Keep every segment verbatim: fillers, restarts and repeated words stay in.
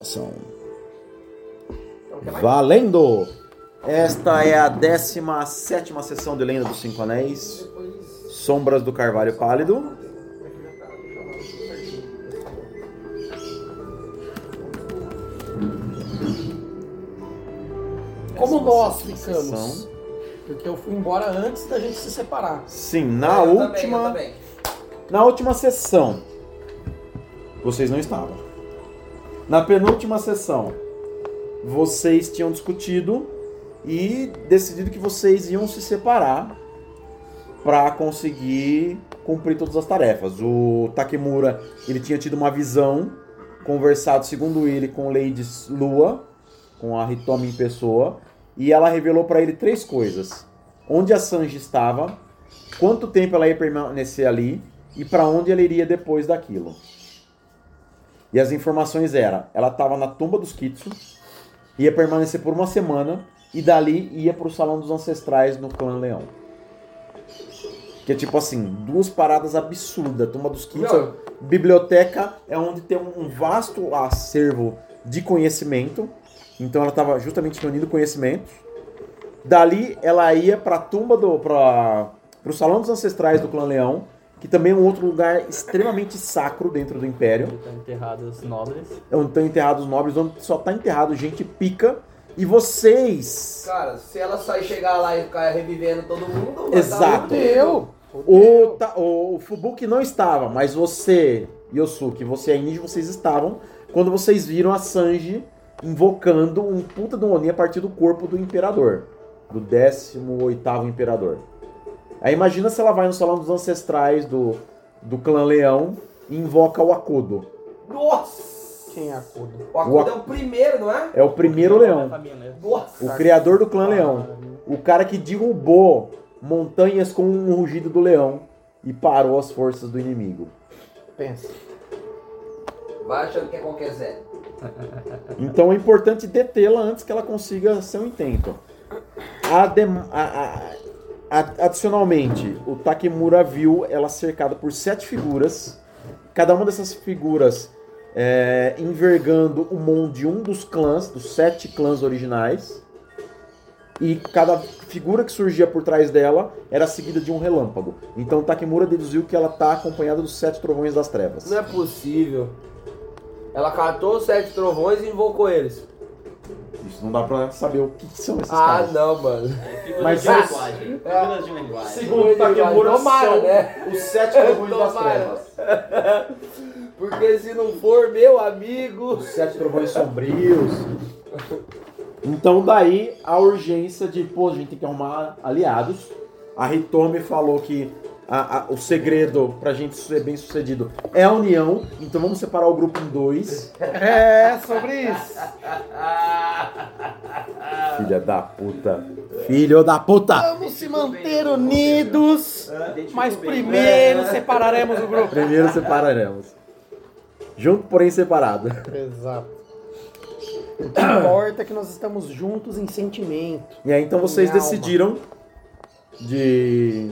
São valendo! Esta é a décima sétima sessão de Lenda dos Cinco Anéis, Sombras do Carvalho Pálido. Como nós ficamos? Sessão. Porque eu fui embora antes da gente se separar. Sim, na Eu última, também, eu também. na última sessão, vocês não estavam. Na penúltima sessão, vocês tinham discutido e decidido que vocês iam se separar para conseguir cumprir todas as tarefas. O Takemura, ele tinha tido uma visão, conversado, segundo ele, com Lady Lua, com a Hitomi em pessoa, e ela revelou para ele três coisas: onde a Sanji estava, quanto tempo ela ia permanecer ali e para onde ela iria depois daquilo. E as informações eram: ela estava na tumba dos Kitsu, ia permanecer por uma semana e dali ia para o Salão dos Ancestrais no Clã Leão. Que é tipo assim, duas paradas absurdas. Tumba dos Kitsu, Não. biblioteca é onde tem um vasto acervo de conhecimento. Então ela estava justamente reunindo conhecimentos. Dali ela ia para a tumba do, para o Salão dos Ancestrais do Clã Leão, que também é um outro lugar extremamente sacro dentro do Império. Onde estão enterrados nobres. Onde estão enterrados nobres, onde só está enterrado gente pica. E vocês... Cara, se ela sair, chegar lá e ficar revivendo todo mundo... vai Exato. dar um- Eu? O, Ta- o, o Fubuki não estava, mas você, Yosuke, você e a Iniji, vocês estavam quando vocês viram a Sanji invocando um puta de um Oni a partir do corpo do Imperador. Do décimo oitavo Imperador. Aí imagina se ela vai no Salão dos Ancestrais do, do Clã Leão e invoca o Akodo. Nossa! Quem é a Kodo? O Akodo é o primeiro, não é? É o primeiro leão. Nossa! O criador do Clã Leão. O cara que derrubou montanhas com um rugido do leão e parou as forças do inimigo. Pensa. Vai achando que é qualquer Zé. Então é importante detê-la antes que ela consiga seu intento. Adem- a- a- a- adicionalmente, o Takemura viu ela cercada por sete figuras. Cada uma dessas figuras é, envergando o mão de um dos clãs, dos sete clãs originais. E cada figura que surgia por trás dela era seguida de um relâmpago. Então o Takemura deduziu que ela está acompanhada dos sete trovões das trevas. Não é possível. Ela catou os sete trovões e invocou eles. Isso não dá pra saber o que, que são esses Ah, caras. não, mano. Figuras Mas de é- linguagem. Figuras de linguagem. Segundo o Takemura, Tomara, são né? os sete trovões das Tomara. trevas. Porque se não for, meu amigo... Os sete trovões sombrios. Então daí a urgência de, pô, a gente tem que arrumar aliados. A Hitomi falou que a- a- o segredo pra gente ser bem sucedido é a união. Então vamos separar o grupo em dois. É, sobre isso. Filha da puta. Filho da puta. Vamos se manter unidos, mas primeiro separaremos o grupo. Primeiro separaremos. Junto, porém separado. Exato. O que importa é que nós estamos juntos em sentimento. E aí então vocês Em alma. decidiram de...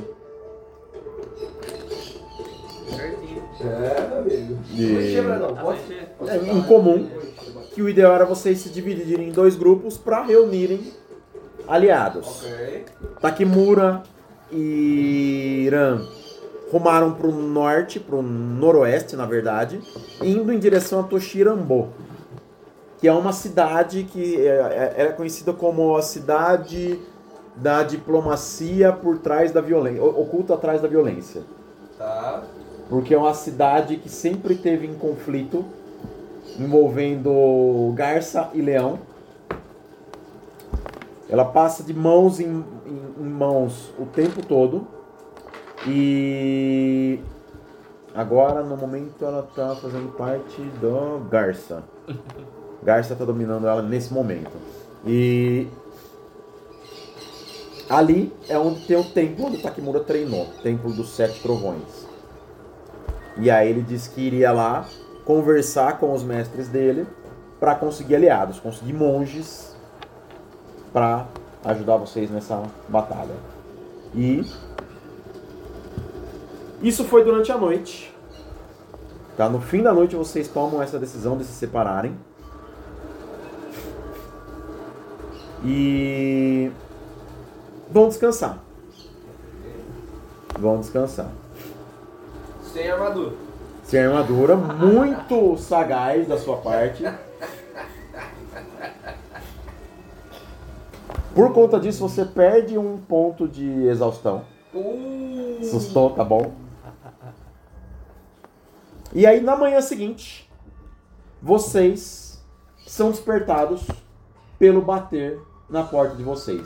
Certinho. É, meu amigo. de... Mexer, Brandão. Tá Pode- mexer. É, em comum, que o ideal era vocês se dividirem em dois grupos para reunirem aliados. Ok. Takemura e Iran rumaram para o norte, para o noroeste, na verdade, indo em direção a Toshirambo, que é uma cidade que é, é- era conhecida como a cidade da diplomacia por trás da violência, oculta atrás da violência. Tá. Porque é uma cidade que sempre teve em conflito envolvendo garça e leão. Ela passa de mãos em, em- em mãos o tempo todo. E agora, no momento, ela tá fazendo parte do garça. Garça tá dominando ela nesse momento. E ali é onde tem o templo onde o Takemura treinou. Templo dos Sete Trovões. E aí ele disse que iria lá conversar com os mestres dele para conseguir aliados, conseguir monges para ajudar vocês nessa batalha. E isso foi durante a noite. Tá? No fim da noite vocês tomam essa decisão de se separarem. E vão descansar. Vão descansar. Sem armadura. Sem armadura, muito sagaz da sua parte. Por conta disso, você perde um ponto de exaustão. Uh. Sustou, tá bom? E aí, na manhã seguinte, vocês são despertados pelo bater na porta de vocês.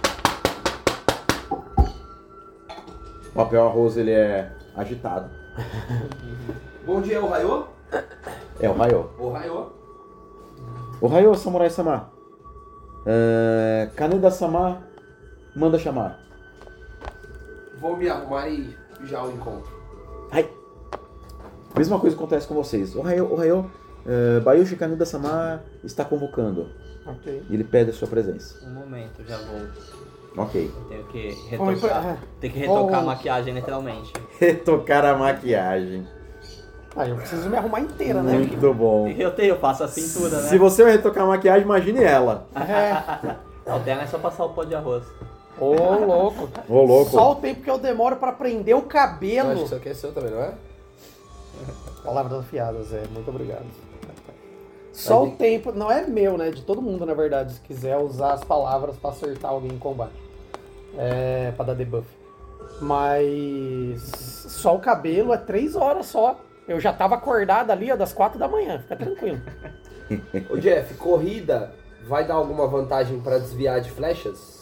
O papel arroz, ele é agitado. Bom dia, o Raiô? É o Raiô. O Raiô. O Raiô, Samurai-sama. Uh, Kaneda-sama, manda chamar. Vou me arrumar e já o encontro. Ai. Mesma coisa acontece com vocês. O Raiô, o Raiô uh, Bayushi Kaneda-sama está convocando. Ok. E ele pede a sua presença. Um momento, já vou. Ok. Tenho que Vamos retocar. pra- Tem que retocar a Vamos. maquiagem literalmente. Retocar a maquiagem. Ah, eu preciso me arrumar inteira, né? Muito bom. Eu tenho, eu faço a cintura, né? Se você vai retocar a maquiagem, imagine ela. É. Não, dela é só passar o pó de arroz. Ô, louco. Ô, louco. Só o tempo que eu demoro pra prender o Eu acho cabelo. que isso aqui é seu também, não é? Palavras afiadas, é. Muito obrigado. Só o tempo, não é meu, né? De todo mundo, na verdade, se quiser usar as palavras pra acertar alguém em combate. É, pra dar debuff. Mas só o cabelo é três horas só. Eu já tava acordado ali, ó, das quatro da manhã. Fica tranquilo. Ô Jeff, corrida vai dar alguma vantagem pra desviar de flechas?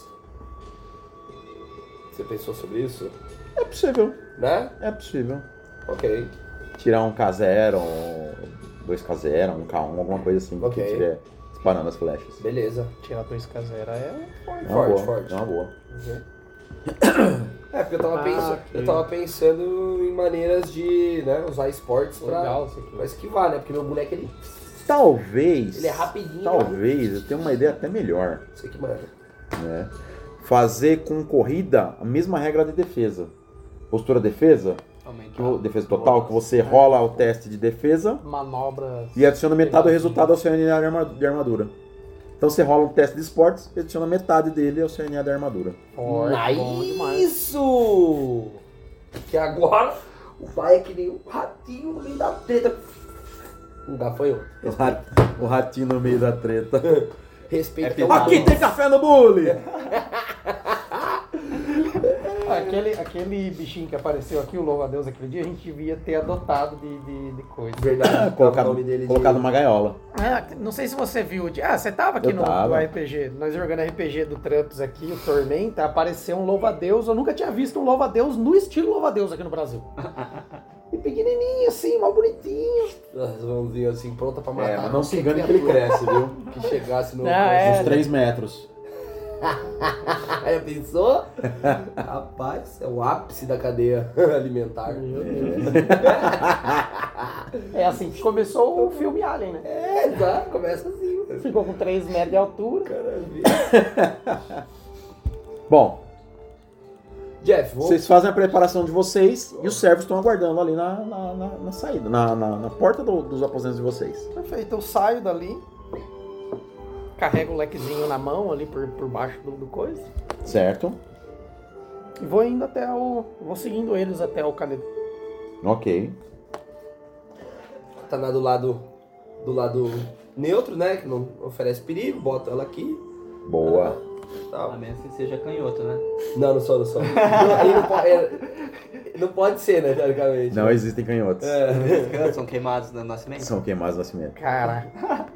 Você pensou sobre isso? É possível. Né? É possível. Ok. Tirar um K zero, um dois K zero, um K um, alguma coisa assim. Ok. Que estiver disparando as flechas. Beleza. Tirar dois K zero é forte. É uma Forte, boa. forte. É uma boa. É, porque eu tava, Ah, pensa- ok. eu tava pensando em maneiras de, né, usar esportes pra, Legal isso aqui. pra esquivar, né? Porque meu boneco, ele, Talvez. ele é rapidinho. Talvez, eu tenho uma ideia até melhor. Sei que manda. Né? Fazer com corrida a mesma regra de defesa. Postura defesa, que Aumentar. o- defesa total, que você rola o teste de defesa Manobras. e adiciona metade do resultado ao seu N A de arma- de armadura. Então você rola um teste de esportes e adiciona metade dele ao seu N A de armadura. Forte, bom demais. Isso! Que agora o pai é que nem um ratinho no meio da treta. Um gafanhoto. O rat- O ratinho no meio da treta. Respeita É que é o pisado. Aqui tem café no bully! Aquele, aquele bichinho que apareceu aqui, o louva-a-Deus, aquele dia, a gente devia ter adotado de, de, de coisa. Verdade. colocado o nome dele de- colocado numa gaiola. Ah, não sei se você viu. de- Ah, você tava aqui Eu no, tava. no R P G. Nós jogando R P G do Tramps aqui, o Tormenta, apareceu um louva-a-Deus. Eu nunca tinha visto um louva-a-Deus no estilo louva-a-Deus aqui no Brasil. E pequenininho assim, mal bonitinho. As mãozinhas assim, pronta pra matar. É, mas não se qualquer engane que ele criatura cresce, viu? Que chegasse no... Não, é. Uns três metros. Já pensou? Rapaz, é o ápice da cadeia alimentar. Meu Deus. É assim que começou o filme Alien, né? É, tá, começa assim. Ficou com três metros de altura. Bom, Jeff, vou... vocês fazem a preparação de vocês e os servos estão aguardando ali na, na, na- na saída, na, na, na porta do- dos aposentos de vocês. Perfeito, eu saio dali, carrego o lequezinho na mão ali por, por baixo do, do coisa Certo? e vou indo até o. Vou seguindo eles até o Kaneda. Ok. Tá na do lado do lado neutro, né? Que não oferece perigo, bota ela aqui. Boa. Tal. A menos que seja canhoto, né? Não, não sou, não sou. Não, ele não, pode, é, não pode ser, né, teoricamente. Não existem canhotos. É. Os cantos são queimados no nascimento. São queimados no nascimento. Cara,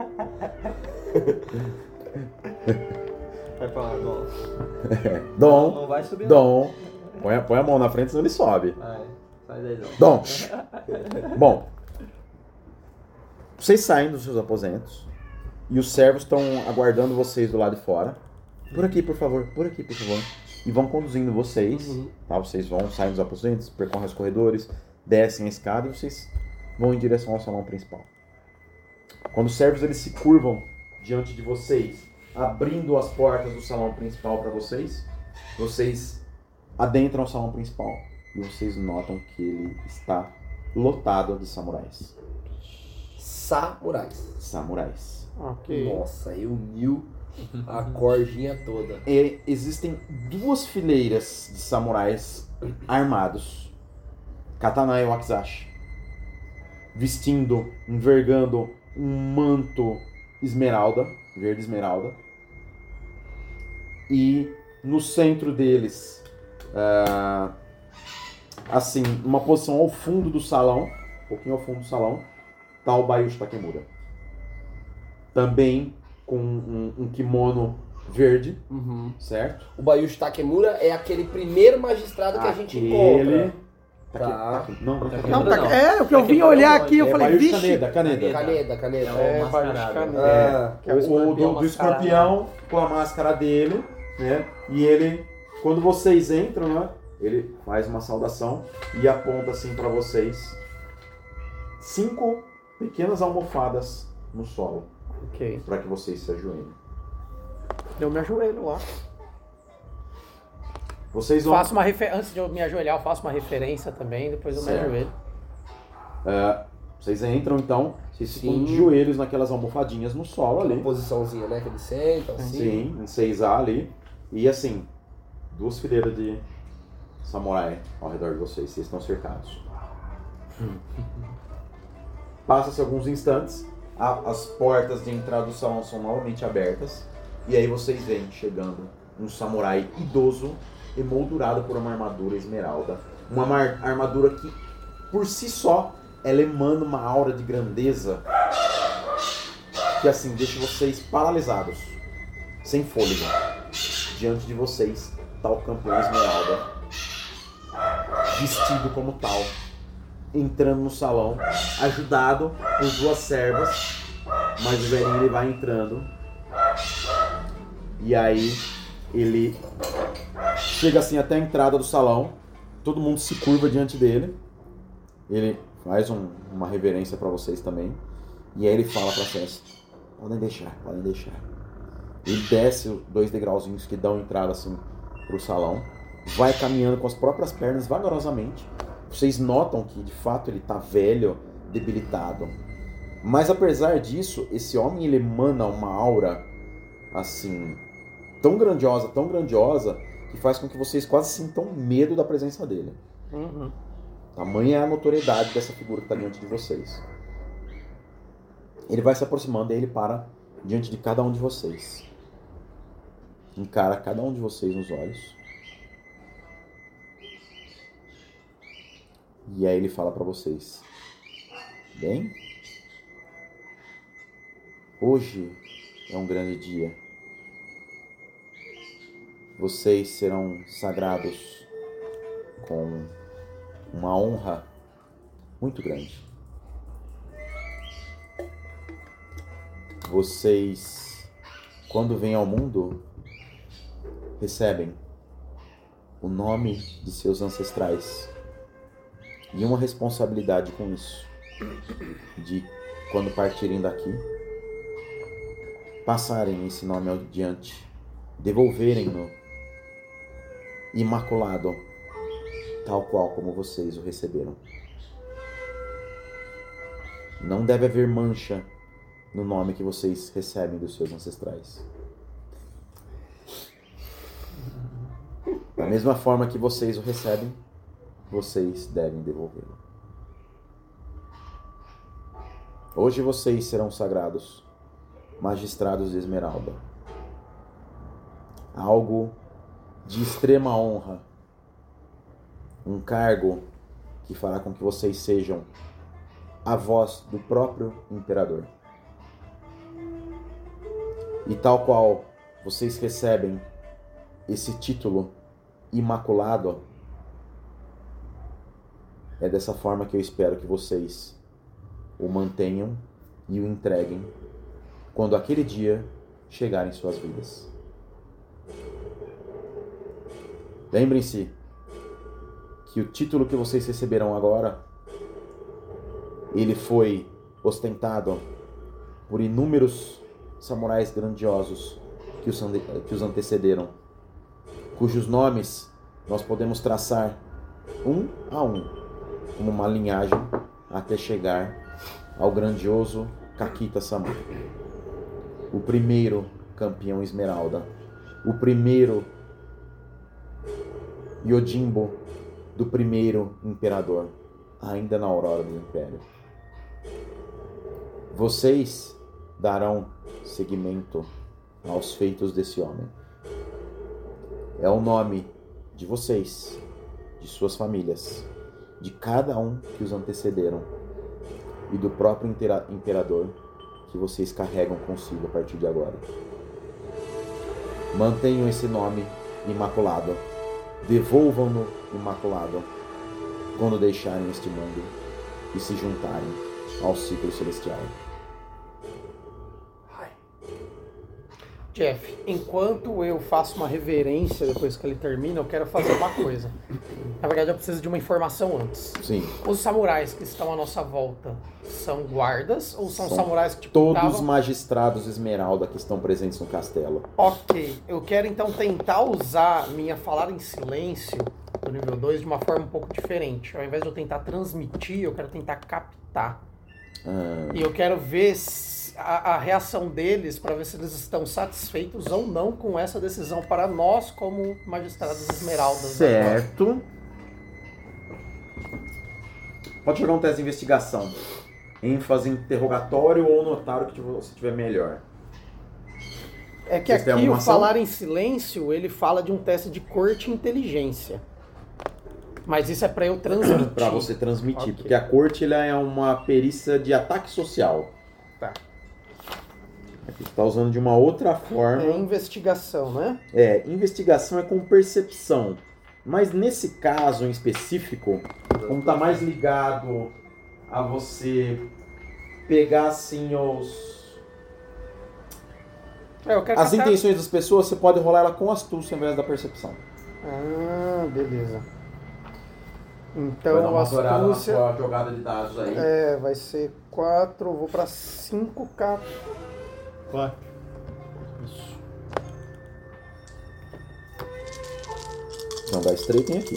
Vai falar, bom. Dom, Não vai subir. Dom. Põe a, põe a mão na frente, senão ele sobe. Não. Vai, sai daí, não. Dom. Bom. Vocês saem dos seus aposentos e os servos estão aguardando vocês do lado de fora. Por aqui, por favor. Por aqui, por favor. E vão conduzindo vocês. Uhum. Tá? Vocês vão, saem dos aposentos, percorrem os corredores, descem a escada e vocês vão em direção ao salão principal. Quando os servos eles se curvam diante de vocês, abrindo as portas do salão principal para vocês, vocês adentram o salão principal e vocês notam que ele está lotado de samurais. Samurais. Samurais. ok. Nossa, eu mil. A corjinha toda. E existem duas fileiras de samurais armados, katana e wakizashi, vestindo, envergando um manto esmeralda, verde esmeralda, e no centro deles, uh, assim, numa posição ao fundo do salão, um pouquinho ao fundo do salão, está o Bayushi Takemura. Também com um, um kimono verde, Uhum. certo? O Bayushi Takemura é aquele primeiro magistrado que a gente encontra. Take, Tá. take, não, não, take, Não, não. tá, não. é, o que eu vim Takemura olhar não, aqui, eu É falei, Bayushi vixe. Kaneda, Kaneda. Caneda, caneda. É o É, mascarado. Bayushi Kaneda. Ah, Que é o O, escorpião do, do mascarado. escorpião com a máscara dele, né? E ele, quando vocês entram, né? Ele faz uma saudação e aponta assim pra vocês cinco pequenas almofadas no solo, Ok. para que vocês se ajoelhem. Eu me ajoelho lá. Vocês vão. Faço uma refer... Antes de eu me ajoelhar, eu faço uma referência também, depois eu Certo. me ajoelho. É, vocês entram então, vocês ficam Sim. de joelhos naquelas almofadinhas no solo Uma ali. posiçãozinha, né? Que ele senta, assim. Sim, em seis A ali. E assim, duas fileiras de samurai ao redor de vocês. Vocês estão cercados. Passa-se alguns instantes, a- as portas de entrada do salão são novamente abertas. E aí vocês veem chegando um samurai idoso, emoldurado por uma armadura esmeralda. Uma mar- armadura que, por si só, ela emana uma aura de grandeza que assim deixa vocês paralisados, sem fôlego. Diante de vocês está o campeão esmeralda, vestido como tal, entrando no salão, ajudado por duas servas, mas o velhinho ele vai entrando. E aí ele chega assim até a entrada do salão, todo mundo se curva diante dele. Ele faz um- uma reverência para vocês também. E aí ele fala para vocês: podem deixar, podem deixar. Ele desce os dois degrauzinhos que dão entrada assim pro salão, vai caminhando com as próprias pernas vagarosamente. Vocês notam que de fato ele tá velho, debilitado. Mas apesar disso, esse homem ele emana uma aura assim tão grandiosa, tão grandiosa, que faz com que vocês quase sintam medo da presença dele. Uhum. Tamanha é a notoriedade dessa figura que está diante de vocês. Ele vai se aproximando e ele para diante de cada um de vocês. Encara cada um de vocês nos olhos. E aí ele fala para vocês: bem, hoje é um grande dia. Vocês serão sagrados com uma honra muito grande. Vocês, quando vêm ao mundo, recebem o nome de seus ancestrais e uma responsabilidade com isso, de quando partirem daqui, passarem esse nome adiante, devolverem-no imaculado, tal qual como vocês o receberam. Não deve haver mancha no nome que vocês recebem dos seus ancestrais. Da mesma forma que vocês o recebem, vocês devem devolvê-lo. Hoje vocês serão sagrados, magistrados de Esmeralda. Algo de extrema honra. Um cargo que fará com que vocês sejam a voz do próprio imperador. E tal qual vocês recebem esse título imaculado, é dessa forma que eu espero que vocês o mantenham e o entreguem quando aquele dia chegar em suas vidas. Lembrem-se que o título que vocês receberão agora, ele foi ostentado por inúmeros samurais grandiosos que os, ande- que os antecederam, cujos nomes nós podemos traçar um a um, como uma linhagem, até chegar ao grandioso Kakita-sama. O primeiro campeão Esmeralda, o primeiro Yojimbo do primeiro imperador, ainda na aurora do Império. Vocês darão seguimento aos feitos desse homem. É o nome de vocês, de suas famílias, de cada um que os antecederam e do próprio impera- imperador que vocês carregam consigo a partir de agora. Mantenham esse nome imaculado. Devolvam-no imaculado quando deixarem este mundo e se juntarem ao ciclo celestial. Jeff, enquanto eu faço uma reverência depois que ele termina, eu quero fazer uma coisa. Na verdade, eu preciso de uma informação antes. Sim. Os samurais que estão à nossa volta são guardas ou são, São samurais que tipo, Todos os tavam... magistrados Esmeralda que estão presentes no castelo. Ok, eu quero então tentar usar minha falar em silêncio do nível dois de uma forma um pouco diferente. Ao invés de eu tentar transmitir, eu quero tentar captar. Ah, E eu quero ver se- a, a reação deles para ver se eles estão satisfeitos ou não com essa decisão para nós como magistrados esmeraldas. certo. Pode jogar um teste de investigação. ênfase interrogatório ou notário que você tiver melhor. É que Vocês têm aqui o alguma ação? falar em silêncio, ele fala de um teste de corte e inteligência. Mas isso é pra eu transmitir. Pra você transmitir, Ok. porque a corte ela é uma perícia de ataque social. Tá. Aqui você tá usando de uma outra forma. É investigação, né? É, investigação é com percepção. Mas nesse caso em específico, como tá mais ligado a você pegar assim os... É, eu quero As captar- intenções das pessoas, você pode rolar ela com astúcia ao invés da percepção. Ah, beleza. Vai dar Então, uma dourada na astúcia... sua jogada de dados aí. É, vai ser quatro, eu vou pra cinco K. Vai. Isso. Não dá straight aqui.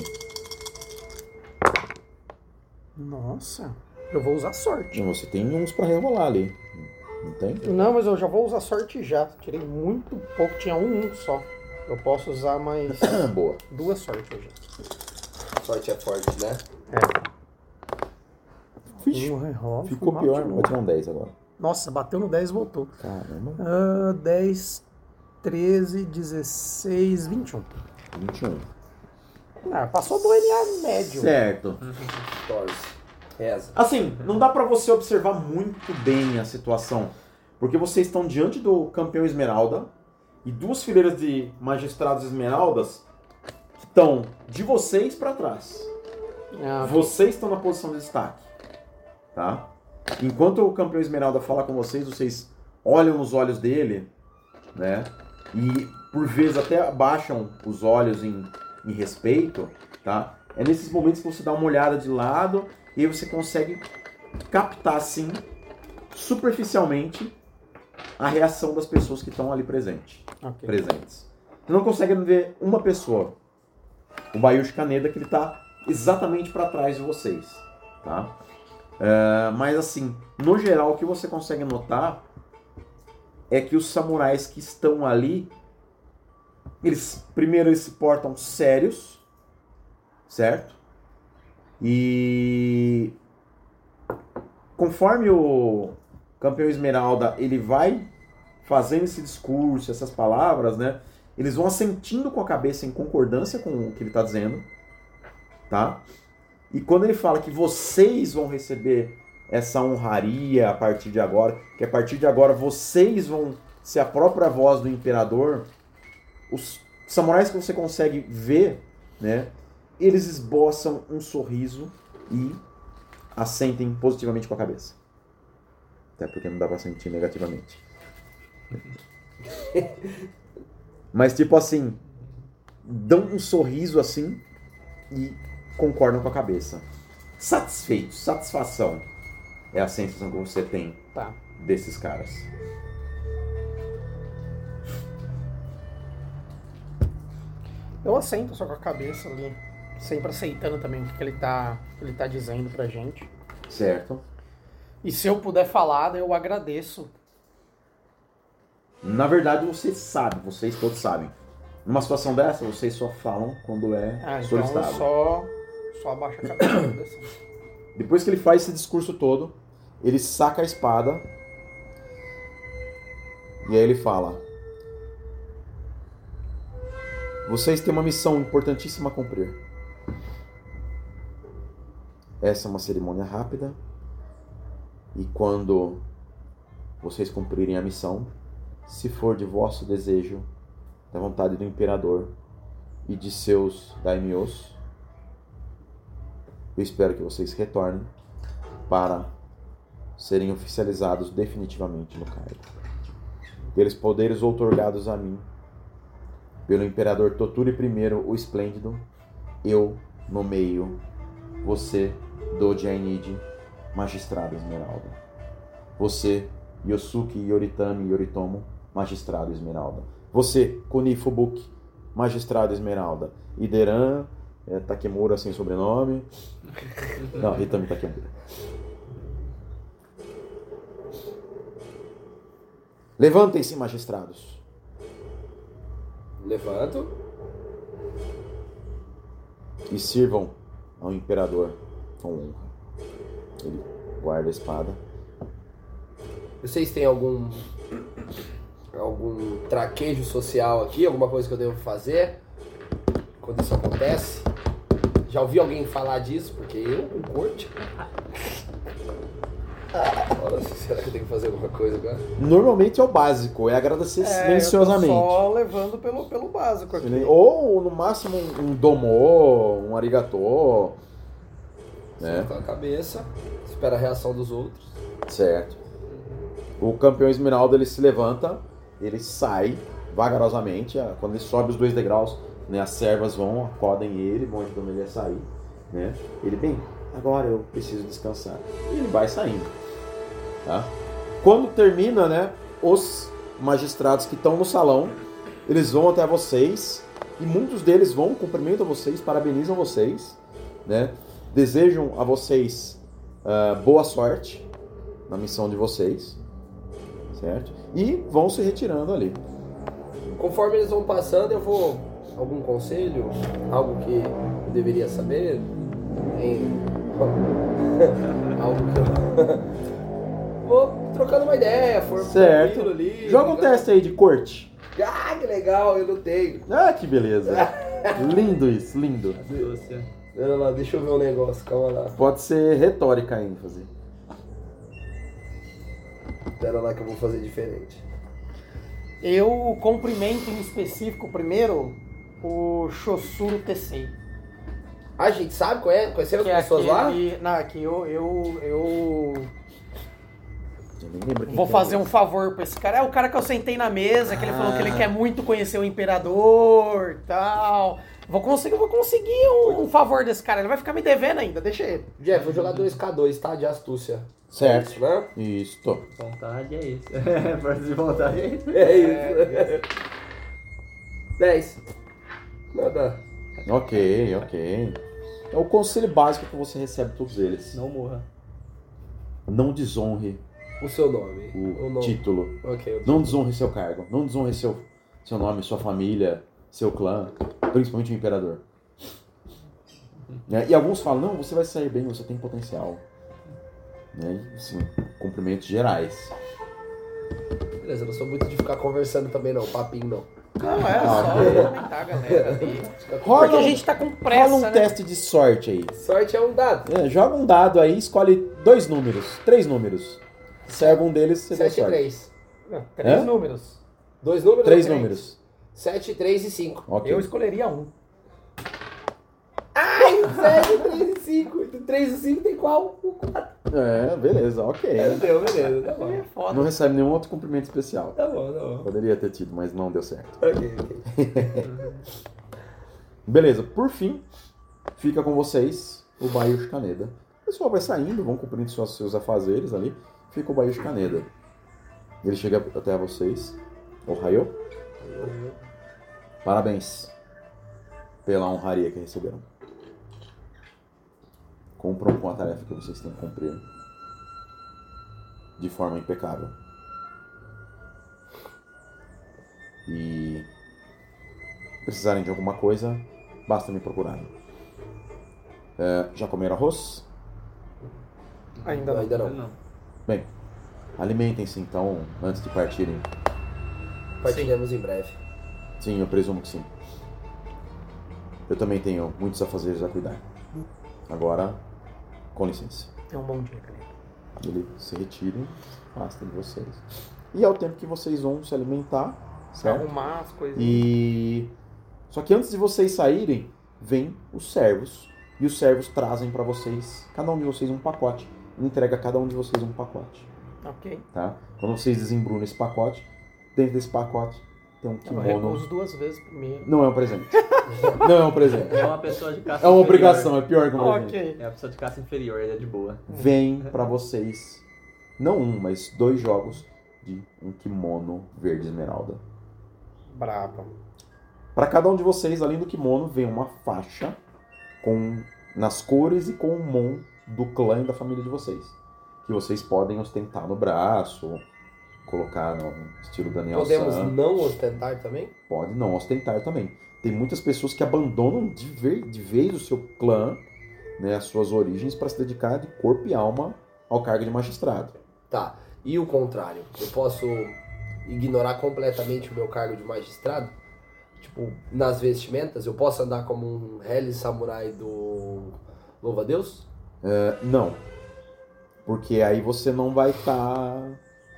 Nossa, eu vou usar sorte. E você tem uns pra rerolar ali. Não tem? Não, mas eu já vou usar sorte já. Tirei muito pouco, tinha um, um só. Eu posso usar mais Boa. duas sortes hoje. Sorte é forte, né? É. Vixe, Um reroll, ficou foi pior. mal de Vou novo. tirar um dez agora. Nossa, bateu no dez e voltou. Caramba. Ah, dez, treze, dezesseis, vinte e um. vinte e um. Ah, passou do N A médio. Certo. Torce. Reza. Assim, não dá pra você observar muito bem a situação. Porque vocês estão diante do campeão Esmeralda e duas fileiras de magistrados Esmeraldas que estão de vocês pra trás. Ah, Vocês estão na posição de destaque, tá? Enquanto o campeão Esmeralda fala com vocês, vocês olham nos olhos dele, né? E por vezes até abaixam os olhos em, em respeito, tá? É nesses momentos que você dá uma olhada de lado e aí você consegue captar, assim, superficialmente, a reação das pessoas que estão ali presente, ok. presentes. Você não consegue ver uma pessoa, o Bayushi Kaneda, que ele tá exatamente para trás de vocês, tá? É, mas assim, no geral, o que você consegue notar é que os samurais que estão ali, eles primeiro eles se portam sérios, certo? E conforme o campeão Esmeralda ele vai fazendo esse discurso, essas palavras, né? Eles vão assentindo com a cabeça em concordância com o que ele está dizendo, tá? E quando ele fala que vocês vão receber essa honraria a partir de agora, que a partir de agora vocês vão ser a própria voz do imperador, os samurais que você consegue ver, né? Eles esboçam um sorriso e assentem positivamente com a cabeça. Até porque não dá pra sentir negativamente. Mas tipo assim, dão um sorriso assim e concordam com a cabeça. Satisfeitos, satisfação é a sensação que você tem Tá. desses caras. Eu assento só com a cabeça ali, sempre aceitando também o que que ele tá, o que ele tá dizendo pra gente. Certo? E se eu puder falar, eu agradeço Na verdade, você sabe, vocês todos sabem. Numa situação dessa, vocês só falam quando é Ah, então eu solicitado. só, só abaixo a cabeça. Assim. Depois que ele faz esse discurso todo, ele saca a espada e aí ele fala: vocês têm uma missão importantíssima a cumprir. Essa é uma cerimônia rápida e quando vocês cumprirem a missão, se for de vosso desejo, da vontade do imperador e de seus daimyos, eu espero que vocês retornem para serem oficializados definitivamente no cargo. Pelos poderes outorgados a mim, pelo imperador Toturi I, o Esplêndido, eu nomeio você, Doji Ainidi, magistrado Esmeralda. Você, Yosuke Yoritami Yoritomo, magistrado Esmeralda. Você, Kuni Fubuki, magistrado Esmeralda. Ideran é, Takemura sem sobrenome. Não, Hitami Takemura. Levantem-se, magistrados. Levanto. E sirvam ao imperador com honra. Ele guarda a espada. Vocês têm algum algum traquejo social aqui? Alguma coisa que eu devo fazer quando isso acontece? Já ouvi alguém falar disso? Porque eu, com corte. Olha, será que eu tenho que fazer alguma coisa agora? Normalmente é o básico, é agradecer É, silenciosamente. eu tô só levando pelo, pelo básico aqui. Ou no máximo um, um domo, um arigatô. Né? Com a cabeça, espera a reação dos outros. Certo. O campeão Esmeralda ele se levanta, ele sai vagarosamente. Quando ele sobe os dois degraus, né, as servas vão, acodem ele, vão ajudando ele a sair. Né? Ele, bem, agora eu preciso descansar. E ele vai saindo. Tá? Quando termina, né, os magistrados que estão no salão, eles vão até vocês e muitos deles vão, cumprimentam vocês, parabenizam vocês, né? Desejam a vocês uh, boa sorte na missão de vocês, certo? E vão se retirando ali. Conforme eles vão passando, eu vou... Algum conselho? Algo que eu deveria saber? Em... Algo que eu... Vou trocando uma ideia, for certo. Ali. Joga um teste aí de corte. Ah, que legal, eu não tenho. Ah, que beleza. Lindo isso, lindo. Pera lá, deixa eu ver um negócio, calma lá. Pode ser retórica a ênfase. Pera lá que eu vou fazer diferente. Eu cumprimento em específico primeiro o Shosuro Tesei. Ah, a gente sabe, conhece, conheceram as Que é pessoas lá? aquele... Não, aqui eu... eu, eu... Eu nem lembro quem Vou que fazer é. um favor pra esse cara. É o cara que eu sentei na mesa, que ele Ah. falou que ele quer muito conhecer o imperador e tal. Vou conseguir, vou conseguir um, um favor desse cara. Ele vai ficar me devendo ainda, deixa ele. Jeff, vou jogar dois K dois, tá? De astúcia. Certo. Isso, né? Isto. Vontade é isso. Força de vontade é isso. É isso. dez. Nada. Ok, ok. É o conselho básico que você recebe de todos eles. Não morra. Não desonre O seu nome. o, O nome. título. Ok. Não desonre seu cargo. Não desonre seu, seu nome, sua família, seu clã. Principalmente o imperador. Né? E alguns falam, não, você vai sair bem, você tem potencial. Né? E, assim, cumprimentos gerais. Beleza, eu não sou muito de ficar conversando também não, papinho não. Não, é Ah, só ok. comentar, galera. ali. Rola Porque a um- gente tá com pressa, Rola um né? teste de sorte aí. Sorte é um dado. É, joga um dado aí, escolhe dois números, três números. Se é algum deles, você dá sete e sorte. três. Não, três Hã? números. Dois números? Três Três. números. sete, três e cinco. Ok. Eu escolheria um. Ai, sete, três e cinco. três e cinco tem qual? O quatro. É, beleza, ok. Deu, beleza. Tá bom. É foda. Não recebe nenhum outro cumprimento especial. Tá bom, tá bom. Poderia ter tido, mas não deu certo. Ok, ok. Beleza, por fim, fica com vocês o Bayushi Kaneda. O pessoal vai saindo, vão cumprindo seus, seus afazeres ali. Fica o Bayushi Kaneda. Ele chega até vocês. Ohayou. Parabéns pela honraria que receberam. Cumpram com a tarefa que vocês têm que cumprir de forma impecável. E precisarem de alguma coisa, basta me procurar. É, já comeram arroz? Ainda não. Ainda não. Não. Bem, alimentem-se então antes de partirem. Partiremos em breve. Sim, eu presumo que sim. Eu também tenho muitos afazeres a cuidar. Agora, com licença. É um bom dia, cara. Ele se retira e afasta de vocês. E é o tempo que vocês vão se alimentar, certo? Arrumar as coisas. E só que antes de vocês saírem, vem os servos e os servos trazem para vocês, cada um de vocês um pacote. Entrega a cada um de vocês um pacote, Ok. tá? Quando vocês desembrulham esse pacote, dentro desse pacote tem um Eu kimono. recuso duas vezes primeiro. Não é um presente. Não é um presente. É uma pessoa de classe É uma inferior. obrigação, é pior que um presente. Ok. É uma pessoa de classe inferior, ele é de boa. Vem pra vocês, não um, mas dois jogos de um kimono verde esmeralda. Braba. Pra cada um de vocês, além do kimono, vem uma faixa com nas cores e com o mon do clã e da família de vocês, que vocês podem ostentar no braço, colocar no estilo Daniel Podemos San. não ostentar também? Pode não ostentar também. Tem muitas pessoas que abandonam de, ver, de vez o seu clã, né, as suas origens, para se dedicar de corpo e alma ao cargo de magistrado. Tá. E o contrário? Eu posso ignorar completamente o meu cargo de magistrado? Tipo, nas vestimentas? Eu posso andar como um Heli Samurai do Louva-a-Deus? É, não. Porque aí você não vai estar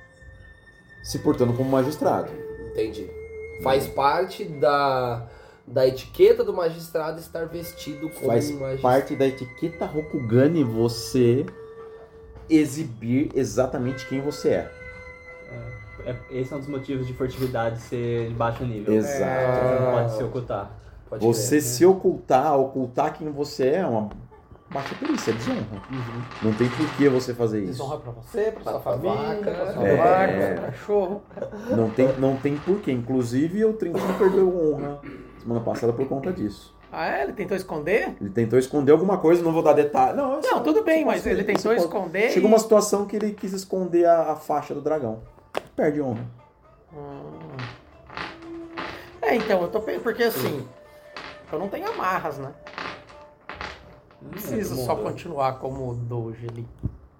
se portando como magistrado. Entendi. Faz parte da, da etiqueta do magistrado estar vestido como Faz um magistrado. parte da etiqueta Rokugani você exibir exatamente quem você é. É, esse é um dos motivos de furtividade ser de baixo nível. Exato. Você não pode se ocultar. Pode Você crer. se ocultar, ocultar quem você é, é uma baixa perícia, é desonra. Não tem por que você fazer isso. Desonra pra você, pra sua Pra família, vaca. pra sua É. vaca, pro seu cachorro. Não tem, não tem por que. Inclusive, o Trentino perdeu honra semana passada por conta disso. Ah, é? Ele tentou esconder? Ele tentou esconder alguma coisa, não vou dar detalhe. Não, é só- Não, tudo bem, só mas posso- ele tentou só posso- esconder Chegou e- uma situação que ele quis esconder a, a faixa do dragão. Perde honra. Hum. É, então, eu tô pensando, porque assim, eu não tenho amarras, né? Não preciso é só bom, né? continuar como doge ali.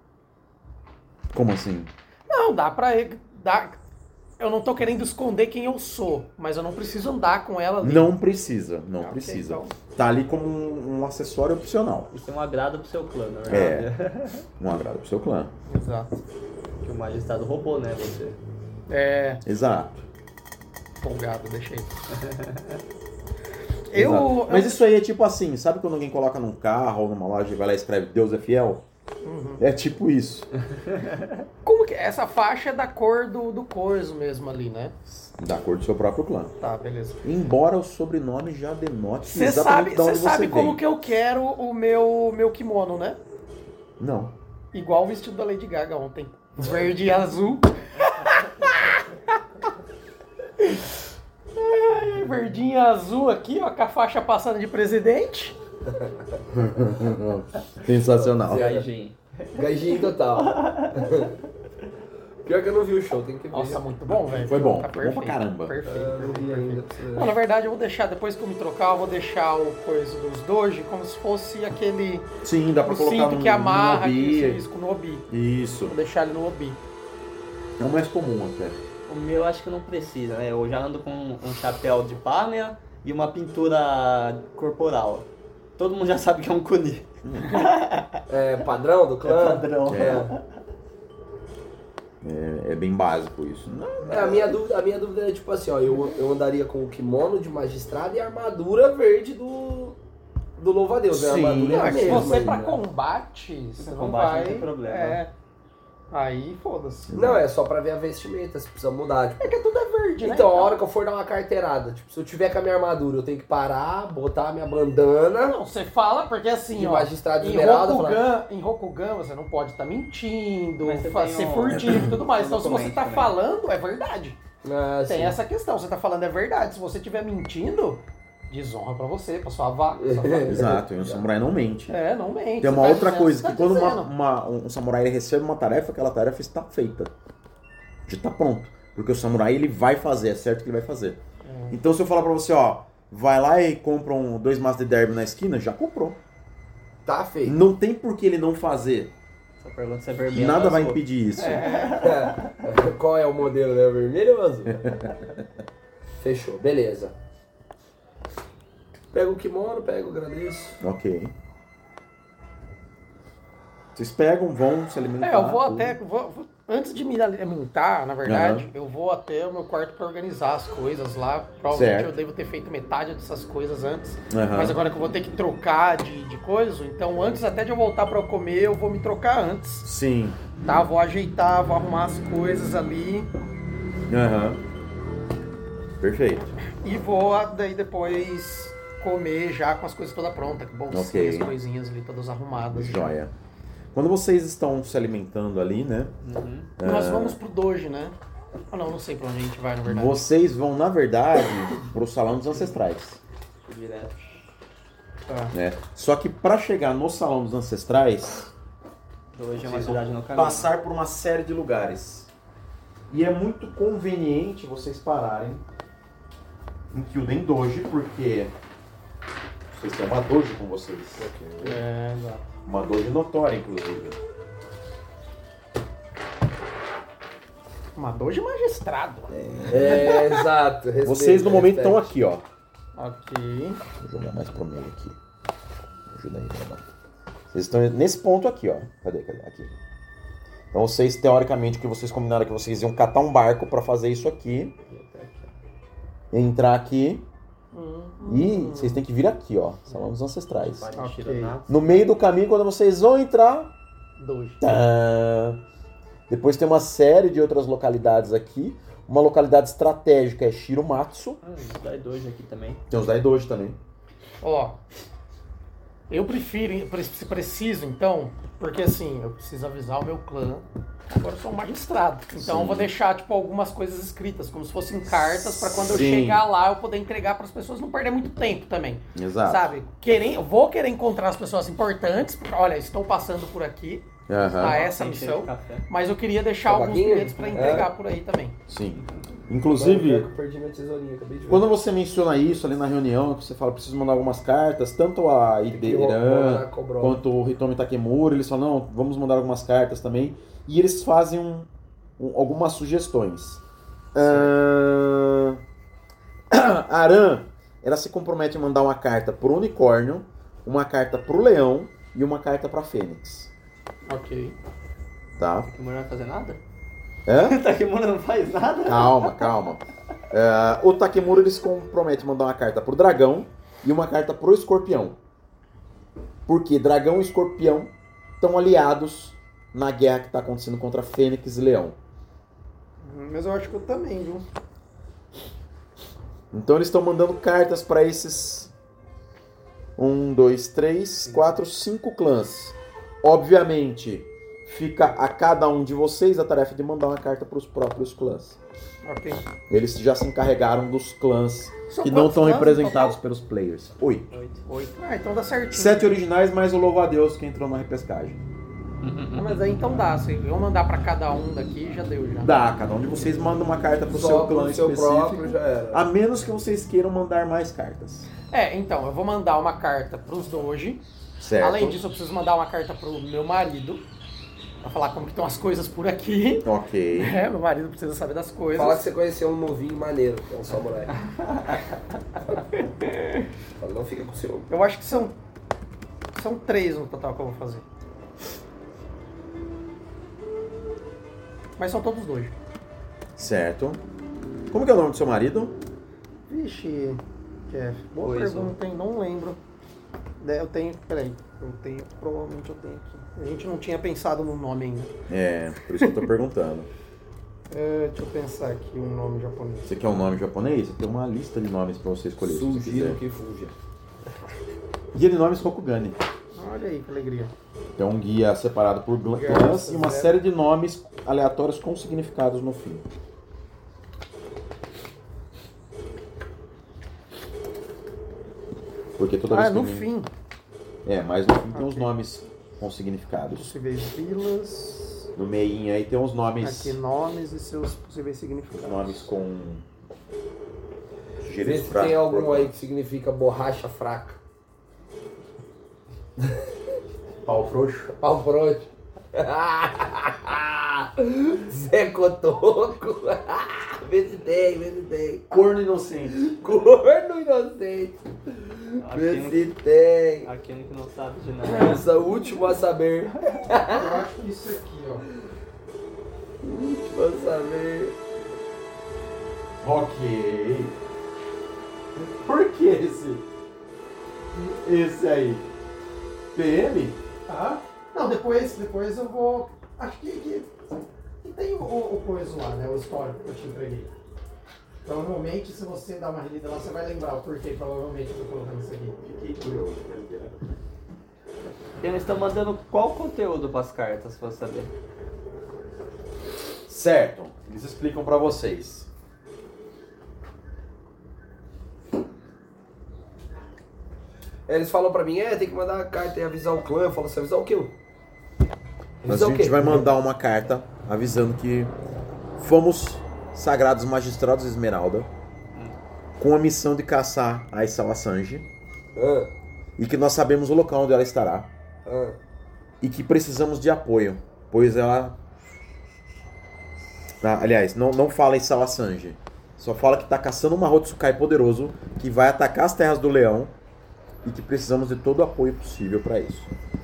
Como assim? Não, dá pra ele. Dá, eu não tô querendo esconder quem eu sou, mas eu não preciso andar com ela ali. Não precisa, não Ok, precisa. então. Tá ali como um, um acessório opcional. Isso é um agrado pro seu clã, na É. verdade. Um agrado pro seu clã. Exato. Que o magistrado roubou, né, você. É, Exato. folgado, deixei. Eu. Exato. Mas isso aí é tipo assim, sabe quando alguém coloca num carro ou numa loja e vai lá e escreve Deus é fiel? Uhum. É tipo isso. Como que. Essa faixa é da cor do, do coiso mesmo ali, né? Da cor do seu próprio clã. Tá, beleza. Embora o sobrenome já denote Você exatamente sabe, de onde você sabe você como vem. que eu quero o meu, meu kimono, né? Não. Igual o vestido da Lady Gaga ontem. Verde e azul. Ai, verdinho e azul aqui, ó, com a faixa passando de presidente. Sensacional. Zé. Gaijin. Gajinho total. Pior que eu não vi o show, tem que ver. Nossa, muito bom, velho. Foi bom, Tá bom pra perfeito. caramba. Perfeito. Eu não vi ainda. Não, na verdade, eu vou deixar, depois que eu me trocar, eu vou deixar o coisa dos doji como se fosse aquele Sim, dá pra o colocar cinto no, que amarra no aqui, obi. isso, com o obi. Isso. Vou deixar ele no obi. É o mais comum até. O meu acho que não precisa, né? Eu já ando com um chapéu de palha e uma pintura corporal. Todo mundo já sabe que é um Kuni. É padrão do clã? Padrão. É. É, é bem básico isso. Não, É, a minha dúvida, a minha dúvida é tipo assim, ó, eu, eu andaria com o kimono de magistrado e a armadura verde do do louva-a-Deus, né? A Sim. armadura é Não, a é que se mesma você pra ainda. combate, você Pra não combate vai... não tem problema. É. Aí, foda-se. Não, é só pra ver a vestimenta, se precisa mudar. Tipo, É que tudo é verde, né? então, a hora que eu for dar uma carteirada, tipo, se eu tiver com a minha armadura, eu tenho que parar, botar a minha bandana Não, você fala porque assim, de ó... magistrado Em esmeralda, falar, Rokugan, em Rokugan você não pode estar mentindo, Mas você fa- tem ser um- furtivo e tudo mais. um Então, se você documento tá também. falando, é verdade. ah, Tem sim. essa questão. Você tá falando é verdade. Se você estiver mentindo, desonra pra você, pra sua vaca, pra sua família. Exato, e um samurai não mente. É, não mente. Tem Você uma tá outra dizendo, coisa, você tá que quando uma- dizendo. uma- um samurai ele recebe uma tarefa, aquela tarefa está feita. Já está pronto. Porque o samurai, ele vai fazer, é certo que ele vai fazer. É. Então, se eu falar pra você, ó, vai lá e compra um, dois maços de derby na esquina, já comprou. Tá feito. Não tem por que ele não fazer. Essa pergunta se é vermelha. Nada vai impedir isso. É. Qual é o modelo, né? Vermelho ou azul? Fechou, beleza. Pega o kimono, pega o agradeço. Ok. Vocês pegam, vão se alimentar. É, eu vou tudo. até. Vou, vou- antes de me alimentar, na verdade, Aham. eu vou até o meu quarto pra organizar as coisas lá. Provavelmente Certo. eu devo ter feito metade dessas coisas antes. Aham. Mas agora que eu vou ter que trocar de, de coisa, então antes até de eu voltar pra eu comer, eu vou me trocar antes. Sim. Tá? Vou ajeitar, vou arrumar as coisas ali Aham. Perfeito. e vou ah, daí depois comer já com as coisas todas prontas, com bolsinhas, Ok. coisinhas ali todas arrumadas. já. Joia. Quando vocês estão se alimentando ali, né? Uhum. Nós Ah. vamos pro dojo, né? Ah não, não sei pra onde a gente vai, na verdade. Vocês vão, na verdade, pro Salão dos Ancestrais. Direto. Tá. Né? Só que para chegar no Salão dos Ancestrais, Hoje é uma vocês cidade vão no caminho. passar por uma série de lugares. E é muito conveniente vocês pararem em Kyuden Doji, porque vocês têm uma doji com vocês. É, exato. Uma doji notória, inclusive. Uma dojo magistrado. É, exato. respeito, Vocês no momento respeito. estão aqui, ó. Ok. Vou jogar mais pro meio aqui. Ajuda aí, Renan. Vocês estão nesse ponto aqui, ó. Cadê, cadê? Aqui. Então vocês, teoricamente, o que vocês combinaram é que vocês iam catar um barco pra fazer isso aqui. Entrar aqui. E vocês têm que vir aqui, ó. Salão dos Ancestrais. Ok. No meio do caminho, quando vocês vão entrar... Dojo. Tá. Depois tem uma série de outras localidades aqui. Uma localidade estratégica é Shiromatsu. Ah, dá dois aqui também. Tem os Daidoji também. Ó. Eu prefiro, pre- se preciso, então, porque assim, eu preciso avisar o meu clã. Agora eu sou um magistrado. Então Sim. eu vou deixar, tipo, algumas coisas escritas, como se fossem cartas, pra quando eu Sim. chegar lá eu poder entregar pras pessoas, não perder muito tempo também. Exato. Sabe? Querer, eu vou querer encontrar as pessoas importantes. porque, olha, estou passando por aqui. Aham. a essa Tem cheiro de missão, café. mas eu queria deixar alguns Tabaquinho? bilhetes pra entregar por aí também. Sim. Agora Inclusive, eu perdi minha tesourinha, acabei de ver. quando você menciona isso ali na reunião, que você fala, preciso mandar algumas cartas, tanto a que Ideiran rolar Cobrola. quanto o Hitomi Takemura, eles falam, não, vamos mandar algumas cartas também. E eles fazem um- um- algumas sugestões. Ah, a Aran, ela se compromete a mandar uma carta pro unicórnio, uma carta pro leão e uma carta pra fênix. Ok. Tá? Takemura não vai fazer nada? Hã? Takemura não faz nada? Calma, calma. É, o Takemura ele se compromete a mandar uma carta pro dragão e uma carta pro escorpião. Porque dragão e escorpião estão aliados na guerra que está acontecendo contra Fênix e Leão. Mas eu acho que eu também, viu? Então eles estão mandando cartas para esses um, dois, três, quatro, cinco clãs. Obviamente, fica a cada um de vocês a tarefa de mandar uma carta para os próprios clãs. Ok. Eles já se encarregaram dos clãs São que não quantos estão clãs no representados total? pelos players. Oito. Oito. Oito. Ah, então dá certinho. Sete originais, mais o louvo a Deus que entrou na repescagem. Ah, mas aí então dá. Se eu mandar pra cada um daqui, já deu já. Dá, cada um de vocês manda uma carta pro Só seu clã pro seu específico. próprio já era. A menos que vocês queiram mandar mais cartas. É, então, eu vou mandar uma carta pros doji. Certo? Além disso, eu preciso mandar uma carta pro meu marido. Pra falar como que estão as coisas por aqui. Ok. É, meu marido precisa saber das coisas. Fala que você conheceu um novinho maneiro, que é um samurai. Fala, não fica com ciúme. Eu acho que são. São três no total que eu vou fazer. Mas são todos dois. Certo. Como que é o nome do seu marido? Vixe, Jeff, boa Pois, pergunta, hein? Não lembro. É, Eu tenho. Peraí. Eu tenho. Provavelmente eu tenho aqui. A gente não tinha pensado no nome ainda. É, por isso que eu tô perguntando. É, deixa eu pensar aqui um nome japonês. Você quer um nome japonês? Tem uma lista de nomes pra você escolher. se você Sugiro quiser. que fuja. Guia de nomes Rokugani. Olha aí que alegria. É um guia separado por gl- Graças clãs e uma a Deus. série de nomes aleatórios com significados no fim. Porque toda Ah, vez no que vem- fim. É, mas no fim tem os Ok. nomes com significados. Possíveis vilas. No meinho aí tem uns nomes. Aqui, nomes e seus possíveis significados. Nomes com. Vê Sugeridos se pra. tem algum aí que significa borracha fraca. Pau frouxo. Pau frouxo. Zé Cotoco. Vê se tem, vê se tem. Corno inocente. Corno inocente. Vê Aquele, se tem. aquele que não sabe de nada. Essa última a saber. Eu acho que isso aqui, ó. Última a saber. Ok. Por que esse? Esse aí? P M? Tá? Não, depois, depois eu vou. Acho que, que, que tem o, o coisa lá, né? O histórico que eu te entreguei. Provavelmente, se você dar uma relida lá, você vai lembrar o porquê, provavelmente, eu tô colocando isso aqui. Fiquei curioso. Eles estão mandando qual conteúdo para as cartas, pra saber? Certo. Eles explicam pra vocês. Eles falam pra mim, é, tem que mandar a carta e avisar o clã. Eu falo assim, avisar o quê? Mas Avisar a o quê? gente vai mandar uma carta avisando que fomos sagrados magistrados Esmeralda com a missão de caçar a Isala Sanji Ah, e que nós sabemos o local onde ela estará ah. e que precisamos de apoio, pois ela... Ah, aliás, não, não fala Isala Sanji, só fala que está caçando um Mahotsukai poderoso que vai atacar as terras do leão e que precisamos de todo o apoio possível para isso.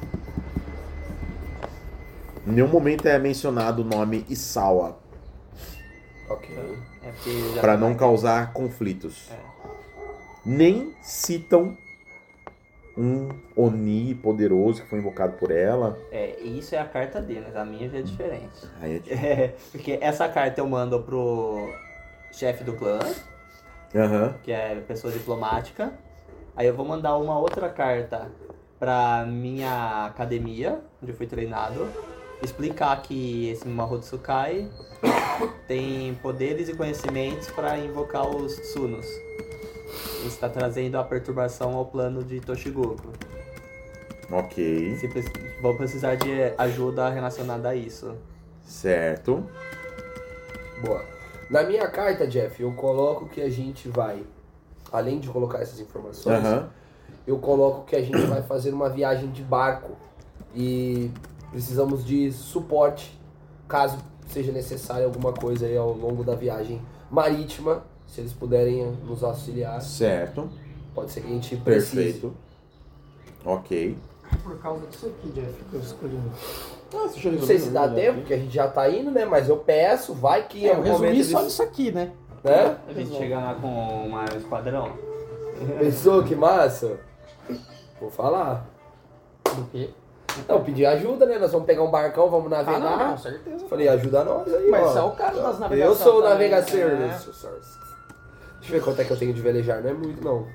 Em nenhum momento é mencionado o nome Isawa, Ok. É porque já para tá não mais- causar conflitos. É. Nem citam um Oni poderoso que foi invocado por ela. É, isso é a carta deles, a minha já é diferente. Aí é tipo... É, porque essa carta eu mando pro chefe do clã, Aham. que é pessoa diplomática. Aí eu vou mandar uma outra carta pra minha academia, onde eu fui treinado. Explicar que esse Mahotsukai tem poderes e conhecimentos para invocar os Tsunos. Está trazendo a perturbação ao plano de Toshigoku. Ok. Se pre- vou precisar de ajuda relacionada a isso. Certo. Boa. Na minha carta, Jeff, eu coloco que a gente vai, além de colocar essas informações, Aham. eu coloco que a gente vai fazer uma viagem de barco e precisamos de suporte, caso seja necessário alguma coisa aí ao longo da viagem marítima, se eles puderem nos auxiliar, Certo. pode ser que a gente precise. Perfeito. Ok. Por causa disso aqui, Jeff, que eu escolhi. Ah, você já Não sei se dá tempo, porque a gente já tá indo, né? Mas eu peço, vai que em É, eu algum momento resumi eles... só isso aqui, né? Né? A gente chega lá com um esquadrão. Pensou que massa? Vou falar. Do quê? Não, pedir ajuda, né? Nós vamos pegar um barcão, vamos Ah, não, navegar. com certeza. Falei, ajuda nós aí, Mas ó. você é o cara das Eu navegações sou o também, navegaceiro. né? Deixa eu ver quanto é que eu tenho de velejar. Não é muito, não.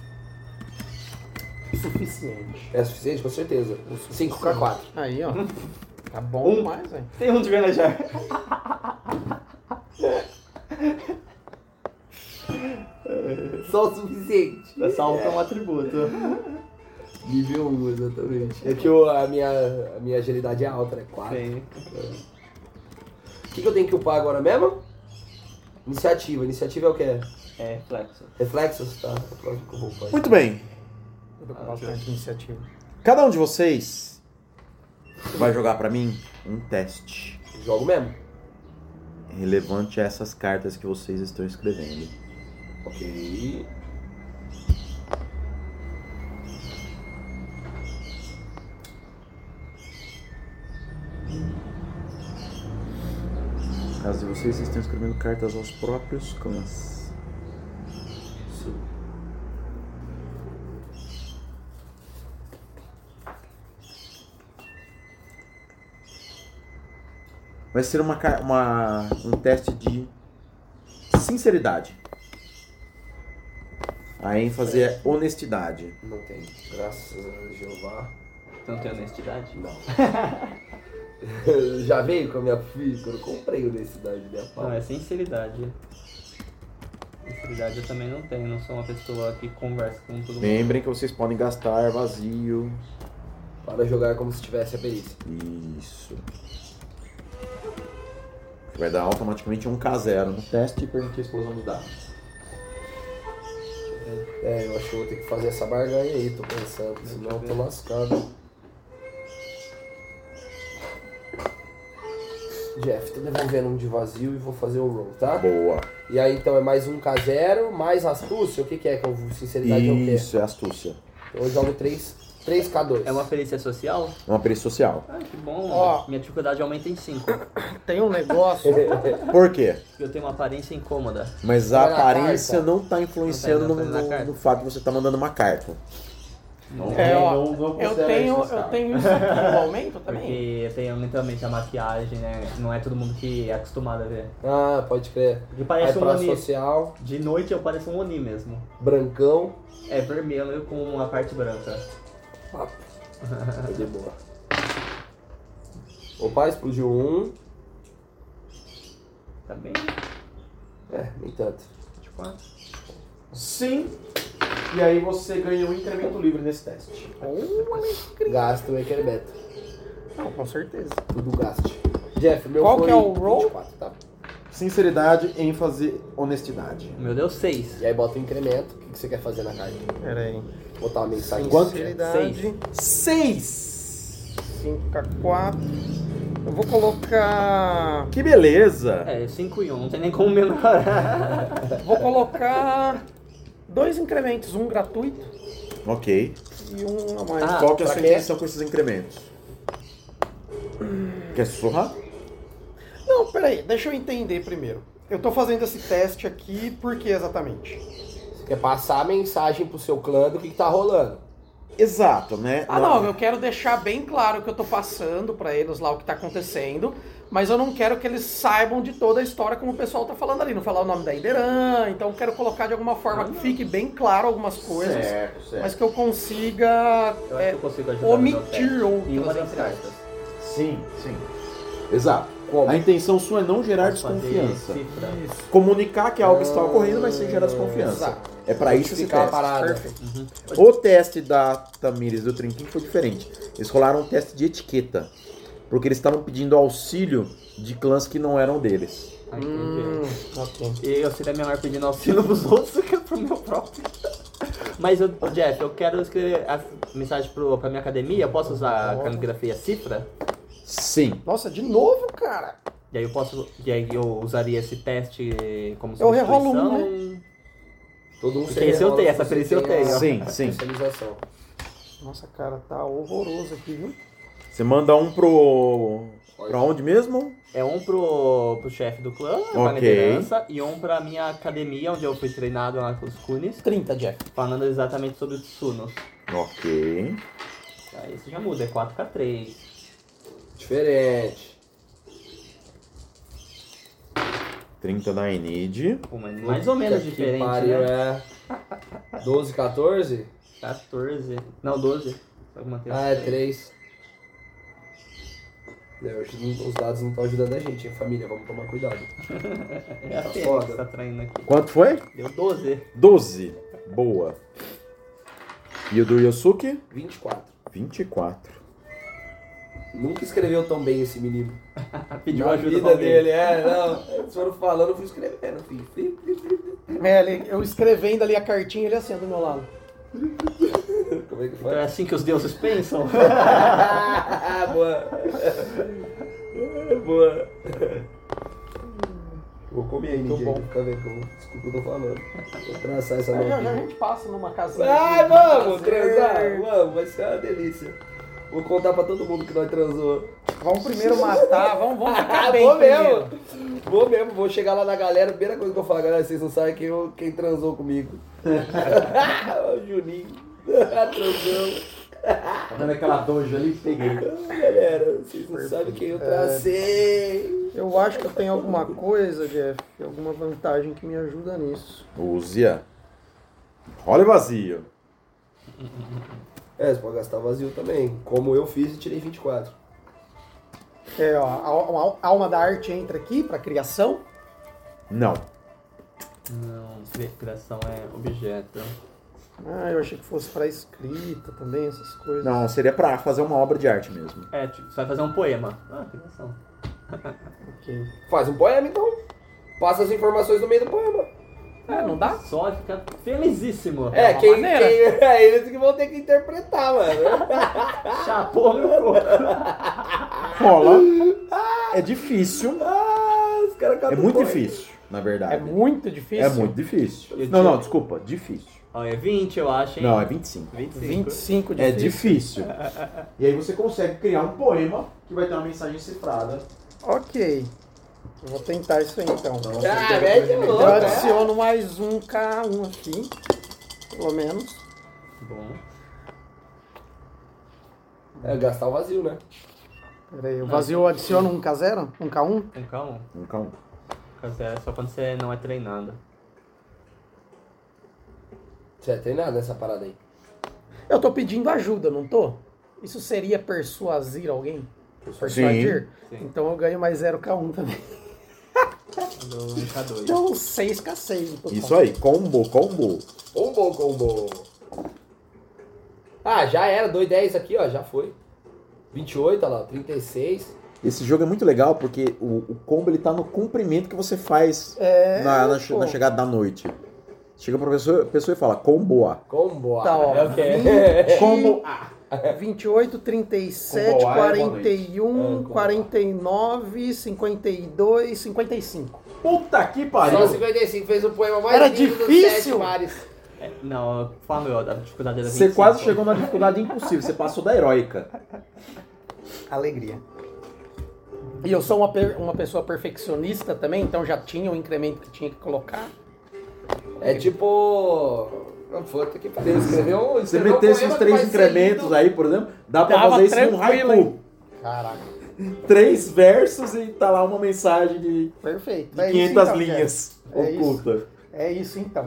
Suficiente. É suficiente? Com certeza. cinco K quatro. Aí, ó. Tá bom Um. demais, velho. Tem um de velejar. Só o suficiente. Salto é um atributo. Nível um, exatamente. É que eu- a, minha, a minha agilidade é alta, né? quatro. Sim. O que, que eu tenho que upar agora mesmo? Iniciativa. Iniciativa é o quê? É, flexo. Reflexos? Tá. É o próximo que eu vou upar. Muito bem. Eu tô com bastante iniciativa. Cada um de vocês vai jogar pra mim um teste Jogo mesmo. relevante a essas cartas que vocês estão escrevendo. Ok. No caso de vocês, vocês estão escrevendo cartas aos próprios clãs. Sim. Vai ser uma, ca- uma, um teste de sinceridade. A ênfase é honestidade. Não tem. Graças a Jeová. Você não tem honestidade? Não. Já veio com a minha filha, eu comprei honestidade minha pau. Não, é sinceridade. Sinceridade eu também não tenho, não sou uma pessoa que conversa com todo mundo. Lembrem que vocês podem gastar vazio. Para jogar como se tivesse a perícia. Isso. Vai dar automaticamente um K zero no teste e permitir a explosão dos dados. É, eu acho que eu vou ter que fazer essa barganha aí, tô pensando, senão eu tô lascado. Jeff, tô devolvendo um de vazio e vou fazer o roll, tá? Boa. E aí então é mais um K zero, mais astúcia, o que que é que eu sinceridade é o quê? Isso, é astúcia. Então eu jogo três K dois. É uma perícia social? É uma perícia social. Ah, que bom. Ó. Minha dificuldade aumenta em cinco. Tem um negócio. Por quê? Eu tenho uma aparência incômoda. Mas a Vai na aparência carta. não tá influenciando Não tá no, na no- carta. no fato de você estar mandando uma carta. Não, É, ó, não- não eu considera tenho, isso, eu cara. tenho isso aqui no aumento também. Porque eu tenho literalmente a maquiagem, né? Não é todo mundo que é acostumado a ver. Ah, pode crer. Porque Aí parece um pra Oni. social, De noite eu pareço um Oni mesmo. brancão. É vermelho com uma parte branca. Papo. Foi de boa. Opa, explodiu um. Tá bem? É, nem tanto. vinte e quatro. Sim. E aí você ganha um incremento livre nesse teste. Oh, alegria. Gasto o incremento. Não, com certeza. Tudo gaste. Jeff, meu Qual foi que é o roll? vinte e quatro, tá? Sinceridade, ênfase, honestidade. Meu Deus, seis. E aí bota o incremento. O que que você quer fazer na carta? Pera aí. Botar uma mensagem. Sinceridade. Seis! cinco K quatro. Eu vou colocar... Que beleza! É, cinco e um, não tem nem como melhorar. Vou colocar dois incrementos, um gratuito Ok. e um a mais. Ah, Qual que é a pra sua quê? intenção com esses incrementos? Quer sussurrar? Não, peraí, deixa eu entender primeiro. Eu tô fazendo esse teste aqui por que exatamente? Você quer passar a mensagem pro seu clã do que, que tá rolando. Exato, né? Ah, não, eu quero deixar bem claro o que eu tô passando pra eles lá, o que tá acontecendo, mas eu não quero que eles saibam de toda a história como o pessoal tá falando ali, não falar o nome da Ideran, então eu quero colocar de alguma forma que fique bem claro algumas coisas, Certo, certo. mas que eu consiga Eu acho é, que eu consigo ajudar no meu omitir teste. Em uma outras das entre cartas. aspas. Sim, sim. Exato. Como? A intenção sua é não gerar Posso fazer desconfiança. cifra. Comunicar que algo está ocorrendo, mas sem gerar desconfiança. Exato. É pra isso esse Ficar a teste. parada. Perfeito. O teste da Tamires e do Trinquim foi diferente. Eles rolaram um teste de etiqueta. Porque eles estavam pedindo auxílio de clãs que não eram deles. Ah, entendi. Hum, ok. E eu seria menor pedindo auxílio pros outros do que pro meu próprio. Mas, eu, Jeff, eu quero escrever a mensagem pro, pra minha academia. Eu posso usar a caligrafia cifra? Sim. Nossa, de novo, cara? E aí eu posso. E aí eu usaria esse teste como Eu rerolo substituição? um, Todo um Porque esse eu tenho, essa perícia eu tenho. Sim, sim. Especialização. Nossa, cara, tá horroroso aqui, viu? Você manda um pro. Pra onde mesmo? É um pro, pro chefe do clã, pra Ok. liderança, e um pra minha academia, onde eu fui treinado lá com os Kunis, trinta, Jeff. falando exatamente sobre os Tsunos. Ok. Aí isso já muda, é quatro K três. Diferente. trinta da Enid. Pô, mas mais ou menos Puta que diferente, pariu, né? é doze, quatorze? quatorze. Não, doze. Só que manter Ah, é três. Não, hoje não- os dados não estão ajudando a gente, hein, família? Vamos tomar cuidado. É a Tá Fênix foda. que tá traindo aqui. Quanto foi? Deu doze. doze. Boa. E o do Yosuke? vinte e quatro. vinte e quatro. Nunca escreveu tão bem esse menino. Pediu Na ajuda vida pra alguém. dele, é, não. Eles foram falando, eu fui escrevendo, filho. Fli, fli, fli, fli. É, ele- eu escrevendo ali a cartinha, ele assim, do meu lado. Como é que Então é foi? assim que os deuses pensam? Boa. Boa. Vou comer aí, Muito ninguém. bom. Fica vendo como desculpa o que eu tô falando. Vou traçar essa Aí já, já a notinha. gente passa numa casinha. Ai, aqui, vamos fazer- transar? Vamos, vai ser uma delícia. Vou contar pra todo mundo que nós transou. Vamos primeiro matar, vamos, vamos ficar Ah, bem vou primeiro. mesmo. Vou mesmo, vou chegar lá na galera, a primeira coisa que eu falo, galera, vocês não sabem quem, eu- quem transou comigo. O Juninho. Transou. Tá dando aquela doja ali? Peguei. Galera, vocês não sabem quem eu tracei. Eu acho que eu tenho alguma coisa, Jeff, alguma vantagem que me ajuda nisso. Use-a. Rola vazio. É, você pode gastar vazio também. Como eu fiz e tirei vinte e quatro. É, ó, a, a alma da arte entra aqui pra criação. Não. Não, criação é objeto. Ah, eu achei que fosse pra escrita também, essas coisas. Não, seria pra fazer uma obra de arte mesmo. É, tipo, você vai fazer um poema. Ah, criação. Ok. Faz um poema, então. Passa as informações no meio do poema. É, não dá? Só fica felizíssimo. É, uma quem, maneira. quem, é eles que vão ter que interpretar, mano. Chapou meu corpo. Rola. É difícil. Ah, os caras É cantam muito poema. difícil, na verdade. É muito difícil. É muito difícil. Eu Não, tinha- não, desculpa. Difícil. Ó, é vinte, eu acho, hein? Não, é vinte e cinco. vinte e cinco. vinte e cinco É difícil. difícil. E aí você consegue criar um poema que vai ter uma mensagem cifrada. Ok. Eu vou tentar isso aí então. Ah, mete louco, Eu é. adiciono mais um K um aqui. Pelo menos. Bom. É gastar o vazio, né? Pera aí, o vazio adiciona um K zero? Um K um? Um calma. Um K um. É só quando você não é treinado. Você é treinado nessa parada aí. Eu tô pedindo ajuda, não tô? Isso seria persuadir alguém? Persuadir? Sim. Então eu ganho mais zero K um também. Do um K dois. Então seis K seis no total. Isso aí, combo, combo. Combo, combo. Ah, já era. dois dez aqui, ó. Já foi. vinte e oito, olha lá. trinta e seis. Esse jogo é muito legal porque o, o combo ele tá no comprimento que você faz É, na, na, che- pô. na chegada da noite. Chega pra pessoa, a pessoa e fala comboa. Combo. Tá, ó. É o quê? vinte, Combo vinte e oito, trinta e sete, Combo A é boa quarenta e um, noite. quarenta e nove, cinquenta e dois, cinquenta e cinco. Puta que Só pariu! cinquenta e cinco fez o poema mais Era lindo dos difícil? sete mares. É, não, fala meu, a dificuldade era vinte e Você cinco. quase chegou na dificuldade impossível, você passou da heróica. Alegria. E eu sou uma, per- uma pessoa perfeccionista também, então já tinha o incremento que tinha que colocar. É tipo... Não, puta que pariu. Escreveu um... Se escreveu um metesse poema uns que três vai ser incrementos lindo. aí, por exemplo, dá pra Dava fazer isso num tranquilo, haiku. hein? Caraca. Três versos e tá lá uma mensagem de, Perfeito. de É isso, quinhentas então, linhas É isso. oculta. É isso então.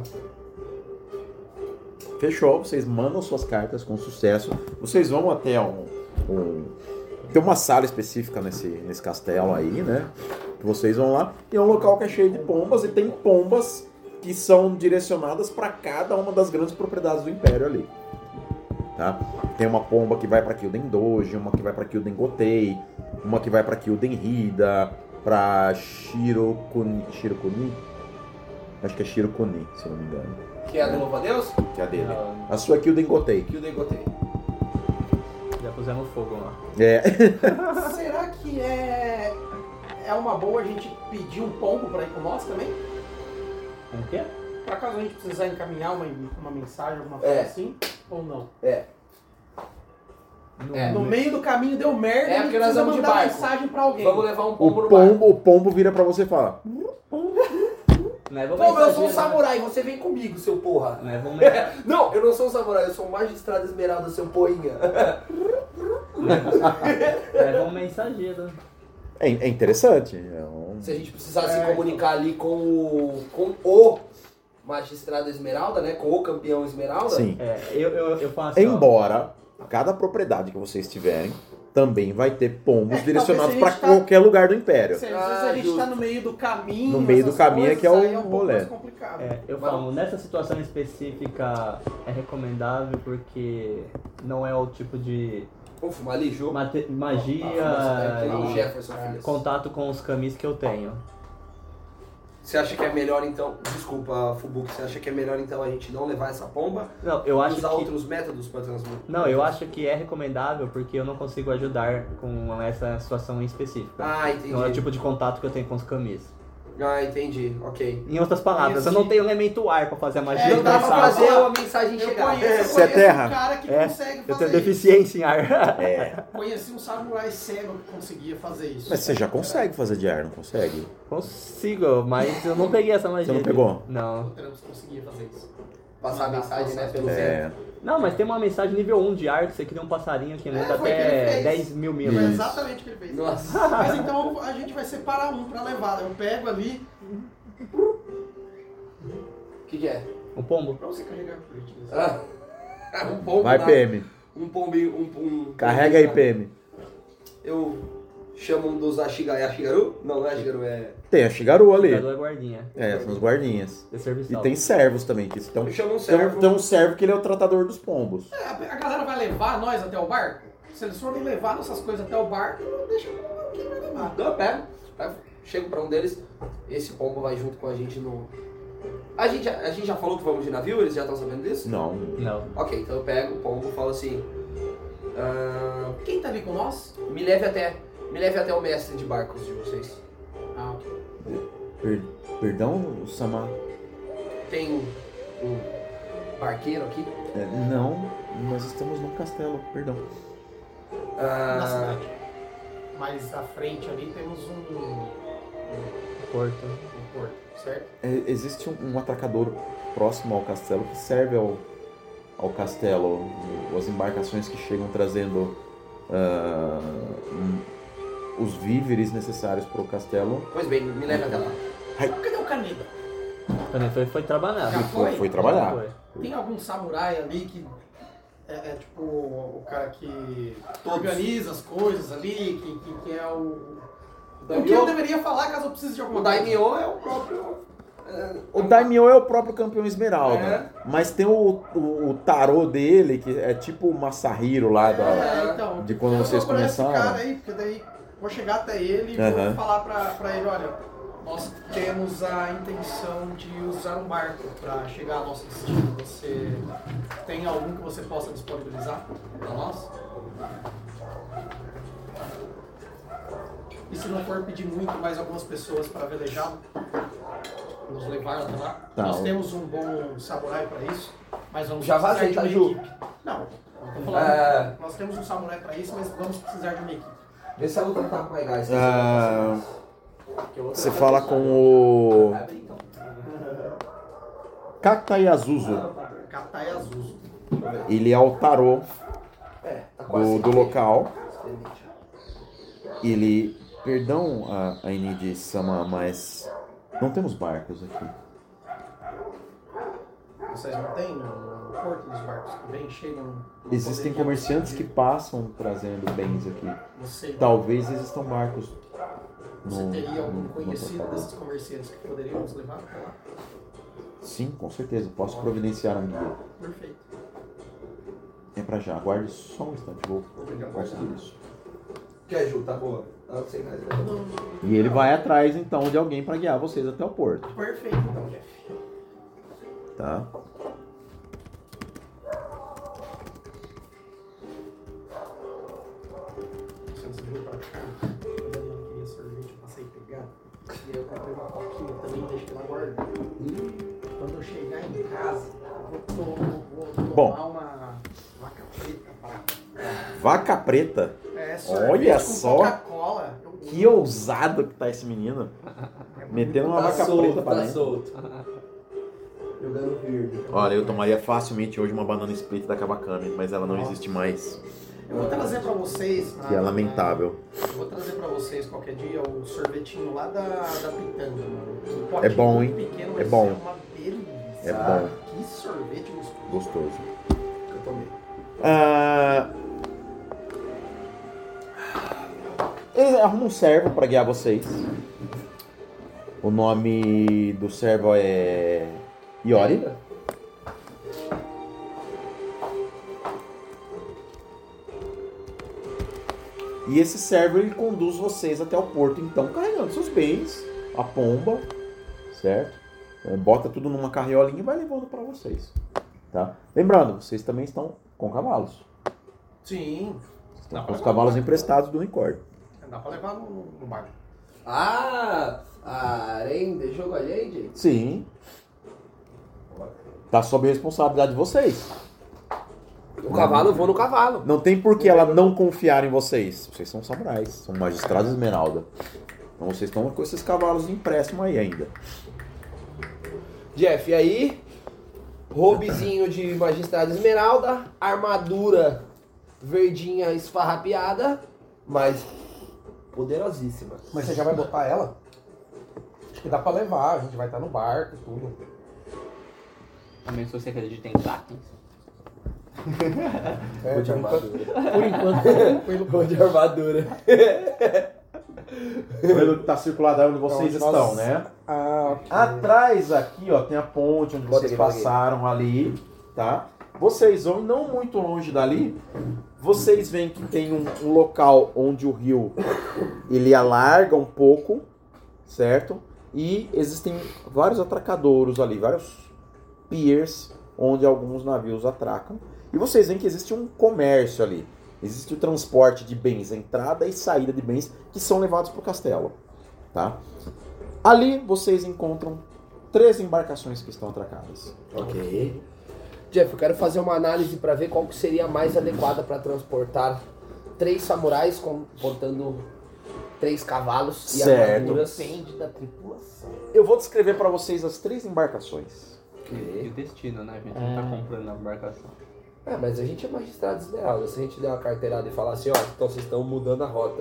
Fechou, vocês mandam suas cartas com sucesso. Vocês vão até um, um- tem uma sala específica nesse, nesse castelo aí, né? Que vocês vão lá. E é um local que é cheio de pombas e tem pombas que são direcionadas para cada uma das grandes propriedades do Império ali. Tá? Tem uma pomba que vai para Kilden Doji, uma que vai para Kilden Gotei, uma que vai para Kilden Hida, para Shirokuni, Shirokuni? Acho que é Shirokuni, se eu não me engano. Que é a do Louva a Deus? Que é a dele. Não. A sua é Kilden Gotei. Que o degotei. Já pusemos fogo lá. É. Será que é é uma boa a gente pedir um pombo para ir com nós também? Um quê? Por acaso a gente precisar encaminhar uma, uma mensagem, alguma coisa É. assim? Ou não? É. No, É. No meio do caminho deu merda, É a gente porque nós precisa vamos de mandar barco. mensagem pra alguém. Vamos levar um O pombo no barco. pombo, o pombo vira pra você e fala: Leva Pô, eu sou um mensageiro, samurai, você vem comigo, seu porra. né? Leva um men- Não, eu não sou um samurai, eu sou um magistrado esmeralda, seu porrinha. leva um mensageiro. É, é interessante. É um- Se a gente precisar se É, comunicar ali com o, com o magistrado esmeralda, né? Com o campeão esmeralda. Sim. É, eu, eu, eu falo assim, ó, Embora cada propriedade que vocês tiverem também vai ter pombos É, direcionados talvez pra a gente tá- qualquer lugar do Império. Se às vezes Ah, a gente justo. tá no meio do caminho. No meio do essas caminho é coisas, que é o aí um pouco rolê. mais complicado. É, eu Mas- falo, nessa situação específica é recomendável porque não é o tipo de Vamos fumar ali, jogo. mate- magia o e Jefferson, É. filho. contato com os camis que eu tenho. Você acha que é melhor então. Desculpa, Fubuki, você acha que é melhor então a gente não levar essa pomba? Não, eu acho Usar que outros métodos para transmutar? não, eu acho que é recomendável porque eu não consigo ajudar com essa situação em específico. Ah, entendi. Não é o tipo de contato que eu tenho com os camis. Ah, entendi. Ok. Em outras palavras, Esse- eu não tenho elemento ar pra fazer a magia É, Não do dá pra sabe. fazer mensagem. a mensagem Eu chegar. conheço, eu Você é conheço terra? um cara que É, consegue fazer Eu tenho isso. deficiência em ar. É. Conheci um samurai cego que conseguia fazer isso. Mas você já consegue fazer de ar, não consegue? Consigo, mas eu não peguei essa magia. Você não pegou? Não. O Trunks conseguia fazer isso. Passar a mensagem, né? Pelo É. Não, mas tem uma mensagem nível um de ar que você cria um passarinho que anda É, foi o que ele até fez. dez mil Foi milhas. exatamente o que ele fez. Nossa. Mas então a gente vai separar um pra levar. Eu pego ali O que, que é? Um pombo? pra você carregar por gentileza. Ah, um pombo. Vai, na- P M. Um pombinho. Um, um, Carrega aí, P M. Eu chamo um dos Ashiga, é Ashigaru? Não, não é Ashigaru, é. Tem a Shigaru ali. Jogador é guardinha. É, são os guardinhas. De E serviçal. tem servos também. Que estão, Eu chamo um tem, servo. tem um servo que ele é o tratador dos pombos. É, a a galera vai levar nós até o barco? Se eles forem levar nossas coisas até o barco, deixa Então eu pego, pego, chego pra um deles, esse pombo vai junto com a gente no... A gente, a gente já falou que vamos de navio? Eles já estão sabendo disso? Não. Não. Ok, então eu pego o pombo e falo assim... "Ah, quem tá ali com nós? Me leve até, me leve até o mestre de barcos de vocês. Ah, ok. Per- perdão, Samar? Tem um barqueiro aqui? É, não, nós estamos num castelo, perdão. Ah, Na cidade. Mais à frente ali temos um, um, Porto. um porto, certo? É, existe um, um atracadouro próximo ao castelo que serve ao, ao castelo. As embarcações que chegam trazendo ah, um, os víveres necessários para o castelo. Pois bem, me leve até lá. Cadê o Caneda? Quando ele foi, foi trabalhar. Já Foi, foi? foi trabalhar. Foi. Tem algum samurai ali que é, é tipo o cara que Todos. organiza as coisas ali, que, que, que é o... O Daimyo? que eu deveria falar caso eu precise de alguma O coisa? Daimyo é o próprio... é, O Daimyo é o próprio campeão Esmeralda, É. mas tem o, o, o tarô dele, que é tipo o Masahiro lá da... É, então, de quando eu vou vocês procurar esse começaram. cara aí, porque daí vou chegar até ele e Aham. vou falar pra, pra ele, olha, nós temos a intenção de usar um barco pra chegar ao nosso destino. Você tem algum que você possa disponibilizar pra nós? E se não for pedir muito, mais algumas pessoas para velejá-lo, nos levar até lá. Tá, Nós o- temos um bom samurai para isso, mas vamos Já precisar vazei, de tá, uma Ju? equipe. Não, eu tô falando, É. nós temos um samurai para isso, mas vamos precisar de uma equipe. Vê se a luta tá com mais gás. Ah, Que eu vou você tentar fala pensar. com o Abre, então. Katayazuzo. Katai Azuzo. Ele é o tarô É, tá quase. do, do local. Experimente. Ele... Perdão, a, a Inid-sama, mas não temos barcos aqui. Vocês não têm no porto dos barcos que vêm, chegam... não Existem poderiam comerciantes que pedir? passam trazendo bens aqui. Você, Talvez existam barcos você no, teria algum no- conhecido no- desses comerciantes que poderiam nos levar para lá? Sim, com certeza. Posso providenciar um guia. Perfeito. É pra já. Aguarde só um instante. Vou Obrigado. conseguir isso. Quer, Ju? Tá boa. Tá sem mais. E ele vai atrás, então, de alguém pra guiar vocês até o porto. Perfeito, então, Jeff. Tá? Você viu pra cá? O Daniel queria sorvete, eu passei a pegar. E aí eu comprei uma coquinha também, deixei ela guardada. Quando eu chegar em casa, eu vou, to- vou tomar Bom. uma vaca preta pra... Vaca preta. É, sorvete Olha com só. Coca-Cola. Eu- Que ousado que tá esse menino. Metendo uma Tá vaca solto, preta pra tá dentro. solto. Jogando verde. Olha, eu tomaria facilmente hoje uma banana split da Kawakami, mas ela não Nossa. existe mais. Eu vou trazer pra vocês... Que é na- lamentável. Eu vou trazer pra vocês qualquer dia o sorvetinho lá da, da Pitanga, mano. Um potinho É bom, hein? pequeno, É mas bom. uma delícia. É bom. Que sorvete gostoso. Gostoso. Eu tomei. Ah, Ele arruma um servo pra guiar vocês. O nome do servo é Iori. E esse servo ele conduz vocês até o porto, então, carregando seus bens, a pomba, certo? É, bota tudo numa carriolinha e vai levando pra vocês, tá? Lembrando, vocês também estão com cavalos. Sim. Estão Dá com pra os levar. cavalos emprestados do Record. Dá pra levar no, no, no barco. Ah, a Arém deixou com a gente? Sim. Tá sob a responsabilidade de vocês. O cavalo, eu vou no cavalo. Não tem por que ela não confiar em vocês. Vocês são samurais, são magistrados Esmeralda. Então vocês estão com esses cavalos de empréstimo aí ainda. Jeff, e aí? Robezinho de magistrado esmeralda, armadura verdinha esfarrapeada, mas poderosíssima. Mas você já vai botar ela? Acho que dá pra levar, a gente vai estar no barco e tudo. Também se você acredita em Krakens. É, Vou de por enquanto, armadura. por enquanto, tranquilo. Vou de armadura. Pelo que tá circulado aí onde vocês Então, estão, nós- né? Ah, ok. Atrás aqui, ó, tem a ponte onde Bota vocês aqui, bota aqui. passaram ali, tá? Vocês vão, não muito longe dali, vocês veem que tem um, um local onde o rio ele alarga um pouco, certo? E existem vários atracadouros ali, vários piers onde alguns navios atracam. E vocês veem que existe um comércio ali. Existe o transporte de bens, entrada e saída de bens que são levados para o castelo, tá? Ali vocês encontram três embarcações que estão atracadas. Ok. Jeff, eu quero fazer uma análise para ver qual que seria a mais adequada para transportar três samurais portando três cavalos e Certo. armaduras. Depende da tripulação. Eu vou descrever para vocês as três embarcações. E o destino, né? A gente não tá comprando a embarcação. É, mas a gente é magistrado esmeralda. Se a gente der uma carteirada e falar assim, ó, então vocês estão mudando a rota.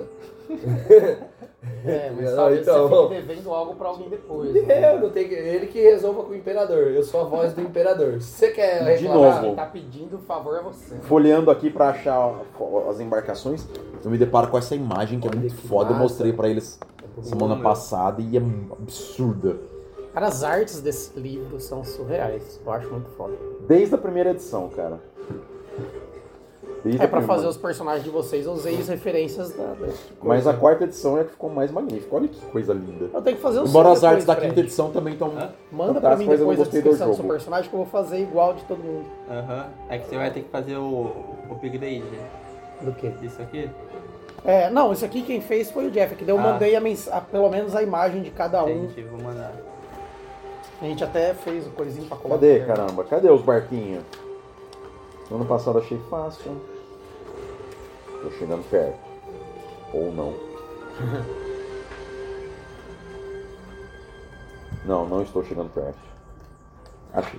É, mas Não, talvez então- você fique devendo algo pra alguém depois. né? É, não tem que... Ele que resolva com o imperador. Eu sou a voz do imperador. Se você quer De reclamar, novo. Quem tá pedindo favor é você. Folheando aqui para achar as embarcações, eu me deparo com essa imagem que é Olha muito que foda. Eu massa. mostrei para eles semana meu. passada e é absurda. Cara, as artes desse livro são surreais. Eu acho muito foda. Desde a primeira edição, cara. Desde É a pra primeira. fazer os personagens de vocês, eu usei as referências da, da tipo de coisa. Mas a quarta edição é que ficou mais magnífica. Olha que coisa linda. Eu tenho que fazer o Embora seu as artes da depois, quinta Fred. edição também estão. Manda pra mim mas eu não depois a gostei do descrição do seu jogo. personagem que eu vou fazer igual de todo mundo. Aham. É que você vai ter que fazer o, o upgrade Do quê? disso aqui. É, não, isso aqui quem fez foi o Jeff, que daí eu Ah. mandei a mens- a- pelo menos a imagem de cada um. Gente, vou mandar. A gente até fez o coisinho pra colocar. Cadê, caramba? Cadê os barquinhos? Ano passado achei fácil. Tô chegando perto. Ou não. Não, não estou chegando perto. Achei.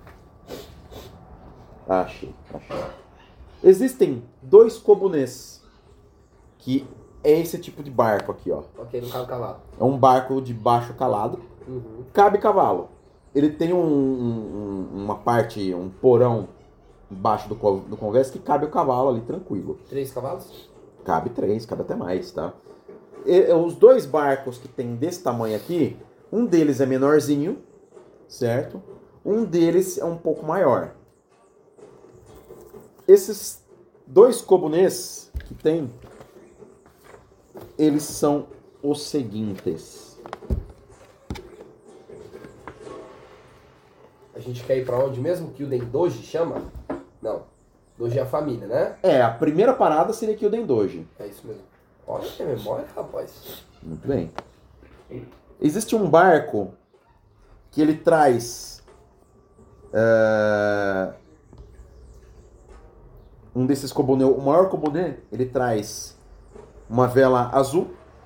Achei, achei. Existem dois kobunês. Que é esse tipo de barco aqui, ó. ok, não cabe cavalo. É um barco de baixo calado. Uhum. Cabe cavalo. Ele tem um, um- um- uma parte, um porão embaixo do, co- do convés que cabe o cavalo ali tranquilo. Três cavalos? Cabe três, cabe até mais, tá? E- os dois barcos que tem desse tamanho aqui, um deles é menorzinho, certo? Um deles é um pouco maior. Esses dois kobunês que tem, eles são os seguintes. A gente quer ir pra onde mesmo? Que o Dendoji chama? Não. Doji é a família, né? É, a primeira parada seria aqui o Dendoji. É isso mesmo. Olha que memória, rapaz. Muito bem. Existe um barco que ele traz é, um desses kobunê, o maior kobunê, ele traz uma vela azul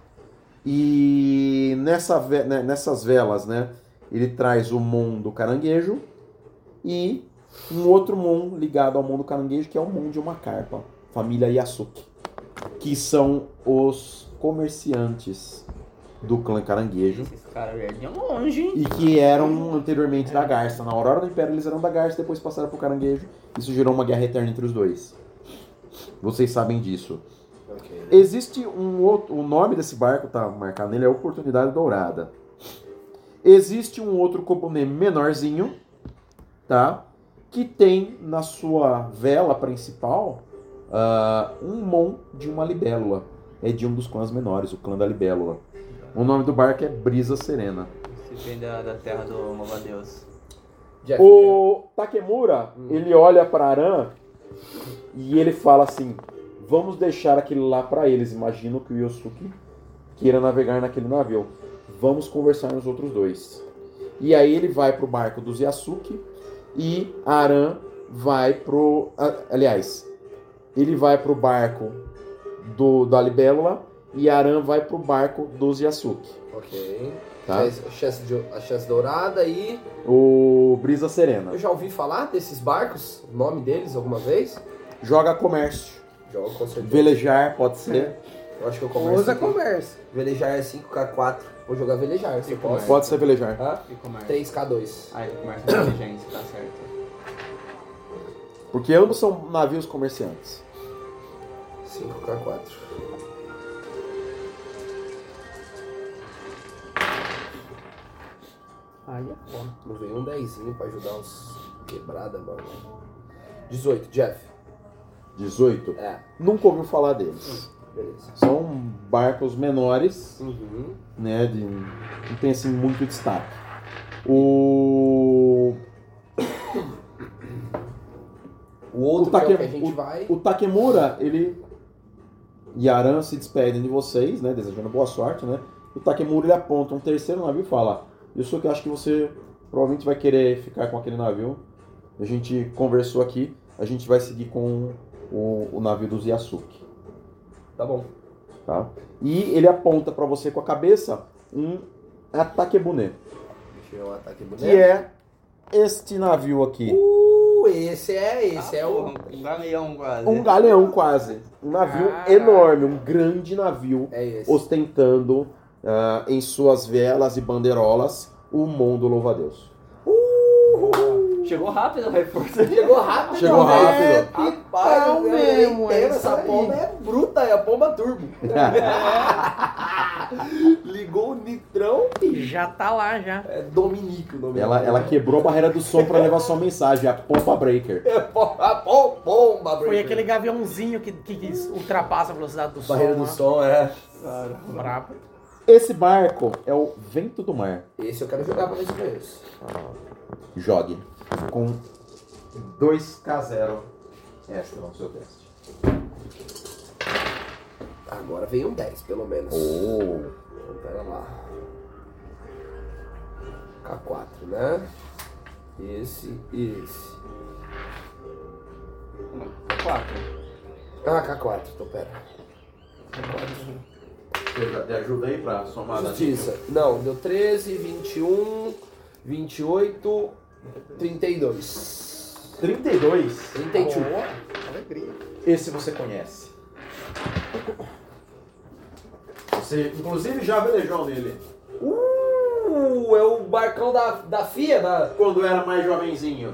e nessa, ve- né, nessas velas, né, ele traz o Mon do caranguejo e um outro Mon ligado ao Mon do caranguejo, que é o Mon de uma carpa, família Yasuki, que são os comerciantes do clã caranguejo Esses caras vieram de longe, hein? e que eram anteriormente da Garça. Na Aurora do Império eles eram da Garça, depois passaram pro caranguejo. Isso gerou uma guerra eterna entre os dois. Vocês sabem disso. Ok. Existe um outro, o nome desse barco tá marcado nele é Oportunidade Dourada. Existe um outro kobunê menorzinho, tá? Que tem na sua vela principal ah, um Mon de uma libélula. É de um dos clãs menores, o clã da libélula. O nome do barco é Brisa Serena. Se vem da, da terra do Louva-a-Deus. Jeff, O Takemura, ele olha para Aran e ele fala assim: vamos deixar aquilo lá para eles. Imagino que o Yosuke queira navegar naquele navio. Vamos conversar nos outros dois. E aí ele vai pro barco dos Yasuke e Aran vai pro... ah, aliás, ele vai pro barco do, da Libélula e Aran vai pro barco dos Yasuke. Ok. Tá. Mas a chance, de- a chance dourada e... O Brisa Serena. Eu já ouvi falar desses barcos, o nome deles alguma vez? Joga comércio. Jogo com certeza. Velejar pode ser. Eu acho que eu começo Usa aqui. conversa. Velejar é cinco K quatro. Vou jogar velejar, você E pode? como Pode ser velejar. Hã? E comércio. três K dois. Ah, e comércio de inteligência, tá certo. Porque ambos são navios comerciantes. cinco K quatro. Aí é foda. Não veio um dezinho pra ajudar os quebrada, mano. dezoito, Jeff. dezoito? É, Nunca ouviu falar deles. beleza. São barcos menores, Uhum. né? De, não tem assim muito destaque. O, O outro o, que é o Take- que a gente o- vai... o Takemura, ele e Aran se despedem de vocês, né? Desejando boa sorte, né? O Takemura ele aponta um terceiro navio e fala: eu sou que acho que você provavelmente vai querer ficar com aquele navio. A gente conversou aqui, a gente vai seguir com o, o navio dos Yasuki. Tá bom. Tá? E ele aponta pra você com a cabeça um Atakebune, Deixa eu um ataque bonito. que é este navio aqui. Uh, esse é, esse Ah, é o... porra, um galeão quase. Um galeão quase. Um navio Caraca. enorme, um grande navio, É esse. ostentando ah, em suas velas e bandeirolas o mundo louva-a-Deus. Chegou rápido o reforço. Chegou rápido. Chegou né? rápido. Rapaz, Então eu mesmo, entendo, é isso essa aí. pomba é bruta, é a pomba turbo. Ligou o nitrão e Já tá lá, já. é Dominique o nome Ela, dela. ela quebrou a barreira do som para levar sua mensagem, a Pompa Breaker. É pom- a pom- pomba, Foi breaker. aquele gaviãozinho que, que, que ultrapassa a velocidade do Barreira som. do lá. som, é. Brabo. Esse barco é o Vento do Mar. Esse eu quero jogar pra ver se eu conheço. Jogue com dois K zero extra no seu teste. Agora veio um dez, pelo menos. Oh. Então, pera lá. K quatro, né? Esse e esse. Quatro. Ah, K quatro, então pera. Te ajuda aí pra somar da Justiça. Não, deu treze, vinte e um, vinte e oito, trinta e dois. trinta e dois. trinta e dois. Boa. Alegria. Esse você conhece. Você, inclusive, já velejou nele. Uh, é o barcão da, da F I A, da... Quando era mais jovenzinho.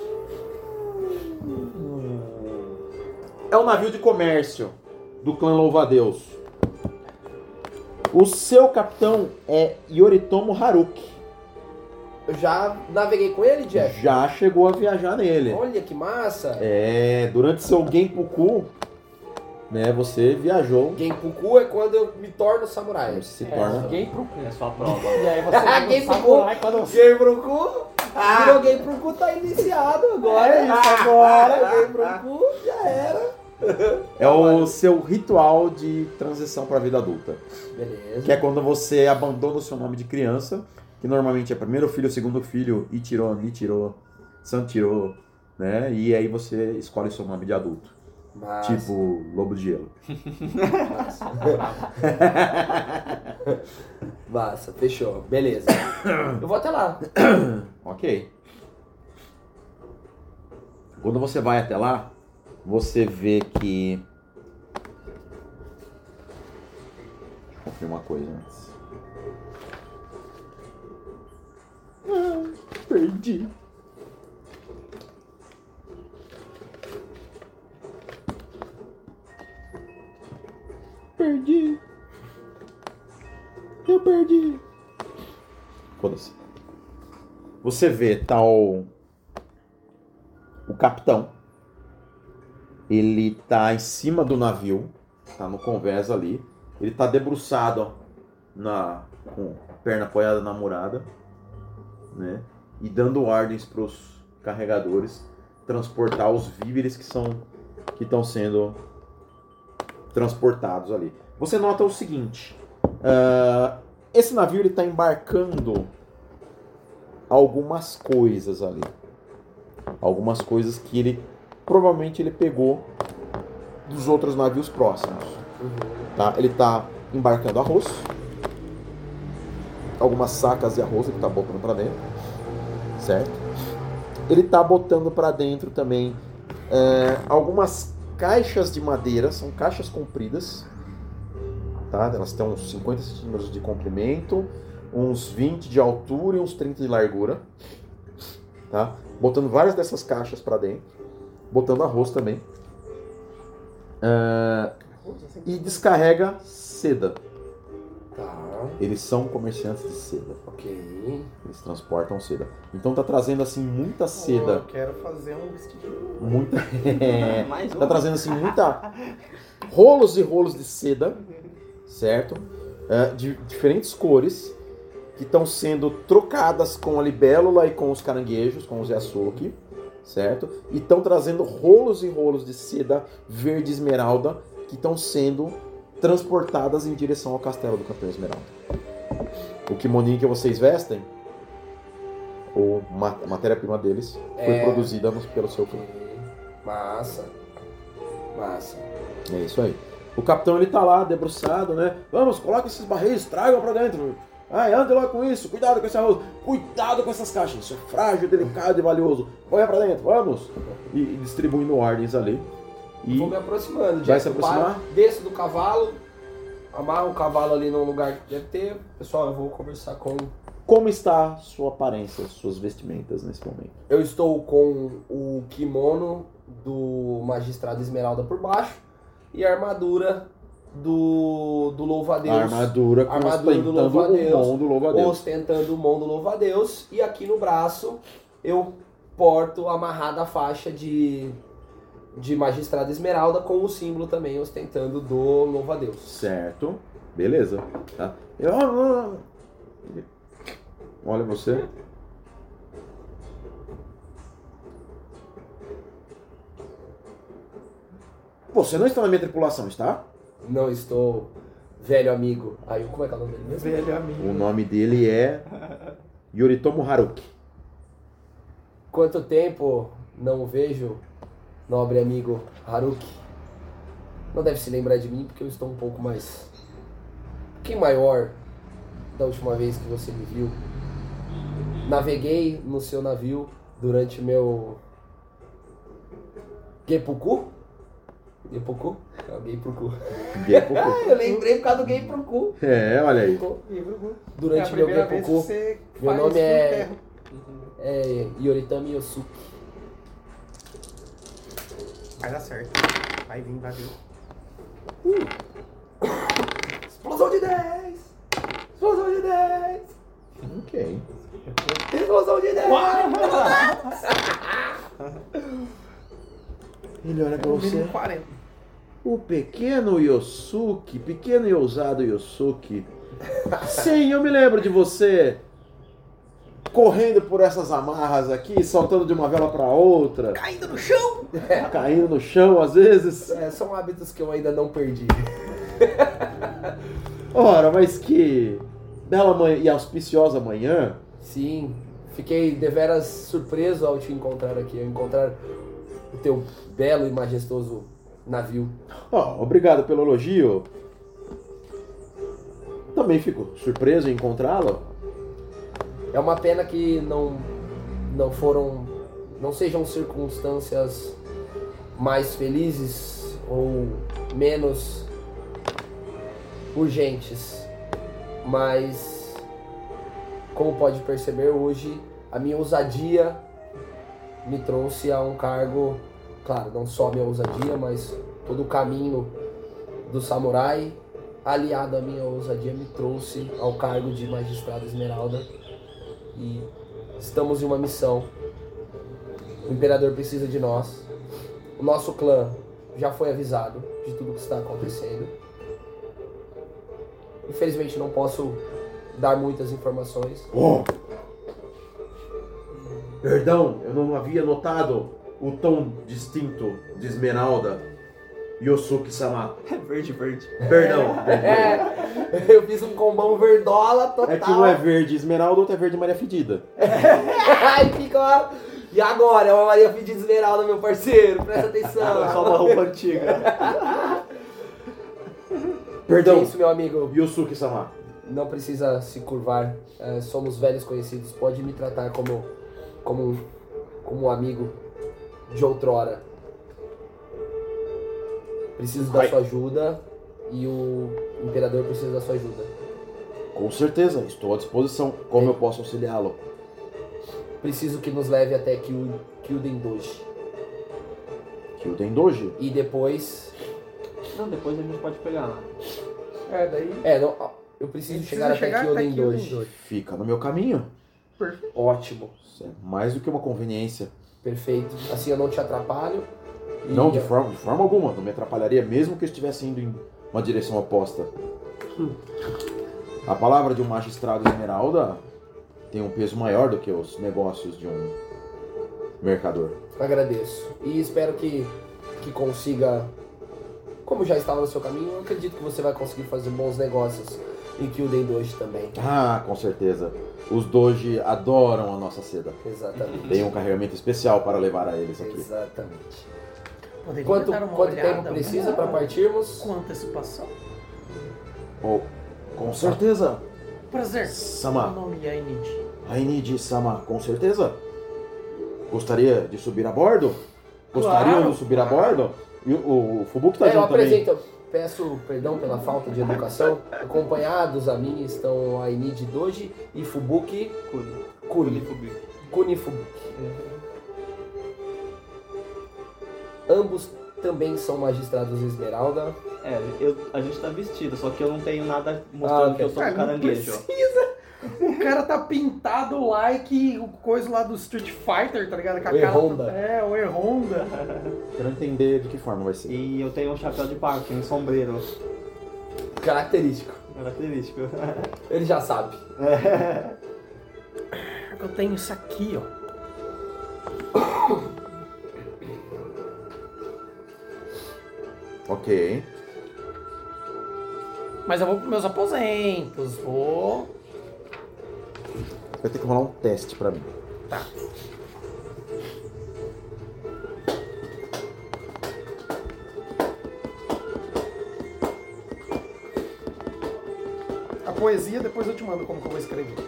É um navio de comércio do clã Louva-a-Deus. O seu capitão é Yoritomo Haruki. Eu já naveguei com ele, Jeff. Já chegou a viajar nele. Olha que massa. É, durante seu Genpuku, né, você viajou. Genpuku é quando eu me torno samurai. Você se É, torna. Gay pro cu. É só a prova. E aí você vira Gay um pro samurai quando você... Genpuku, virou Genpuku, tá iniciado agora. É isso agora. Genpuku já era. É o seu ritual de transição para a vida adulta. Beleza. Que é quando você abandona o seu nome de criança, que normalmente é primeiro filho, segundo filho, Ichiro, Nichiro, Sanchiro, né? E aí você escolhe o seu nome de adulto. Massa. Tipo Lobo de Gelo. Massa, fechou. Beleza. Eu vou até lá. Ok. Quando você vai até lá, você vê que... Deixa eu conferir uma coisa antes. Ah, perdi. Perdi. Eu perdi. Foda-se. Você vê tal... O capitão. Ele tá em cima do navio. Tá no convés ali. Ele tá debruçado, ó, na, com a perna apoiada na murada, né? E dando ordens pros carregadores transportar os víveres que são que estão sendo transportados ali. Você nota o seguinte: uh, esse navio ele está embarcando algumas coisas ali, algumas coisas que ele provavelmente ele pegou dos outros navios próximos. Tá? Ele está embarcando arroz, algumas sacas de arroz ele está botando para dentro, certo? Ele está botando para dentro também é, algumas caixas de madeira, são caixas compridas, tá? Elas têm uns cinquenta centímetros de comprimento, uns vinte de altura e uns trinta de largura, tá? Botando várias dessas caixas para dentro, botando arroz também. É, e descarrega seda. Tá. Eles são comerciantes de seda. Ok. Eles transportam seda. Então tá trazendo assim muita Oh, seda. eu quero fazer um vestidinho. Muita. É, Mais tá um. trazendo assim muita. Rolos e rolos de seda, certo? É, de diferentes cores, que estão sendo trocadas com a libélula e com os caranguejos, com os yasuki, certo? E estão trazendo rolos e rolos de seda verde esmeralda que estão sendo transportadas em direção ao castelo do Capitão Esmeralda. O kimoninho que vocês vestem, ou ma- a matéria-prima deles, foi É. produzida no- pelo seu clã. Massa. Massa. É isso aí. O capitão ele tá lá, debruçado, né? Vamos, coloca esses barris, tragam pra dentro. Ai, ande lá com isso, cuidado com esse arroz, cuidado com essas caixas, isso é frágil, delicado e valioso. Põe pra dentro, vamos! E, e distribuindo ordens ali. E Vou me aproximando. Vai Jack, se eu aproximar? paro, desço do cavalo, amarro o cavalo ali num lugar que deve ter. Pessoal, eu vou conversar com... como está sua aparência, suas vestimentas nesse momento? Eu estou com o kimono do Magistrado Esmeralda por baixo e a armadura do, do Louva-a-Deus. A armadura com Armadura do ostentando o Louva-a-Deus. mão do louva-a-Deus. Ostentando o mão do Louva-a-Deus. E aqui no braço eu porto amarrada a faixa de, de Magistrado Esmeralda com o símbolo também ostentando do Louva-a-Deus. Certo, beleza. Tá? Eu, ah, ah. Olha você. Você não está na minha tripulação, está? Não estou, velho amigo. Aí, como é que é o nome dele mesmo? Velho amigo. O nome dele é Yoritomo Haruki. Quanto tempo não o vejo, nobre amigo Haruki? Não deve se lembrar de mim porque eu estou um pouco mais... Um pouquinho maior da última vez que você me viu. Naveguei no seu navio durante meu... Geppuku? Geppuku? É o gay pro cu. Geppuku. Ah, eu lembrei por causa do gay pro cu. É, olha aí. Durante é a meu primeira vez que Geppuku, você meu faz nome no é- terra. é Yoritami Yosuke. Vai dar certo. Vai vir, vai vir. Explosão de dez! Explosão de dez! Ok. Explosão de dez! Ele olha pra No você. mínimo quarenta. O pequeno Yosuke, pequeno e ousado Yosuke. Sim, eu me lembro de você correndo por essas amarras aqui, saltando de uma vela pra outra, Caindo no chão! caindo no chão às vezes. É, são hábitos que eu ainda não perdi. Ora, mas que bela manhã e auspiciosa manhã. Sim, fiquei deveras surpreso ao te encontrar aqui, ao encontrar o teu belo e majestoso navio. Oh, obrigado pelo elogio. Também fico surpreso em encontrá-lo. É uma pena que não, não foram, não sejam circunstâncias mais felizes ou menos urgentes, mas como pode perceber hoje, a minha ousadia me trouxe a um cargo, claro, não só a minha ousadia, mas todo o caminho do samurai, aliado à minha ousadia, me trouxe ao cargo de Magistrado Esmeralda. E estamos em uma missão. O imperador precisa de nós. O nosso clã já foi avisado de tudo que está acontecendo. Infelizmente não posso dar muitas informações. Oh! Perdão, eu não havia notado o tom distinto de Esmeralda. Yosuke-sama. Verde, verde. Perdão. É, eu fiz um combão verdola total. É que um é verde Esmeralda, outro é verde Maria Fedida. Ai, fica lá. E agora? É uma Maria Fedida Esmeralda, meu parceiro. Presta atenção. Só uma roupa antiga. Perdão, Que isso, meu amigo. Yosuke-sama. Não precisa se curvar. É, somos velhos conhecidos. Pode me tratar como, como, um, como um amigo de outrora. Preciso da Vai. sua ajuda e o imperador precisa da sua ajuda. Com certeza, estou à disposição. Como eu posso auxiliá-lo? Preciso que nos leve até Kyu- Kyuden Doji. Kyuden Doji? E depois... Não, depois a gente pode pegar lá. É, daí. É, não, Eu preciso Precisa chegar até chegar aqui, até Oden aqui, Oden dois. dois. Fica no meu caminho. Perfeito. Ótimo. Isso é mais do que uma conveniência. Perfeito. Assim eu não te atrapalho. E Não, de forma, de forma alguma. Não me atrapalharia mesmo que eu estivesse indo em uma direção oposta. A palavra de um magistrado esmeralda tem um peso maior do que os negócios de um mercador. Agradeço. E espero que, que consiga, como já estava no seu caminho, eu acredito que você vai conseguir fazer bons negócios em Kilden dois também. Ah, com certeza. Os Doji adoram a nossa seda. Exatamente. Tem um carregamento especial para levar a eles aqui. Exatamente. Poderia Quanto, dar uma quanto olhada, tempo precisa uma- para partirmos? Com antecipação. Oh, com certeza. Prazer. Sama. Meu nome é Enid. Rainid Sama, com certeza. Gostaria de subir a bordo? Gostariam Claro, de subir a claro. bordo? E o, o, o Fubuki tá É, eu junto também. apresento, eu peço perdão pela falta de educação. Acompanhados a mim estão a Enid Doji e Fubuki Kuni. Kuni. Fubuki. Kuni Fubuki. Ambos também são magistrados Esmeralda. É, eu, a gente tá vestido, só que eu não tenho nada mostrando Ah, ok. que eu sou um Cara, não caranguejo. precisa. O cara tá pintado like o coisa lá do Street Fighter, tá ligado? Com a O cara- E-Honda. É, o E-Honda. Quero entender de que forma vai ser. E eu tenho um chapéu de parque, um sombreiro. Característico. Característico. Ele já sabe. Eu tenho isso aqui, ó. Ok. Mas eu vou pros meus aposentos, vou... Vai ter que rolar um teste pra mim. Tá. A poesia, depois eu te mando como que eu vou escrever.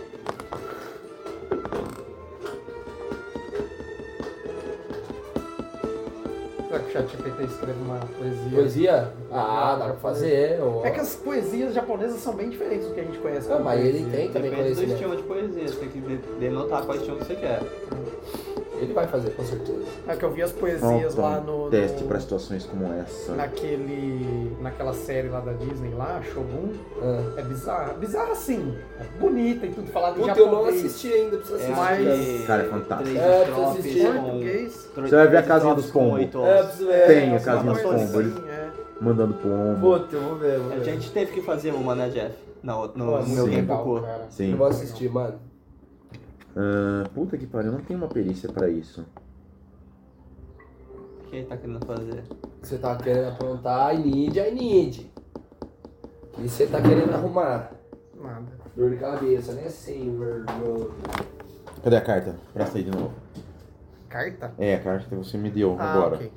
Será que o chat G P T escreve uma poesia? Poesia? Ah, dá pra fazer. ó. É que as poesias japonesas são bem diferentes do que a gente conhece. Ah, como mas ele poesia. tem também Depende do conhecimento. estilo de poesia, você tem que de- denotar qual estilo que você quer. Ele vai fazer, com certeza. É que eu vi as poesias Falta lá um no... teste no- para situações como essa. naquele, naquela série lá da Disney lá, Shogun, Ah. é bizarra. Bizarra assim, é bonita e tudo falado em Puta, eu não japonês. assisti ainda, precisa É, assistir. mas- Cara, é fantástico. Três É, estrofes precisa assistir. com- Português. três Você vai ver a estrofes casinha dos com pombos. oito- É, preciso ver. Tem a alguma casinha dos coisa pombos, eles assim, é. mandando pombo. Puta, eu vou ver, vou A ver. gente teve que fazer uma, né, Jeff? No, no, Nossa, no meu sim. Gengoku. cara. Sim. Eu vou assistir, mano. Ah, puta que pariu, não tem uma perícia pra isso. O que ele tá querendo fazer? Você tá querendo aprontar, I need, I need. O que você tá querendo arrumar? Nada. Dor de cabeça, né, senhor? Cadê a carta? Presta aí de novo. Carta? É, a carta que você me deu Ah, agora. ok.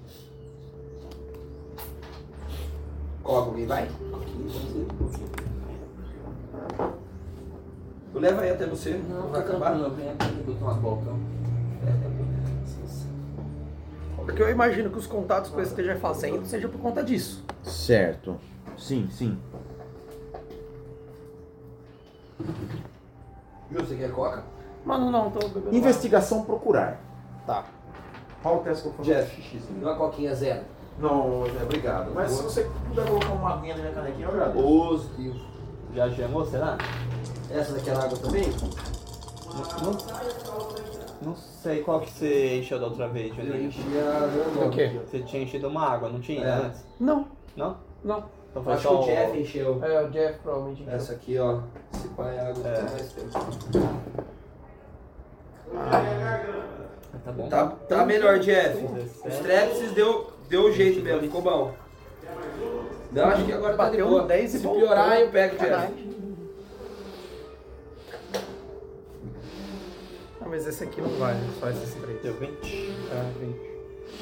Coloca alguém, vai? Eu levo aí até você. Não, vai acabar. vem aqui que eu tô uma boca. Porque eu imagino que os contatos que você esteja fazendo seja por conta disso. Certo. Sim, sim. Viu, você quer coca? Mano, não, tô bebendo Investigação procurar. Tá. Qual o teste que eu faço? Jeff, uma coquinha zero. Não, é obrigado. Mas se você puder colocar uma aguinha na minha canequinha, eu agradeço. Os Deus. Já chamou, será? Essa daqui era água também? Não, não sei qual que você encheu da outra vez, Eu Juninho. enchia meu O quê? nome. Você tinha enchido uma água, não tinha É. antes? Não, Não? não. Então foi Acho que só o Jeff encheu. É, o Jeff provavelmente. encheu. Essa aqui, ó. Esse pai é água que É. tem mais tempo. Tá bom. Tá, tá melhor, Jeff. Os dezessete. traps deu, deu jeito mesmo, ficou bom. Não, acho que agora tá de Bateu boa. no dez e Se voltou. piorar, eu pego o Jeff. Caralho. Ah, mas esse aqui não vale, só esses três. Deu vinte. É, vinte.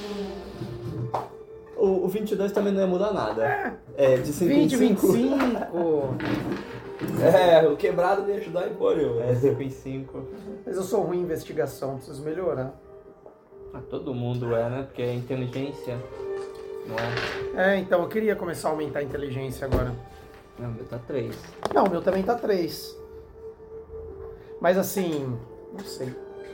O, o vinte e dois também não ia mudar nada. É, de cinco vinte, em vinte e cinco. cinco. É, o quebrado não ia ajudar em pôr, eu. É, cinco em cinco. Mas eu sou ruim em investigação, preciso melhorar. Ah, todo mundo é, né? Porque é inteligência. Não é? É, então eu queria começar a aumentar a inteligência agora. Não, meu tá três. Não, o meu também tá três. Mas assim, não sei.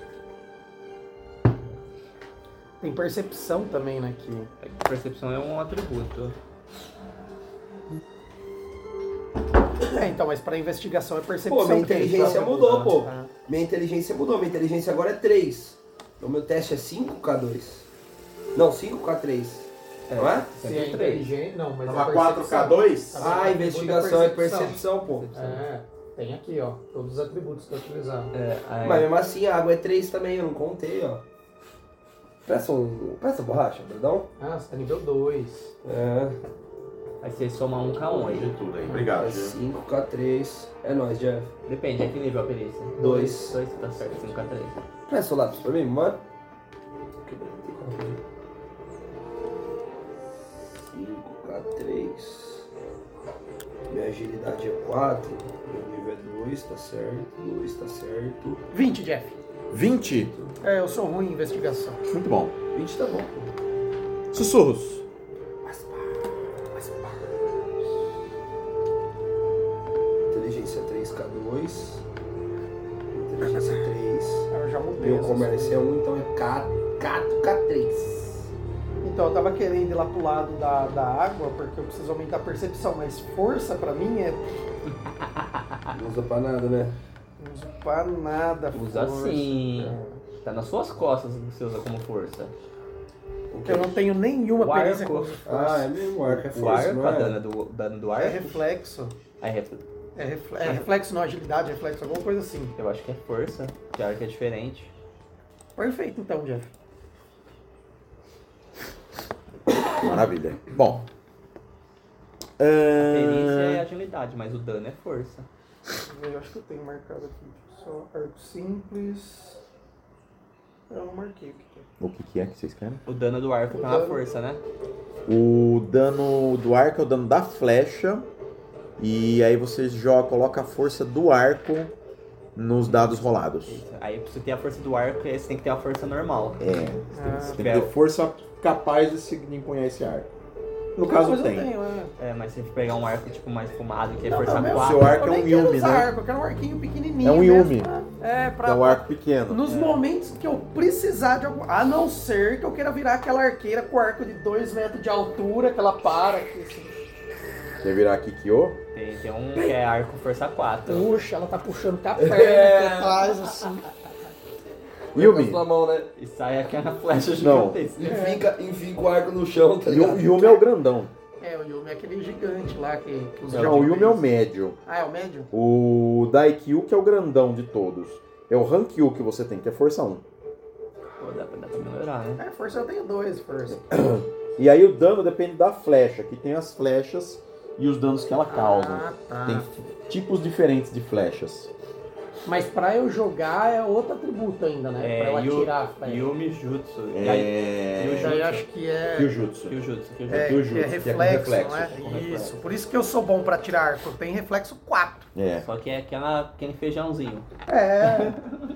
Tem percepção também, né? Que... É que percepção é um atributo. É, então, mas pra investigação é percepção. Pô, minha que a gente inteligência tá mudou, usando. pô. Ah. Minha inteligência mudou. Minha inteligência agora é três. Então meu teste é cinco K dois. Não, cinco K três. Não é? Se é inteligente, não, mas Tava é quatro K dois? percepção. Ah, investigação é percepção, pô. É, tem aqui, ó, todos os atributos que eu utilizando. É, aí, Mas mesmo assim, a água é três também, eu não contei, ó. Presta um. Presta borracha, Bradão. Ah, você tá nível dois. É. aí você soma um K um aí. De tudo aí. Obrigado, É Jeff. cinco K três. É nóis, Jeff. Depende, é que nível a perícia? Dois. Dois, tá certo, cinco K três. Presta o lápis pra mim, mano. cinco K três. Minha agilidade é quatro. Meu nível é dois, tá certo. dois, tá certo. vinte, Jeff. vinte? É, eu sou ruim em investigação. Muito bom. vinte tá bom, pô. Sussurros. Inteligência três K dois. Inteligência três. Eu já mudei. Meu essas comércio é um, então é K, K, K três. Então, eu tava querendo ir lá pro lado da, da água, porque eu preciso aumentar a percepção, mas força pra mim é. Não usa pra nada, né? Não uso pra nada. Usa força. sim. Tá nas suas costas que você usa como força. Porque eu não tenho nenhuma O perícia arco. com força. Ah, é mesmo, o arco é O força, arco, não a é? dano do, dano do É arco. reflexo. Aí ref- É, refle- é reflexo, não agilidade, reflexo, alguma coisa assim. eu acho que é força, que arco é diferente. Perfeito então, Jeff. Maravilha. Bom. Perícia é É... agilidade, mas o dano é força. Eu acho que eu tenho marcado aqui. Só arco simples. Eu não marquei o que que é. O que, que é que vocês querem? O dano do arco O tá na dano- força, né? O dano do arco é o dano da flecha. E aí você joga, coloca a força do arco nos dados rolados. Isso. Aí pra você ter a força do arco, aí você tem que ter a força normal. É, você tem, Ah, você tem que ter força capaz de se de empunhar esse arco. No caso Mas eu tem. tenho, é. É, mas se você pegar um arco tipo mais fumado, que é Não, força não, meu quatro. Seu arco eu é um nem quero Yumi, usar né? arco, eu quero um arquinho pequenininho. É um mesmo, Yumi. pra- É, pra... É um arco pequeno. Nos momentos que eu precisar de algum... A não ser que eu queira virar aquela arqueira com arco de dois metros de altura, que ela para aqui, assim. Quer virar Kikyo? Tem, tem um que é arco força quatro. Puxa, ela tá puxando com a perna É. pra trás, assim. Yumi. Com a sua mão, né? E sai aquela flecha Não. gigantesca. E fica, enfia o arco no chão, tá Yu- ligado? Yumi é o grandão. É, o Yumi é aquele gigante lá que, que os Não, o japoneses- Yumi é o médio. Ah, é o médio? O Daikyu, que é o grandão de todos. É o Hankyu que você tem, que é força um. Pô, dá pra, dá pra melhorar, né? É, força eu tenho dois, força. E aí o dano depende da flecha, que tem as flechas e os danos que ela causa. Ah, tá. Tem f- tipos diferentes de flechas. Mas pra eu jogar é outro atributo ainda, né? pra eu É, Yu- atirar a flecha. Yumi Jutsu. E aí, É. Eu já acho que é... Kyujutsu. Kyujutsu, Kyujutsu. É, Kyujutsu, que é que é com reflexo, reflexo, não é? com reflexo. Isso, por isso que eu sou bom pra tirar arco. Eu tenho reflexo quatro. É. Só que é aquela, aquele feijãozinho. É,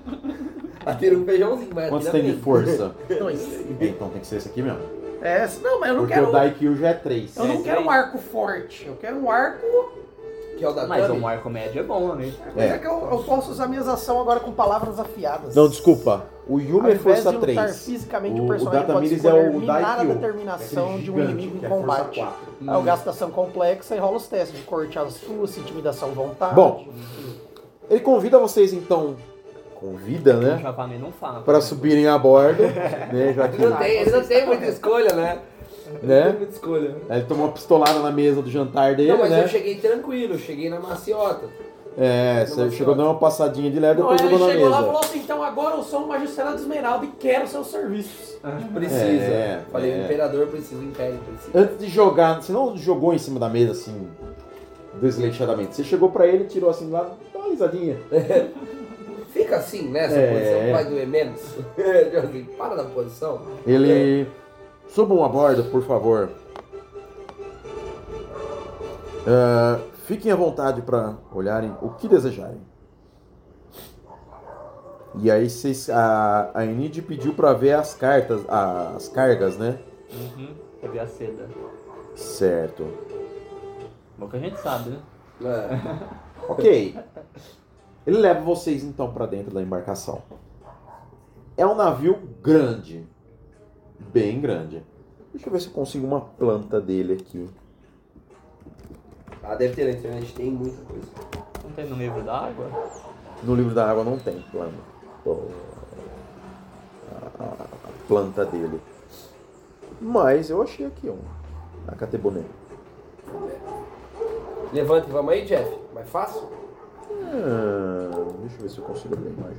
Atira um feijãozinho, mas Quantos atira tem de bem. força? dois. Então tem que ser esse aqui mesmo. É, não, mas eu não Porque quero... o Daikyu já é três. Eu não É, quero um três. arco forte. Eu quero um arco... Que é o da Mas Tami. um arco médio é bom, né? Mas é, É. que eu, eu posso usar minhas ações agora com palavras afiadas. Não, desculpa. O Ao Yumi é invés força de lutar três. fisicamente, O- o, o personagem pode Datamiris é escolher o minar a Daikyu. determinação Aquele de um gigante, inimigo que em é força combate. quatro. Aí eu gasto ação complexa e rola os testes de corte astúcia, intimidação, vontade. Bom, ele convida vocês então. Convida, O né? Javame não fala. Para subirem a bordo. Né, já que, Ele não tem, ele não tem muita escolha, né? Não tem né? muita escolha. Aí ele tomou uma pistolada na mesa do jantar dele, Não, mas né? eu cheguei tranquilo, eu cheguei na maciota. É, você Não, chegou a dar uma passadinha de leve, Não, depois ele jogou na chegou lá e mesa. falou assim, então agora eu sou um magistrado de esmeralda e quero seus serviços. Precisa. É, Falei, é. o imperador precisa, o império precisa. Antes de jogar, você não jogou em cima da mesa assim, desleixadamente. Você chegou pra ele, tirou assim lá, dá uma risadinha. Fica assim, nessa É. posição, vai doer menos. Joguei, para da posição. Ele. Subam a bordo, por favor. Ah, fiquem à vontade para olharem o que desejarem. E aí vocês, a, a Enid pediu para ver as cartas, a- as cargas, né? Uhum. Quer ver a seda. Certo. Bom que a gente sabe, né? É. Ok. Ele leva vocês então para dentro da embarcação. É um navio grande. Bem grande. Deixa eu ver se eu consigo uma planta dele aqui. Ah, deve ter na internet, tem muita coisa. Não tem no livro da água? No livro da água não tem plano. A, a planta dele. Mas eu achei aqui, ó. A Cateboné. Levanta e vamos aí, Jeff. Mais fácil? Ah, deixa eu ver se eu consigo abrir a imagem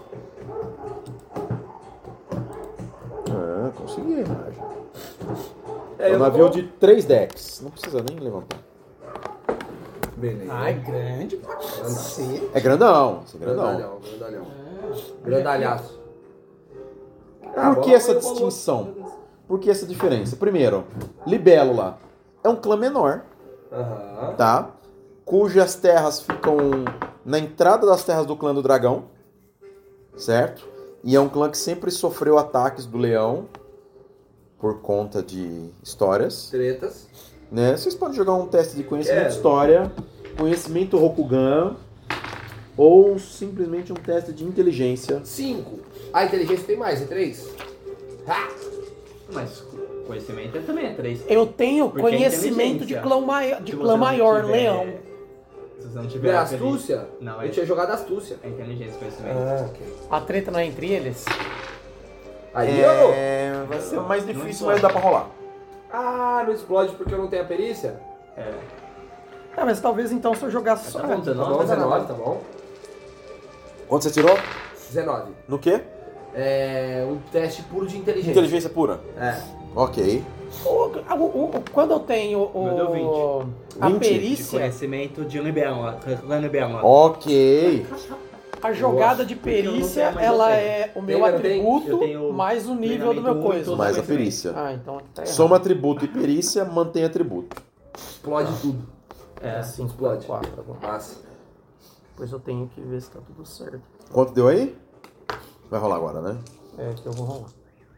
primeiro. Ah, consegui a imagem. É, é um navio de três decks. Não precisa nem levantar. Beleza. Ai, grande pra cacete. É grandão. Esse é grandão. Grandalhão, grandalhão. Grandalhaço. Por que essa distinção? Por que essa diferença? Primeiro, Libélula é um clã menor, Aham. tá? Cujas terras ficam na entrada das terras do clã do dragão, certo? E é um clã que sempre sofreu ataques do leão por conta de histórias, Tretas. né? Vocês podem jogar um teste de conhecimento Quero. de história, conhecimento Rokugan, ou simplesmente um teste de inteligência. Cinco. A inteligência tem mais, é três. Ha! Mas conhecimento é também é três. Eu tenho Porque conhecimento de inteligência. clã, mai... de Se clã você não maior, tiver- leão. Se você não Não tiver é aquele- astúcia? Não, é, Eu tinha jogado astúcia. é inteligência e conhecimento. Ah, ok. A treta não é entre eles? Aí eu... É, vai ser mais Não difícil, explode. mas dá pra rolar. Ah, não explode porque eu não tenho a perícia? É. Ah, mas talvez então se eu jogar só... Tá bom, Tá dezenove, bom, dezenove. dezenove, tá bom. Quanto você tirou? dezenove. No quê? É um teste puro de inteligência. Inteligência pura. É. Ok. O- o- o- quando eu tenho o, Meu deu vinte. a vinte? De perícia, conhecimento de Uniberma. Uniberma. Ok. a jogada de eu não tenho, perícia, mas eu ela tenho. é o meu Tem, mas não tem? atributo Eu tenho mais o nível do meu treinamento coisa. muito, Mais a conhecimento. perícia. Ah, então tá errado. Soma atributo e perícia, mantém atributo. Explode tudo. É. cinco explode. quatro agora. Massa. Depois eu tenho que ver se tá tudo certo. Quanto deu aí? Vai rolar agora, né? É, que eu vou rolar.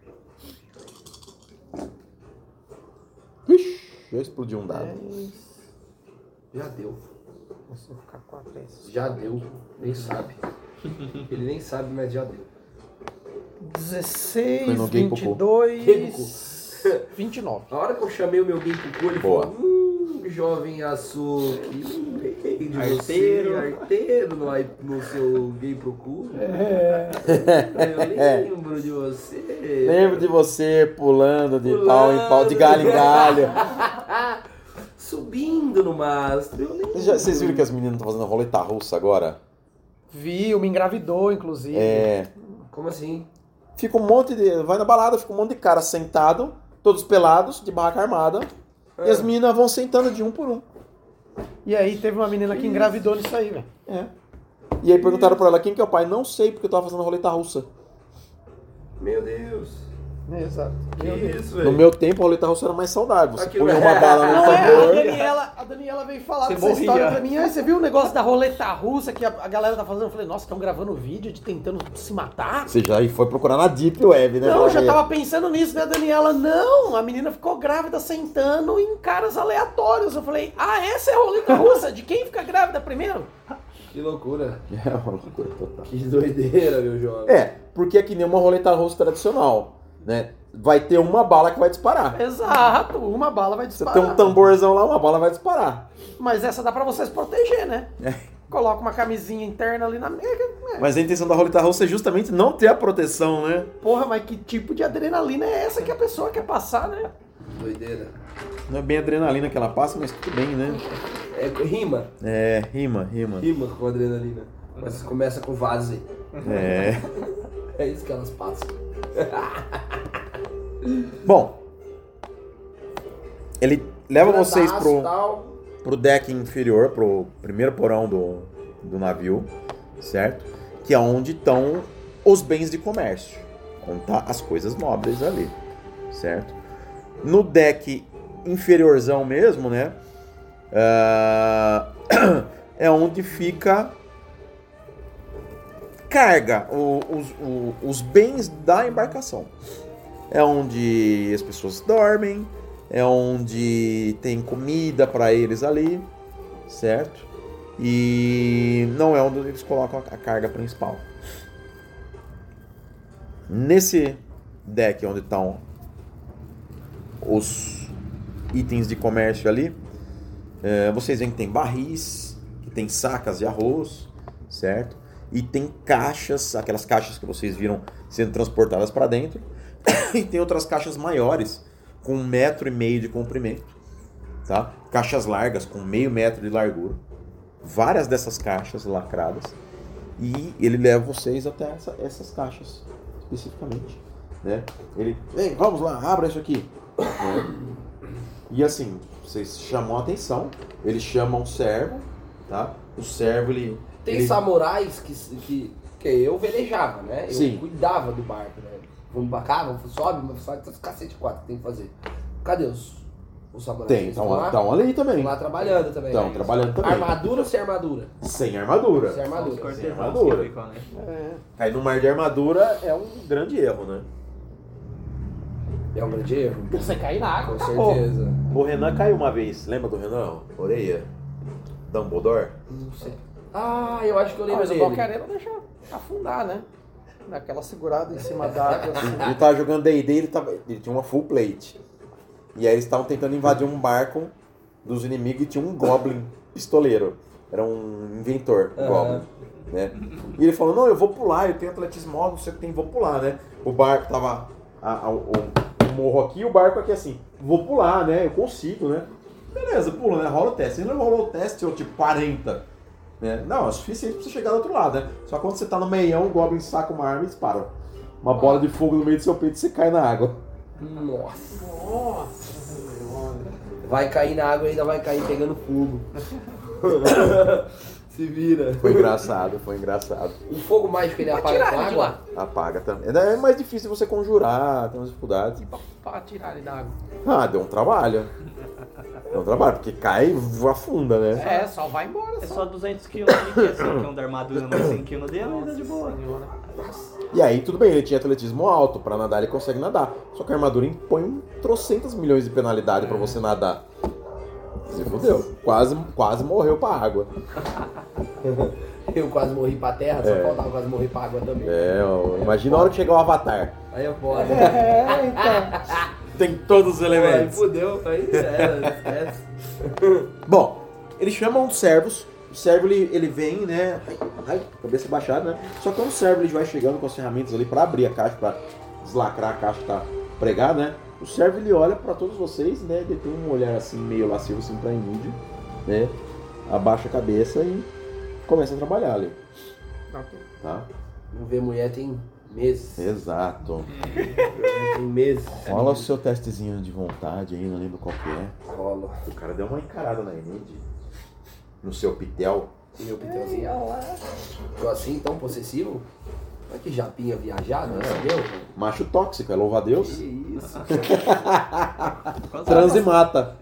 Ixi, já explodiu um dado. dez, Já deu. se eu ficar quatro, é isso. Já deu. Nem sabe. Ele nem sabe, mas já deu. Foi dezesseis, no Game vinte e Game dois, vinte e nove. Na hora que eu chamei o meu game pro cu, ele Boa. falou: Hum, jovem açougue, lembrei de Arteiro. você, arteiro no, i- no seu game pro cu. É. Eu lembro de você. Lembro de você pulando de Pulando. pau em pau, de galho em galho. Subindo no mastro. Eu lembro. Vocês já- Vocês viram que as meninas estão fazendo a roleta russa agora? Vi, me engravidou, inclusive. É. Como assim? Fica um monte de. Vai na balada, fica um monte de cara sentado, todos pelados, de barraca armada. E as meninas vão sentando de um por um. E aí teve uma menina que engravidou nisso aí, velho. É. E aí perguntaram pra ela quem que é o pai. Não sei, porque eu tava fazendo a roleta russa. Meu Deus. Exato. Que isso, No velho? meu tempo, a roleta russa era mais saudável. Você Aquilo punha é- uma bala no Não é, a tambor. Daniela, a Daniela veio falar Você dessa morria. história pra mim. Aí você viu o negócio da roleta russa que a, a galera tá fazendo? Eu falei, nossa, estão gravando vídeo de tentando se matar? Você já foi procurar na Deep Web, né? Não, pra eu já ver. tava pensando nisso, né, a Daniela? Não, a menina ficou grávida sentando em caras aleatórios. Eu falei, ah, essa é a roleta russa? De quem fica grávida primeiro? Que loucura. É uma loucura total. Que doideira, meu jovem. É, porque é que nem uma roleta russa tradicional, né? Vai ter uma bala que vai disparar. Exato, uma bala vai Você disparar. tem um tamborzão lá, uma bala vai disparar. Mas essa dá pra você se proteger, né? É. Coloca uma camisinha interna ali na mega. É. Mas a intenção da roleta russa é justamente não ter a proteção, né? Porra, mas que tipo de adrenalina é essa que a pessoa quer passar, né? Doideira. Não é bem adrenalina que ela passa, mas tudo bem, né? É, rima. É, rima, rima. Rima com adrenalina. Mas começa com vase. É. É isso que elas passam. Bom, ele leva vocês Gradaço, pro, tal. pro deck inferior, pro primeiro porão do, do navio, certo? Que é onde estão os bens de comércio, onde tá as coisas nobres ali, certo? No deck inferiorzão mesmo, né? ah, é onde fica carga, o- os, o- os bens da embarcação. É onde as pessoas dormem, é onde tem comida para eles ali, certo? E não é onde eles colocam a carga principal. Nesse deck onde estão os itens de comércio ali, É, vocês veem que tem barris, que tem sacas de arroz, certo? E tem caixas, aquelas caixas que vocês viram sendo transportadas para dentro. E tem outras caixas maiores, com um metro e meio de comprimento, tá? Caixas largas, com meio metro de largura. Várias dessas caixas lacradas. E ele leva vocês até essa, essas caixas, especificamente, né? Ele, ei, vamos lá, abra isso aqui. Né? E assim, vocês chamam a atenção. Ele chama um servo, tá? O servo, ele... Tem ele... samurais que, que, que eu velejava, né? Eu Sim. cuidava do barco, né? Vamos pra cá, vamos, sobe, mas sobe, tá cacete quatro que tem que fazer. Cadê os, os samurais? Tem, Eles estão estão lá, lá, estão ali também. estão lá trabalhando também. Estão né? trabalhando também. Armadura ou sem armadura? Sem armadura. Sem Os armadura. cortesãos armadura. que ficam, né? É. Cair no mar de armadura é um grande erro, né? É um grande erro. Você cair na água, Com acabou. certeza. O Renan caiu uma vez. Lembra do Renan? Orelha. Dumbledore. Não sei. Ah, eu acho que eu Não, lembro mas o dele. qualquer arena deixa afundar, né? Daquela segurada em cima d'água. Assim. Ele tava jogando D e D, ele, tava, ele tinha uma full plate. E aí eles estavam tentando invadir um barco dos inimigos e tinha um Goblin pistoleiro. Era um inventor, um Aham. Goblin. Né? E ele falou, não, eu vou pular, eu tenho atletismo, não sei o que tem, vou pular, né? O barco tava, a, a, o, o morro aqui e o barco aqui assim, vou pular, né? Eu consigo, né? Beleza, pula, né? Rola o teste. Ele não rolou o teste, eu tipo quarenta. Né? Não, é suficiente pra você chegar do outro lado, né? Só quando você tá no meião, o Goblin saca uma arma e dispara uma bola de fogo no meio do seu peito e você cai na água. Nossa. Nossa Senhora. Vai cair na água e ainda vai cair pegando fogo. Se vira. Foi engraçado, foi engraçado. O fogo mágico ele Pra apaga tirar com ele de água? lá. Apaga também. É mais difícil você conjurar, tem umas dificuldades. Pra, pra tirar ele da água. Ah, deu um trabalho. Deu um trabalho, porque cai e afunda, né? É, só vai embora. É só duzentos quilos de que é cem quilos da armadura, mais cem quilos dele, ainda Nossa de boa. Senhora. E aí, tudo bem, ele tinha atletismo alto, pra nadar ele consegue nadar. Só que a armadura impõe um trocentos milhões de penalidade pra você nadar. Se fudeu. Quase, quase morreu pra água. Eu quase morri pra terra, só É. faltava quase morrer pra água também. É, ó, imagina a hora que chegar o Avatar. Aí eu foda. É, então. Tem todos os Aí fudeu, aí era, esquece. Bom, eles chamam os servos. O servo ele, ele vem, né? Ai, cabeça baixada, né? Só que quando o servo ele vai chegando com as ferramentas ali pra abrir a caixa, pra deslacrar a caixa que tá pregada, né? O servo ele olha pra todos vocês, né? Ele tem um olhar assim, meio lascivo assim pra Emílio, né? Abaixa a cabeça e começa a trabalhar ali, tá? Não ver mulher tem meses. Exato. Tem meses. Rola o seu testezinho de vontade aí, não lembro qual que é. Rola. O cara deu uma encarada na Emílio, no seu pitel. Meu pitelzinho. Tô assim, tão possessivo? Olha que japinha viajada, entendeu? Macho tóxico, é louva a Deus. Que isso. Transa e mata.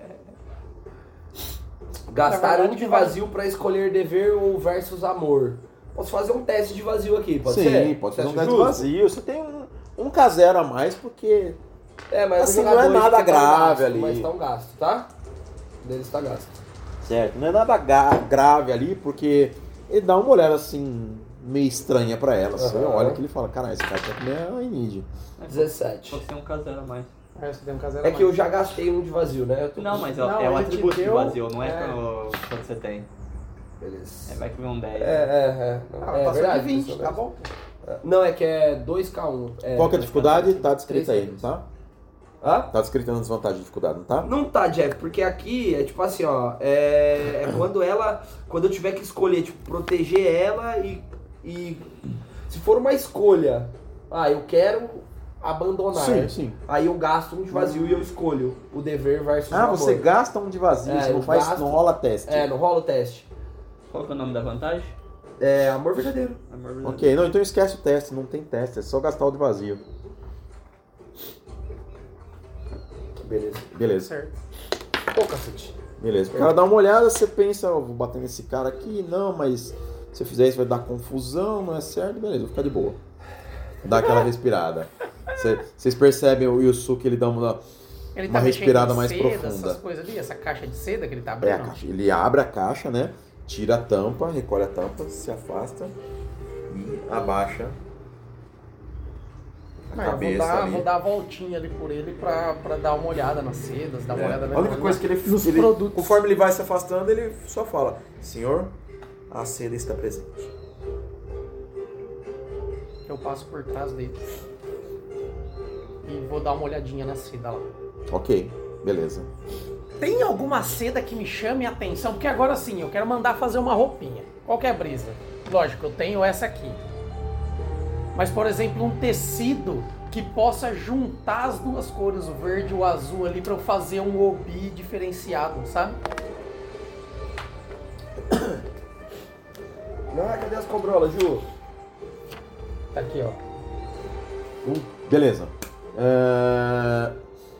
Gastar Na verdade, um de que vai- vazio pra escolher dever ou versus amor. Posso fazer um teste de vazio aqui, pode Sim, ser? pode Você ser um acha teste justo? vazio. Você tem um, um K zero a mais porque... É, mas Assim, o não é jogador nada fica tão grave gasto, ali. Mas tá um gasto, tá? O dele está gasto. Certo, não é nada ga- grave ali porque ele dá uma olhada assim, meio estranha pra ela. Você Aham. olha que ele fala, caralho, esse cara quer comer a Emílio. dezessete. Pode ser um caseiro a mais. Aí você tem um caseiro É a que eu mais. já gastei um de vazio, né? Eu tô- Não, mas ó, Não, é o ele te atributo de deu- vazio, não é, é. Quando, quando você tem. Beleza. É, vai que vem um dez. É, é, é. Ah, é passou verdade. de vinte, isso é tá verdade. bom? Não, é que é dois K um. É, Qual que é a dificuldade? Tá descrita aí, três tá? Hã? Tá descrita na desvantagem de dificuldade, não tá? Não tá, Jeff, porque aqui é tipo assim, ó. É, é quando ela. Quando eu tiver que escolher, tipo, proteger ela e. e se for uma escolha, ah, eu quero abandonar. Sim, sim. Aí eu gasto um de vazio e eu escolho o dever versus o Ah, amor. você gasta um de vazio, É, você não eu faz, gasto- não rola teste. É, não rola o teste. Qual que é o nome da vantagem? É amor verdadeiro. Amor verdadeiro. Ok, não, então esquece o teste, não tem teste, é só gastar o de vazio. Beleza. Beleza, Certo. Ô, cacete. beleza. O cara dá uma olhada, você pensa, ó, vou bater nesse cara aqui, não, mas se eu fizer isso vai dar confusão, não é certo, beleza, vou ficar de boa. Dá aquela respirada. Cê- Vocês percebem o Yusuke, ele dá uma, Ele uma tá respirada mexendo mais em seda, profunda. essas coisas ali, essa caixa de seda que ele tá É abrindo. a caixa. Ele abre a caixa, né? Tira a tampa, recolhe a tampa, se afasta e abaixa a Mas eu vou cabeça dar, ali. vou dar a voltinha ali por ele pra, pra dar uma olhada nas sedas, dar uma É. olhada A única na- coisa que ele, nos ele produtos. conforme ele vai se afastando, ele só fala: Senhor, a seda está presente. Eu passo por trás dele. E vou dar uma olhadinha na seda lá. Ok, beleza. Tem alguma seda que me chame a atenção? Porque agora sim, eu quero mandar fazer uma roupinha. Qual que é a brisa? Lógico, eu tenho essa aqui. Mas, por exemplo, um tecido que possa juntar as duas cores, o verde e o azul ali, pra eu fazer um obi diferenciado, sabe? Ah, cadê as cobrolas, Ju? Tá aqui, ó. Hum, beleza. É,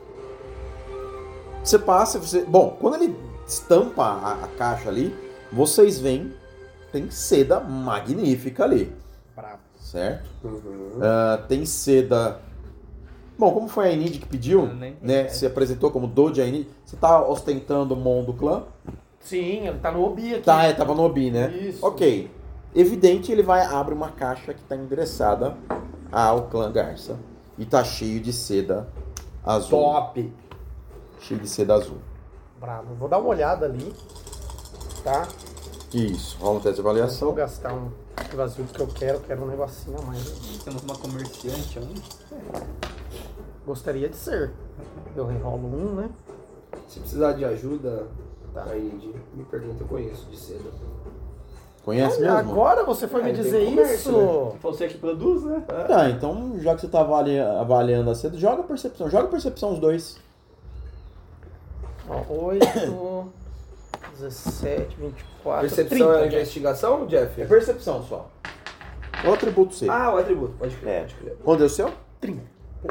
Você passa, você. Bom, quando ele estampa a, a caixa ali, vocês veem, tem seda magnífica ali, Bravo. certo? Uhum. Ah, tem seda. Bom, como foi a Enid que pediu, Eu nem- né? Se apresentou como Doji a Enid. Você tá ostentando o Mon do clã? Sim, ele tá no obi aqui. Tá, é, tava no Obi, né? Isso. Ok. Evidente, ele vai abre uma caixa que tá endereçada ao clã Garça. E tá cheio de seda azul. Top! Cheio de seda azul. Bravo. Vou dar uma olhada ali, tá? Isso, rola um teste de Vou avaliação. gastar um vazio que eu quero, quero um negocinho a mais. Temos uma comerciante onde? Gostaria de ser. Eu enrolo um, né? Se precisar de ajuda, Tá. aí me pergunta, eu conheço de seda. Conhece Olha, mesmo? agora você foi Ah, me tem dizer comércio, isso. Você que produz, né? Tá, então já que você tá avalia- avaliando a seda, joga percepção. Joga percepção os dois. Ó, oito, dezessete, vinte e quatro, Percepção é trinta. investigação, Jeff? É percepção só. O atributo seu. Ah, o atributo, pode crer, É. pode crer. Quando é o seu? trinta.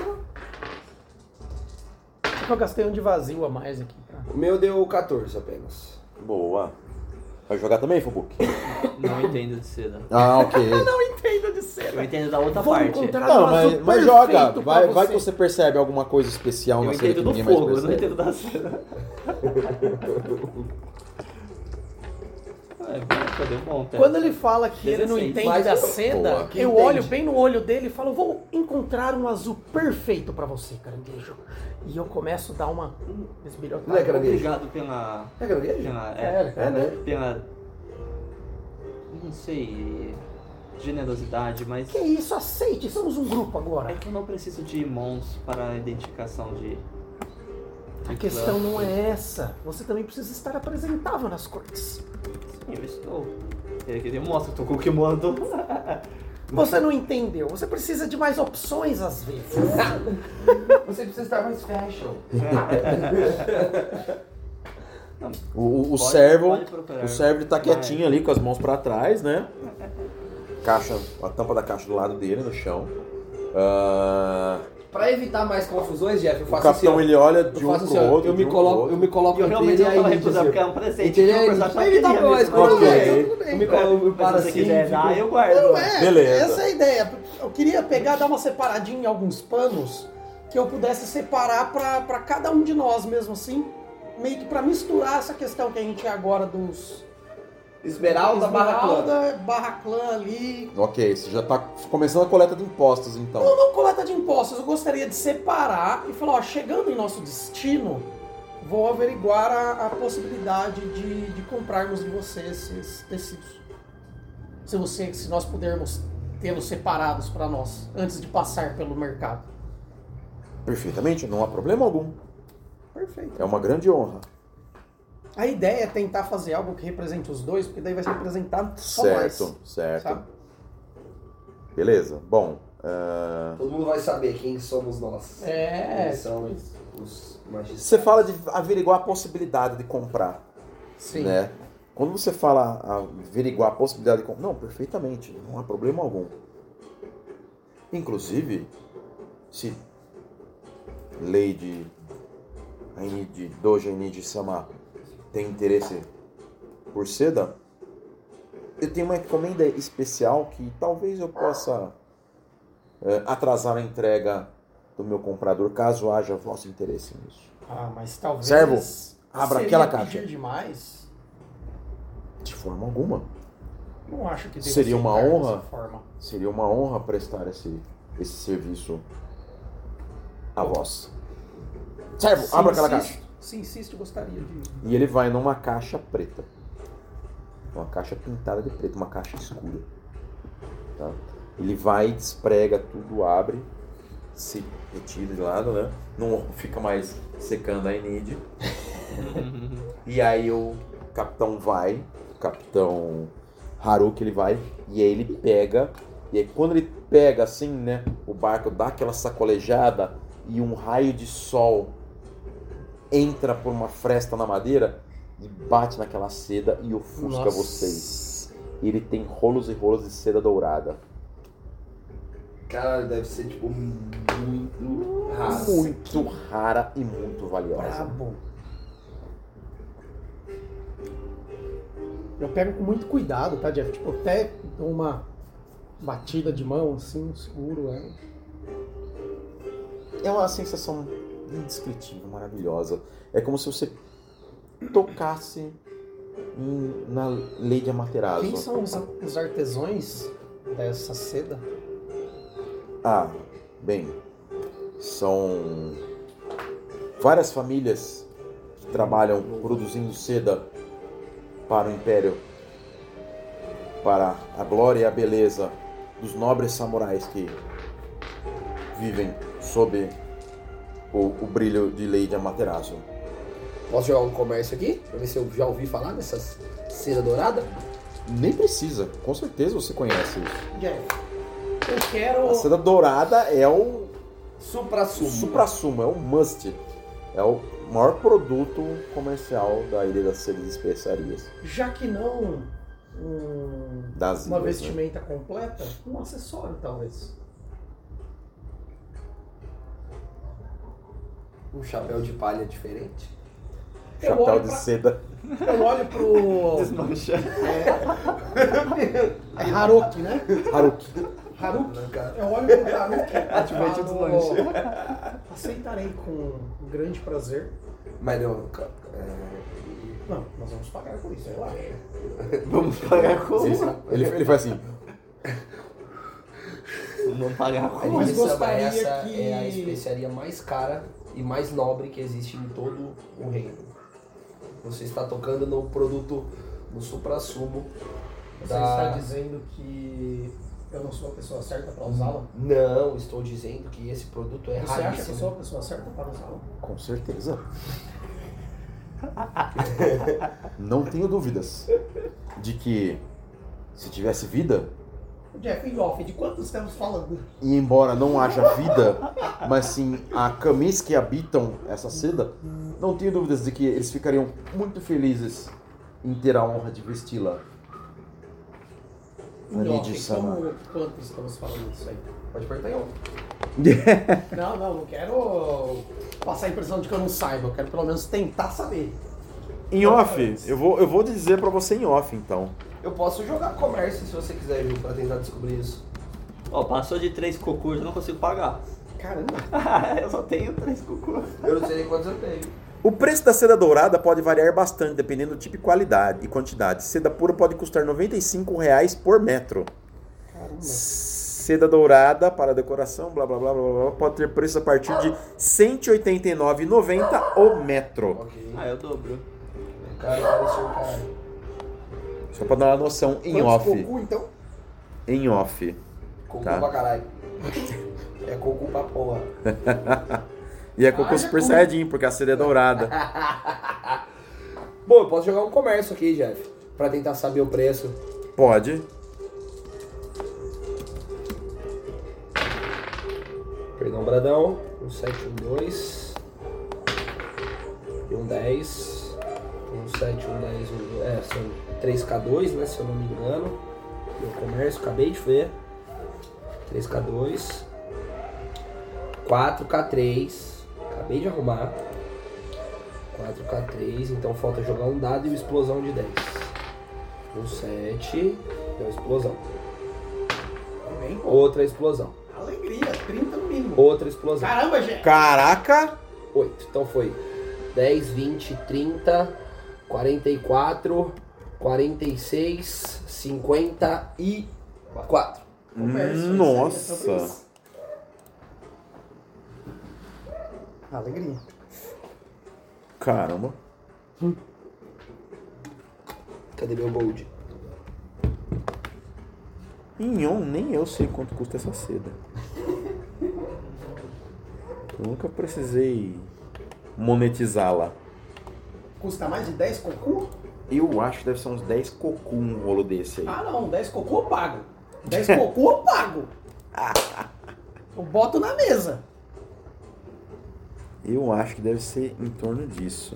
Só que eu gastei um de vazio a mais aqui. Tá? O meu deu catorze apenas. Boa. Vai jogar também, Fubuk? Não entendo de seda. Ah, ok. Não entendo de ser. Eu entendo da outra Vou parte. encontrar Não, um mas, azul mas perfeito joga. pra Vai, vai que você. você percebe alguma coisa especial Eu na seda que entendo do ninguém mais fogo, eu não percebe. entendo da seda. É, foi deu bom teste. Quando ele fala que ele não dezesseis. entende Mas da eu- seda, Boa. Que eu entende. olho bem no olho dele e falo, vou encontrar um azul perfeito pra você, caranguejo. E eu começo a dar uma hum, esbilhotada. Não é caranguejo? Obrigado pela. É caranguejo? pela É, É, né? pela. Não sei. Generosidade, mas. Que isso, aceite, somos um grupo agora. É que eu não preciso de mãos para a identificação de. A questão não é essa. Você também precisa estar apresentável nas cortes. Sim, eu estou. É que eu mostro, eu tô com o kimono. Você não entendeu. Você precisa de mais opções às vezes. Você precisa estar mais fashion. O, o, o Pode- servo, pode procurar. o servo ele tá Vai. quietinho ali com as mãos pra trás, né? Caixa, a tampa da caixa do lado dele no chão. Ah, Pra evitar mais confusões, Jeff, eu o faço capitão assim, ó. ele olha Eu de um faço pro assim, ó, outro. eu de me um pro coloco, outro. eu me coloco E eu entre realmente ele não e vou a recusar, Indy, porque é um presente. Entendeu? que eu vou Pra evitar queria mais mesmo. confusões. Ok. Tudo bem, Eu me coloco, eu Mas paro se você assim, quiser fico- dar, eu guardo. Não é, Beleza. essa é a ideia. Eu queria pegar, dar uma separadinha em alguns panos que eu pudesse separar pra, pra cada um de nós mesmo assim, meio que pra misturar essa questão que a gente é agora dos Esmeralda barra clã. Esmeralda, barra clã ali. Ok, você já tá começando a coleta de impostos então. Não, não coleta de impostos, eu gostaria de separar e falar, ó, chegando em nosso destino, vou averiguar a, a possibilidade de, de comprarmos de você esses tecidos. Se você, se nós pudermos tê-los separados para nós, antes de passar pelo mercado. Perfeitamente, não há problema algum. Perfeito. É uma grande honra. A ideia é tentar fazer algo que represente os dois, porque daí vai se representar só nós. Certo, certo. Sabe? Beleza, bom. ah, Todo mundo vai saber quem somos nós. É, Quem são tipo isso. os magistrados. Você fala de averiguar a possibilidade de comprar, Sim. né? Quando você fala averiguar a possibilidade de comprar, não, perfeitamente, não há problema algum. Inclusive, se Lady Ainid, Doja Ainid Sama tem interesse por seda, eu tenho uma encomenda especial que talvez eu possa eh, atrasar a entrega do meu comprador, caso haja vosso interesse nisso. Ah, mas talvez... Servo, abra seria aquela pedir caixa. demais. De forma alguma. Não acho que deva Seria uma aceitar honra. dessa forma. Seria uma honra prestar esse, esse serviço a voz. Servo, abra aquela caixa. Se insiste, gostaria de... E ele vai numa caixa preta. Uma caixa pintada de preto, uma caixa escura. Tá? Ele vai, desprega tudo, abre, se retira de lado, né? Não fica mais secando a Enid. E aí o capitão vai, o capitão Haruki, ele vai, e aí ele pega, e aí quando ele pega assim, né, o barco dá aquela sacolejada e um raio de sol entra por uma fresta na madeira e bate naquela seda e ofusca Nossa. vocês. Ele tem rolos e rolos de seda dourada. Cara, deve ser tipo muito raro. Muito rara e muito valiosa. Brabo. Eu pego com muito cuidado, tá, Jeff? Tipo, até dou uma batida de mão, assim, seguro ela. É uma sensação indescritível, maravilhosa. É como se você tocasse em- na Lady Amaterasu. Quem são os, os artesãos dessa seda? Ah, bem, são várias famílias que trabalham produzindo seda para o Império, para a glória e a beleza dos nobres samurais que vivem sob o, o brilho de Lady Amaterasu. Posso jogar um comércio aqui? Pra ver se eu já ouvi falar dessas seda dourada? Nem precisa, com certeza você conhece isso. Jeff, eu quero... A seda dourada é o Supra-sumo. supra-sumo, é o must. É o maior produto comercial da Ilha das Sedas e Especiarias. Já que não um- Das uma ilhas, né? vestimenta completa, um acessório, talvez. Um chapéu de palha diferente. Eu Chapéu olho de pra- seda. Eu olho pro... Desmancha. É Haruki, né? Haruki. Haruki. Cara. Eu olho pro Haruki. Ativamente falo, deslanche. aceitarei com grande prazer. Mas não. ca- é, Não, nós vamos pagar por isso, eu acho. Vamos pagar como? Ele, ele faz assim. Não pagar A como? Mas linguiça gostaria essa que- é a especiaria mais cara e mais nobre que existe em todo o reino. Você está tocando no produto, no supra-sumo Você da... está dizendo que eu não sou a pessoa certa para usá-la? Não, estou dizendo que esse produto é Você acha que eu raríssimo. sou a pessoa certa para usá-la? Com certeza. Não tenho dúvidas de que se tivesse vida, Jeff, em off, de quanto estamos falando? e embora não haja vida, mas sim a camis que habitam essa seda, não tenho dúvidas de que eles ficariam muito felizes em ter a honra de vesti-la. Em Ali off, de Sama. como, quanto estamos falando disso aí? Pode apertar em on. Não, não, não quero passar a impressão de que eu não saiba. Eu quero pelo menos tentar saber. Em off, eu vou, eu vou dizer pra você em off, então. Eu posso jogar comércio se você quiser, Ju, pra tentar descobrir isso. Ó, passou de três cocôs, eu não consigo pagar. Caramba. Eu só tenho três cocôs. Eu não sei nem quantos eu tenho. O preço da seda dourada pode variar bastante, dependendo do tipo e qualidade e quantidade. Seda pura pode custar noventa e cinco reais por metro. Caramba. Seda dourada para decoração, blá blá blá blá blá, pode ter preço a partir de cento e oitenta e nove reais e noventa centavos o metro. Ok. Ah, eu dobro. O cara pareceu um cara. Só pra dar uma noção em Quantos off. Goku, então? Em off. Cocô Tá. pra caralho. É cocô pra porra. E é cocô Ah, super já- saiyajin, porque a seda é dourada. Bom, eu posso jogar um comércio aqui, Jeff, pra tentar saber o preço. Pode. Perdão, Bradão. Um sete, um dois. E um dez. Um sete, um dez, um dois. É, são três K dois, né? Se eu não me engano. Meu comércio, acabei de ver. três K dois. quatro K três. Acabei de arrumar. quatro K três. Então falta jogar um dado e uma explosão de dez. Um sete. E uma explosão. Bem, pô. Outra explosão. Alegria, trinta no mínimo. Outra explosão. Caramba, Jeff. Caraca! oito. Então foi dez, vinte, trinta, quarenta e quatro, quarenta e seis, cinquenta e quatro. Comércio, isso aí é sobre Nossa! isso. Alegria. Caramba. Cadê meu gold? Inhon, nem eu sei quanto custa essa seda. Eu nunca precisei monetizá-la. Custa mais de dez cocô? Eu acho que deve ser uns dez cocô um rolo desse aí. Ah não, dez cocô eu pago. dez cocô eu pago. Eu boto na mesa. Eu acho que deve ser em torno disso.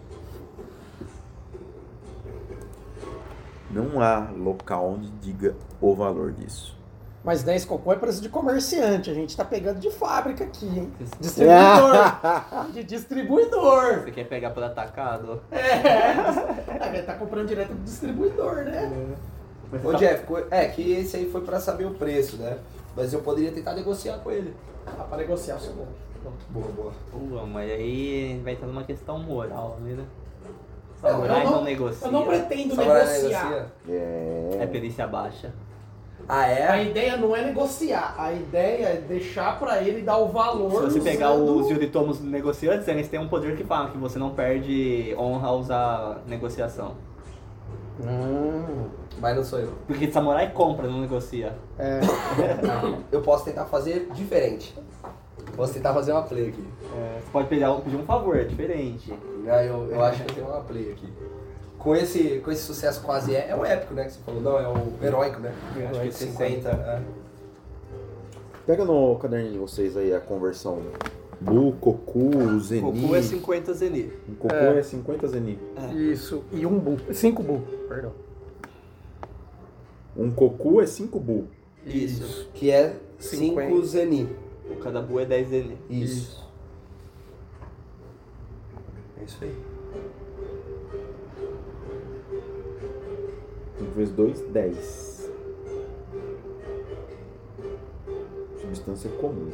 Não há local onde diga o valor disso. Mas dez cocô é preço de comerciante. A gente tá pegando de fábrica aqui, hein? Distribuidor. De distribuidor. Você quer pegar por atacado? É. A gente tá comprando direto do distribuidor, né? Ô Jeff, co- é que esse aí foi pra saber o preço, né? Mas eu poderia tentar negociar com ele. Ah, pra negociar o seu bom. Boa, boa. Pô, mas aí vai estar numa questão moral, né? Eu Samurai não- não, negocia. Eu não pretendo Samurai negociar. negocia? É. É perícia baixa. Ah, A é? ideia não é negociar. A ideia é deixar pra ele dar o valor. Se você pegar usando- os Yuritomos negociantes, eles têm um poder que fala que você não perde honra ao usar negociação. Hum, Mas não sou eu. Porque Samurai compra, não negocia. é. Eu posso tentar fazer diferente. Posso tentar fazer uma play aqui. É, você pode pedir, pedir um favor, é diferente. Ah, eu, eu acho que eu tenho uma play aqui. Com esse, com esse sucesso quase é, é o épico, né? Que você falou. Não, é o heróico, né? Eu acho que é cinquenta. É. Pega no caderninho de vocês aí a conversão. Bu, Cocu, Zeni. Goku é cinquenta Zeni. Um Cocu É. é cinquenta Zeni. Isso. E um bu. Cinco bu, perdão. Um Cocu é cinco Bu. Isso. Que é cinquenta. cinco Zeni. O cada Bu é dez Zeni. Isso. É isso aí. cinco vezes dois, dez. Substância comum.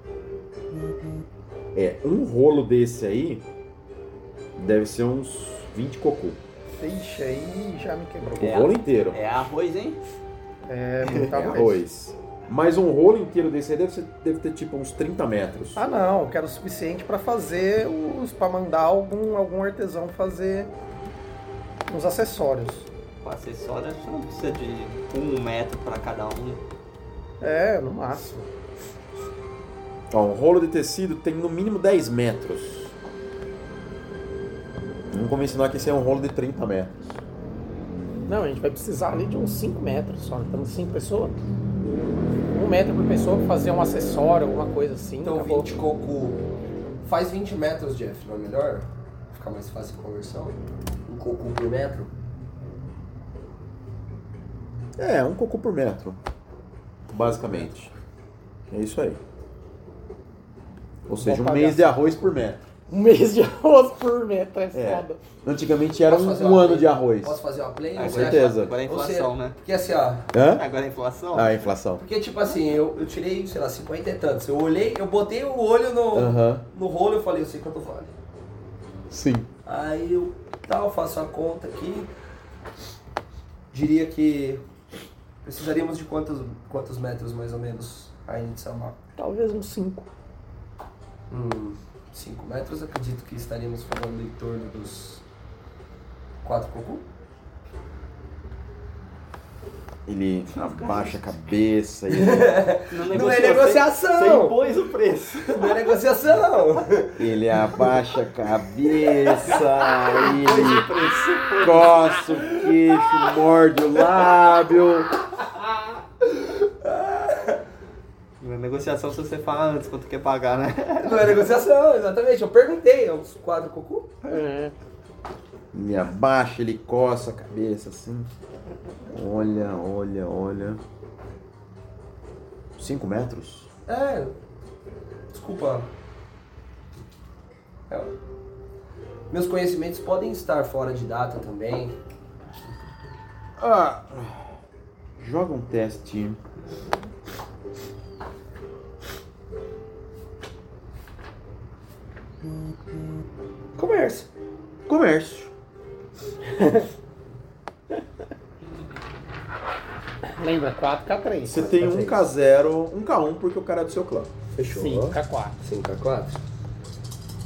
É, um rolo desse aí deve ser uns vinte Cocu. Ixi, aí já me quebrou. O É. rolo inteiro. É arroz, hein? É, É muito arroz. arroz. Mas um rolo inteiro desse aí deve, ser, deve ter tipo uns trinta metros. Ah não, eu quero o suficiente pra fazer os. Pra mandar algum, algum artesão fazer uns acessórios. Com acessórios, você não precisa de um metro pra cada um. É, no máximo. Ó, um rolo de tecido tem no mínimo dez metros. Vamos convencionar que esse é um rolo de trinta metros. Não, a gente vai precisar ali de uns cinco metros só. Estamos cinco pessoas. Um metro por pessoa pra fazer um acessório, alguma coisa assim. Então acabou. vinte coco. Faz vinte metros, Jeff, não é melhor? Ficar mais fácil a conversão. Um coco por metro. É, um coco por metro. Basicamente. É isso aí. Ou seja, Vou um pagar. mês de arroz por metro. Um mês de arroz por metro, é É. foda. Antigamente era Posso um, fazer um uma ano play? de arroz. Posso fazer uma play? Com Ou você acha- certeza. Agora é ou você- inflação, né? Porque assim, ó. Hã? Agora é inflação? Ah, a inflação. Porque tipo assim, eu, eu tirei, sei lá, cinquenta e tantos. Eu olhei, eu botei o olho no, Aham. no rolo e eu falei, eu sei quanto vale. Sim. Aí eu tal, faço a conta aqui. Diria que precisaríamos de quantos, quantos metros mais ou menos aí em Samar? Talvez uns cinco. Hum, cinco metros, acredito que estaríamos falando em torno dos quatro coco. Ele abaixa a cabeça e Não, Não é negociou, negociação! Você, você impôs o preço. Não é negociação! ele abaixa a cabeça, ele Impôs o preço. coça o queixo, morde o lábio. Não é negociação se você fala antes quanto quer pagar, né? Não é negociação, exatamente. Eu perguntei, é uns quatro coco? É. Ele abaixa, ele coça a cabeça assim. Olha, olha, olha. Cinco metros? É. Desculpa. É. Meus conhecimentos podem estar fora de data também. Ah, joga um teste. Comércio. Comércio. Lembra? quatro K três. Você tem um K zero, um K um porque o cara é do seu clã. Fechou. cinco K quatro. cinco a quatro.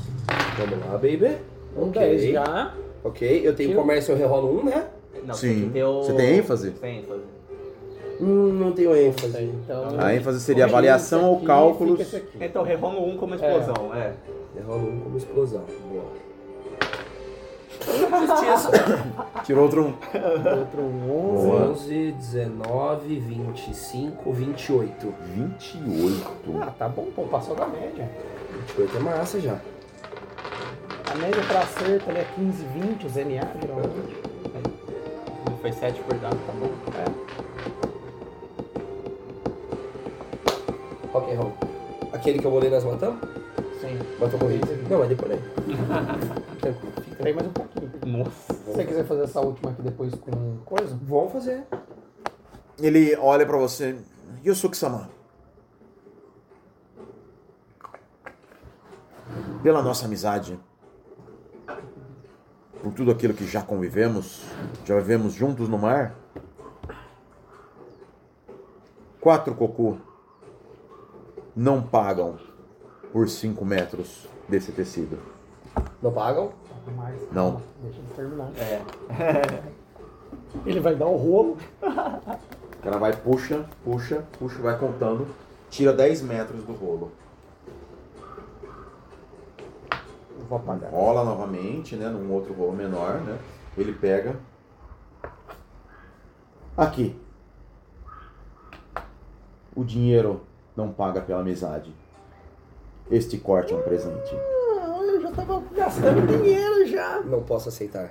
Vamos lá, baby. Um Ok. dez já. Ok, eu tenho Tiro. comércio, eu rerolo um, né? Não, Sim. tem que ter o... Você tem ênfase? Tem ênfase. Hum, não tenho ênfase. Então, A ênfase seria fica avaliação esse ou aqui, cálculos. fica esse aqui. Então, rerolo um como explosão, é. Rerolo um como explosão. Boa. Tirou outro um. Outro um onze. Boa. onze, dezenove, vinte e cinco, vinte e oito. vinte e oito. Ah, tá bom, pô, passou da média. vinte e oito é massa já. A média pra acerto ali é quinze, vinte, os N A geralmente. Foi sete por dado, tá bom. Rock and roll. Aquele que eu rolei nós matamos? Sim. Matou corrida. Não, mas depois aí. Tranquilo. Fica aí mais um pouquinho. Nossa. Se você quiser fazer essa última aqui depois com coisa, Vamos fazer. Ele olha pra você. Yosuke-sama. Pela nossa amizade, por tudo aquilo que já convivemos, já vivemos juntos no mar, quatro cocô não pagam por cinco metros desse tecido. Não pagam? mais. Não. Deixa ele terminar. É. Ele vai dar o rolo. O cara vai, puxa, puxa, puxa, vai contando, tira dez metros do rolo. Eu vou apagar. Rola novamente, né, num outro rolo menor, né? Ele pega. Aqui. O dinheiro não paga pela amizade. Este corte é um presente. Não, eu já tava gastando dinheiro já. Não posso aceitar.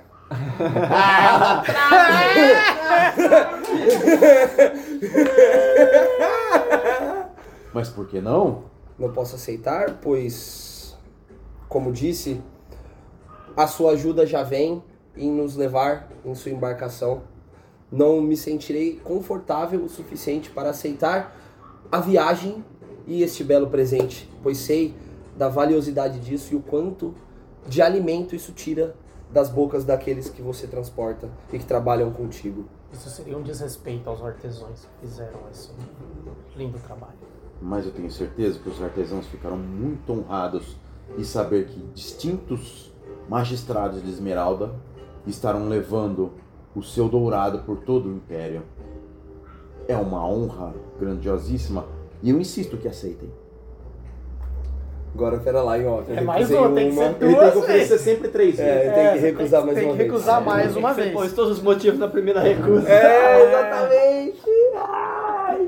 Mas por que não? Não posso aceitar, pois, como disse, a sua ajuda já vem em nos levar em sua embarcação. Não me sentirei confortável o suficiente para aceitar a viagem e este belo presente, pois sei da valiosidade disso e o quanto de alimento isso tira das bocas daqueles que você transporta e que trabalham contigo. Isso seria um desrespeito aos artesãos que fizeram esse lindo trabalho. Mas eu tenho certeza que os artesãos ficaram muito honrados em saber que distintos magistrados de Esmeralda estarão levando o seu dourado por todo o Império. É uma honra grandiosíssima e eu insisto que aceitem. Agora, pera lá, hein, ó. eu É mais recusei uma, tem que ser Ele tem duas que oferecer vezes. sempre três vezes. É, tem que você recusar tem, mais tem uma que vez. recusar É. mais uma Você vez. pôs todos os motivos na primeira recusa. É, exatamente. Ai.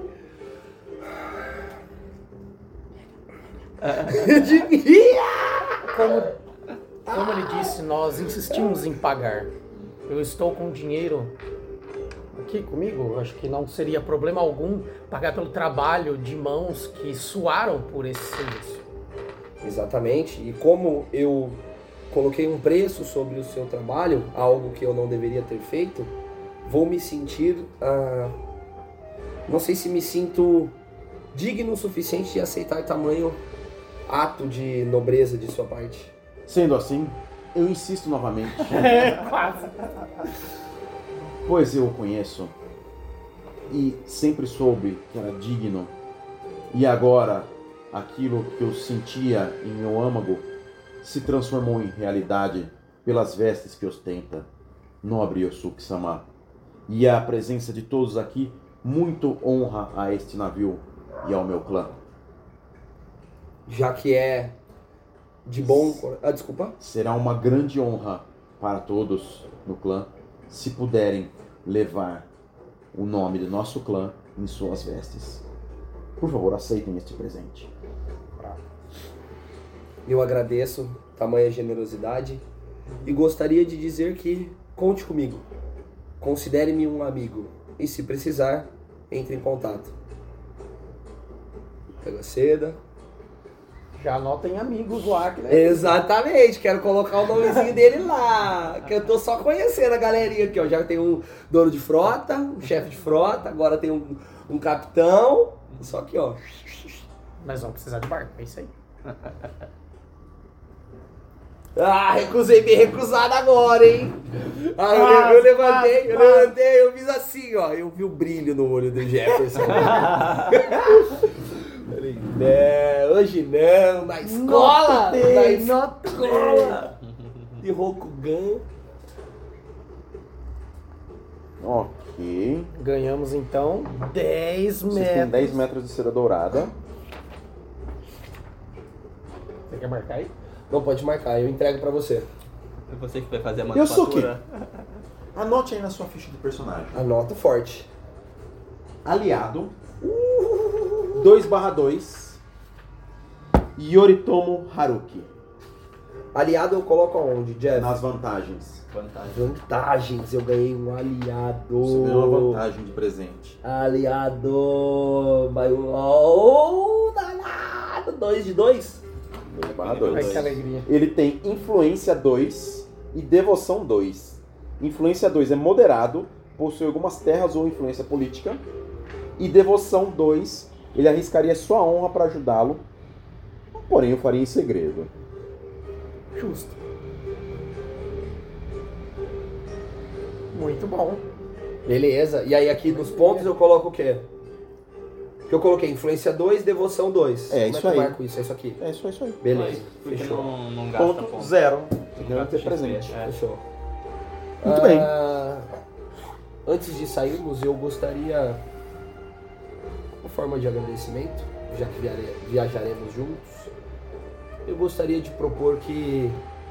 Como, como ele disse, nós insistimos em pagar. Eu estou com dinheiro aqui comigo. Acho que não seria problema algum pagar pelo trabalho de mãos que suaram por esse serviço. Exatamente. E como eu coloquei um preço sobre o seu trabalho, algo que eu não deveria ter feito, vou me sentir... ah, não sei se me sinto digno o suficiente de aceitar tamanho ato de nobreza de sua parte. Sendo assim, eu insisto novamente, É, quase. pois eu o conheço e sempre soube que era digno. E agora, aquilo que eu sentia em meu âmago se transformou em realidade pelas vestes que ostenta, nobre Yosuke-sama. E a presença de todos aqui muito honra a este navio e ao meu clã. Já que é de bom... cor- Ah, desculpa. Será uma grande honra para todos no clã se puderem levar o nome do nosso clã em suas vestes. Por favor, aceitem este presente. Eu agradeço tamanha generosidade e gostaria de dizer que conte comigo. Considere-me um amigo e, se precisar, entre em contato. Pega a seda. Já anotem amigos lá. Que, né? Exatamente, quero colocar o nomezinho dele lá. Que eu tô só conhecendo a galerinha aqui, ó. Já tem um dono de frota, um chefe de frota, agora tem um, um capitão. Só que, ó. Mas vamos precisar de barco, é isso aí. Ah, recusei bem recusado agora, hein? Ah, eu, Ah, eu levantei, eu ah, levantei, eu fiz assim, ó. Eu vi o brilho no olho do Jefferson. Falei, né? Ô, imaginando na escola! Notei, Na escola! De Rokugan. Ok. Ganhamos então dez Vocês têm metros. dez metros de cera dourada. Você quer marcar aí? Não pode marcar, eu entrego pra você. É você que vai fazer a Yosuke. manufatura. Anote aí na sua ficha de personagem. Anota forte. Aliado. dois barra dois. Yoritomo Haruki. Aliado eu coloco aonde, Jeff? Nas vantagens. Vantagem. Vantagens, eu ganhei um aliado. Você ganhou uma vantagem de presente. Aliado. Vai- Oh, danado. Dois de dois? dois barra Ai, dois. que alegria. Ele tem influência dois e devoção dois. Influência dois é moderado, possui algumas terras ou influência política. E devoção dois, ele arriscaria sua honra para ajudá-lo, porém eu faria em segredo. Justo. Muito bom. Beleza. E aí aqui nos pontos eu coloco o quê? Que eu coloquei influência dois, devoção dois. É, Como isso é que eu aí. marco isso? É isso aqui. É isso, é isso aí. Beleza. Porque Fechou. não, não gasta Ponto ponto. zero. Você Não ganhou gasta ter presente. X P, é. Fechou. Muito bem. Ah, antes de sairmos, eu gostaria, como forma de agradecimento, já que viare- viajaremos juntos, eu gostaria de propor que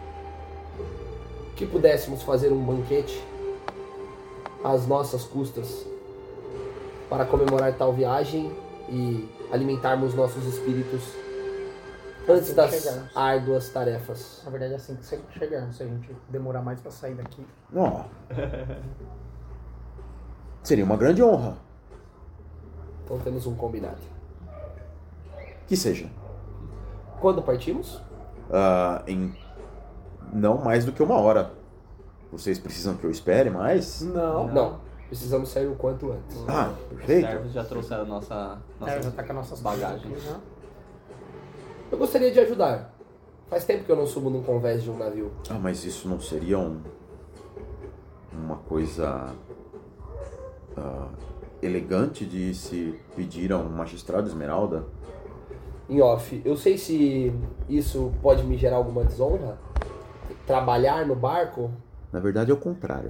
que pudéssemos fazer um banquete às nossas custas para comemorar tal viagem e alimentarmos nossos espíritos antes Assim que das chegarmos. árduas tarefas. Na verdade, assim que sempre chegarmos, se a gente demorar mais pra sair daqui. Ó. Seria uma grande honra. Então temos um combinado. Que seja. Quando partimos? Ah, em não mais do que uma hora. Vocês precisam que eu espere mais? Não. Não. Precisamos sair o quanto antes. Ah, Os perfeito. servos já trouxeram a nossa, nossa É, já tá com as nossas bagagens. coisas aqui, né? Eu gostaria de ajudar. Faz tempo que eu não subo num convés de um navio. Ah, mas isso não seria um, uma coisa ah, elegante de se pedir a um magistrado esmeralda? Em off, eu sei se isso pode me gerar alguma desonra. Trabalhar no barco. Na verdade é o contrário.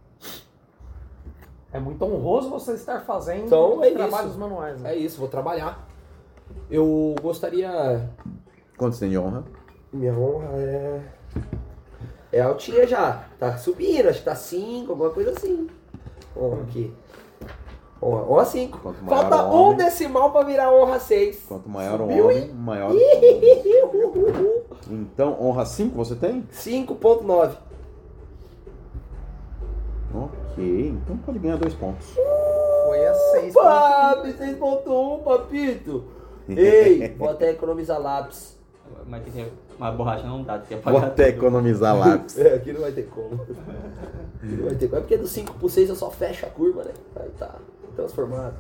É muito honroso você estar fazendo Então, é trabalhos isso. manuais. Né? É isso, vou trabalhar. Eu gostaria. Quantos tem de honra? Minha honra é. É altinha já. Tá subindo, acho que tá cinco, alguma coisa assim. Honra aqui. Honra, honra cinco. Quanto maior Falta o um homem- decimal pra virar honra seis. Quanto maior o Subiu, homem, maior... Então, honra cinco você tem? cinco ponto nove. Ok, então pode ganhar dois pontos. Foi a seis. Papi, seis ponto um, papito. Ei, vou até economizar lápis. Mas tem que, uma borracha não dá, tem que Vou apagar até tudo. economizar lápis. É, aqui não vai ter como. Aqui não vai ter como. É porque do cinco por seis eu só fecho a curva, né? Aí tá transformado.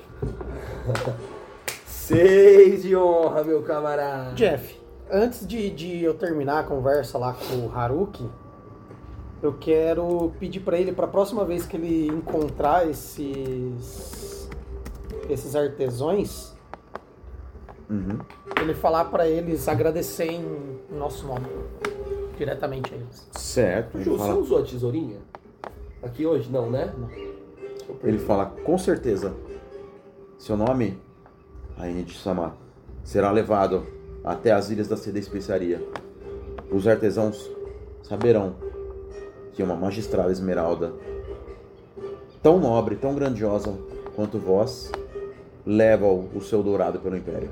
seis de honra, meu camarada. Jeff, antes de, de eu terminar a conversa lá com o Haruki, eu quero pedir pra ele, pra próxima vez que ele encontrar esses esses artesãos, Uhum. ele falar pra eles agradecer em nosso nome, diretamente a eles. Certo. Ele Ju, você fala, usou a tesourinha? Aqui hoje? Não, né? Não. ele fala, com certeza, seu nome, Ainid-sama, será levado até as ilhas da Seda Especiaria. Os artesãos saberão que uma magistrada esmeralda, tão nobre, tão grandiosa quanto vós, leva o o seu dourado pelo Império.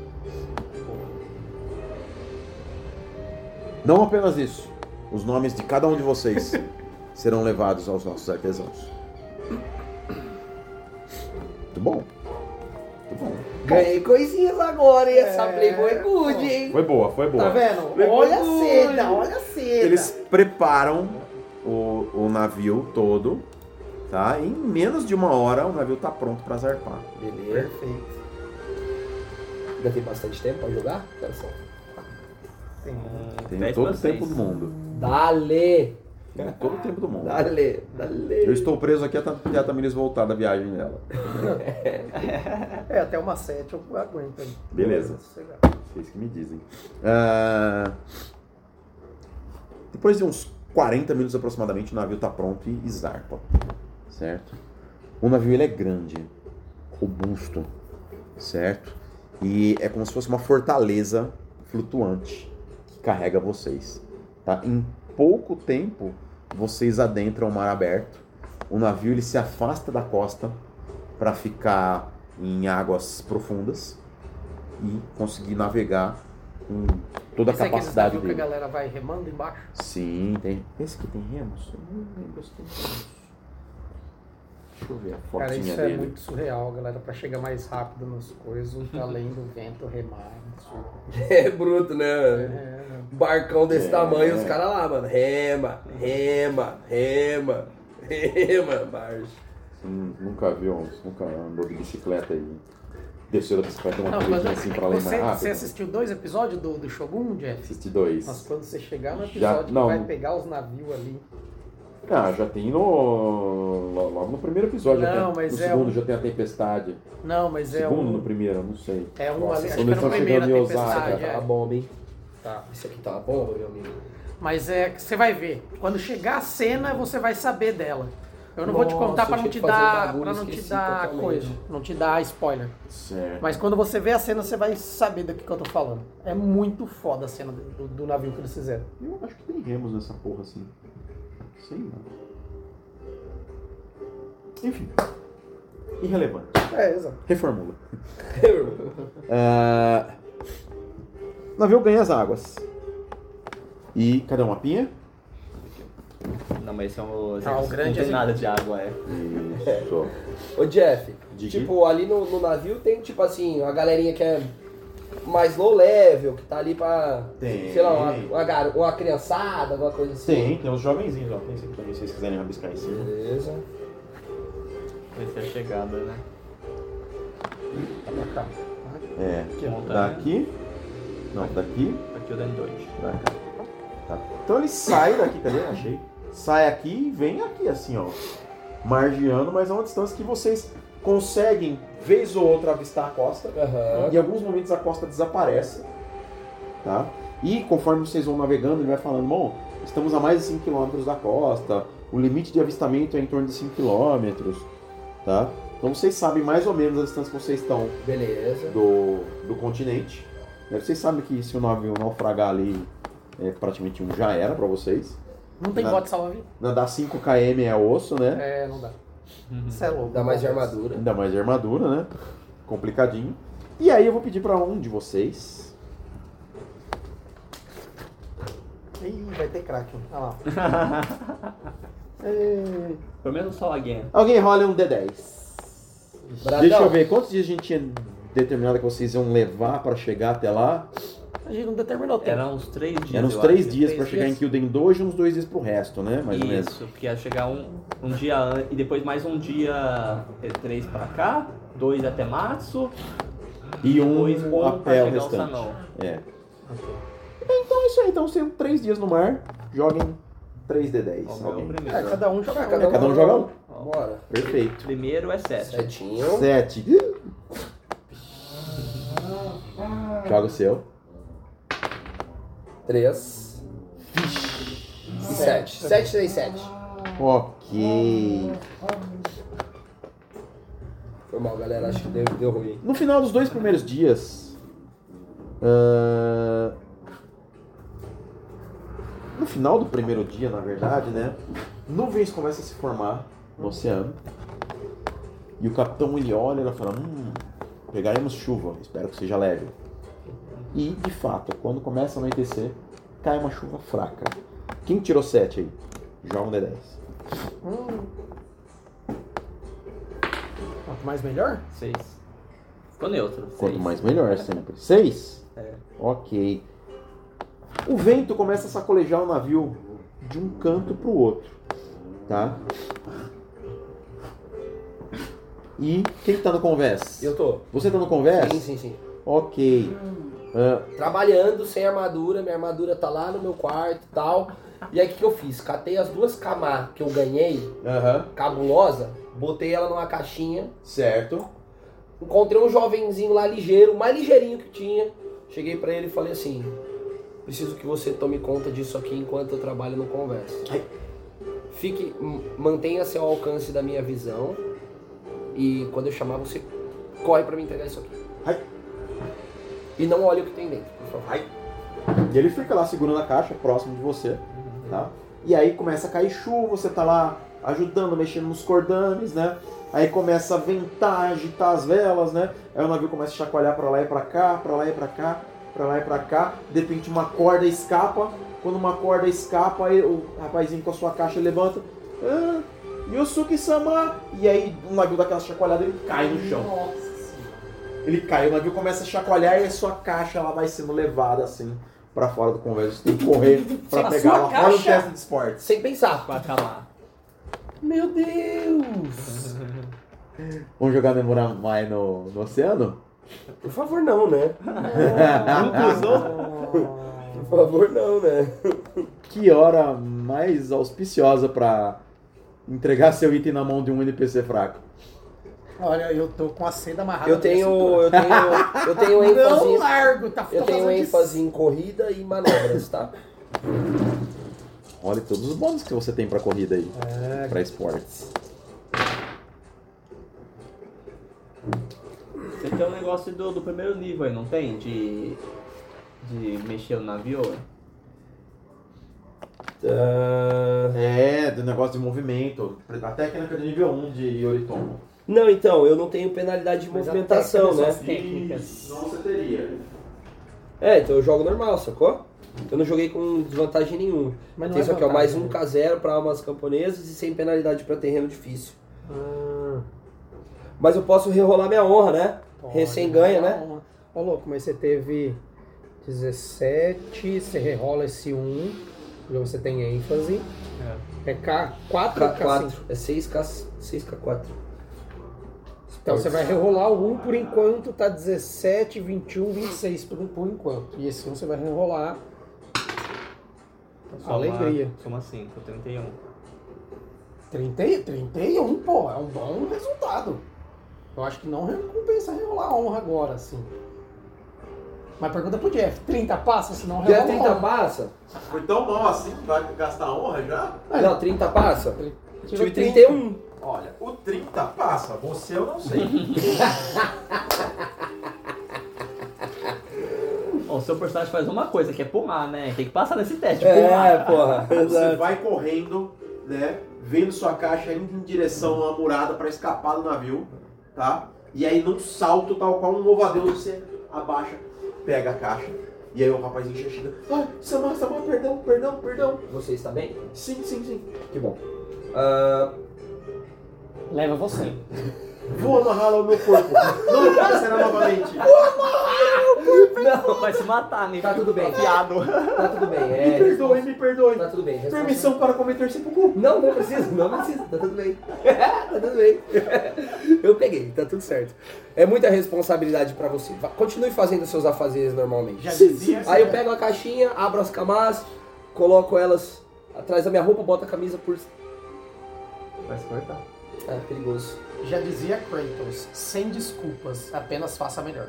Não apenas isso, os nomes de cada um de vocês serão levados aos nossos artesãos. Muito bom. Muito bom. Ganhei coisinhas agora, hein? Essa É, Playboy é good, hein? Foi boa, foi boa. Tá vendo? Levou Olha a tudo. seda, olha a seda. Eles preparam o, o navio todo, tá? Em menos de uma hora o navio tá pronto pra zarpar. Beleza. Perfeito. Ainda tem bastante tempo pra jogar? Espera só. Tem. Tem dez todo pra o tempo seis. do mundo. Dale! Tenho todo o tempo do mundo. Dale, dale. Eu estou preso aqui até a Tamiris voltar da viagem dela. É, até uma sete eu aguento aí. Beleza. Sossegado. Vocês que me dizem. Ah, depois de uns quarenta minutos aproximadamente, o navio está pronto e zarpa. Certo? O navio ele é grande, robusto, certo? E é como se fosse uma fortaleza flutuante que carrega vocês. Tá? Em pouco tempo, vocês adentram o mar aberto. O navio ele se afasta da costa para ficar em águas profundas e conseguir navegar com toda a Esse é aquele capacidade navio dele. que a galera vai remando embaixo? Sim, tem. Esse aqui tem remos? Eu não lembro se tem remos. Deixa eu ver a Cara, fotinha isso dele. é muito surreal, galera. Pra chegar mais rápido nas coisas, além do vento, remar. Absurdo. É bruto, né? É, Barcão desse É. tamanho, os caras lá, mano. Rema, rema, rema, rema, barge. Hum, Nunca viu, nunca andou de bicicleta e desceu da bicicleta uma Não, coisa mas assim pra ler você, mais rápido? você assistiu dois episódios do, do Shogun, Jeff? Assisti dois. Mas quando você chegar no Já- episódio não. que vai pegar os navios ali. Ah, já tem no. Logo no primeiro episódio. já Não, tem, mas no é segundo um- já tem a tempestade. Não, mas é Segundo um. no primeiro, não sei. É um Nossa, ali. Acho quando que eles era o estão primeiro, a chegando em Osaka, tempestade. Tá é. bomba, hein? Tá. Isso aqui tá uma bomba, meu amigo. Mas é que você vai ver. Quando chegar a cena, você vai saber dela. Eu não vou te Nossa, contar pra eu não tinha te que fazer o dar, bagulho, pra não te esqueci dar totalmente. coisa, não te dar spoiler. Certo. Mas quando você vê a cena, você vai saber do que, que eu tô falando. É muito foda a cena do, do navio que eles fizeram. Eu acho que tem remos nessa porra assim. Sei não. Enfim. Irrelevante. É, exato. Reformula. Ah, o navio ganha as águas. E cadê o mapinha? Não, mas esse é um. Ah, o grande não tem é- nada de água, é. Isso. Ô Jeff, Diga. tipo, ali no, no navio tem tipo assim, uma galerinha que é mais low level, que tá ali pra, Tem. sei lá, uma, uma, gar- uma criançada, alguma coisa assim. Tem, tem uns jovenzinhos, ó. Tem esse aqui também, se vocês quiserem rabiscar em cima. Beleza. Esse é a chegada, né? Tá. É, Montanha. daqui. Não, daqui. Aqui o Dani dois. Pra cá. Tá. Então ele sai daqui, cadê? Achei. Sai aqui e vem aqui, assim, ó. Margeando, mas a uma distância que vocês conseguem, vez ou outra, avistar a costa. Aham. Em alguns momentos a costa desaparece. Tá? E conforme vocês vão navegando, ele vai falando, bom, estamos a mais de cinco quilômetros da costa. O limite de avistamento é em torno de cinco quilômetros. Tá? Então vocês sabem mais ou menos a distância que vocês estão Beleza. do, do continente. Né? Vocês sabem que se o navio naufragar ali, é, praticamente um já era pra vocês. Não tem Não. bote salva-vida? Nadar cinco quilômetros é osso, né? É, não dá. Isso é louco. Dá mais de armadura. Ainda mais de armadura, né? Complicadinho. E aí eu vou pedir pra um de vocês. Ih, vai ter crack. Olha lá. É, Pelo menos só a guia. Alguém rola um D dez. Bradão. Deixa eu ver, quantos dias a gente tinha determinado que vocês iam levar pra chegar até lá? A gente não determinou o tempo. Eram uns três dias. Eram uns eu três acho. dias Três pra chegar dias. em Kilden Dojo e uns dois dias pro resto, né? Mais ou menos. Isso, porque ia chegar um, um dia antes e depois mais um dia é, três pra cá, dois até Matsu, E um depois um a pra pé o chegar ao restante. Sanão. É. Então é isso aí, então sendo três dias no mar, joguem três D dez. Ó, o meu Alguém. primeiro. É, cada um joga Ah, um, cada, né? Cada um joga um. Bora. Perfeito. Primeiro é sete. Setinho. Sete. Joga o seu. Três. E sete. Sete, três, sete. Ok. Foi mal, galera. Acho que deu, deu ruim. No final dos dois primeiros dias. ah, No final do primeiro dia, na verdade, né? Nuvens começam a se formar no oceano. E o capitão ele olha e ela fala: Hum, pegaremos chuva, espero que seja leve. E de fato, quando começa a anoitecer, cai uma chuva fraca. Quem tirou sete aí? Joga um D dez. Hum. Quanto mais melhor? Seis. Ficou neutro. Quanto seis. mais melhor sempre. Seis? É. Ok. O vento começa a sacolejar o navio de um canto pro outro, tá? E quem tá no convés? Eu tô. Você tá no convés? Sim, sim, sim. Ok. Ah, Trabalhando sem armadura, minha armadura tá lá no meu quarto e tal. E aí o que, que eu fiz? Catei as duas camar que eu ganhei, Aham. cabulosa, botei ela numa caixinha, Certo. encontrei um jovenzinho lá ligeiro, o mais ligeirinho que tinha. Cheguei pra ele e falei assim, preciso que você tome conta disso aqui enquanto eu trabalho no Conversa. Ai. Fique, m- mantenha-se ao alcance da minha visão e quando eu chamar você corre pra me entregar isso aqui. Ai. E não olhe o que tem dentro, por favor. Ai. E ele fica lá segurando a caixa, próximo de você, tá? E aí começa a cair chuva, você tá lá ajudando, mexendo nos cordames, né? Aí começa a ventar, agitar as velas, né? Aí o navio começa a chacoalhar pra lá e pra cá, pra lá e pra cá, pra lá e pra cá. De repente uma corda escapa. Quando uma corda escapa, aí o rapazinho com a sua caixa levanta. Ah, Yusuke-sama! E aí o navio dá aquela chacoalhada e ele cai no chão. Ele cai, o navio começa a chacoalhar e a sua caixa ela vai sendo levada assim pra fora do convés. Você tem que correr pra A pegar sua ela fora do caixa? teste de esportes. Sem pensar. Com a camar. Meu Deus! Vamos jogar Memoramai no, no oceano? Por favor, não, né? Oh. Por favor, não, né? Que hora mais auspiciosa pra entregar seu item na mão de um N P C fraco? Olha, eu tô com a seda amarrada. Eu na minha tenho, cintura. eu tenho, eu tenho ênfase, Não largo, tá eu tá tenho fazendo ênfase em corrida e manobras, tá? Olha todos os bônus que você tem pra corrida aí, É, pra esportes. Você tem um negócio do, do primeiro nível aí, não tem? De. De mexer no navio? Ah, É, do negócio de movimento. A técnica de nível um de Yoritomo. não, então, eu não tenho penalidade de Mas a movimentação, técnica né? são as técnicas. Não você teria. É, então eu jogo normal, sacou? Eu não joguei com desvantagem nenhuma. Mas não Tem é isso aqui, ó, mais vantagem, um né? K zero pra almas camponesas e sem penalidade pra terreno difícil. Ah, Mas eu posso rerolar minha honra, né? pode, Recém ganha, não, né? não. Ô louco, mas você teve dezessete, você rerola esse um, porque você tem ênfase. É K quatro K ou K cinco? quatro. É seis K quatro. Então você vai rerolar o um por enquanto, tá dezessete, vinte e um, vinte e seis por, por enquanto. E esse um você vai rerolar. Soma- Alegria. Soma cinco, trinta e um. trinta, trinta e um, pô, é um bom resultado. Eu acho que não recompensa rerolar a honra agora, assim. Mas pergunta pro Jeff, trinta passa, se não Já rerola trinta a honra. passa? Foi tão mal assim que vai gastar a honra já? Não, trinta passa? Ele tirou Tive trinta e um. Olha, o trinta passa, você eu não sei. Bom, o seu personagem faz uma coisa, que é pular, né? Tem que passar nesse teste, É, pular. porra. Você Exato. vai correndo, né? Vendo sua caixa indo em direção à murada para escapar do navio, tá? E aí num salto, tal qual um louva-a-Deus, você abaixa, pega a caixa. E aí o rapazinho chega, ah, Sama, Sama, perdão, perdão, perdão. Você está bem? Sim, sim, sim. Que bom. Ah, Leva você. Vou amarrá-la ao meu corpo. Não acontecerá novamente. Não, vai se matar, né? Tá tudo bem. Afiado. tá tudo bem. Me É, perdoe, me perdoe. tá tudo bem. Resposta- Permissão para cometer sepulcro. Não, não precisa, não precisa, tá tudo bem. tá tudo bem. Eu peguei, tá tudo certo. É muita responsabilidade pra você. Va- Continue fazendo seus afazeres normalmente. Já dizia. Aí eu pego a caixinha, abro as camas, coloco elas atrás da minha roupa, boto a camisa por. Vai se cortar. É perigoso. Já dizia Kratos, sem desculpas, apenas faça melhor.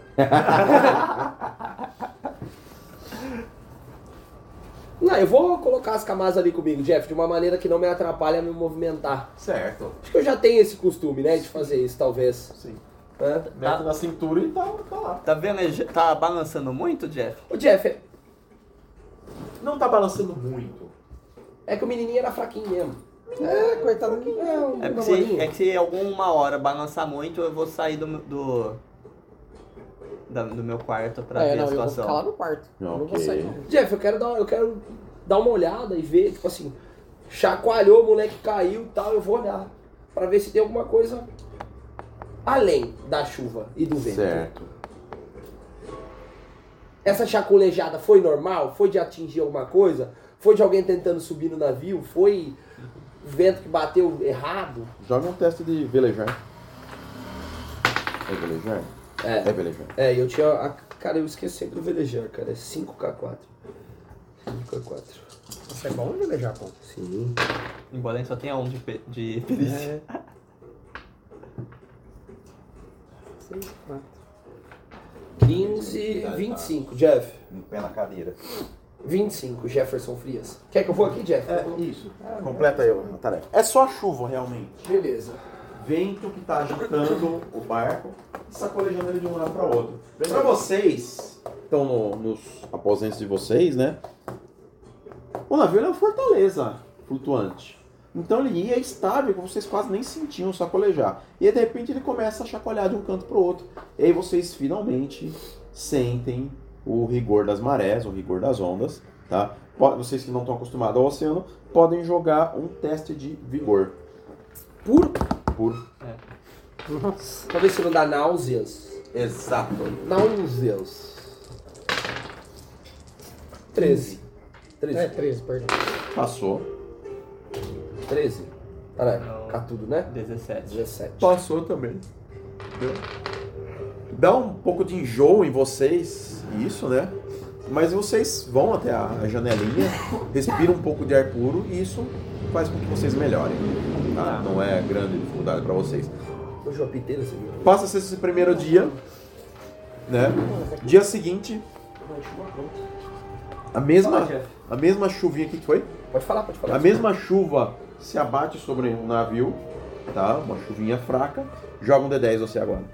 Não, eu vou colocar as camas ali comigo, Jeff, de uma maneira que não me atrapalhe a me movimentar. Certo. Acho que eu já tenho esse costume, né, de fazer isso, talvez. Sim. Hã? Mete na cintura e tá, tá lá. Tá vendo? Ele tá balançando muito, Jeff? Ô, Jeff, é- Não tá balançando muito. é que o menininho era fraquinho mesmo. É, coitado do É, um É, porque namorinho. se, é que se alguma hora balançar muito, eu vou sair do, do, da- do meu quarto pra É, ver não, a eu vou situação. ficar lá no quarto. Eu não vou Ok. sair, não. Jeff, eu quero, dar, eu quero dar uma olhada e ver, tipo assim, chacoalhou, o moleque caiu e tal, eu vou olhar pra ver se tem alguma coisa além da chuva e do vento. Certo. Essa chaculejada foi normal? Foi de atingir alguma coisa? Foi de alguém tentando subir no navio? Foi vento que bateu errado? Joga um teste de velejar. É velejar? É. É velejar. É, eu tinha. A, cara, eu esqueci sempre do velejar, cara. É cinco K quatro. cinco K quatro. Isso é bom velejar, pô. Sim. Embora a gente só tenha um de, pe- de perícia. É. seis, quatro. quinze, vinte e cinco, Jeff. Em pé na cadeira. vinte e cinco, Jefferson Frias. Quer que eu vou aqui, Jeff? É, isso. Completa aí a tarefa. É só chuva, realmente. Beleza. Vento que tá agitando o barco e sacolejando ele de um lado para outro. Para vocês, estão no, nos aposentos de vocês, né? O navio ele é uma fortaleza flutuante. Então ele ia estável, que vocês quase nem sentiam sacolejar. E aí, de repente ele começa a chacoalhar de um canto para o outro. E aí vocês finalmente sentem o rigor das marés, o rigor das ondas, tá? Vocês que não estão acostumados ao oceano, podem jogar um teste de vigor. Puro. Puro. Pra ver se não dá náuseas. Exato. Náuseas. treze. treze. É, treze, perdão. Passou. treze. Caralho, Não. cá tudo, né? dezessete. dezessete. Passou também. Dá um pouco de enjoo em vocês, isso, né? Mas vocês vão até a janelinha, respiram um pouco de ar puro e isso faz com que vocês melhorem. Tá? Não é grande dificuldade para vocês. Hoje eu apitei nesse vídeo. Passa-se esse primeiro dia, né? Dia seguinte, a mesma, Fala, Jeff. a mesma chuvinha aqui que foi? Pode falar, pode falar. A mesma chuva se abate sobre o navio, tá? Uma chuvinha fraca. Joga um D dez você agora.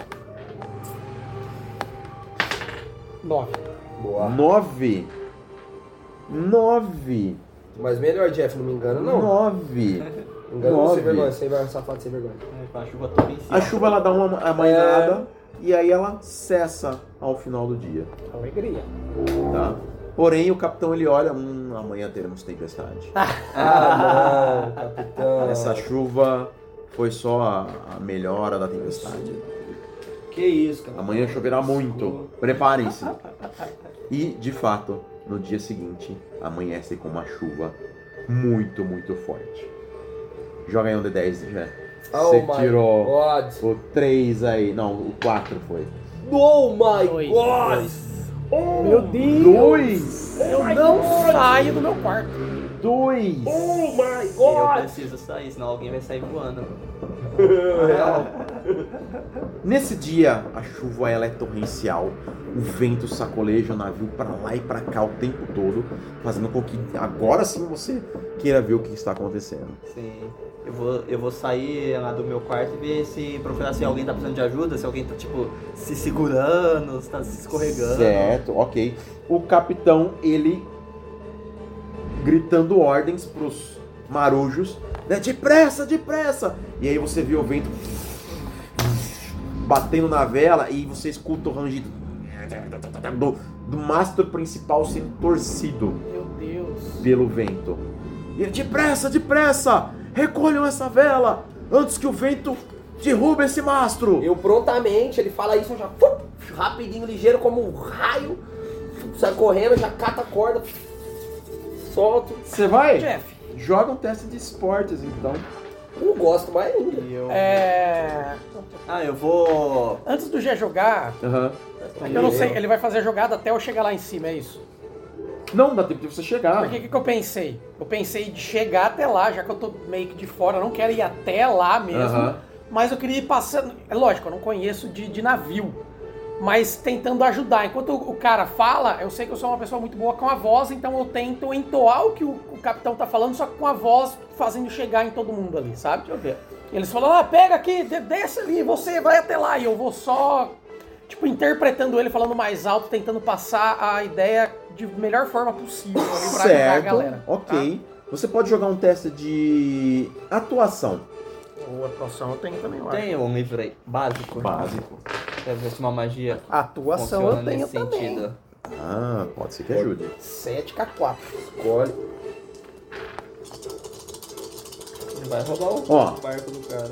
nove. Boa. Nove. Nove. Mas melhor, Jeff, não me engano, não. Nove. Não engano, não, Nove. sem vergonha, sem vergonha, safado, sem vergonha. É, com a chuva toda em cima. A chuva ela dá uma amainada e aí ela cessa ao final do dia, Alegria. tá? Porém o capitão ele olha, hum, amanhã teremos tempestade. Ah, não, capitão. Essa chuva foi só a, a melhora da tempestade. Que isso, capitão. Amanhã choverá muito. Preparem-se. E, de fato, no dia seguinte, amanhece com uma chuva muito, muito forte. Joga aí um D dez, já. Oh Você my tirou God. o três aí. Não, o quatro foi. Oh my Dois. God. Meu Deus! Dois! Eu não saio do meu quarto. Dois! Oh my Eu God. preciso sair, senão alguém vai sair voando. Nesse dia, a chuva ela é torrencial, o vento sacoleja o navio para lá e para cá o tempo todo, fazendo com que agora sim você queira ver o que está acontecendo. Sim. Eu vou, eu vou sair lá do meu quarto e ver se procurar se alguém tá precisando de ajuda, se alguém tá tipo se segurando, se tá se escorregando. Certo, ok. O capitão, ele gritando ordens pros marujos, né? Depressa, depressa! E aí você vê o vento batendo na vela e você escuta o rangido do, do mastro principal sendo torcido Meu Deus. pelo vento. E ele, depressa, depressa! Recolham essa vela antes que o vento derrube esse mastro! Eu prontamente, ele fala isso, eu já pum, rapidinho, ligeiro como um raio, sai correndo, já cata a corda, solto. Você vai? Jeff, Joga um teste de esportes, então. Eu gosto mais ainda. E eu... é... Ah, eu vou... antes do Gé jogar, Aham. é que eu não sei, ele vai fazer a jogada até eu chegar lá em cima, é isso? Não, dá tempo de você chegar. Porque o que, que eu pensei? Eu pensei de chegar até lá, já que eu tô meio que de fora, eu não quero ir até lá mesmo, Aham. mas eu queria ir passando. É lógico, eu não conheço de, de navio, mas tentando ajudar. Enquanto o, o cara fala, eu sei que eu sou uma pessoa muito boa com a voz, então eu tento entoar o que o, o capitão tá falando, só que com a voz fazendo chegar em todo mundo ali, sabe? Deixa eu ver. E eles falam, ah, pega aqui, de- desce ali, você vai até lá, e eu vou só, tipo, interpretando ele, falando mais alto, tentando passar a ideia de melhor forma possível ali pra ajudar a Certo, galera. ok. Você pode jogar um teste de atuação Tá? Ou atuação eu tenho também, eu acho. Tem um livro aí, básico. básico. Pra ver se uma magia Atuação funciona eu tenho nesse também. sentido. Ah, pode ser que ajude. sete K quatro. Escolhe. Vai roubar o Ó. barco do cara.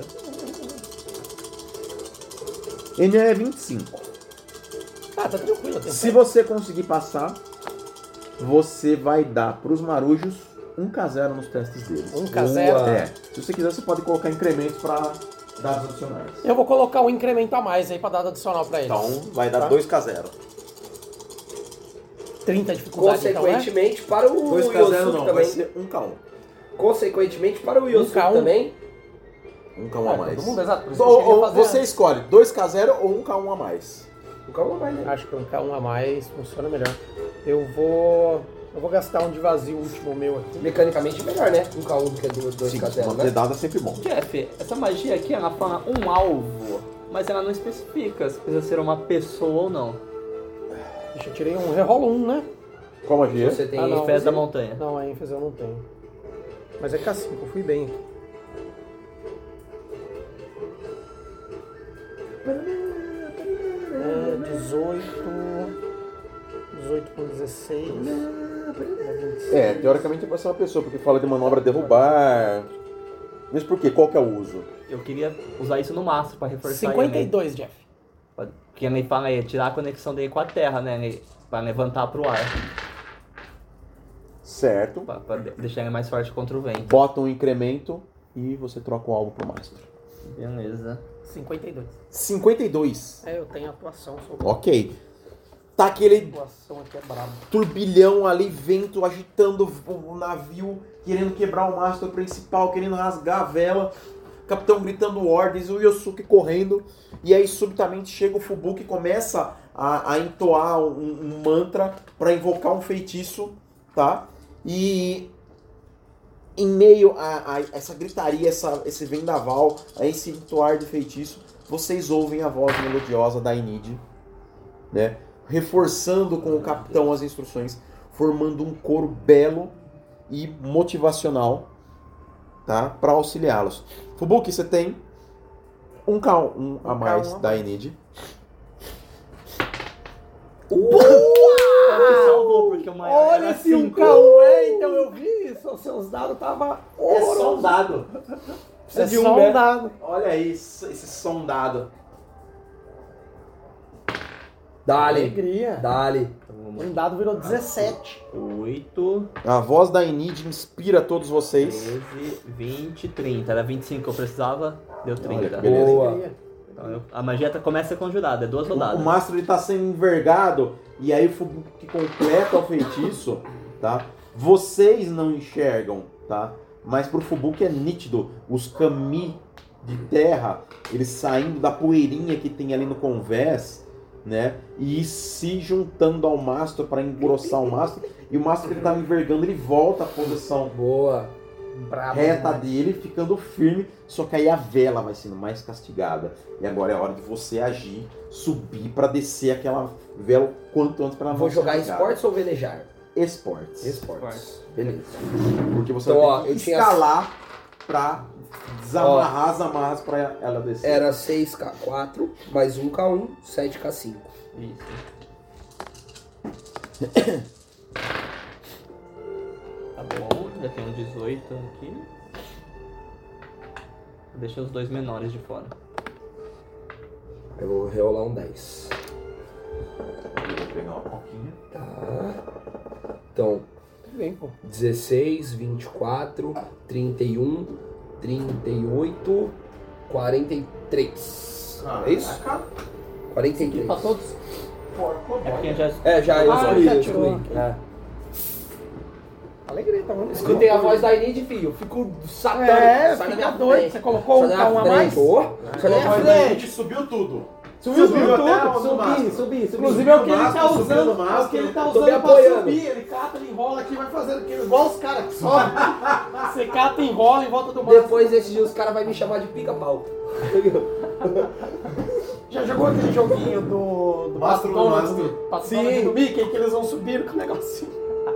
Ele é vinte e cinco. Ah, tá tranquilo. eu tenho Se você conseguir passar, você vai dar pros marujos um K zero nos testes deles. um K zero. Boa. É. Se você quiser, você pode colocar incrementos pra dados adicionais. Eu vou colocar um incremento a mais aí pra dado adicional pra eles. Então, vai dar Tá. dois K zero. trinta de dificuldade, então, né? Consequentemente, para o dois K zero Yosuke não, vai também. ser um K um. Consequentemente, para o Yosuke K um. também. um K um a É, mais. todo mundo, exato. Por isso que eu Ou, queria ou fazer você antes. escolhe dois K zero ou um K um a mais. O K um vai, né? Acho que um K um a mais funciona melhor. Eu vou... Eu vou gastar um de vazio último meu aqui. Mecanicamente é melhor, né? Um K um do que dois Sim, K zero, uma né? dedada é sempre bom. Jeff, essa magia aqui, ela fala um alvo, mas ela não especifica se precisa ser uma pessoa ou não. Deixa eu tirei um. Rerolo um, né? Qual magia? Você tem Ah, não. Pés da montanha. Não, a ênfase eu não tenho. Mas é K cinco, eu fui bem aqui. É, dezoito. dezoito com dezesseis. É, teoricamente vai ser uma pessoa, porque fala de manobra derrubar. Mas por quê? Qual que é o uso? Eu queria usar isso no máximo pra reforçar cinquenta e ele. dois, Jeff. Porque ele fala aí, tirar a conexão dele com a terra, né? Ele- Pra levantar pro ar. Certo. Pra, pra de- deixar ele mais forte contra o vento. Bota um incremento e você troca o alvo pro mastro. Beleza. cinquenta e dois. cinquenta e dois. É, eu tenho atuação. Sou... Ok. Tá aquele A atuação aqui é brabo. turbilhão ali, vento agitando o navio, querendo quebrar o mastro principal, querendo rasgar a vela. O capitão gritando ordens, o Yosuke correndo. E aí subitamente chega o Fubuki e começa a, a entoar um, um mantra para invocar um feitiço, tá? E em meio a, a essa gritaria, essa, esse vendaval, a esse entoar de feitiço, vocês ouvem a voz melodiosa da Enid, né? Reforçando com o capitão as instruções, formando um coro belo e motivacional, tá? Para auxiliá-los. Fubuki, você tem um K um a mais da Enid. É o que salvou, porque o maior Olha era esse um cinco. K um, é, então eu vi isso. Os seus dados tava É ouro. sondado. É de um, só né? um dado. Olha aí, esse sondado. Dale. Alegria. Dale. Um dado virou dezessete. oito, A voz da Enid inspira todos vocês. treze, vinte, trinta. Era vinte e cinco que eu precisava, deu trinta. que beleza. Boa. Alegria. Então eu- a magia tá- começa a ser conjurada, é duas O, rodadas. o mastro ele tá sendo envergado e aí o Fubuki completa o feitiço, tá? Vocês não enxergam, tá? Mas pro Fubuki é nítido os kami de terra, eles saindo da poeirinha que tem ali no convés, né? E se juntando ao mastro para engrossar o mastro. E o mastro que ele tava envergando, ele volta à posição Boa. Brabo. reta dele, ficando firme, só que aí a vela vai sendo mais castigada. E agora é a hora de você agir, subir para descer aquela vela o quanto antes para ela Vou não jogar ser rasgada. esportes ou velejar? Esportes. Esportes. Beleza. Porque você Então, vai ó, ter que eu tinha- escalar pra desamarrar as amarras pra ela descer. Era seis K quatro, mais um K um, sete K cinco. Isso. Tá bom, já tenho dezoito aqui. Deixa os dois menores de fora. Eu vou rerolar um dez. Vou pegar uma pouquinho. Tá. Então, Tudo bem, pô. dezesseis, vinte e quatro, trinta e um, trinta e oito, quarenta e três. É isso? quarenta e três. Pra todos. É porque já. É, já eu Ah, excluí, já eu tirou. excluí. É. Alegria, tá vendo? Escutei a voz da Enid, filho. Eu fico satânico. É, sai da fica minha doido. frente. Você colocou um Sai da K um minha a mais? frente. Ô, sai da minha A frente. gente subiu tudo. Subiu, Subiu tudo, até o subi, mastro. subi, subi. Subiu Inclusive é o que no ele tá mastro, subiu usando, no é o mastro. que ele tá Tô me usando pra apoiando. subir. Ele cata, ele enrola aqui, vai fazendo aquilo, igual os caras que sobem. Você cata, enrola em volta do mastro. Depois desse dia os caras vão me chamar de pica-pau. Já jogou aquele joguinho do... do Mastro do Donald, mastro. do Pato Donald e do Mickey, que eles vão subir com o negocinho.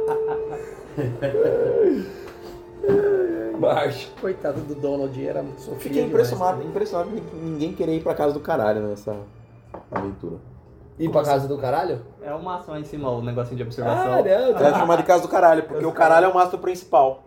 Marcha. Coitado do Donald, era muito sofrido. Fiquei impressionado, impressionado com ninguém querer ir pra casa do caralho nessa aventura. Ir pra casa do caralho? É o máximo lá em cima, o negocinho de observação. Ah, não. Deve chamar de casa do caralho, porque o caralho é o mastro principal.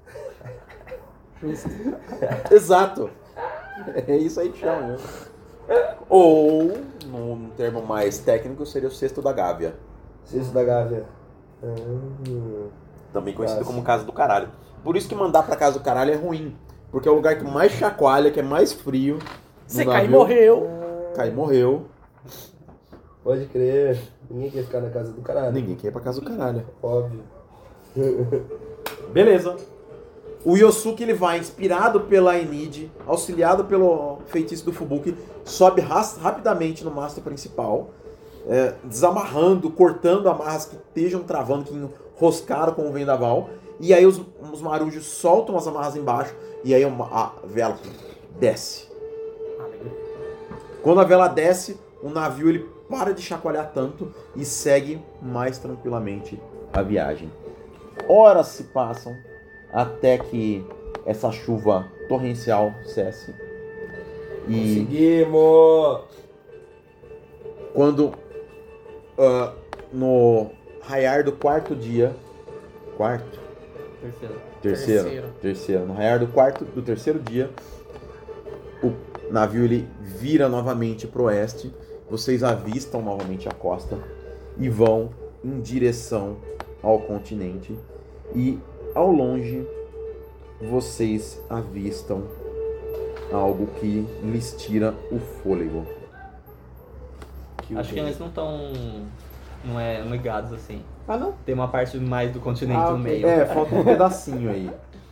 Exato. É isso aí que chama, né? Ou, num termo mais técnico, seria o cesto da Gávea. Cesto da Gávea. Ah. Também conhecido Nossa. como casa do caralho. Por isso que mandar pra casa do caralho é ruim. Porque é o lugar que mais chacoalha, que é mais frio. no Você cai e navio. morreu. Cai e morreu. Pode crer. Ninguém quer ficar na casa do caralho. Ninguém quer ir pra casa do caralho. Óbvio. Beleza. O Yosuke ele vai, inspirado pela Enid, auxiliado pelo feitiço do Fubuki, sobe ras- rapidamente no mastro principal, é, desamarrando, cortando amarras que estejam travando, que enroscaram com o vendaval. E aí os, os marujos soltam as amarras embaixo e aí uma, a vela desce. Quando a vela desce, o navio ele para de chacoalhar tanto e segue mais tranquilamente a viagem. Horas se passam até que essa chuva torrencial cesse. E Conseguimos! quando uh, no raiar do quarto dia, quarto, Terceiro. terceiro, Terceiro. terceiro, no raiar do quarto do terceiro dia, o navio ele vira novamente pro oeste. Vocês avistam novamente a costa e vão em direção ao continente. E ao longe vocês avistam algo que lhes tira o fôlego. Acho que eles não estão. Não é ligados assim. Ah, não? Tem uma parte mais do continente Ah, no ok. meio. É, falta um pedacinho aí.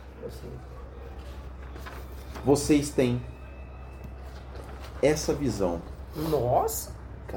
Vocês têm essa visão. Nossa!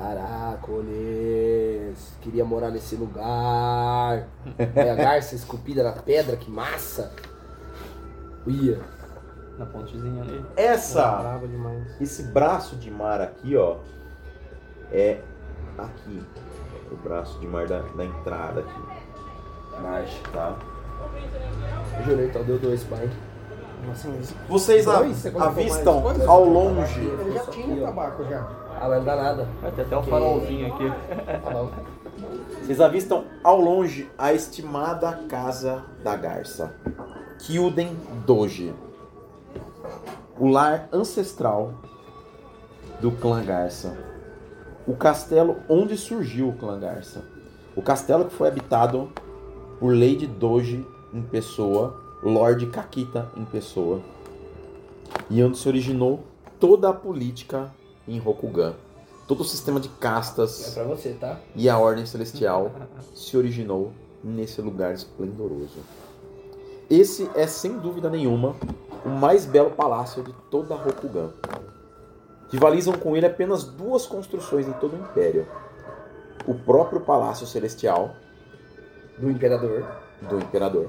Caracoles, queria morar nesse lugar. Olha a garça esculpida na pedra, que massa. Ia. Na pontezinha ali. Essa, Brava demais. esse braço de mar aqui, ó, é aqui. O braço de mar da, da entrada aqui. Marcha. Tá? Jurei, então deu dois, pai. Nossa, mas Vocês a- Dois? Você colocou avistam mais dois? ao longe. ele já tinha tabaco já. Ah, mas não dá nada. Vai ter até o farolzinho aqui. Tá bom. Vocês avistam ao longe a estimada casa da garça, Kyuden Doji, o lar ancestral do clã Garça, o castelo onde surgiu o clã Garça, o castelo que foi habitado por Lady Doji em pessoa, Lord Kakita em pessoa, e onde se originou toda a política em Rokugan. Todo o sistema de É castas pra você, tá? e a Ordem Celestial se originou nesse lugar esplendoroso. Esse é, sem dúvida nenhuma, o mais belo palácio de toda Rokugan. Rivalizam com ele apenas duas construções em todo o Império. O próprio Palácio Celestial Do Imperador. do Imperador.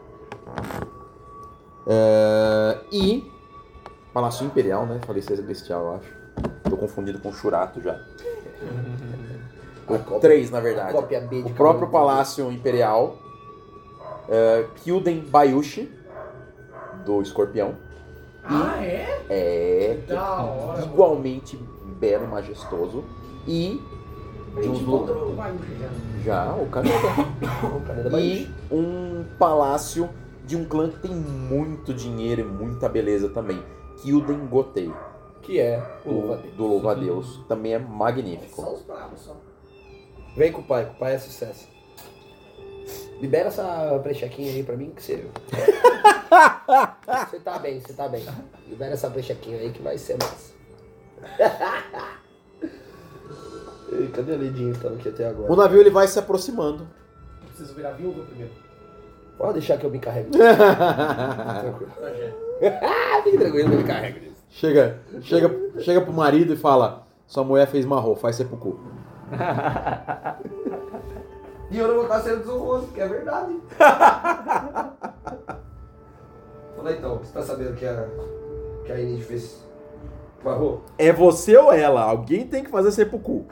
É, e Palácio Imperial, né? Falei Celestial, eu acho. Tô confundido com o Shurato já. A cópia- Três, na verdade. Cópia B de O próprio cada um. Palácio Imperial, é, Kyuden Bayushi, do Escorpião, Ah, é? é Da hora. igualmente belo e majestoso. E A de gente uns volta lu- no Bahia já. já o Canadá. O Canadá da E um palácio de um clã que tem muito dinheiro e muita beleza também, Kyuden Gotei, Que é o do, Louva-a-Deus. do Louva-a-Deus. Também é magnífico. Só os bravos, só. Vem com o pai, com o pai é sucesso. Libera essa brechequinha aí pra mim que você. Você tá bem, você tá bem. Libera essa brechequinha aí que vai ser massa. Ei, cadê a Lidinha então aqui até agora? O navio ele vai se aproximando. Eu preciso virar viúva primeiro. Pode deixar que eu me carrego. Tranquilo. Ah, fique tranquilo, eu me carrego disso. Chega, chega, chega pro marido e fala: sua mulher fez marrom, faz seppuku. E eu não vou estar sendo desonroso, que é verdade. Fala então, você tá sabendo que a, que a Enid fez marrom? É você ou ela? Alguém tem que fazer seppuku.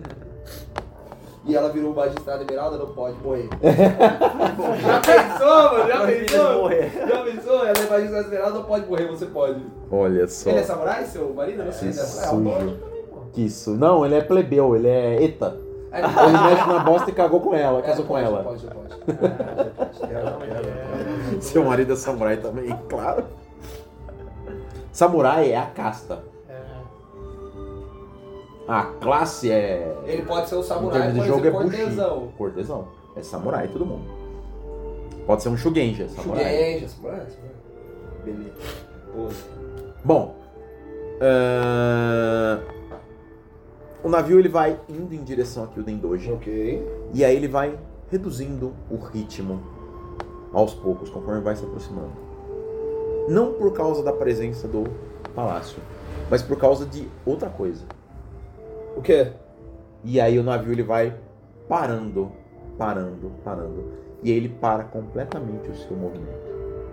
E ela virou magistrada esmeralda, não pode morrer. Já pensou, mano? Já pensou? morrer. Já pensou? Ela é magistrada esmeralda, não pode morrer, você pode. Olha só. Ele é samurai, seu marido? Eu não sei, Que né? sujo. Que isso. Não, ele é plebeu, ele é eta. É, Ele mexe na bosta e cagou com ela, casou com pode, ela. Pode, pode. Pode, pode. Tem razão, tem razão. Seu marido é samurai também, claro. Samurai é a casta. É. A classe é. Ele pode ser um Em samurai, termos de pode jogo ser é bushi. cortesão. Cortesão. É samurai todo mundo. Pode ser um shugenja, samurai. Shugenja, samurai, samurai. Beleza. Pose. Bom. ahn, o navio ele vai indo em direção aqui, o Dendoji. Ok. E aí ele vai reduzindo o ritmo aos poucos, conforme vai se aproximando. Não por causa da presença do palácio, mas por causa de outra coisa. O quê? E aí o navio ele vai parando, parando, parando. E aí ele para completamente o seu movimento.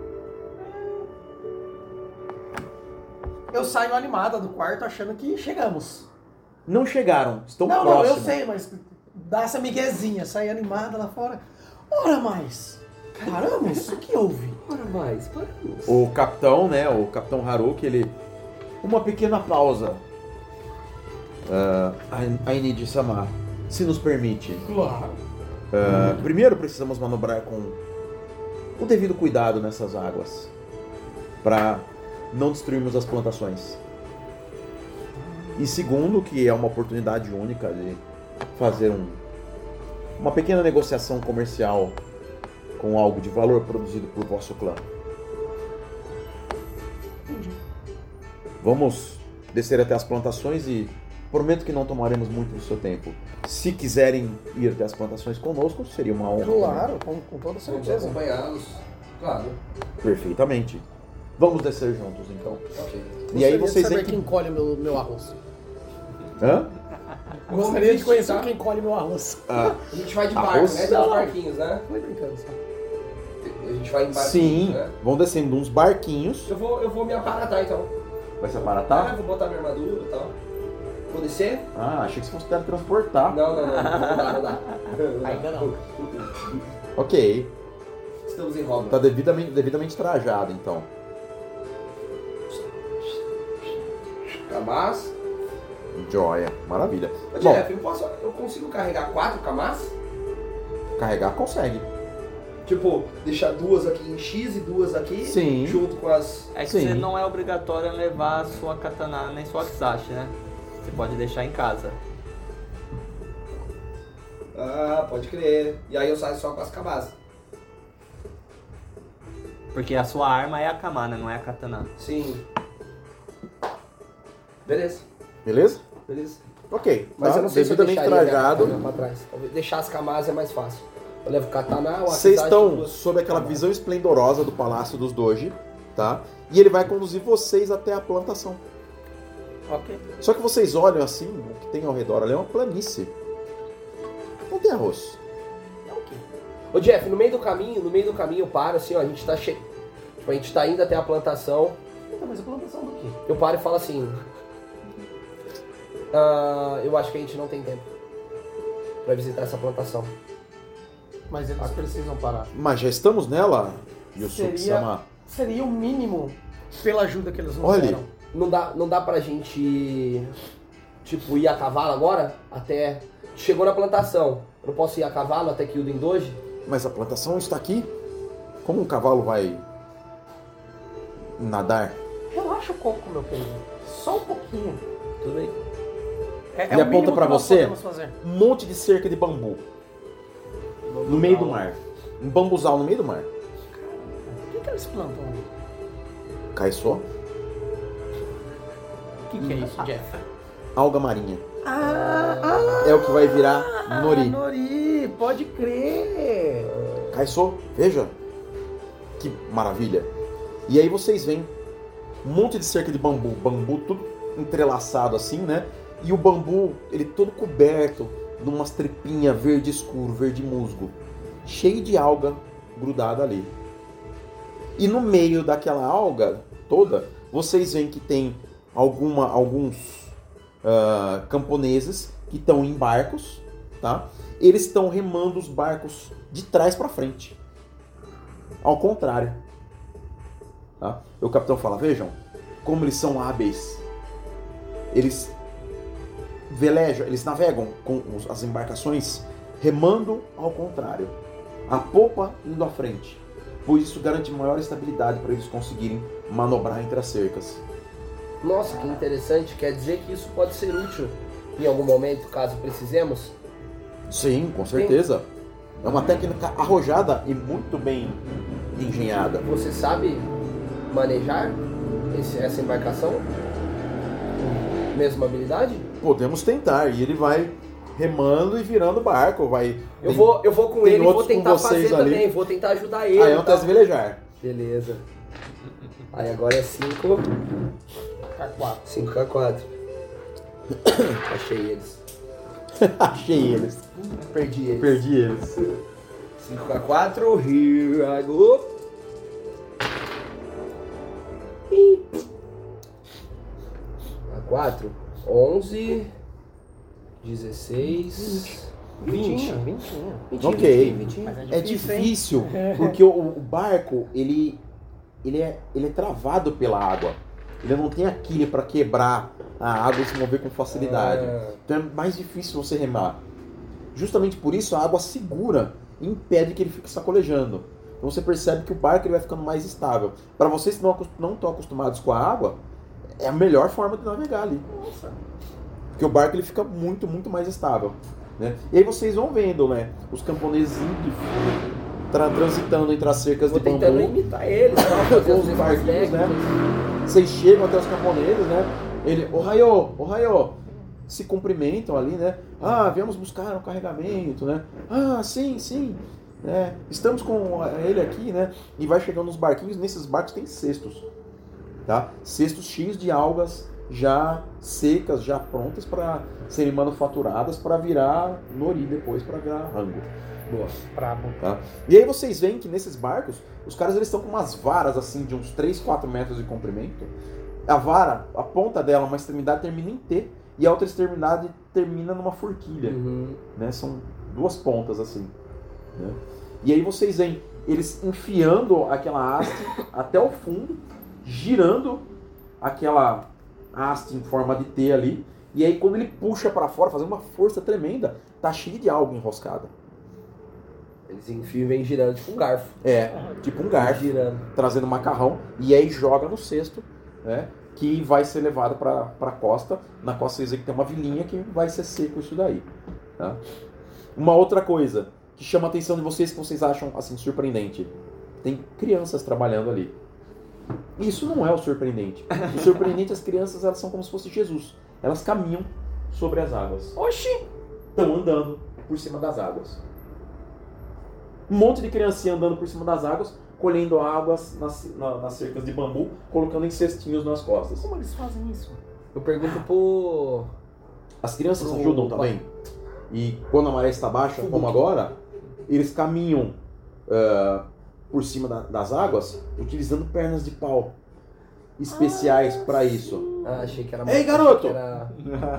Eu saio animada do quarto achando que chegamos. Não chegaram, estão não, próximos. não, eu sei, mas dá essa miguezinha, sair animada lá fora. Ora mais! Paramos? O que houve? Ora mais, paramos. O capitão, né, o capitão Haruki, ele... Uma pequena pausa. Uh, Ainidi-sama, se nos permite. Claro. Uh, primeiro precisamos manobrar com o devido cuidado nessas águas. Para não destruirmos as plantações. E segundo, que é uma oportunidade única de fazer um, uma pequena negociação comercial com algo de valor produzido por vosso clã. Vamos descer até as plantações e prometo que não tomaremos muito do seu tempo. Se quiserem ir até as plantações conosco, seria uma honra. Claro, com, com toda Vamos certeza. acompanhá-los. Claro. Perfeitamente. Vamos descer juntos, então. Ok. E aí Gostaria de vocês saber veem que... quem colhe meu, meu arroz. Hã? Gostaria de conhecer tá? quem colhe meu arroz. Ah, A gente vai de Arroz? barco, né? Tem uns Não. barquinhos, né? Foi brincando só. A gente vai em barquinhos, sim, né? vão descendo uns barquinhos. Eu vou, eu vou me aparatar então. Vai se Ah, aparatar? vou botar minha armadura e tal. Vou descer? Ah, achei que você fosse teletransportar. Não, não, não. Não dá, não dá. Ainda não. Ok. Estamos em Roma. Tá devidamente, devidamente trajado, então. Kamaz. Joia. Maravilha. Ô, Bom, Jeff, eu, posso, eu consigo carregar quatro Kamaz? carregar consegue. Tipo, deixar duas aqui em X e duas aqui, Sim. junto com as... É que Sim. você não é obrigatório levar a sua katana nem sua kizashi, né? Você pode deixar em casa. Ah, pode crer. E aí eu saio só com as Kamaz. Porque a sua arma é a kamana, não é a katana. Sim. Beleza, Beleza? beleza. Ok. Mas tá eu não sei se eu devidamente deixaria minha trajado. katana pra trás. Talvez deixar as Kamaz é mais fácil. Eu levo katana ou a Vocês kizashi, estão duas sob aquela Kamaz. visão esplendorosa do Palácio dos Doji, tá? E ele vai conduzir vocês até a plantação. Ok. Só que vocês olham assim, o que tem ao redor ali é uma planície. Não tem arroz. Ok. Ô Jeff, no meio do caminho, no meio do caminho eu paro assim, ó, a gente tá che... tipo, a gente tá indo até a plantação, Então, mas a plantação do quê? eu paro e falo assim, ah, eu acho que a gente não tem tempo pra visitar essa plantação. Mas eles precisam parar. Mas já estamos nela, Yusuke-sama. Seria o mínimo pela ajuda que eles nos Olha. deram. Não dá, não dá pra gente, tipo, ir a cavalo agora até... Chegou na plantação, eu não posso ir a cavalo até que o Dendoji? Mas a plantação está aqui. Como um cavalo vai nadar? Relaxa um pouco, meu querido. Só um pouquinho. Tudo bem. É, Ele é o aponta mínimo pra que nós você? podemos fazer. Um monte de cerca de bambu no meio do mar. Um bambuzal no meio do mar. O que, que eles plantam ali? Cai só. O que, que é isso, Jeff? Alga marinha. Ah, ah, É o que vai virar nori. Nori, pode crer. Cai só. Veja. Que maravilha. E aí vocês veem um monte de cerca de bambu. Bambu tudo entrelaçado assim, né? E o bambu, ele todo coberto de umas tripinhas verde escuro, verde musgo. Cheio de alga grudada ali. E no meio daquela alga toda, vocês veem que tem alguma, alguns uh, camponeses que estão em barcos, tá? Eles estão remando os barcos de trás para frente. Ao contrário. Tá? O capitão fala, vejam como eles são hábeis. Eles velejam, eles navegam com os- as embarcações remando ao contrário. A popa indo à frente. Pois isso garante maior estabilidade para eles conseguirem manobrar entre as cercas. Nossa, que interessante. Quer dizer que isso pode ser útil em algum momento, caso precisemos? Sim, com certeza. É uma técnica arrojada e muito bem engenhada. Você sabe manejar esse- essa embarcação? Mesma habilidade? Podemos tentar. E ele vai remando e virando o barco. Vai... Eu tem- vou, eu vou com tem ele e vou outros com tentar vocês fazer ali. também, vou tentar ajudar ele. Ah, é um e tal. teste de velejar. Beleza. Aí agora é cinco. K quatro. cinco K quatro. Achei eles. Achei eles. Perdi eles. Perdi eles. cinco K quatro, here I go. K quatro, onze, dezesseis, vinte. Vintinho. Ok. Mas É difícil, porque o, o barco, ele, ele, é, ele é travado pela água. Ele não tem a quilha para quebrar a água e se mover com facilidade. Ah. Então é mais difícil você remar. Justamente por isso a água segura e impede que ele fique sacolejando. Então você percebe que o barco ele vai ficando mais estável. Para vocês que não acos- não estão acostumados com a água, é a melhor forma de navegar ali. Nossa. Porque o barco ele fica muito, muito mais estável. Né? E aí vocês vão vendo, né? Os camponeses indo, tra- transitando entre as cercas Vou de tentando bambu. imitar eles, tal, fazer Com as os mesmas barquinhos, né? técnicas. Vocês chegam até os camponeses, né? Ele, ô Raio, ô Raio, se cumprimentam ali, né? Ah, viemos buscar um carregamento, né? Ah, sim, sim. É, estamos com ele aqui, né? E vai chegando nos barquinhos, nesses barcos tem cestos, tá? Cestos cheios de algas já secas, já prontas para serem manufaturadas para virar nori depois, para virar rango. Boa. Brabo. Tá? E aí vocês veem que nesses barcos, os caras eles estão com umas varas assim de uns três, quatro metros de comprimento. A vara, a ponta dela, uma extremidade termina em T e a outra extremidade termina numa forquilha. Uhum. Né? São duas pontas assim. Né? E aí vocês veem eles enfiando aquela haste até o fundo, girando aquela haste em forma de T ali. E aí quando ele puxa para fora, fazendo uma força tremenda, tá cheio de alga enroscada. Eles enfiam e vêm girando tipo um garfo. É, tipo um garfo, Girando. trazendo macarrão, e aí joga no cesto, né, que vai ser levado para a costa. Na costa vocês veem que tem uma vilinha que vai ser seco isso daí. Tá? Uma outra coisa que chama a atenção de vocês, que vocês acham assim surpreendente. Tem crianças trabalhando ali. Isso não é o surpreendente. O surpreendente, as crianças elas são como se fosse Jesus. Elas caminham sobre as águas. Oxi! Estão andando por cima das águas. Um monte de criancinha andando por cima das águas, colhendo águas nas, na- nas cercas de bambu, colocando em cestinhos nas costas. Como eles fazem isso? Eu pergunto pro... As crianças Pro- ajudam também. E quando a maré está baixa, como agora, eles caminham ah, por cima da- das águas, utilizando pernas de pau especiais para isso. Ah, achei que era... Ei, achei garoto! que era-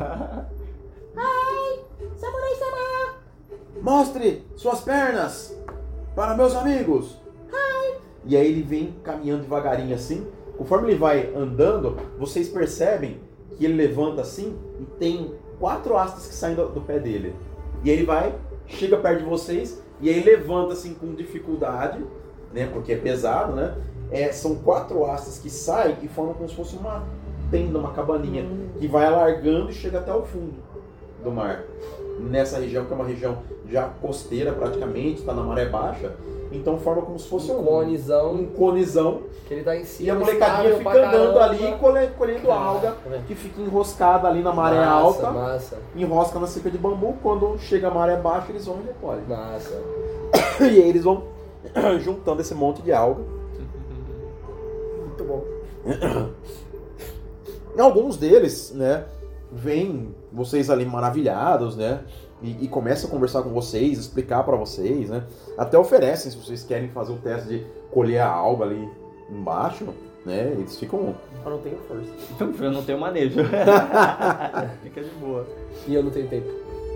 Mostre suas pernas para meus amigos. E aí ele vem caminhando devagarinho assim. Conforme ele vai andando, vocês percebem que ele levanta assim e tem quatro hastes que saem do, do pé dele. E aí ele vai, chega perto de vocês e aí levanta assim com dificuldade, né? Porque é pesado, né? É, são quatro hastes que saem e formam como se fosse uma tenda, uma cabaninha que vai alargando e chega até o fundo do mar. Nessa região, que é uma região já costeira praticamente, está na maré baixa, então forma como se fosse Um um, conezão um conezão, que ele tá em cima. e a molecadinha estável fica pra andando caramba. ali colhe- colhendo alga, que fica enroscada ali na maré Massa, alta, Massa, enrosca na cerca de bambu, quando chega a maré baixa eles vão e recolhem. massa. E aí eles vão juntando esse monte de alga. Muito bom. Alguns deles, né, veem vocês ali maravilhados, né, e, e começam a conversar com vocês, explicar pra vocês, né, até oferecem se vocês querem fazer o teste de colher a alga ali embaixo, né, eles ficam... Eu não tenho força. Eu não tenho manejo. Fica de boa. E eu não tenho tempo.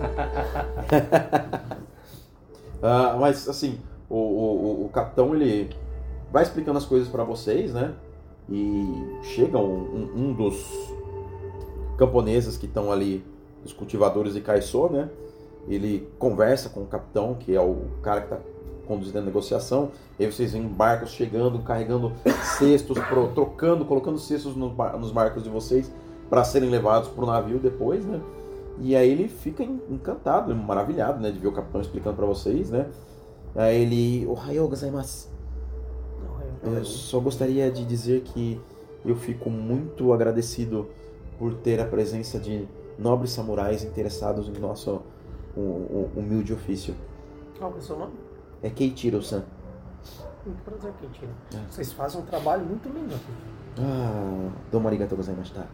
Ah, mas assim, o, o, o capitão ele vai explicando as coisas pra vocês, né, e chega um, um, um dos camponeses que estão ali, os cultivadores de caiçô, né, ele conversa com o capitão, que é o cara que está conduzindo a negociação, e aí vocês veem barcos chegando, carregando cestos, pro, trocando, colocando cestos no bar, nos barcos de vocês para serem levados para o navio depois, né? E aí ele fica encantado, maravilhado, né, de ver o capitão explicando para vocês, né? Aí ele, ohayou gozaimasu. Eu só gostaria de dizer que eu fico muito agradecido por ter a presença de nobres samurais interessados em nosso o, o, humilde ofício. Qual é o seu nome? É Keiichiro-san. Muito prazer, Keiichiro. É. Vocês fazem um trabalho muito lindo aqui. Ah, domo arigatou gozaimashita.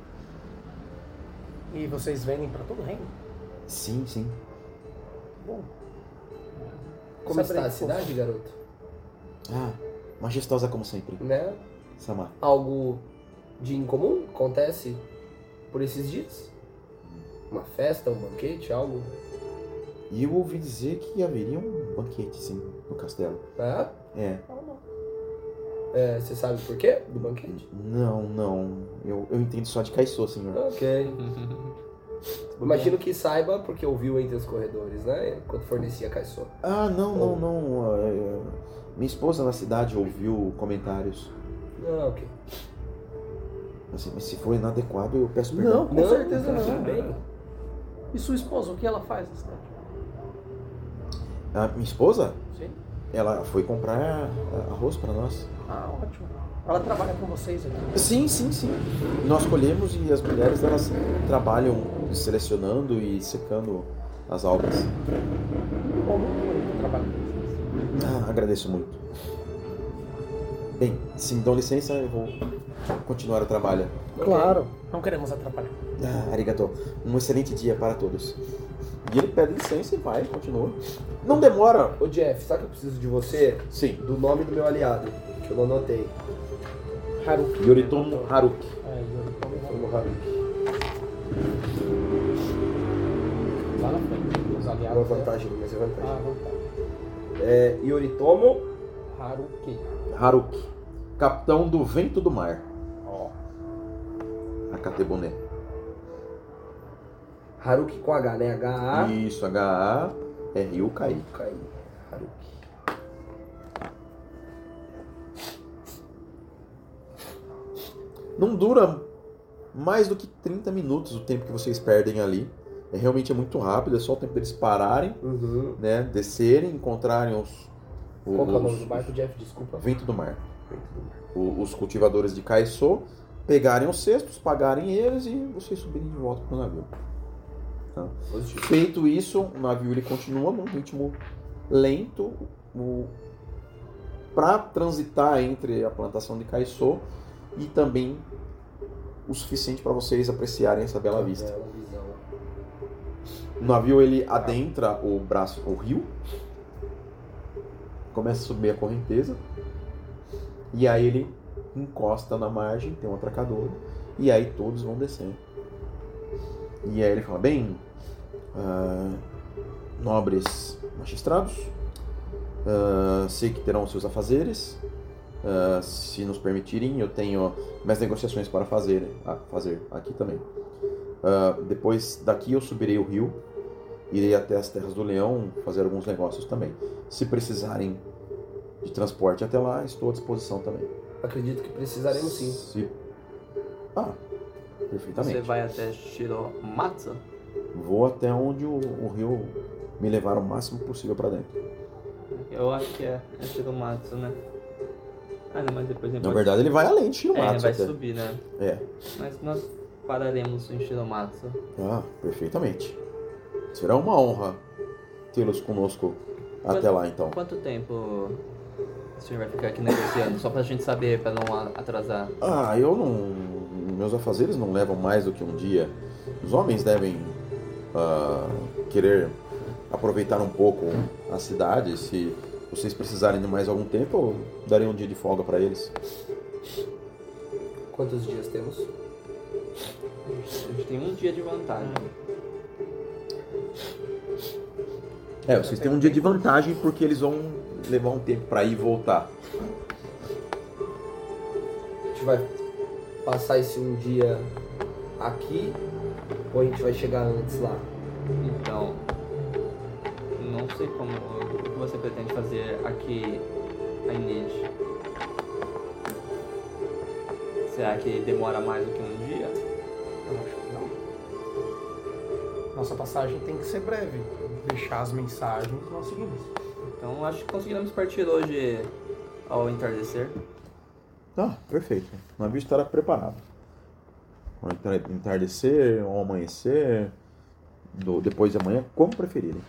E vocês vendem pra todo o reino? Sim, sim. Bom. Como Saberei está a que cidade, garoto? Ah, majestosa como sempre. Né? Sama. Algo de incomum acontece por esses dias? Uma festa, um banquete, algo? E eu ouvi dizer que haveria um banquete, sim, no castelo. Ah, É. é, você sabe por quê do banquete? Não, não. Eu, eu entendo só de Kaiso, senhor. Ok. Imagino que saiba porque ouviu entre os corredores, né? Enquanto fornecia Kaiso. Ah, não, não, não. é, minha esposa na cidade ouviu comentários. Ah, ok. Assim, mas se for inadequado, eu peço perdão. Não, com certeza tá não. tudo bem. E sua esposa, o que ela faz na cidade? A minha esposa, Sim. ela foi comprar ah, arroz para nós. Ah, ótimo. Ela trabalha com vocês aqui. Sim, sim, sim. Nós colhemos e as mulheres elas trabalham selecionando e secando as algas. Bom, muito bonito o trabalho de vocês. Ah, agradeço muito. Bem, se me dão licença, eu vou continuar o trabalho. Claro. Não queremos atrapalhar. Ah, arigato. Um excelente dia para todos. E ele pede licença e vai, continua. Não demora. Ô Jeff, sabe que eu preciso de você? Sim. Do nome do meu aliado, que eu não anotei. Haruki. Yoritomo Haruki. É, Yoritomo Como Haruki. lá na frente. Os Uma aliados. vantagem, mas é vantagem. Ah, vantagem. É, Yoritomo Haruki. Haruki. Capitão do Vento do Mar. Ó. Akatebone. Haruki com H, né? H A Isso, H A R U K I. Kai. Haruki. Não dura mais do que trinta minutos o tempo que vocês perdem ali. É, realmente é muito rápido, é só o tempo deles pararem, Uhum. né, descerem, encontrarem os... os Qual que é o nome do barco, Jeff? Desculpa. Vento do Mar. O- os cultivadores de Kaiso pegarem os cestos, pagarem eles e vocês subirem de volta pro navio. Tá? Positivo. Feito isso, o navio ele continua num ritmo lento para transitar entre a plantação de Kaiso e também o suficiente para vocês apreciarem essa bela vista. Bela visão. O navio ele adentra o braço, o rio, começa a subir a correnteza e aí ele encosta na margem, tem um atracador e aí todos vão descendo. E aí ele fala, bem, ah, nobres magistrados, ah, sei que terão seus afazeres, ah, se nos permitirem, eu tenho mais negociações para fazer, a fazer aqui também. Ah, depois daqui eu subirei o rio, irei até as Terras do Leão fazer alguns negócios também. Se precisarem de transporte até lá, estou à disposição também. Acredito que precisaremos sim. Se... Ah, perfeitamente. Você vai até Shiromatsu? Vou até onde o, o rio me levar o máximo possível para dentro. Eu acho que é, é Shiromatsu, né? Ah, não, mas depois a gente Na pode- verdade, ele vai além de É, ele Shiromatsu vai até. subir, né? É. Mas nós pararemos em Shiromatsu. Ah, perfeitamente. Será uma honra tê-los conosco até Quanto- lá, então. Quanto tempo o senhor vai ficar aqui negociando? Só pra gente saber, pra não a- atrasar. Ah, eu não... Meus afazeres não levam mais do que um dia. Os homens devem ah, querer aproveitar um pouco a cidade. Se vocês precisarem de mais algum tempo, eu darei um dia de folga para eles. Quantos dias temos? A gente tem um dia de vantagem. É, vocês têm um dia de vantagem porque eles vão levar um tempo para ir e voltar. A gente vai passar esse um dia aqui ou a gente vai chegar antes lá? Então, não sei como. O que você pretende fazer aqui em Nid? Será que demora mais do que um dia? Eu acho que não. Nossa passagem tem que ser breve. Deixar as mensagens e nós seguimos. Então acho que conseguiremos partir hoje ao entardecer. Ah, perfeito. O navio estará preparado. Ao entar- entardecer, ao amanhecer, do, depois de amanhã, como preferirem.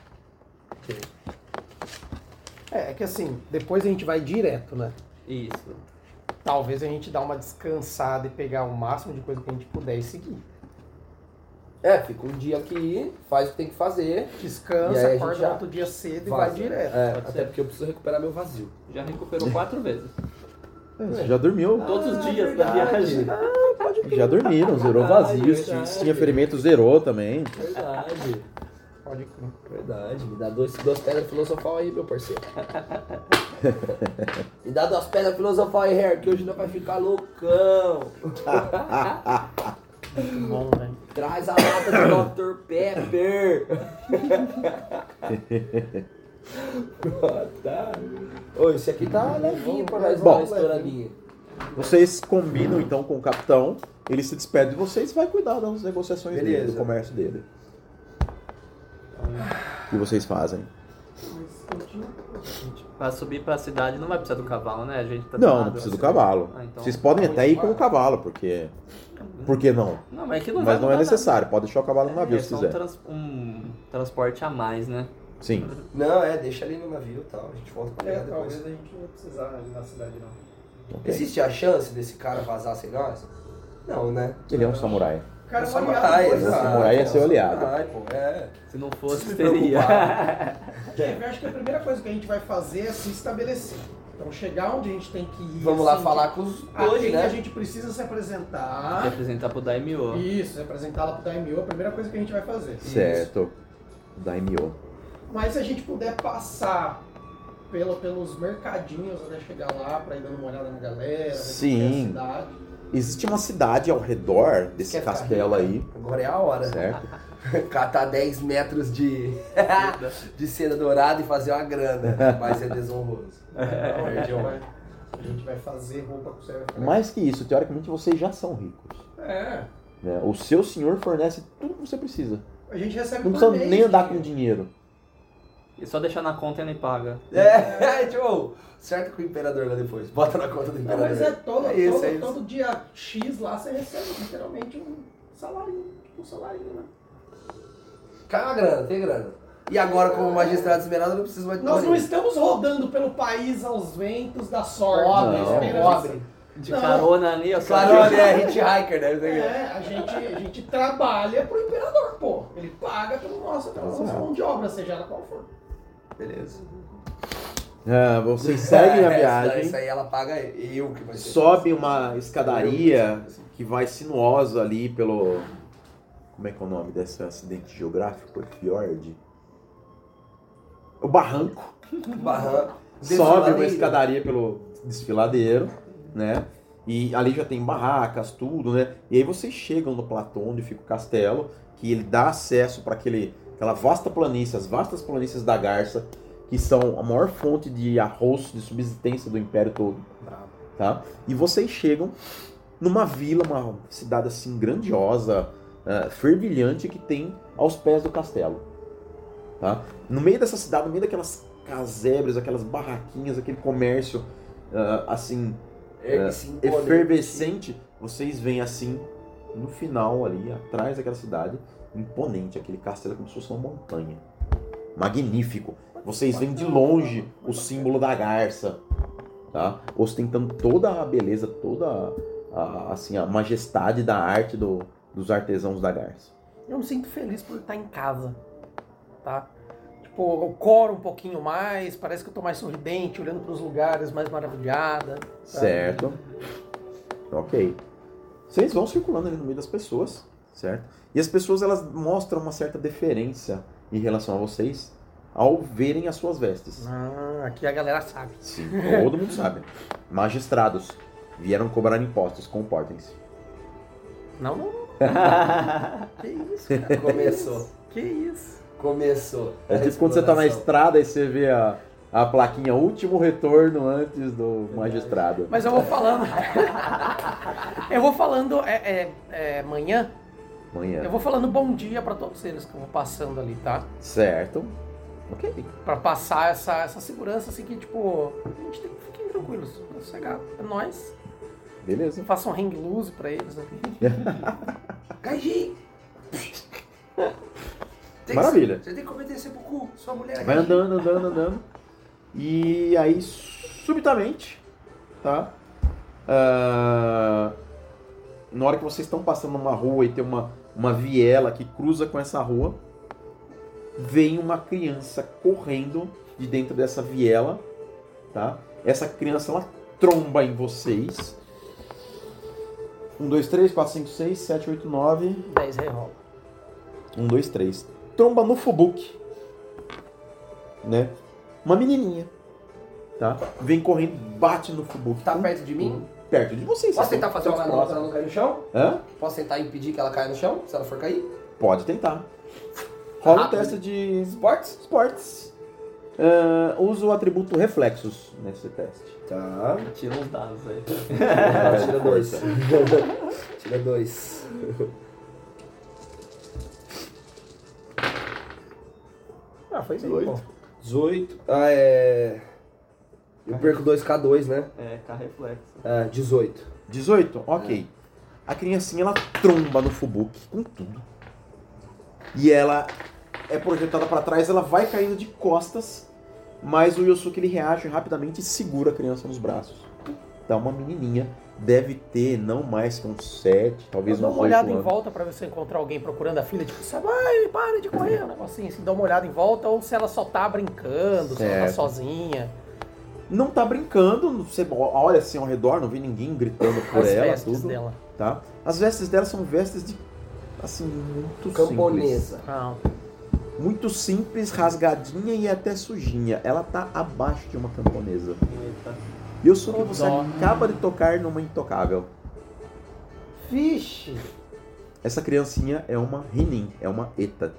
É, é que assim, depois a gente vai direto, né? Isso. Talvez a gente dá uma descansada e pegar o máximo de coisa que a gente puder e seguir. É, fica um dia aqui, faz o que tem que fazer. E Descansa, aí a gente acorda já no outro dia cedo e vaza. vai direto. É, Pode até ser. porque eu preciso recuperar meu vazio. Já recuperou quatro vezes. É, você já dormiu. Todos os Ah, dias da verdade. viagem. Já dormiram, zerou vazio. Verdade. Se tinha ferimento, zerou também. Verdade. Pode crer. Verdade. Me dá dois, duas pedras filosofal aí, meu parceiro. Me dá duas pedras filosofal aí, Harry, que hoje não vai ficar loucão. Muito bom, velho. Traz a lata do doutor Pepper. Ah, tá. Ô, esse aqui tá levinho pra nós Bom. dar uma estouradinha. Vocês combinam então com o capitão, ele se despede de vocês e vai cuidar das negociações dele, Beleza. do comércio dele. O que vocês fazem? Pra subir pra cidade não vai precisar do cavalo, né? A gente tá Não, do não lado, precisa do assim. cavalo. Ah, então- Vocês podem até ir com o cavalo, porque... Por que não? Não, mas é que não Mas vai não é mudar necessário, pode deixar o cavalo no nada. navio É se só um, quiser. trans- um transporte a mais, né? Sim. Não, é, deixa ali no navio e tal. A gente volta pra É, pegar depois. talvez a gente não vai precisar ali na cidade, não. Ok. Existe a chance desse cara vazar sem nós? Não, né? Ele é um samurai. O cara é um samurai, aliado, exato. O samurai é seu aliado. Samurai, pô, é. Se não fosse, Se teria. Eu acho que a primeira coisa que a gente vai fazer é se estabelecer. Então, chegar onde a gente tem que ir. Vamos lá assim, falar com os a dois, quem né? a gente precisa se apresentar. Representar pro Daimyo. Isso, apresentá-la pro Daimyo, a primeira coisa que a gente vai fazer. Certo. Daimyo. Mas se a gente puder passar pelo, pelos mercadinhos até chegar lá pra ir dando uma olhada na galera, ver Sim. como que é a cidade. Existe uma cidade ao redor desse Quer ficar castelo rico, aí, né? Agora é a hora. certo? Catar dez metros de, de seda dourada e fazer uma grana. Mas é desonroso. Então, a, gente Perdeu. vai, a gente vai fazer roupa pro céu. Mais que isso, teoricamente vocês já são ricos. É. Né? O seu senhor fornece tudo que você precisa. A gente recebe Não por precisa mês nem andar com dinheiro. dinheiro. E só deixar na conta e ele paga. É, tipo, certo com o imperador lá depois. Bota na conta do Não, imperador. mas é todo, É isso, todo, é isso. todo dia X lá você recebe literalmente um salário, tipo um salário, né? Cai uma grana, tem grana. E agora, como magistrado esmeralda, não precisa mais de Nós não dinheiro. estamos rodando pelo país aos ventos da sorte. Pobre, Não. esperança. pobre. De Não. carona ali, ó. só Claro, que- ele é hitchhiker, né? É, a gente, a gente trabalha pro imperador, pô. Ele paga pelo nosso, pela nossa Exato. mão de obra, seja ela qual for. Beleza. Ah, vocês seguem a É, viagem, Isso aí ela paga eu que vai ser. sobe uma escadaria que vai sinuosa ali pelo... Como é que é o nome desse acidente geográfico? Fjord? O barranco. Barranco. Sobe uma Desfiladeiro. escadaria pelo desfiladeiro, né? E ali já tem barracas, tudo, né? E aí vocês chegam no platô onde fica o castelo, que ele dá acesso para aquele aquela vasta planície, as vastas planícies da Garça, que são a maior fonte de arroz, de subsistência do império todo, tá? E vocês chegam numa vila, uma cidade assim grandiosa, uh, fervilhante, que tem aos pés do castelo, tá? No meio dessa cidade, no meio daquelas casebres, aquelas barraquinhas, aquele comércio uh, assim Ergue-se imponente. efervescente, vocês veem assim no final ali, atrás daquela cidade, imponente, aquele castelo como se fosse uma montanha, magnífico. Vocês veem de longe o símbolo da garça, tá? Ostentando toda a beleza, toda a, assim, a majestade da arte do, dos artesãos da garça. Eu me sinto feliz por estar em casa, tá? Tipo, eu coro um pouquinho mais, parece que eu tô mais sorridente, olhando para os lugares, mais maravilhada. sabe? Certo. Ok. Vocês vão circulando ali no meio das pessoas, certo? E as pessoas, elas mostram uma certa deferência em relação a vocês ao verem as suas vestes. Ah, aqui a galera sabe. Sim, todo mundo sabe. Magistrados vieram cobrar impostos, comportem-se. Não, não, não. Que isso, cara? Começou. Que isso? Começou. É A tipo quando você tá na exploração. estrada e você vê a, a plaquinha último retorno antes do magistrado. Mas eu vou falando. eu vou falando é, é, é, amanhã. Manhã. Eu vou falando bom dia pra todos eles que eu vou passando ali, tá? Certo. Ok. Pra passar essa, essa segurança assim que, tipo, a gente tem que ficar tranquilos, sossegar. É nóis. Beleza. Faça um hang loose pra eles. Né? Kaiji! Maravilha. Você tem que obedecer pro cu, sua mulher é Vai Kaiji. andando, andando, andando. E aí, subitamente, tá? Ah, na hora que vocês estão passando numa rua e tem uma, uma viela que cruza com essa rua, vem uma criança correndo de dentro dessa viela, tá? Essa criança, ela tromba em vocês. um, dois, três, quatro, cinco, seis, sete, oito, nove... dez rerola. um, dois, três. Tromba no Fubuki. Né? Uma menininha. Tá? Vem correndo, bate no Fubuki. Tá perto de mim? Perto de vocês. Posso vocês tentar estão- fazer uma estão manobra pra ela próximos. não cair no chão? Hã? Posso tentar impedir que ela caia no chão, se ela for cair? Pode tentar. Rola um Rápido. teste de Esportes? esportes. Ah, usa o atributo reflexos nesse teste. Tá. Tira uns dados aí. Tira dois. Tira dois. Ah, foi bem, dezoito. pô. dezoito. Ah, é... Eu perco dois K dois, né? É, com reflexo. É, dezoito. dezoito? Ok. A criancinha, ela tromba no Fubuki com tudo. E ela é projetada pra trás, ela vai caindo de costas, mas o Yosuke, ele reage rapidamente e segura a criança nos braços. Então, uma menininha deve ter não mais que uns sete, talvez Dá uns uma oito olhada em anos. volta pra ver se você encontrar alguém procurando a filha, tipo, você vai, para de correr, um negocinho assim, dá uma olhada em volta, ou se ela só tá brincando, se ela tá Certo. sozinha. Não tá brincando, você olha assim ao redor, não vê ninguém gritando por As ela, vestes tudo, dela. tá? As vestes dela são vestes de, assim, muito simples. Camponesa. Ah, Muito simples, rasgadinha e até sujinha. Ela tá abaixo de uma camponesa. Eita. E eu sou que Oh, você dó. acaba de tocar numa intocável. vixe! Essa criancinha é uma Rinin, é uma Eta.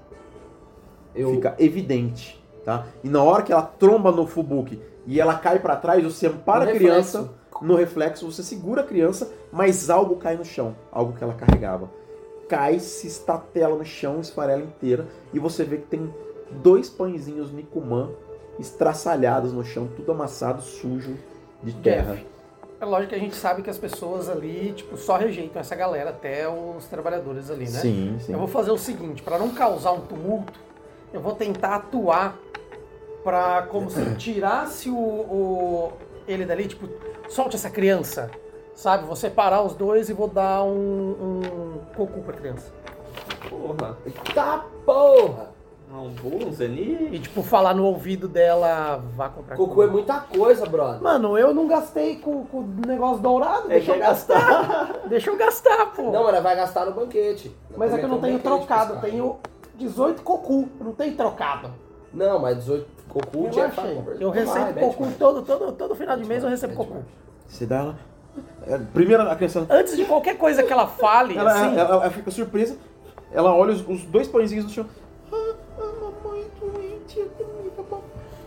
Eu... Fica evidente, tá? E na hora que ela tromba no Fubuki e ela cai pra trás, você ampara No a criança reflexo. no reflexo, você segura a criança, mas algo cai no chão, algo que ela carregava. Cai, se estatela no chão, esfarela inteira, e você vê que tem dois pãezinhos Nikuman estraçalhados no chão, tudo amassado, sujo de terra. Jeff, é lógico que a gente sabe que as pessoas ali, tipo, só rejeitam essa galera, até os trabalhadores ali, né? Sim, sim. Eu vou fazer o seguinte, pra não causar um tumulto, eu vou tentar atuar pra como se tirasse o, o- ele dali, tipo, solte essa criança, sabe? Vou separar os dois e vou dar um, um cocu pra criança. Porra. Tá porra! Ah, um burro, um Zeni? E, tipo, falar no ouvido dela, vá comprar Cocô é muita coisa, brother. Mano, eu não gastei com com o negócio dourado, É deixa que eu gastar. Deixa eu gastar, pô. Não, mas ela vai gastar no banquete. Mas é que eu não tenho Banquete pra trocado, eu esse cara. tenho dezoito cocu, eu não tenho trocado. Não, mas dezoito cocô já é Relaxa aí. fácil. Eu recebo cocu todo, todo, todo final de mês, eu recebo cocu. Você dá ela... é, Primeiro a criança... Antes de qualquer coisa que ela fale, Ela, assim, ela- ela fica surpresa, ela olha os, os dois pãezinhos no chão. Ah, a mamãe doente, a comida bom.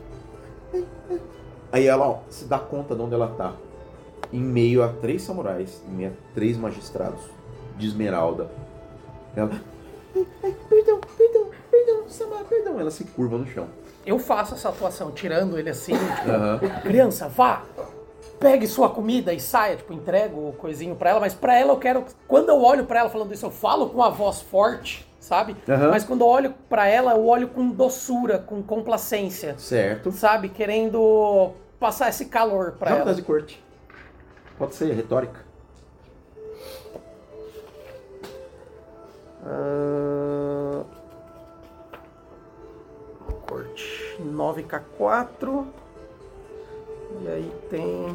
Aí ela ó, se dá conta de onde ela tá. Em meio a três samurais, em meio a três magistrados de esmeralda. Ela. Ai, ai, perdão, perdão, perdão, Samar, perdão. Ela se curva no chão. eu faço essa atuação, tirando ele assim, tipo, Aham. criança, vá, pegue sua comida e saia, tipo, entrego o coisinho pra ela, mas pra ela eu quero, quando eu olho pra ela falando isso, eu falo com a voz forte, sabe? Aham. Mas quando eu olho pra ela, eu olho com doçura, com complacência, Certo. sabe? Querendo passar esse calor pra Joga ela. de corte. Pode ser retórica. Ah, corte nove K quatro. E aí tem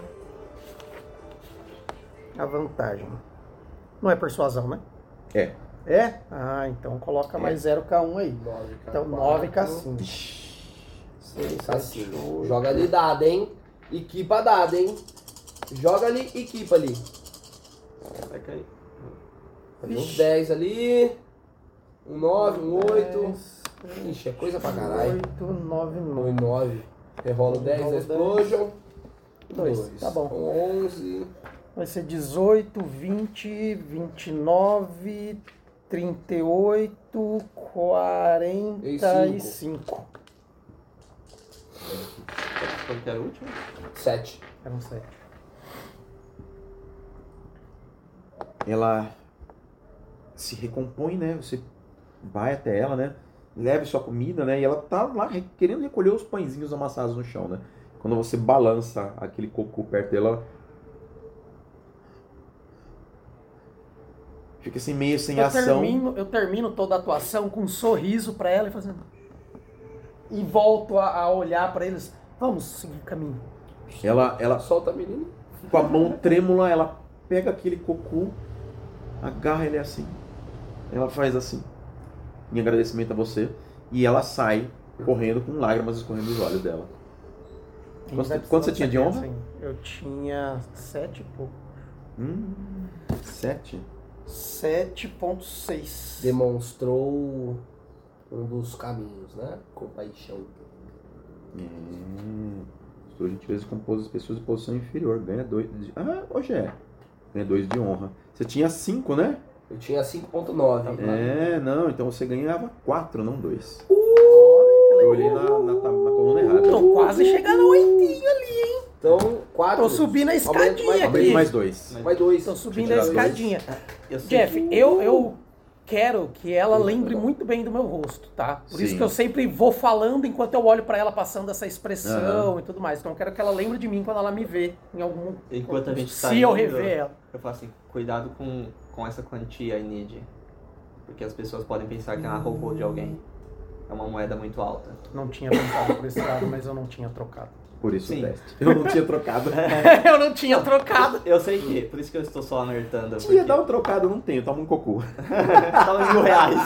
a vantagem. Não é persuasão, né? É. É? Ah, então coloca mais zero K um aí. nove K Então nove K cinco. seis, Tá sete, assim. oito. Joga ali dado, hein? Equipa dado, hein? Joga ali, equipa ali. Vai cair. Fazer uns dez ali. Um nove, um oito. Ixi, é coisa pra caralho. oito, nove, Um nove. e nove. Rerola o dez da Rola o explosion. Dois, tá bom. onze. Vai ser dezoito, vinte, vinte e nove, trinta e oito, quarenta e cinco. Qual que era o último? sete. Era um sete. ela se recompõe, né? Você vai até ela, né? Leva sua comida, né? E ela tá lá querendo recolher os pãezinhos amassados no chão, né? Quando você balança aquele cocô perto dela, fica assim meio sem eu ação. Termino, eu termino toda a atuação com um sorriso pra ela e fazendo... E volto a, a olhar pra eles. Vamos seguir o caminho. Ela, ela Solta a menina. com a mão trêmula, ela pega aquele cocô, agarra ele assim. Ela faz assim, em agradecimento a você. E ela sai correndo com lágrimas escorrendo dos olhos dela. Quanto, Vai quanto você tinha de honra? assim, eu tinha sete e pouco. Hum, sete. sete ponto seis. Demonstrou um dos caminhos, né? Compaixão. Hum, sua gentileza compôs as pessoas de posição inferior. Ganha dois. De... Ah, hoje é. Ganha dois de honra. Você tinha cinco, né? Eu tinha cinco ponto nove. É, não, então você ganhava quatro, não dois. Olha que Eu legal. olhei na, na, na coluna errada. Tô quase chegando ao oitinho ali, hein? Então, quatro. Tô subindo a escadinha mais, Aumenta aqui. mais dois. Mais dois. Tô subindo Deixa a eu tirar escadinha. Eu sei Jeff, que- eu, eu quero que ela lembre muito bem do meu rosto, tá? Por isso Sim. que eu sempre vou falando enquanto eu olho pra ela passando essa expressão e tudo mais. Então eu quero que ela lembre de mim quando ela me vê em algum... Enquanto a gente tá Se eu indo, rever ela. Eu falo assim, cuidado com, com essa quantia, Inid. Porque as pessoas podem pensar que ela roubou de alguém. É uma moeda muito alta. Não tinha pensado por esse lado, mas eu não tinha trocado. Por isso Sim. o teste. Eu não tinha trocado. eu não tinha trocado. Eu sei que, por isso que eu estou só alertando. Tinha dar um trocado, eu não tenho. Toma um cocô. Tava mil reais.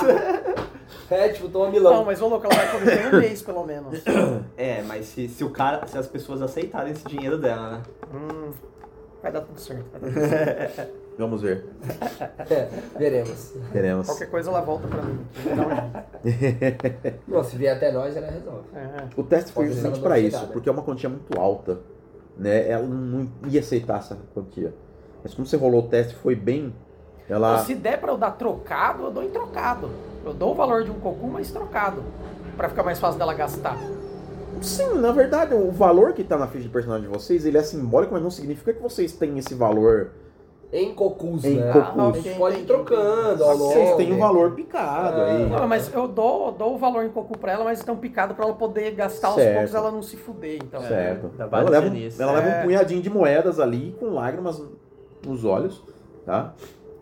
É, tipo, toma Milão. Não, mas ô louco, ela vai comer um mês, pelo menos. É, mas se, se o cara, se as pessoas aceitarem esse dinheiro dela, né? Hum, vai dar tudo certo. Vai dar tudo certo. Vamos ver. É, veremos. Queremos. Qualquer coisa ela volta pra mim. Dá um jeito. Não, se vier até nós, ela resolve. É. O teste foi Pode ser justamente uma para velocidade, isso, né? porque é uma quantia muito alta, né? Ela não ia aceitar essa quantia. Mas como você rolou o teste, foi bem. Ela. Se der pra eu dar trocado, eu dou em trocado. Eu dou o valor de um cocô, mas trocado. Pra ficar mais fácil dela gastar. Sim, na verdade, o valor que tá na ficha de personagem de vocês, ele é simbólico, mas não significa que vocês têm esse valor. Em cocus, Em né? cocus. A gente pode ir trocando ao longo. Vocês têm um valor picado aí. Não, mas eu dou, dou o valor em cocô pra ela, mas então picado pra ela poder gastar aos Certo. poucos, ela não se fuder. Então. Certo. dá Ela vários leva, um, nisso. ela leva É. um punhadinho de moedas ali com lágrimas nos olhos, tá?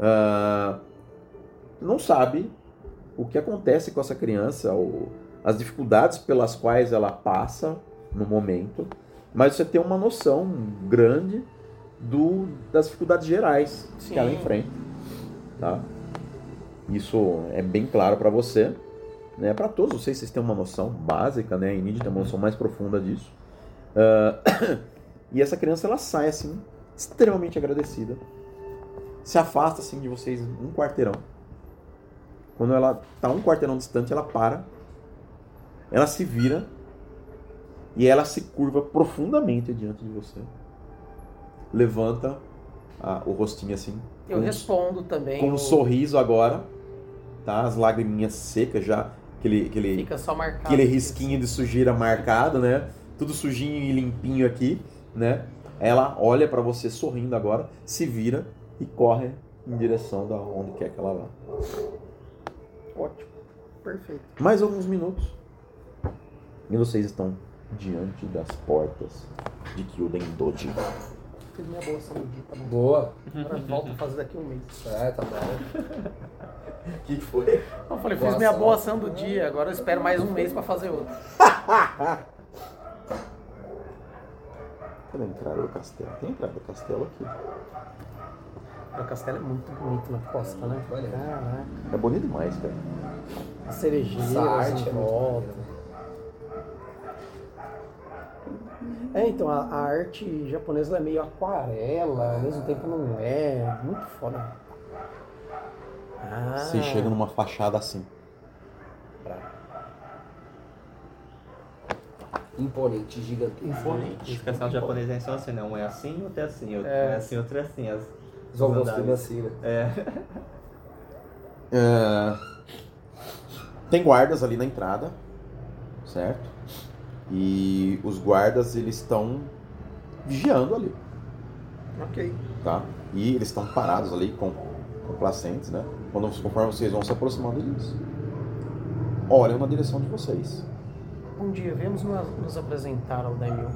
Ah, não sabe o que acontece com essa criança, ou as dificuldades pelas quais ela passa no momento, mas você tem uma noção grande do, das dificuldades gerais Sim. que ela enfrenta, tá? Isso é bem claro para você, né? Para todos vocês, vocês têm uma noção básica, né? A Inid tem uma noção mais profunda disso. Ah, e essa criança, ela sai assim, extremamente agradecida, se afasta assim de vocês um quarteirão. Quando ela tá um quarteirão distante, ela para, ela se vira e ela se curva profundamente diante de você. Levanta a- o rostinho assim, Eu com, respondo também. com um o- sorriso agora, tá? As lagriminhas secas já, aquele, aquele, Fica só marcado. aquele risquinho de sujeira marcado, né? Tudo sujinho e limpinho aqui, né? Ela olha pra você sorrindo agora, se vira e corre em direção da onde quer que ela vá. Ótimo. Perfeito. Mais alguns minutos e vocês estão diante das portas de Kyuden Doji. Fiz minha boa ação do dia, tá bom? Boa. Agora volto a fazer daqui a um mês. É, tá bom. O que foi? Eu falei, fiz Boa minha ação. boa ação do dia, agora eu espero mais um mês pra fazer outra. Cadê a entrada do castelo? Tem a entrada do castelo aqui. O castelo é muito bonito na costa, né? Olha. Caraca. É bonito demais, cara. As cerejeiras Essa arte em é muito volta. bonita. É, então, a, a arte japonesa ela é meio aquarela, ao mesmo tempo não é. Muito foda. Ah, Você chega numa fachada assim. Imponente, gigantesco. imponente. Os castelos japoneses são assim, né? Um é assim, outro é assim, outro É. é assim, outro é assim. As, Os vão os construindo andares. assim, né? É. É, tem guardas ali na entrada, certo? E os guardas, eles estão vigiando ali, Ok. tá? E eles estão parados ali com complacentes, né? Quando, conforme vocês vão se aproximando deles, olham na direção de vocês. Um dia viemos nos, nos apresentar ao Daimyo.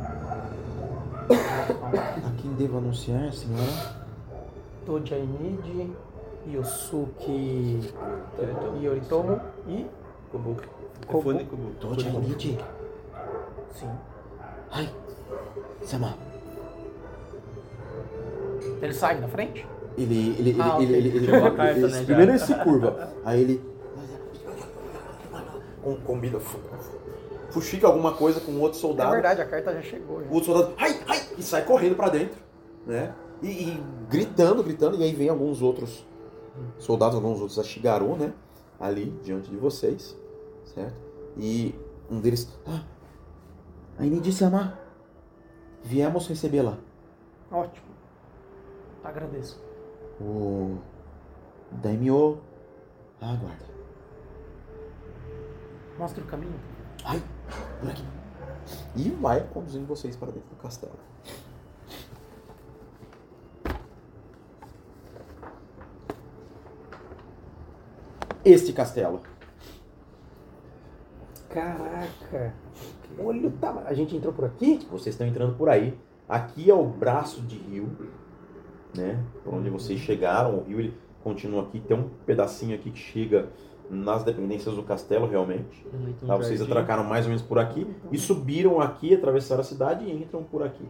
A quem devo anunciar, senhora? Toji Ainid, Yosuke Yoritomo e Kobuki. Kobu- Fune Kobuki. Toji Ainid. Sim. Ai, Sama. Ele sai na frente? Ele, ele, ele, Ah, ele, ok. ele, ele, Tirou a ele- carta, ele- né, já. primeiro ele se curva, aí ele com- combina, fu- fuxica alguma coisa com outro É soldado. verdade, a carta já chegou. Já. O outro soldado, ai, ai, e sai correndo pra dentro, né? E, e gritando, gritando, e aí vem alguns outros soldados, alguns outros Ashigaru, né? Ali, diante de vocês, certo? E um deles, ah, Ainid-sama, viemos recebê-la. Ótimo. Agradeço. O Daimyo aguarda. Mostra o caminho. Ai, por aqui. E vai conduzindo vocês para dentro do castelo. Este castelo. Caraca. Olha o tamanho. A gente entrou por aqui? Vocês estão entrando por aí. Aqui é o braço de rio, né? Por onde vocês chegaram. O rio ele continua aqui. Tem um pedacinho aqui que chega nas dependências do castelo, realmente. Tá? Vocês atracaram mais ou menos por aqui e subiram aqui, atravessaram a cidade e entram por aqui.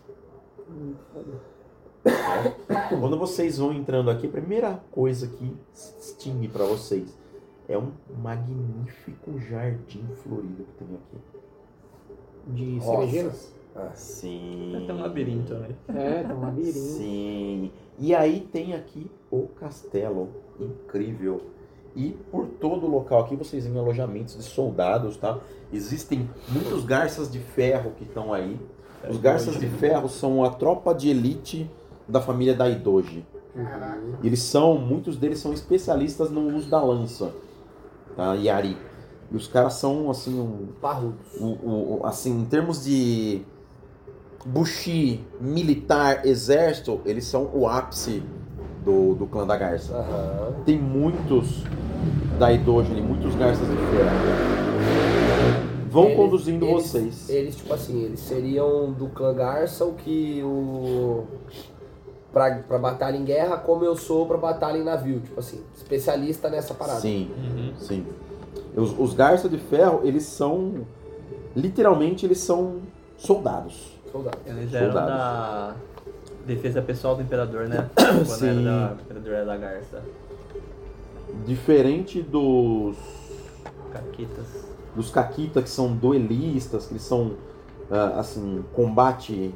É. Quando vocês vão entrando aqui, a primeira coisa que se distingue para vocês é um magnífico jardim florido que tem aqui. De Roças. cerejeiras? Sim. Tem um labirinto, né? É, tem um labirinto. Sim. E aí tem aqui o castelo. Incrível. E por todo o local aqui vocês veem alojamentos de soldados, tá? Existem muitos garças de ferro que estão aí. Os garças de ferro são a tropa de elite da família Daidoji. Eles são, muitos deles são especialistas no uso da lança, tá? Yari. E os caras são, assim, um, Parrudos. o, o, assim, em termos de bushi, militar, exército, eles são o ápice do, do clã da garça. Aham. Tem muitos Daidoji ali, muitos garças de ferro. Vão Eles- conduzindo eles- vocês. Eles, tipo assim, eles seriam do clã Garça o que o... Pra, pra batalha em guerra, como eu sou pra batalha em navio. Tipo assim, especialista nessa parada. Sim, Uhum. sim. Os, os garças de ferro, eles são... Literalmente, eles são soldados. Soldado. Eles eram Soldados. da defesa pessoal do imperador, né? Quando Sim. era da o imperador era da Garça. Diferente dos... Caquitas. dos Kakita, que são duelistas, que eles são, ah, assim, combate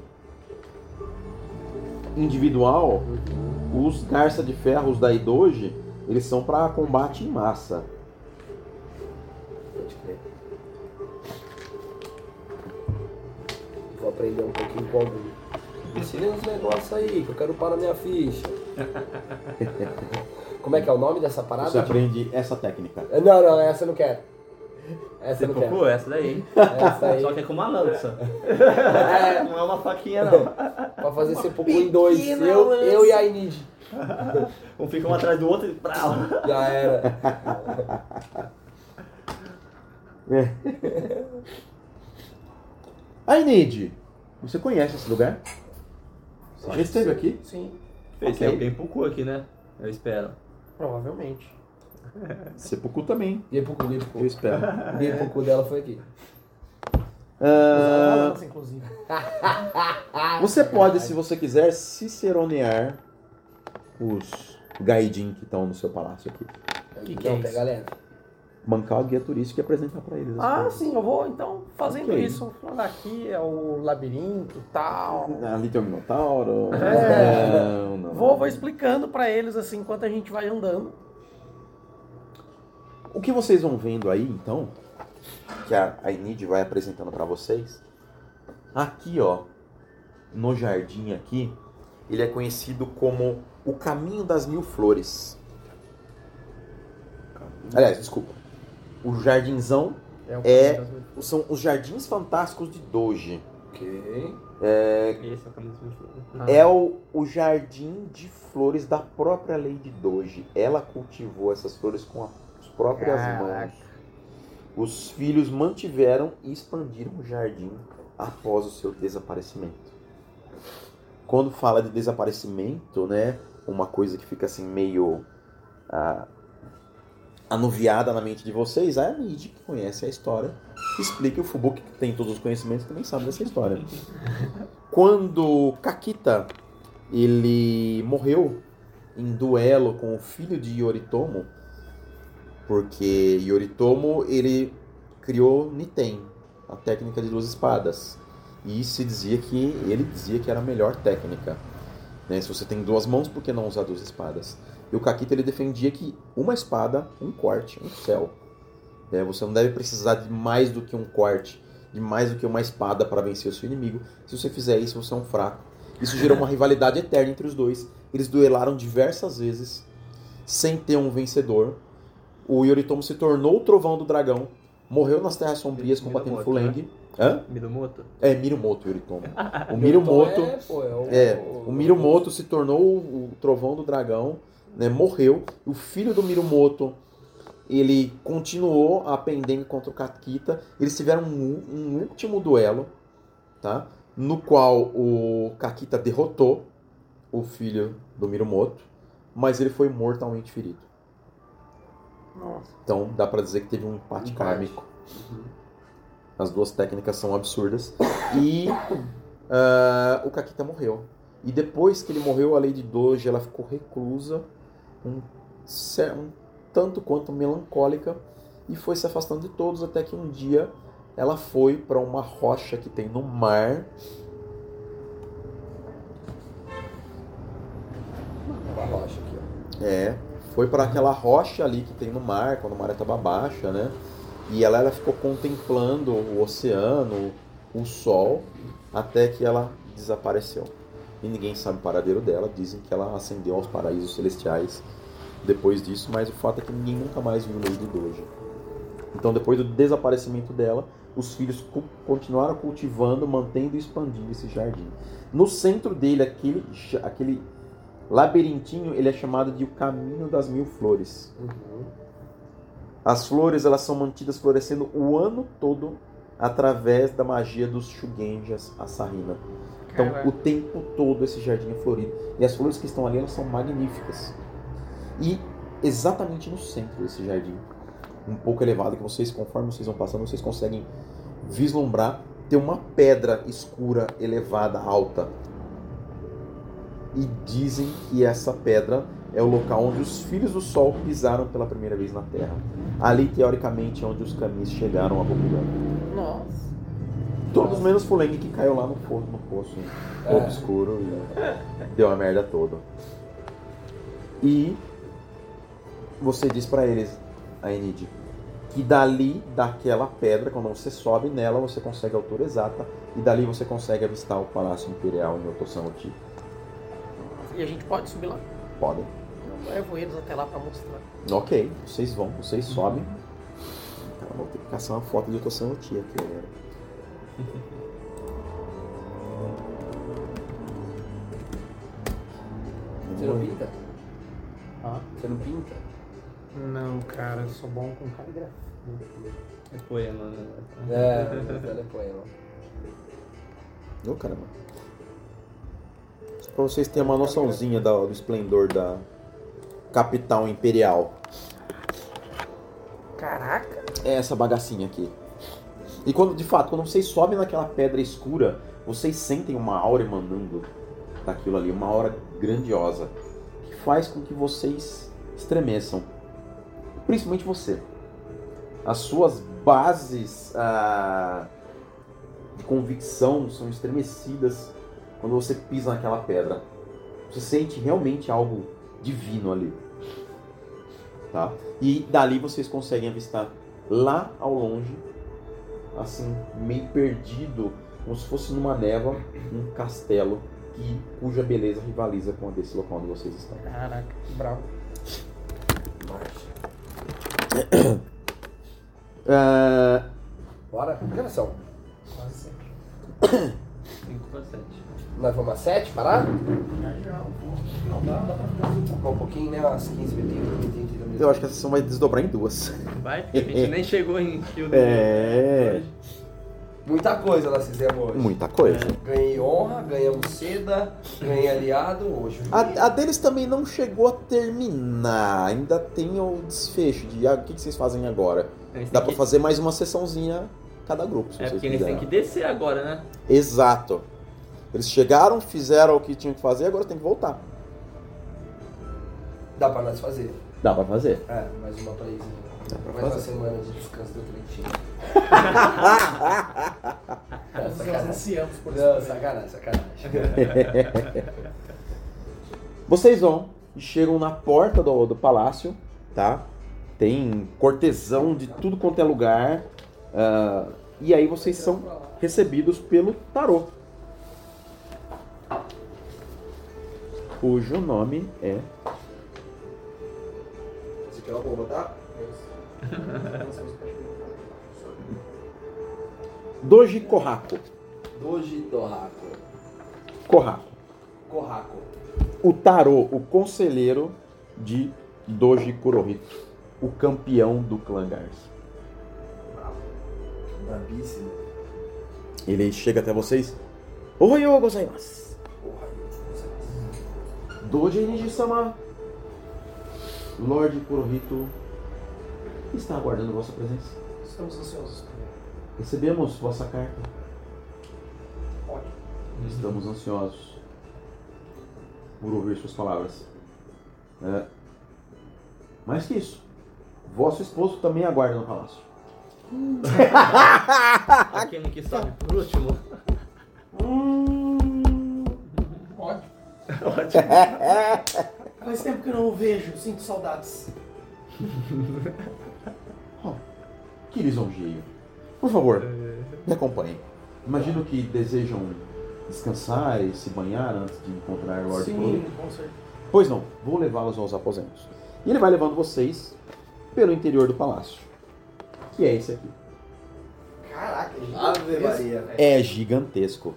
individual, os Garça de Ferro, os Daidoji, eles são para combate em massa. Pode crer. Vou aprender um pouquinho com algum. Me ensina uns negócios aí, que eu quero upar na minha ficha. Como é que é o nome dessa parada? Você aprende essa técnica. Não, não, essa eu não quero. Essa Você eu não quero. cocô? Essa daí. Essa aí. Só que é com uma lança. É, Não é uma faquinha, não. pra fazer sepulcro em dois. pequena Eu, lança. eu e a Ainid. Um fica um atrás do outro e prau. Já era. Ainid, você conhece esse lugar? Você já esteve aqui? Sim, Fez Ok. alguém pro cu aqui, né? Eu espero. provavelmente. Seppuku também, Dei pro cu, dei pro eu cu. espero. Dei pro cu dela foi aqui. Usaram Ah, uma lança, inclusive. você pode, se você quiser, ciceronear os gaidin que estão no seu palácio aqui. Que que Então, é pega isso? a leve. Bancar o guia turístico e apresentar para eles. as Ah, coisas. sim, eu vou então fazendo Ok. isso. Falando aqui é o labirinto e tal. Ali tem o Minotauro. É. Não, não. Vou, vou explicando pra eles assim enquanto a gente vai andando. O que vocês vão vendo aí, então, que a Ainid vai apresentando para vocês, aqui, ó, no jardim aqui, ele é conhecido como o Caminho das Mil Flores. Aliás, desculpa. O jardinzão É, o É- caminho das- são os Jardins Fantásticos de Doji. Ok. Esse é o caminho de flores. Ah. É o, o jardim de flores da própria Lady Doge. Ela cultivou essas flores com as próprias Caraca. mãos. Os filhos mantiveram e expandiram o jardim após o seu desaparecimento. Quando fala de desaparecimento, né, uma coisa que fica assim meio ah, anuviada na mente de vocês, é a Nid, que conhece a história, explica. O Fubuki, que tem todos os conhecimentos, também sabe dessa história. Quando Kakita ele morreu em duelo com o filho de Yoritomo, porque Yoritomo ele criou Niten, a técnica de duas espadas, e se dizia que ele dizia que era a melhor técnica, né? Se você tem duas mãos, por que não usar duas espadas? E o Kakita ele defendia que uma espada, um corte, um céu. É, você não deve precisar de mais do que um corte, de mais do que uma espada para vencer o seu inimigo. Se você fizer isso, você é um fraco. Isso gerou uma rivalidade eterna entre os dois. Eles duelaram diversas vezes, sem ter um vencedor. O Yoritomo se tornou o trovão do dragão, morreu nas Terras Sombrias combatendo Mirumoto, Fulang. né? Hã? Mirumoto? É, Mirumoto, Yoritomo. O Mirumoto, É, pô, é o, é, o Mirumoto se tornou o, o trovão do dragão, né, morreu. O filho do Mirumoto, ele continuou a pendenga contra o Kakita. Eles tiveram um, um último duelo, tá? No qual o Kakita derrotou o filho do Mirumoto, mas ele foi mortalmente ferido. Nossa. Então dá pra dizer que teve um empate Empate. kármico. As duas técnicas são absurdas. E ah, o Kakita morreu. E depois que ele morreu, a Lady Doge ela ficou reclusa, um, cer- um tanto quanto melancólica, e foi se afastando de todos, até que um dia ela foi para uma rocha que tem no mar. Uma rocha aqui, ó. É, foi para aquela rocha ali que tem no mar, quando a maré estava baixa, né? E ela, ela ficou contemplando o oceano, o sol, até que ela desapareceu. E ninguém sabe o paradeiro dela. Dizem que ela ascendeu aos paraísos celestiais depois disso, mas o fato é que ninguém nunca mais viu Lady Doge. Então, depois do desaparecimento dela, os filhos cu- continuaram cultivando, mantendo e expandindo esse jardim. No centro dele, aquele, ja- aquele labirintinho, ele é chamado de o Caminho das Mil Flores. Uhum. As flores, elas são mantidas florescendo o ano todo através da magia dos Shugenjas Asahina. Então, Caraca. o tempo todo esse jardim é florido. E as flores que estão ali, elas são magníficas. E exatamente no centro desse jardim, um pouco elevado, que vocês, conforme vocês vão passando, vocês conseguem vislumbrar, tem uma pedra escura, elevada, alta. E dizem que essa pedra é o local onde os filhos do sol pisaram pela primeira vez na Terra. Ali, teoricamente, é onde os caminhos chegaram a Rokugan. Nossa. Todos menos Fulang, que caiu lá no poço, no poço É. obscuro e deu a merda toda. E você diz pra eles, a Enid, que dali, daquela pedra, quando você sobe nela, você consegue a altura exata, e dali você consegue avistar o Palácio Imperial em Otosan-Oti. E a gente pode subir lá? Podem. Eu levo eles até lá pra mostrar. Ok, vocês vão, vocês sobem. Então, eu vou ter que caçar uma foto de Otosan-Oti aqui agora. Você não pinta? Ah. Você não pinta? Não, cara, eu sou bom com caligrafia. É poema, né? É, mas ela é poema. Ô, caramba. Só pra vocês terem uma noçãozinha da- do esplendor da capital imperial. Caraca. É essa bagacinha aqui. E quando, de fato, quando vocês sobem naquela pedra escura, vocês sentem uma aura emanando daquilo ali, uma aura grandiosa, que faz com que vocês estremeçam. Principalmente você. As suas bases ah, de convicção são estremecidas quando você pisa naquela pedra. Você sente realmente algo divino ali. Tá? E dali vocês conseguem avistar lá ao longe, assim, meio perdido, como se fosse numa névoa, um castelo que, cuja beleza rivaliza com a desse local onde vocês estão. Caraca, que bravo. Marcha. Ah, Bora? Que horas são? Quase sempre. cinco para sete. Nós vamos a sete, parar? Já, já. Não dá, dá pra fazer. Um pouquinho, né? Umas quinze minutinhos. Eu acho que a sessão vai desdobrar em duas. Vai, porque a gente nem chegou em kill É. Muita coisa nós fizemos hoje. Muita coisa. Ganhei honra, ganhamos seda, ganhei aliado hoje. A, a deles também não chegou a terminar. Ainda tem o desfecho de ah, o que, que vocês fazem agora. Eles Dá têm pra que- fazer mais uma sessãozinha cada grupo, se É vocês porque eles têm quiserem. que descer agora, né? Exato. Eles chegaram, fizeram o que tinham que fazer, agora tem que voltar. Dá pra nós fazer. Dá pra fazer. É, mais uma pra eles. pra Mais uma fazer. semana de descanso do Trentinho. Nós ansiamos por Não, isso. sacanagem, sacanagem. Vocês vão e chegam na porta do, do palácio, tá? Tem cortesão de tudo quanto é lugar. ah, e aí vocês são recebidos pelo tarô. Cujo nome é Esse aqui é uma bomba, tá? Doji Korrako. Doji Torraco. Korrako. Corraco. O tarô, o conselheiro de Doji Kurohito, o campeão do clã Garça. Brabíssimo. Ele chega até vocês. Ohayou gozaimasu. Porra, Doji Niji-sama, Lord Kurohito, está aguardando vossa presença. Estamos ansiosos. Recebemos vossa carta. Ótimo. Estamos ansiosos por ouvir suas palavras. É, mais que isso, vosso esposo também aguarda no palácio. Aquele que sobe por último. Ótimo. Ótimo. Faz tempo que eu não o vejo, sinto saudades. Oh, que lisonjeio. Por favor, me acompanhem. Imagino que desejam descansar e se banhar antes de encontrar Lord Sim, Kurohito. com certeza. Pois não, vou levá-los aos aposentos. E ele vai levando vocês pelo interior do palácio. Que é esse aqui. Caraca, Ave Maria, velho. É gigantesco.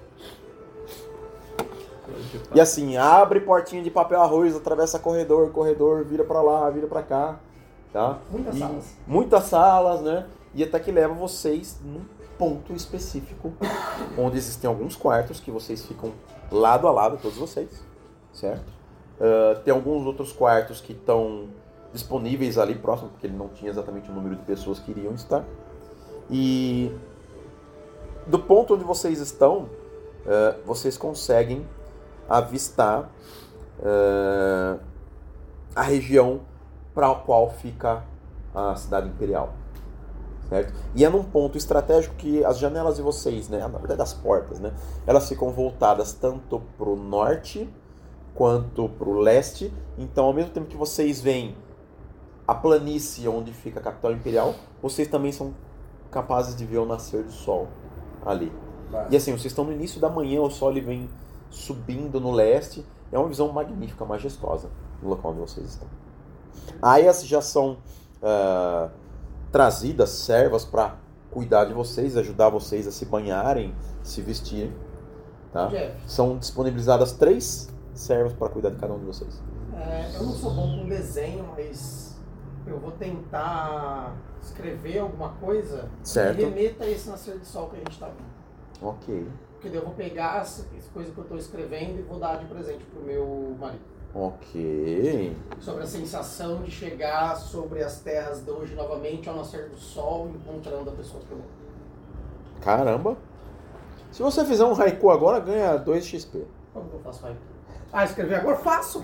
E assim, abre portinha de papel arroz, atravessa corredor, corredor, vira pra lá, vira pra cá, tá? Muitas E salas. Muitas salas, né? E até que leva vocês num ponto específico, onde existem alguns quartos que vocês ficam lado a lado, todos vocês, certo? Ah, tem alguns outros quartos que estão disponíveis ali próximo, porque ele não tinha exatamente o número de pessoas que iriam estar. E do ponto onde vocês estão, ah, vocês conseguem avistar ah, a região para a qual fica a cidade imperial, certo? E é num ponto estratégico que as janelas de vocês, né, na verdade as portas, né, elas ficam voltadas tanto para o norte quanto para o leste. Então, ao mesmo tempo que vocês veem a planície onde fica a capital imperial, vocês também são capazes de ver o nascer do sol ali. E assim, vocês estão no início da manhã, o sol ele vem subindo no leste. É uma visão magnífica, majestosa do local onde vocês estão. Aí essas já são ah, trazidas servas para cuidar de vocês, ajudar vocês a se banharem, se vestirem. Tá? Jeff, São disponibilizadas três servas para cuidar de cada um de vocês. é, eu não sou bom com desenho, mas eu vou tentar escrever alguma coisa Certo. que remeta a esse nascer de sol que a gente tá vendo. Ok, Porque daí eu vou pegar as as coisas que eu tô escrevendo e vou dar de presente pro meu marido. ok. Sobre a sensação de chegar sobre as terras de hoje novamente ao nascer do sol, encontrando a pessoa que eu amo. Caramba. Se você fizer um haiku agora, ganha dois X P. Como que eu faço aí? Ah, escrever agora? Faço!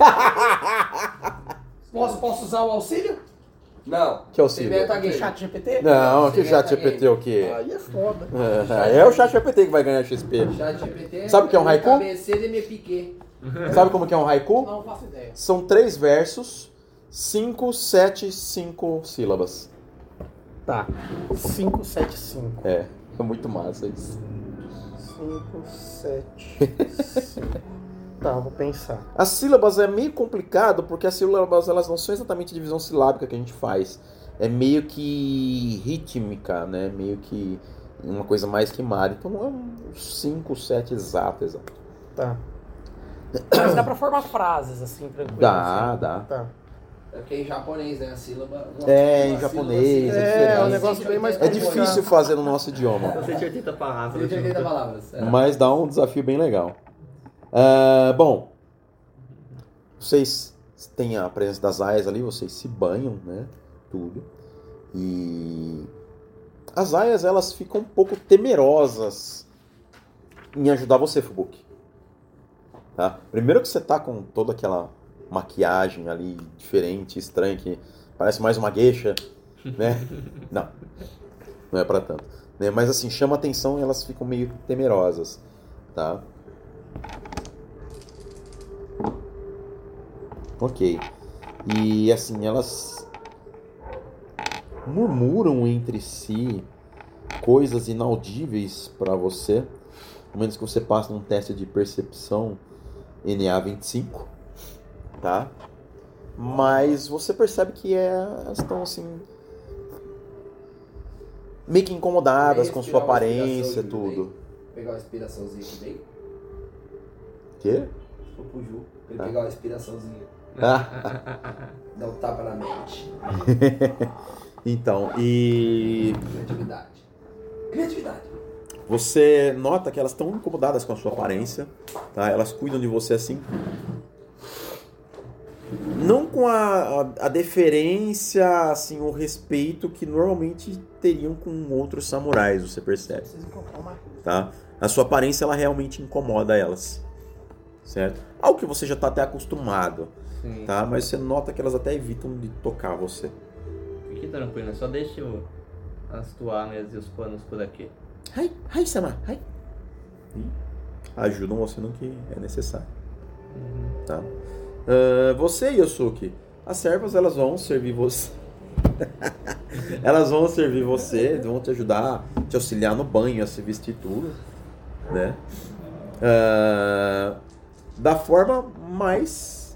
posso, posso usar o auxílio? Não. Que auxílio? Você meta Do game. chat G P T? Não, que Você chat meta G P T o quê? Aí é foda. É, é o chat G P T que vai ganhar X P. Chat G P T. Sabe o que é um haiku? Cabeceira e me piquei. Sabe como que é um haiku? Não faço ideia. São três versos, cinco, sete, cinco sílabas. Tá. cinco, sete, cinco. É, é muito massa isso. cinco, sete, cinco. Tá, vou pensar. As sílabas é meio complicado, porque as sílabas elas não são exatamente a divisão silábica que a gente faz. É meio que rítmica, né? Meio que uma coisa mais que Mari. Então não é uns cinco, sete exato, exato. Tá. Mas dá pra formar frases, assim, tranquilo. Dá, assim. dá. Tá. É porque em japonês, né? A sílaba... Uma, É, em uma japonês, sílaba, é assim, É, diferente. é um negócio bem mais É difícil fazer no nosso idioma, São cento e oitenta palavras. cento e oitenta palavras. É. mas dá um desafio bem legal. Ah, bom, vocês têm a presença das aias ali, vocês se banham, né? Tudo. E as aias, elas ficam um pouco temerosas em ajudar você, Fubuki. Tá? Primeiro que você tá com toda aquela maquiagem ali diferente, estranha, que parece mais uma geisha, né? Não, não é pra tanto. Né? Mas assim, chama atenção e elas ficam meio temerosas, tá? Ok. E assim, elas murmuram entre si coisas inaudíveis pra você, ao menos que você passe num teste de percepção N A vinte e cinco, tá? Mas você percebe que é, elas estão assim meio que incomodadas com sua aparência, tudo. Pegar uma inspiraçãozinha aqui bem. Quê? Vou pro Ju, pra ele Ah. pegar uma inspiraçãozinha. Ah, Dá um tapa na mente. então, e Criatividade. Criatividade. você nota que elas estão incomodadas com a sua aparência, tá? Elas cuidam de você assim. Não com a, a, a deferência, assim, o respeito que normalmente teriam com outros samurais, você percebe, Preciso encontrar uma... tá? A sua aparência, ela realmente incomoda elas, certo? Algo que você já tá até acostumado, Sim. tá? Mas você nota que elas até evitam de tocar você. Fique tranquilo, só deixe o- as toalhas e os panos por aqui. Ai, ai, Sama, ai. E ajudam você no que é necessário, tá? Ah, você, Yosuke, as servas, elas vão servir você. Elas vão servir você, vão te ajudar, te auxiliar no banho, a se vestir tudo, né? Ah, da forma mais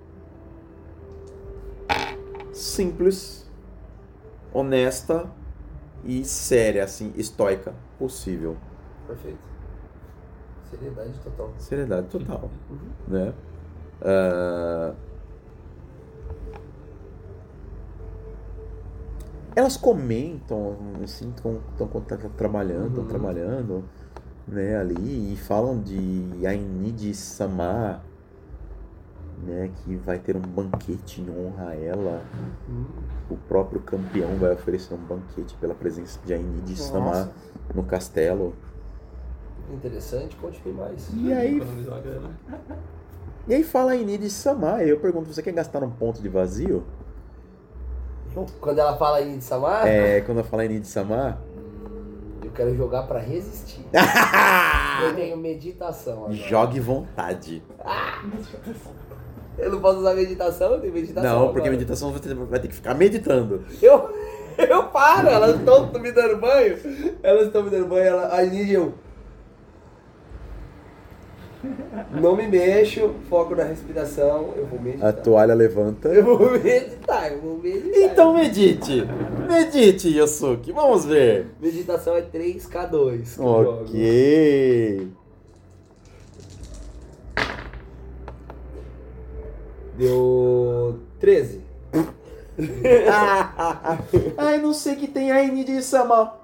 simples, honesta e séria, assim, estoica possível. Perfeito. Seriedade total. Seriedade total, né? Ah, elas comentam, assim, estão trabalhando, estão Uhum. trabalhando, né, ali, e falam de Ainid Sama, né, que vai ter um banquete em honra a ela. O próprio campeão vai oferecer um banquete pela presença de Ainid Sama Nossa. no castelo. Interessante, conte-me mais. E aí, e aí fala Ainid Sama, e eu pergunto, você quer gastar um ponto de vazio? Quando ela fala em Samar, É, quando eu falar Ainid Sama... eu quero jogar pra resistir. Eu tenho meditação agora. Jogue vontade. Eu não posso usar meditação, eu tenho meditação Não, porque agora. meditação você vai ter que ficar meditando. Eu, eu paro, elas estão me dando banho. Elas estão me dando banho, ela, aí nível. Não me mexo, foco na respiração, eu vou meditar. A toalha levanta. Eu vou meditar, eu vou meditar. Então medite. Medite, Yosuke. Vamos ver. Meditação é três K dois. que eu jogo. Ok. Deu treze. Ai, não sei que tem Ainid Sama.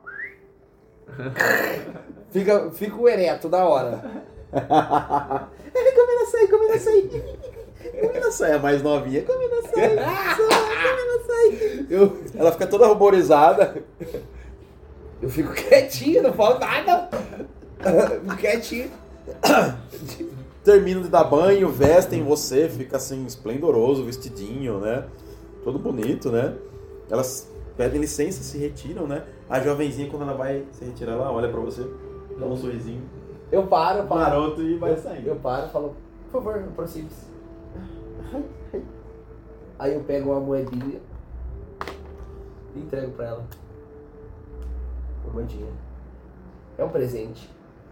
Fica, fico ereto da hora. Come na sai, come na sai. Come na sai, a mais novinha. Come na sai. Come na sai. Eu, Ela fica toda ruborizada. eu fico quietinho, não falo nada. Fico quietinho. Terminam de dar banho, vestem você, fica assim, esplendoroso, vestidinho, né? Todo bonito, né? Elas pedem licença, se retiram, né? A jovenzinha, quando ela vai se retirar, ela olha pra você, dá um sorrisinho Eu paro, eu paro. maroto e vai Eu, saindo. eu paro e falo, por favor, aproxime-se. Aí eu pego uma moedinha e entrego pra ela. Uma moedinha. É um presente.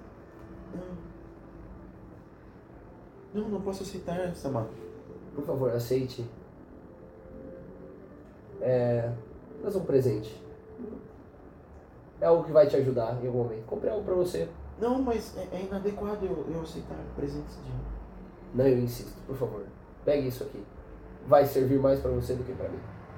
Não, não posso aceitar, Sama. Por favor, aceite. É. Mais um presente. É algo que vai te ajudar em algum momento. Comprei algo pra você. Não, mas é, é inadequado eu, eu aceitar presentes de... Não, eu insisto, por favor. Pegue isso aqui. Vai servir mais pra você do que pra mim.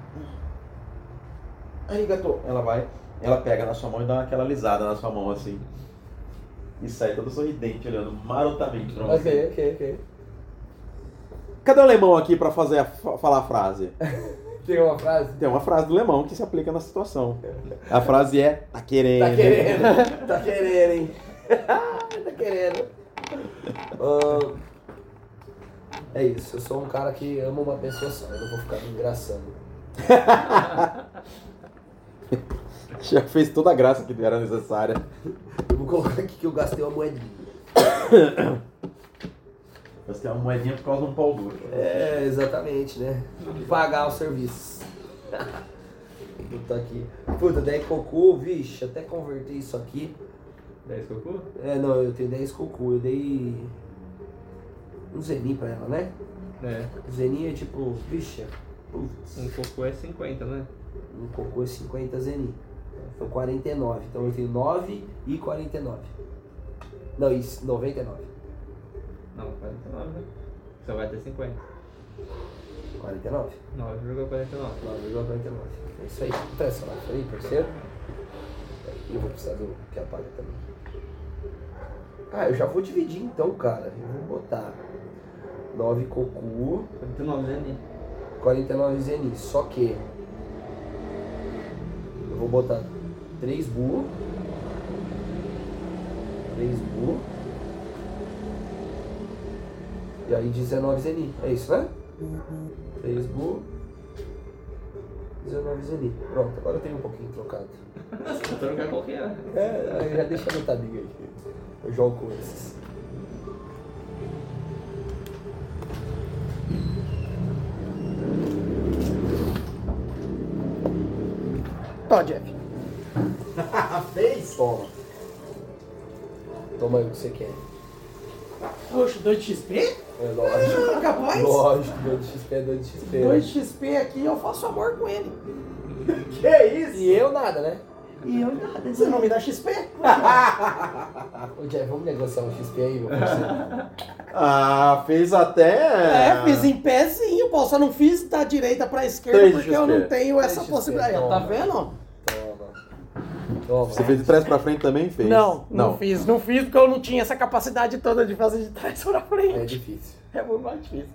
Arigato. Ela vai, ela pega na sua mão e dá aquela alisada na sua mão assim. E sai todo sorridente, olhando marotamente pra você. Ok, ok, ok. Cadê o Lemão aqui pra fazer a, fa- falar a frase? Tem uma frase? Tem uma frase do Lemão que se aplica na situação. A frase é, tá querendo. Tá querendo. Tá querendo, hein? Tá querendo. Ah, é isso, eu sou um cara que ama uma pessoa só. Eu não vou ficar me engraçando. Já fez toda a graça que era necessária. Eu vou colocar aqui que eu gastei uma moedinha. Gastei uma moedinha por causa de um pau duro. É, exatamente, né? Pagar o serviço. Puta aqui. Puta, dez cocu, vixe, até converter isso aqui. dez cocô? É, não, eu tenho dez cocu, eu dei um zenin pra ela, né? É. Zenin é tipo, vixe, putz, Um cocô é cinquenta, né? um cocô é cinquenta zenin. São quarenta e nove, então eu tenho nove e quarenta e nove. Não, isso, noventa e nove. Não, quarenta e nove, né? Só vai ter cinquenta. quarenta e nove? nove vírgula quarenta e nove. nove vírgula quarenta e nove. É isso aí. Presta lá, aí, parceiro. E eu vou precisar do que apaga também. Ah, eu já vou dividir então, cara. Eu vou botar nove cocu, quarenta e nove ali. quarenta e nove zenin. Só que eu vou botar três bu. três bu. E aí dezenove zenin. É isso, né? três bu. dezenove zenin. Pronto, agora eu tenho um pouquinho trocado. Vou trocar qualquer. É, aí já deixa anotadinho aqui. Eu jogo com esses. Tó, Jeff. Fez? Toma. Toma aí o que você quer. Poxa, dois de X P? É lógico. Capaz? Lógico, dois de X P é dois de X P. dois de X P aqui, eu faço amor com ele. Que isso? E eu nada, né? E eu nada. Você não me dá X P? Ô Jeff, vamos negociar um X P aí, meu parceiro? Ah, fez até... É, fiz em pezinho, pô. Só não fiz da direita pra esquerda três porque X P. eu não tenho essa três X P, possibilidade. toma. Tá vendo? Toma. Toma. Você fez de trás pra frente também? Fez? Não, não, fiz. Não fiz porque eu não tinha essa capacidade toda de fazer de trás pra frente. É difícil. É muito mais difícil.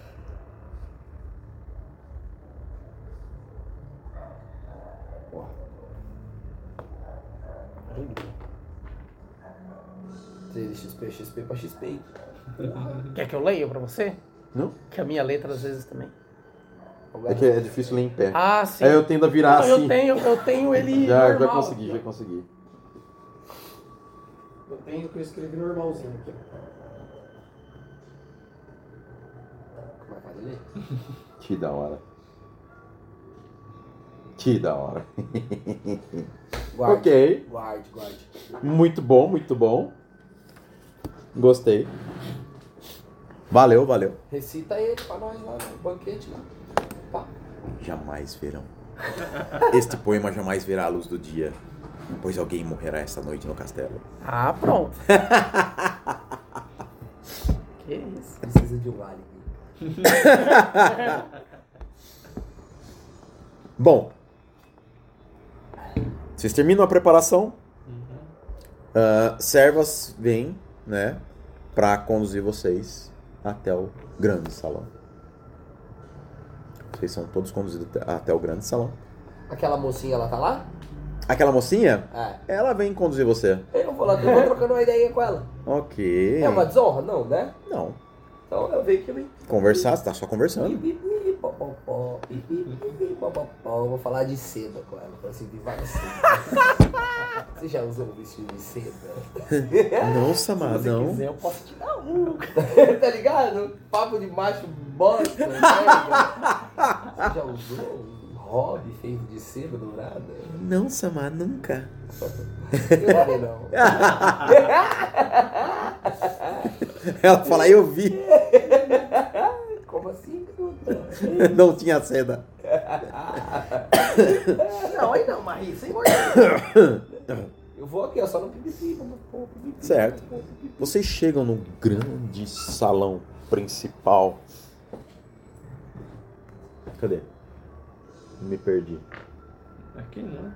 três de X P, X P pra X P, hein? Quer que eu leia pra você? Não? Que a minha letra às vezes também. É que é difícil ler em pé. Ah, sim. Aí eu tendo a virar Não, assim. eu tenho, eu tenho ele Já, já normal. consegui, já consegui. Eu tenho que eu escrevi normalzinho aqui. Mas pode ler? Que da hora. Que da hora. Guarde. Ok. Guarde, guarde. Muito bom, muito bom. Gostei. Valeu, valeu. Recita ele pra nós lá no banquete lá. Pá. Jamais verão. Este poema jamais verá a luz do dia, pois alguém morrerá esta noite no castelo. Ah, pronto. Que isso? Precisa de um alien. Bom, vocês terminam a preparação. Ah, servas vêm, né, pra conduzir vocês até o grande salão. Vocês são todos conduzidos até- até o grande salão. Aquela mocinha, ela tá lá? Aquela mocinha, É. ela vem conduzir você. Eu vou lá, eu vou trocando uma ideia com ela. Ok. É uma desonra? Não, né? Não. Então eu venho que eu venho. Conversar, você tá só conversando. Pipipipopopó, pipipipopopó. Eu vou falar de seda com ela, pra assim, de várias sedas. Você já usou um vestido de seda? Não, Samar, Se não. quiser, eu posso te dar um. Tá ligado? Papo de macho bosta, merda. Você já usou um hobby feito de seda dourada? Não, Samar, nunca. Eu também não. Ela fala, eu vi. Como assim, puta? Não tinha seda. Não, aí não, mas sem mordida. vou aqui, ó, só no pipipi. Certo. Vocês chegam no grande salão principal. Cadê? Me perdi. Aqui, né?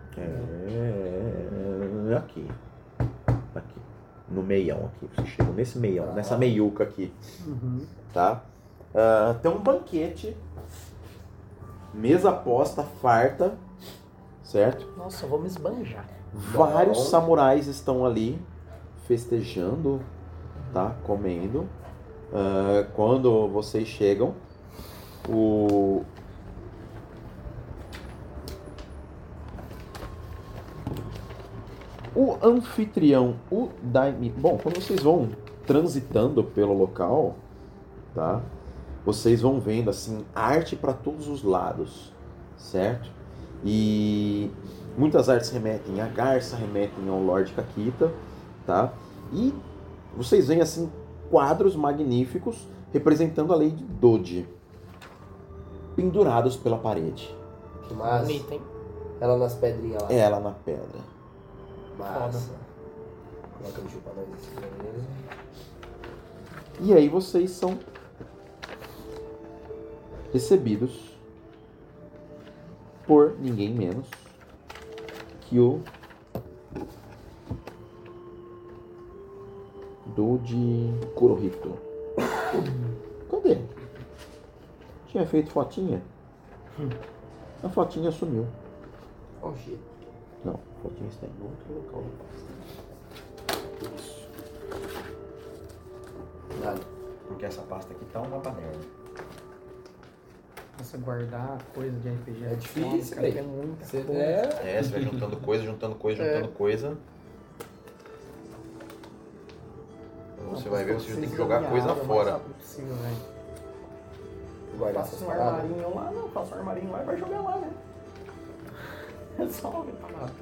É... Aqui. Aqui. No meião aqui. Vocês chegam nesse meião, ah. nessa meiuca aqui. Uhum. Tá? Uh, tem um banquete. Mesa posta, farta. Certo? Nossa, eu vou me esbanjar. Vários Bom. samurais estão ali festejando, tá? Comendo. Uh, quando vocês chegam, o... O anfitrião, o Daime... Bom, quando vocês vão transitando pelo local, tá? Vocês vão vendo, assim, arte para todos os lados, certo? E muitas artes remetem a Garça, remetem ao Lord Kakita, tá? E vocês veem, assim, quadros magníficos representando a Lady Dodge, pendurados pela parede. Que massa. Bonito, hein? Ela nas pedrinhas lá. Ela na pedra. Massa. Coloca no chupa nós esse beleza. E aí vocês são recebidos por ninguém menos que o Doji Kurohito. Cadê? Tinha feito fotinha? A fotinha sumiu. Oh, shit. Não, a fotinha está em outro local da pasta. Isso. Nada. Porque essa pasta aqui tá uma baderna. Você guardar coisa de R P G É difícil, cara, velho. tem muita Você coisa. é. É, você vai juntando coisa, juntando coisa, É. juntando coisa. Você vai ver, você tem que jogar coisa fora. Possível, velho. Guardar Faça essas um paradas. armarinho lá, não, faça um armarinho lá e vai jogar lá, né? Resolve, tá lá.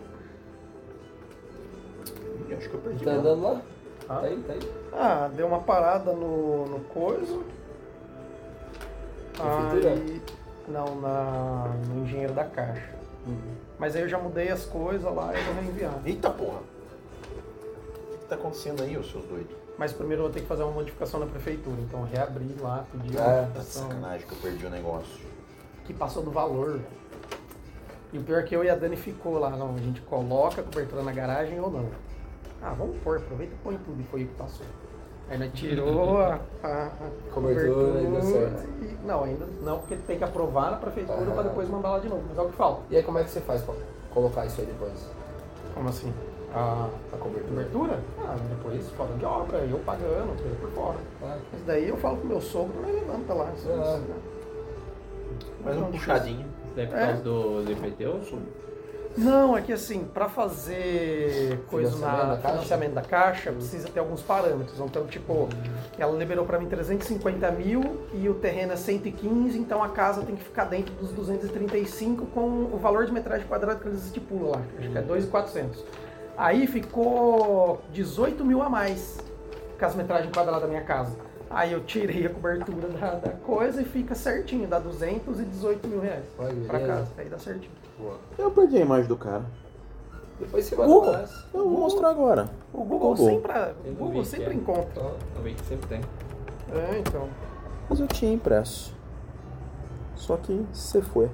Ih, acho que eu perdi. Tá andando lá? Ah. Tá aí, tá aí. Ah, deu uma parada no, no coisa. Prefeitura? Aí, não, na, no engenheiro da caixa. Mas aí eu já mudei as coisas lá e vou reenviar. Eita porra! O que tá acontecendo aí, os seus doidos? Mas primeiro eu vou ter que fazer uma modificação na prefeitura. Então reabrir lá, pedir Ah, uma Tá de modificação sacanagem que eu perdi o negócio. que passou do valor. E o pior é que eu e a Dani ficou lá, não, a gente coloca a cobertura na garagem ou não. Ah, vamos pôr, aproveita e põe tudo, e foi o que passou. Aí nós tirou a, a, a Cobertura e deu certo. e- não, ainda não, porque tem que aprovar na prefeitura Aham. pra depois mandar lá de novo, mas é o que falta. E aí como é que você faz pra colocar isso aí depois? Como assim? A, A cobertura? cobertura? Ah, depois fora de obra, eu pagando, tudo por fora. Ah, Mas daí eu falo pro meu sogro, mas levanta lá. Isso, Ah. isso, né? Mais um Não, puxadinho. Isso é por É. causa do, do I P T ou? Não, é que assim, para fazer coisa Financiamento na da caixa? financiamento da caixa, precisa ter alguns parâmetros. Então, tipo, ela liberou para mim trezentos e cinquenta mil e o terreno é cento e quinze, então a casa tem que ficar dentro dos duzentos e trinta e cinco com o valor de metragem quadrada que eles estipulam lá, acho que é dois mil e quatrocentos. Aí ficou dezoito mil a mais com as metragens quadradas da minha casa. Aí eu tirei a cobertura da, da coisa e fica certinho, dá duzentos e dezoito mil reais Olha, pra beleza. casa, aí dá certinho. Eu perdi a imagem do cara. Depois você manda Google. pra nós. Eu vou mostrar agora. O Google, Google. sempre, o Eu não Google vi sempre que é. encontra. Eu vi que sempre tem. É, então. Mas eu tinha impresso. Só que você foi.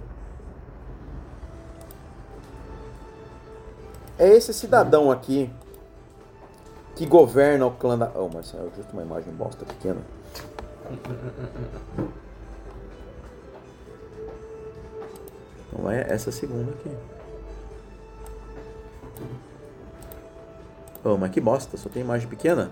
É esse cidadão aqui que governa o clã da... Oh, mas saiu justo uma imagem bosta pequena. Não é essa segunda aqui. Oh, mas que bosta, só tem imagem pequena?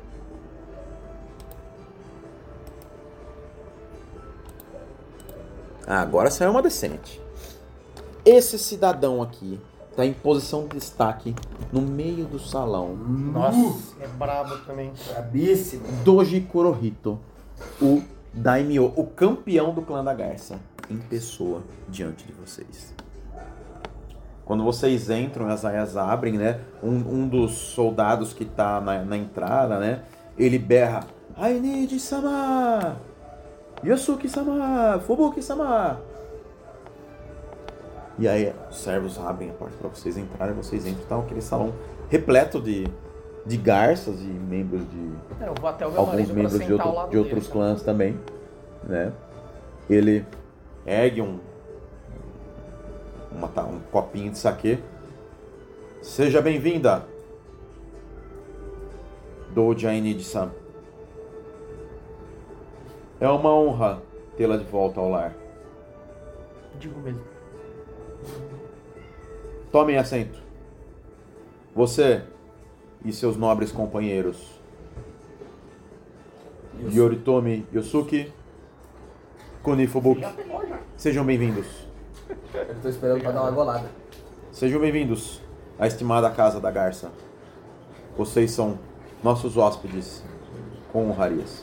Ah, agora saiu uma decente. Esse cidadão aqui tá em posição de destaque no meio do salão. Nossa, é brabo também. Brabíssimo. Doji Kurohito, o Daimyo, o campeão do clã da Garça, em pessoa diante de vocês. Quando vocês entram, as aias abrem, né? Um, um dos soldados que tá na, na entrada, né? Ele berra: Ainiji-sama! Yosuke-sama! Fubuki-sama! E aí os servos abrem a porta para vocês entrarem, vocês entram, tá? Aquele salão repleto de, de garças e membros de... É, eu vou até o meu alguns marido pra membros de, sentar ao outro- lado de outros dele, clãs também, né? Ele ergue um, uma ta- um copinho de saquê. Seja bem-vinda, Doja Enid-san. É uma honra tê-la de volta ao lar. Digo mesmo. Tomem assento. Você e seus nobres companheiros, Yoritomi Yosuke, Kuni Fubuki, sejam bem-vindos. Eu tô esperando pra dar uma golada. Sejam bem-vindos à estimada Casa da Garça. Vocês são nossos hóspedes com honrarias.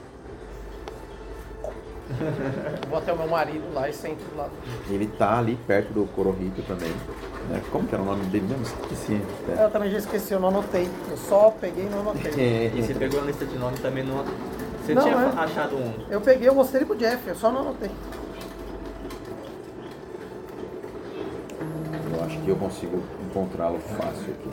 Eu vou até o meu marido lá e sento do lado dele. Ele tá ali perto do Kurohito também, né? Como que era o nome dele mesmo? Esqueci. Eu também já esqueci, eu não anotei. Eu só peguei e não anotei. É. E você pegou a lista de nome também não. Você Não, tinha é. achado um. Eu peguei, eu mostrei pro Jeff, eu só não anotei. Eu acho que eu consigo encontrá-lo fácil aqui.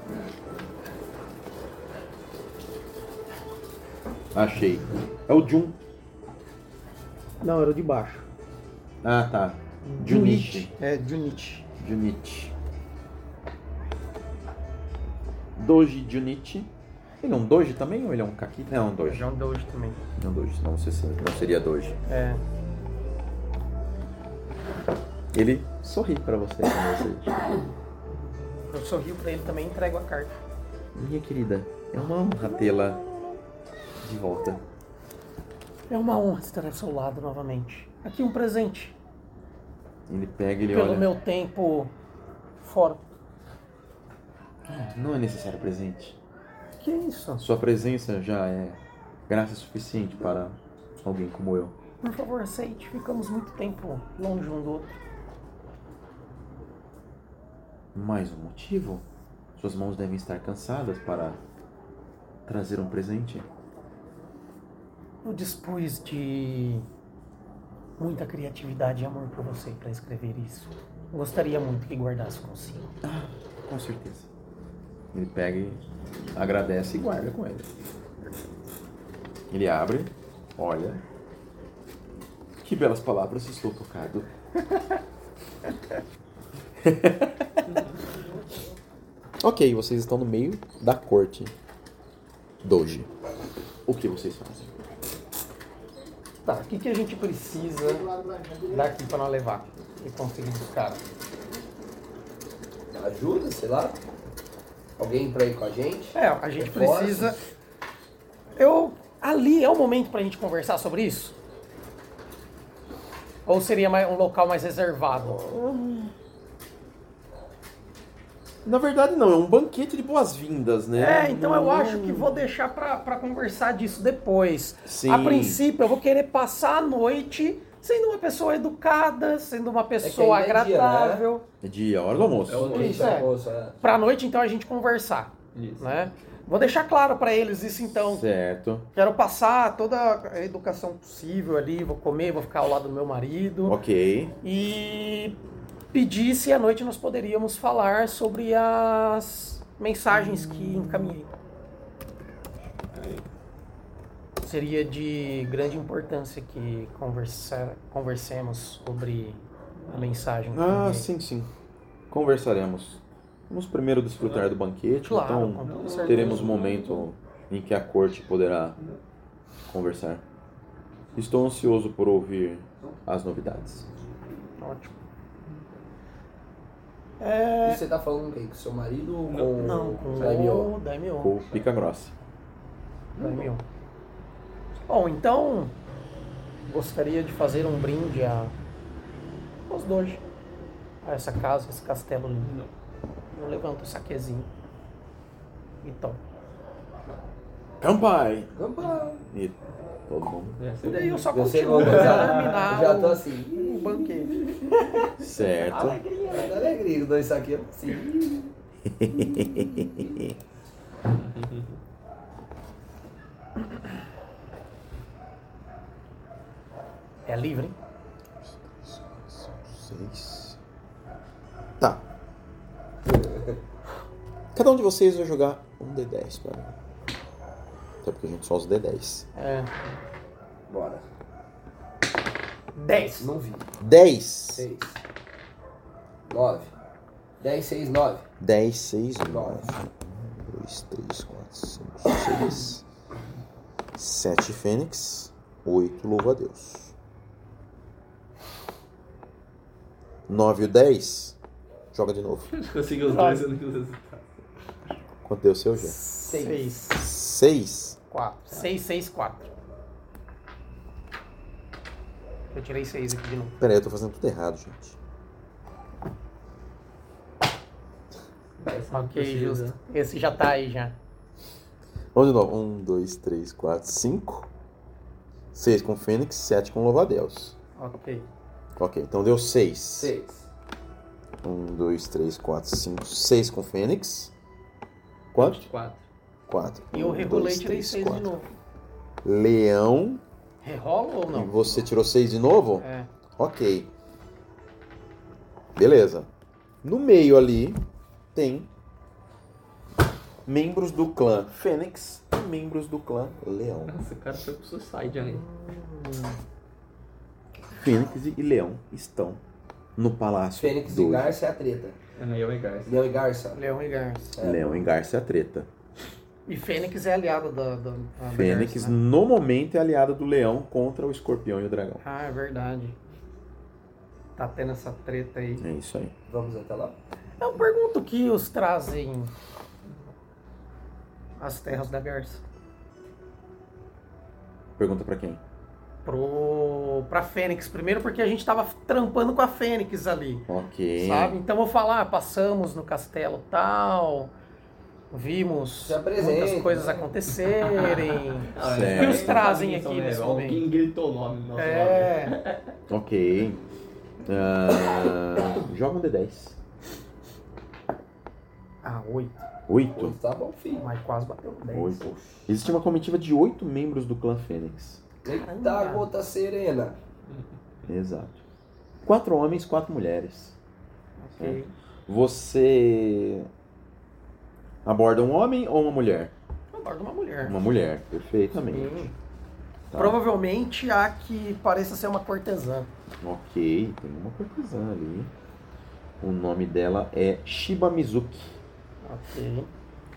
Achei. É o Jun. Não, era o de baixo. Ah, tá. Junichi. É, Junichi. Junichi. Doji Junichi. Ele é um Doji também ou ele é um Kaki? Não, é um Doji. Já um Doji também. Não, Doji, senão você não seria Doji. É. Ele sorri pra você quando você chega. Eu sorrio pra ele também e entrego a carta. Minha querida, é uma honra tê-la de volta. É uma honra estar ao seu lado novamente. Aqui um presente. Ele pega e ele Pelo olha. meu tempo fora. Não é necessário presente. Que isso? Sua presença já é graça suficiente para alguém como eu. Por favor, aceite. Ficamos muito tempo longe um do outro. Mais um motivo? Suas mãos devem estar cansadas para trazer um presente. Eu dispus de muita criatividade e amor por você para escrever isso. Gostaria muito que guardasse consigo. Ah, com certeza. Ele pega e agradece e guarda com ele. Ele abre, olha. Que belas palavras, estou tocado. Ok, vocês estão no meio da corte Doji. O que vocês fazem? Tá, o que, que a gente precisa daqui para nós levar e conseguir buscar? Ajuda, sei lá. Alguém pra ir com a gente? É, a gente Reforços? precisa... Eu... Ali é o momento pra gente conversar sobre isso? Ou seria mais- um local mais reservado? Na verdade não, é um banquete de boas-vindas, né? É, então eu acho que vou deixar pra, pra conversar disso depois. Sim. A princípio, eu vou querer passar a noite sendo uma pessoa educada, sendo uma pessoa ainda é dia, agradável. É dia, hora do almoço. É o Isso, noite é. almoço, é. Pra noite, então, a gente conversar. Isso. Né? Vou deixar claro pra eles isso, então. Certo. Quero passar toda a educação possível ali, vou comer, vou ficar ao lado do meu marido. Ok. E pedir se à noite nós poderíamos falar sobre as mensagens que encaminhei. Seria de grande importância que conversar, conversemos sobre a mensagem que Ah, enviei. sim, sim. Conversaremos. Vamos primeiro desfrutar do banquete, Claro, com então toda certeza. teremos um momento em que a corte poderá conversar. Estou ansioso por ouvir as novidades. Ótimo. E você tá falando com quem? Com seu marido ou com Não, com o Daimyo? o Daimyo. Com pica grossa. Daimyo. Bom, então gostaria de fazer um brinde a aos dois, a essa casa, esse castelo lindo. Eu levanto o saquezinho e tomo. Campai! Campai! E todo mundo. E daí eu só Eu sei continuo como a já, terminar já tô o- assim. o banquete. Certo. Alegria, alegria, dois aqui, assim. É livre? Seis. Tá. Cada um de vocês vai jogar um D dez pra mim. Até porque a gente só usa D dez. É. Bora. dez. Não vi. dez. seis. nove. dez, seis, nove. dez, seis, nove. um, dois, três, quatro, cinco, seis. sete Fênix. oito Louva-a-Deus. nove e o dez. Joga de novo. Consegui os dois, eu não quis resultado. Quanto deu o seu, já? seis. seis. quatro. seis, seis, quatro. Eu tirei seis aqui de novo. Pera aí, eu tô fazendo tudo errado, gente. Ok, justo. Esse já tá aí já. Vamos de novo. um, dois, três, quatro, cinco. seis com Fênix, sete com Louva-a-Deus. Ok. Ok, então deu seis. seis. um, dois, três, quatro, cinco, seis com Fênix. Quanto? quatro. quatro. E eu regulei e tirei seis de novo. Leão. Rerola ou E não? você tirou seis de novo? É. Ok. Beleza. No meio ali tem membros do clã Fênix e membros do clã Leão. Nossa, o cara foi pro suicide ali. Fênix e Leão estão no palácio. Fênix do... e Garça é a treta. É Leão e Garça. Leão e Garça. Leão e Garça. É. Leão e Garça é a treta. E Fênix é aliado da, da, da Fênix, Garça, né? no momento, é aliado do Leão contra o Escorpião e o Dragão. Ah, é verdade. Tá tendo essa treta aí. É isso aí. Vamos até lá. Eu pergunto o que os trazem as terras da Garça. Pergunta pra quem? Pro, pra Fênix. Primeiro porque a gente tava trampando com a Fênix ali. Ok. Sabe? Então eu vou falar, passamos no castelo tal, vimos Se apresenta, muitas coisas né? acontecerem. Ah, Certo. O que os trazem Então, aqui né, nesse Alguém momento? gritou o nome no nosso nome. É. Ok. Ah, joga um D dez. Ah, oito. Oito. Tá bom, filho. Mas quase bateu dez. Oito. Existe uma comitiva de oito membros do clã Fênix. Eita, gota serena. Exato. Quatro homens, quatro mulheres. Ok. Você aborda um homem ou uma mulher? Eu abordo uma mulher. Uma mulher, perfeitamente. Sim. Tá. Provavelmente a que pareça ser uma cortesã. Ok, tem uma cortesã ali. O nome dela é Shiba Mizuki. Ok.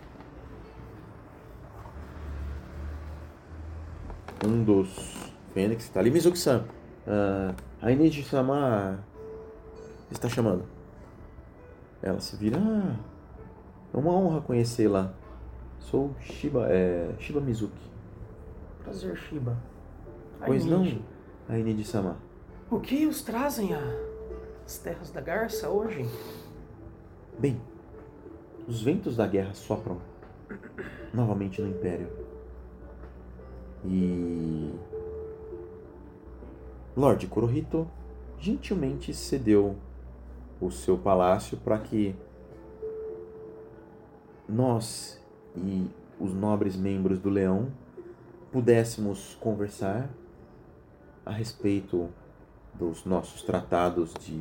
Um dos Fênix tá ali. Mizuki-san, uh, a Inedi-sama está chamando. Ela se vira. Ah, é uma honra conhecê-la. Sou Shiba, é, Shiba Mizuki. Prazer, Shiba. Pois Ai, não, Nietzsche. a Inedi-sama. O que os trazem as terras da Garça hoje? Bem, os ventos da guerra sopram novamente no Império. E Lord Kurohito gentilmente cedeu o seu palácio para que nós e os nobres membros do Leão pudéssemos conversar a respeito dos nossos tratados de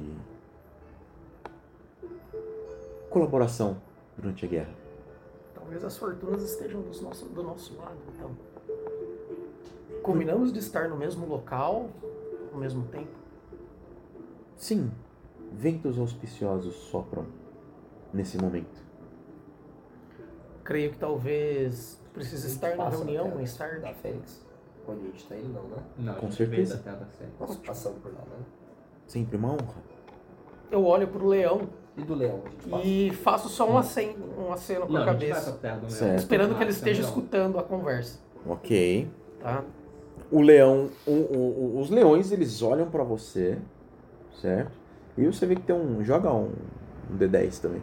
colaboração durante a guerra. Talvez as fortunas estejam do nosso, do nosso lado, então. Combinamos de estar no mesmo local, ao mesmo tempo. Sim, ventos auspiciosos sopram nesse momento. Creio que talvez precise estar na Passa reunião terra mais Da tarde. Fênix. Onde a gente tá indo, não, né? Não, Com a gente certeza. veio da Terra da Sé. Nós passamos por lá, né? Sempre uma honra. Eu olho pro leão E do leão, a gente passa. e faço só um aceno, um aceno com Não, a a gente vai cabeça, pra Terra do Leão. Certo. esperando que Ah, ele esteja não. escutando a conversa, Ok. tá? O leão, o- o- o- os leões, eles olham pra você, certo? E você vê que tem um, joga um, um D dez também.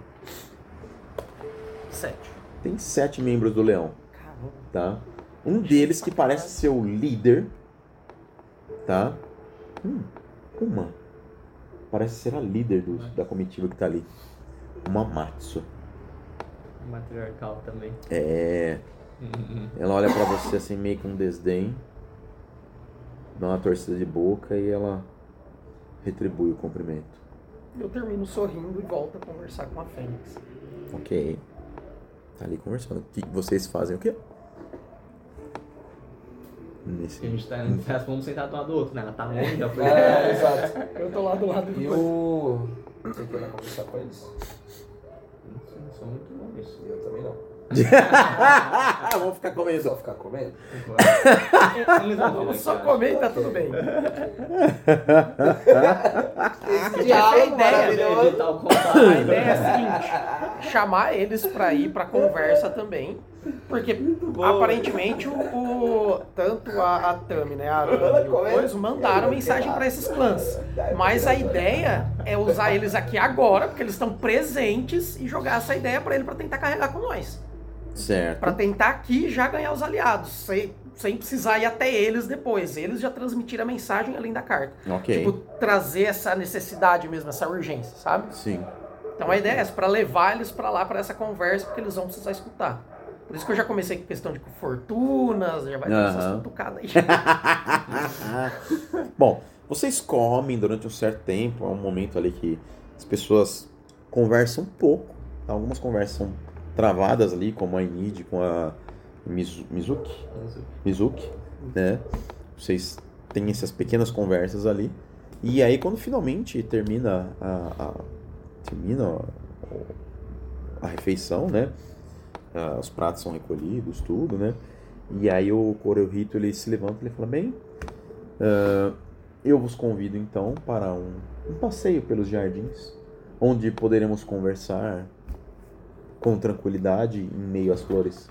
Sete. Tem sete membros do leão, Caramba. tá? Um deles que parece ser o líder, tá? Hum, uma parece ser a líder do- da comitiva que tá ali. Uma Matsu. Matriarcal também. É. Ela olha pra você assim meio com desdém, dá uma torcida de boca e ela retribui o cumprimento. Eu termino sorrindo e volto a conversar com a Fênix. Ok. Tá ali conversando. O que vocês fazem o quê? Nesse... A gente tá, nós vamos sentar do lado do outro, né? Ela tá longe, eu falei. É, exato. Eu tô lá do lado E do o... Você quer conversar com eles? Não sou muito bom nisso. Eu também não. Vamos ficar comendo. Só ficar comendo? Eles vão ver Só aqui, comer e tá tudo bem. Esse diabo diabo ideia, maravilhoso. evitar o A contato. ideia é a seguinte: chamar eles pra ir pra conversa também. Porque aparentemente o, o- tanto a, a Tami, né, a Arana e o Coiso mandaram mensagem pra esses clãs. Mas a ideia é usar eles aqui agora, porque eles estão presentes, e jogar essa ideia pra ele pra tentar carregar com nós. Certo. Pra tentar aqui já ganhar os aliados, sem, sem precisar ir até eles depois. Eles já transmitiram a mensagem além da carta. Ok. Tipo, trazer essa necessidade mesmo, essa urgência, sabe? Sim. Então a ideia é essa, pra levar eles pra lá, pra essa conversa, porque eles vão precisar escutar. Por isso que eu já comecei com questão de fortunas, já vai ter essas Aham. cutucadas aí. Bom, vocês comem durante um certo tempo, é um momento ali que as pessoas conversam um pouco. Algumas conversas são travadas ali, como a Enid com a Mizu- Mizuki, Mizuki, né? Vocês têm essas pequenas conversas ali. E aí quando finalmente termina a, a- termina a, a refeição, né? Ah, os pratos são recolhidos, tudo, né? E aí o Kurohito ele se levanta e ele fala: bem, ah, eu vos convido então para um, um passeio pelos jardins, onde poderemos conversar com tranquilidade em meio às flores.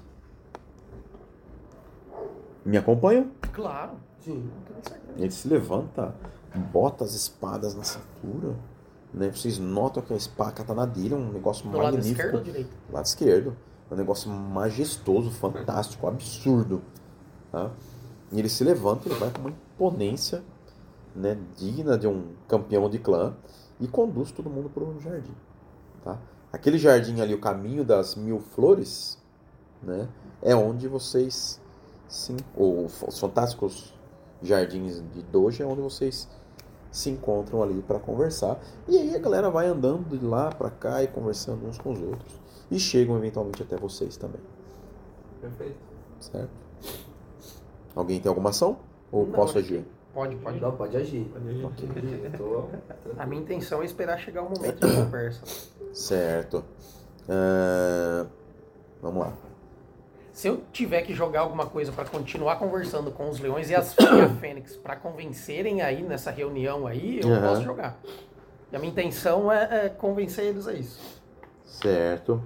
Me acompanham? Claro. Sim. Tudo certo. Ele se levanta, bota as espadas na cintura, né? Vocês notam que a espada katana dele é um negócio Do lado magnífico. esquerdo ou direito? Lado esquerdo. É um negócio majestoso, fantástico, absurdo. Tá? E ele se levanta, ele vai com uma imponência, né, digna de um campeão de clã e conduz todo mundo para o jardim. Tá? Aquele jardim ali, o caminho das mil flores, né, é onde vocês, sim, os fantásticos jardins de Doja é onde vocês se encontram ali para conversar. E aí a galera vai andando de lá para cá e conversando uns com os outros. E chegam eventualmente até vocês também. Perfeito. Certo? Alguém tem alguma ação? Ou Não, posso acho que- agir? Pode, pode. Não, pode agir. Ok. Eu tô... A minha intenção é esperar chegar o momento de conversa. Certo. Ah, vamos lá. Se eu tiver que jogar alguma coisa pra continuar conversando com os leões e, as, e a Fênix pra convencerem aí nessa reunião aí, eu Aham. posso jogar. E a minha intenção é, é convencer eles a isso. Certo.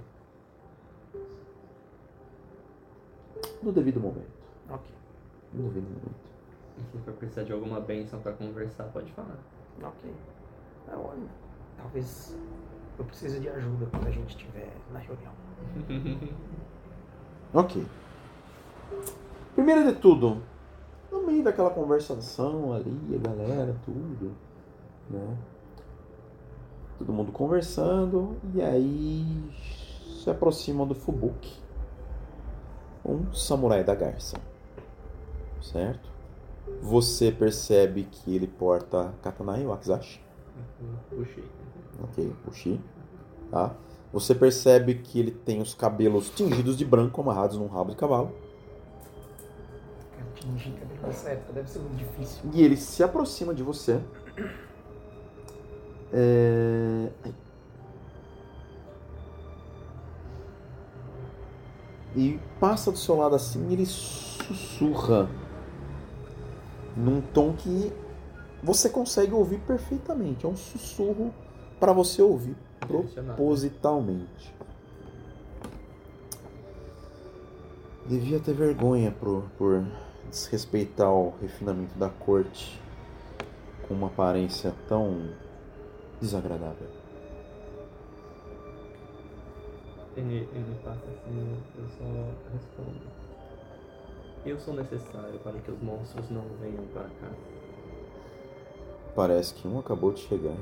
No devido momento. Ok, No devido momento. Se for precisar de alguma bênção pra conversar, pode falar. ok. É, olha, talvez eu precise de ajuda quando a gente estiver na reunião. Ok. Primeiro de tudo, no meio daquela conversação ali, a galera, tudo, né? Todo mundo conversando, e aí se aproxima do Fubuki, um samurai da garça, certo? Você percebe que ele porta katanai, wakizashi, Puxei. Uhum. ok, uchi, tá? Você percebe que ele tem os cabelos tingidos de branco, amarrados num rabo de cavalo. Cara, tingir cabelo nessa época deve ser muito difícil. E ele se aproxima de você. É... E passa do seu lado assim, e ele sussurra num tom que você consegue ouvir perfeitamente. É um sussurro para você ouvir propositalmente. Devia ter vergonha por, por desrespeitar o refinamento da corte com uma aparência tão desagradável. Ele, ele passa assim, eu só respondo. Eu sou necessário para que os monstros não venham para cá. Parece que um acabou de chegar.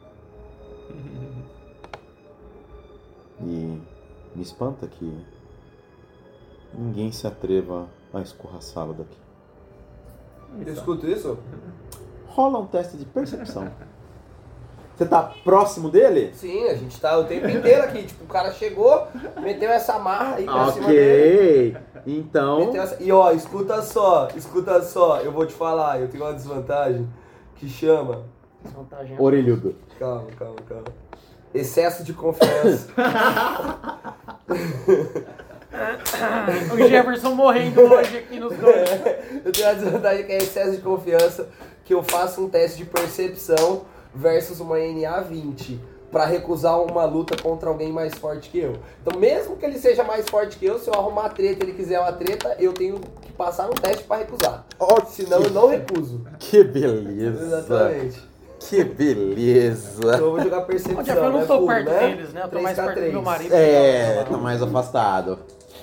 E me espanta que ninguém se atreva a escorraçá-lo daqui. Eu escuto isso? Rola um teste de percepção. Você tá próximo dele? Sim, a gente tá o tempo inteiro aqui. Tipo, o cara chegou, meteu essa marra aí pra cima dele. Ok. Então. Meteu essa... E ó, escuta só, escuta só. Eu vou te falar, eu tenho uma desvantagem que chama... Desvantagem. Orelhudo. Calma, calma, calma. Excesso de confiança. O Jefferson morrendo hoje aqui nos dois. É, eu tenho uma desvantagem que é excesso de confiança, que eu faço um teste de percepção versus uma N A vinte pra recusar uma luta contra alguém mais forte que eu. Então mesmo que ele seja mais forte que eu, se eu arrumar treta e ele quiser uma treta, eu tenho que passar no teste pra recusar. Oh, Senão eu não recuso. Que beleza. Exatamente. Que beleza. Então eu vou jogar percepção, Onde é que eu não né, tô Fugo, perto né? deles, né? Eu tô três mais contra perto do meu três. marido. É, tá mais afastado.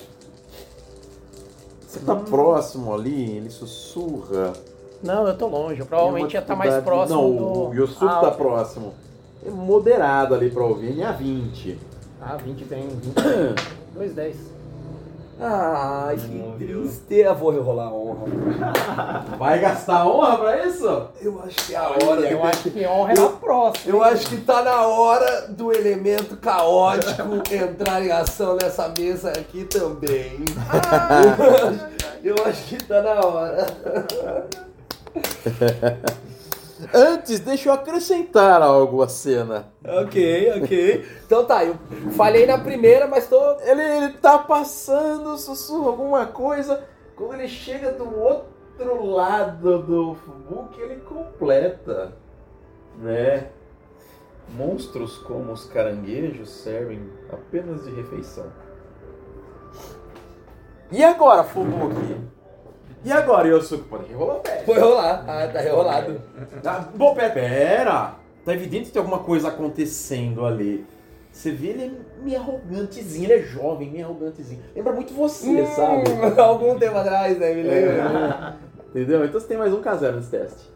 Você tá próximo ali, ele sussurra. Não, eu tô longe. Eu provavelmente ia estar mais Dificuldade- próximo Não, do... o Yusuf Ah, tá ok. próximo. É moderado ali pra ouvir, N A vinte. Ah, vinte tem. vinte. dois, dez. Ai, que tristeza. Vou rerolar a honra. Vai gastar honra pra isso? Eu acho que é a hora. Eu do- acho que honra é na próxima. Eu acho que tá na hora do elemento caótico entrar em ação nessa mesa aqui também. Eu acho- Eu acho que tá na hora. Antes, deixa eu acrescentar algo à cena. Ok, ok. Então tá, eu falhei na primeira, mas tô. Ele, ele tá passando, sussurra alguma coisa. Quando ele chega do outro lado do Fubuki, ele completa. Né? Monstros como os caranguejos servem apenas de refeição. E agora, Fubuki? E agora, Yosuke? Pode rerolar o teste. Foi rolar. Ah, tá rerolado. Ah, bom, pera, pera. Tá evidente que tem alguma coisa acontecendo ali. Você vê ele é meio arrogantezinho, ele é jovem, meio arrogantezinho. Lembra muito você, sabe? Hum, algum tempo atrás, né? Me lembro. É. Entendeu? Então você tem mais um K zero nesse teste.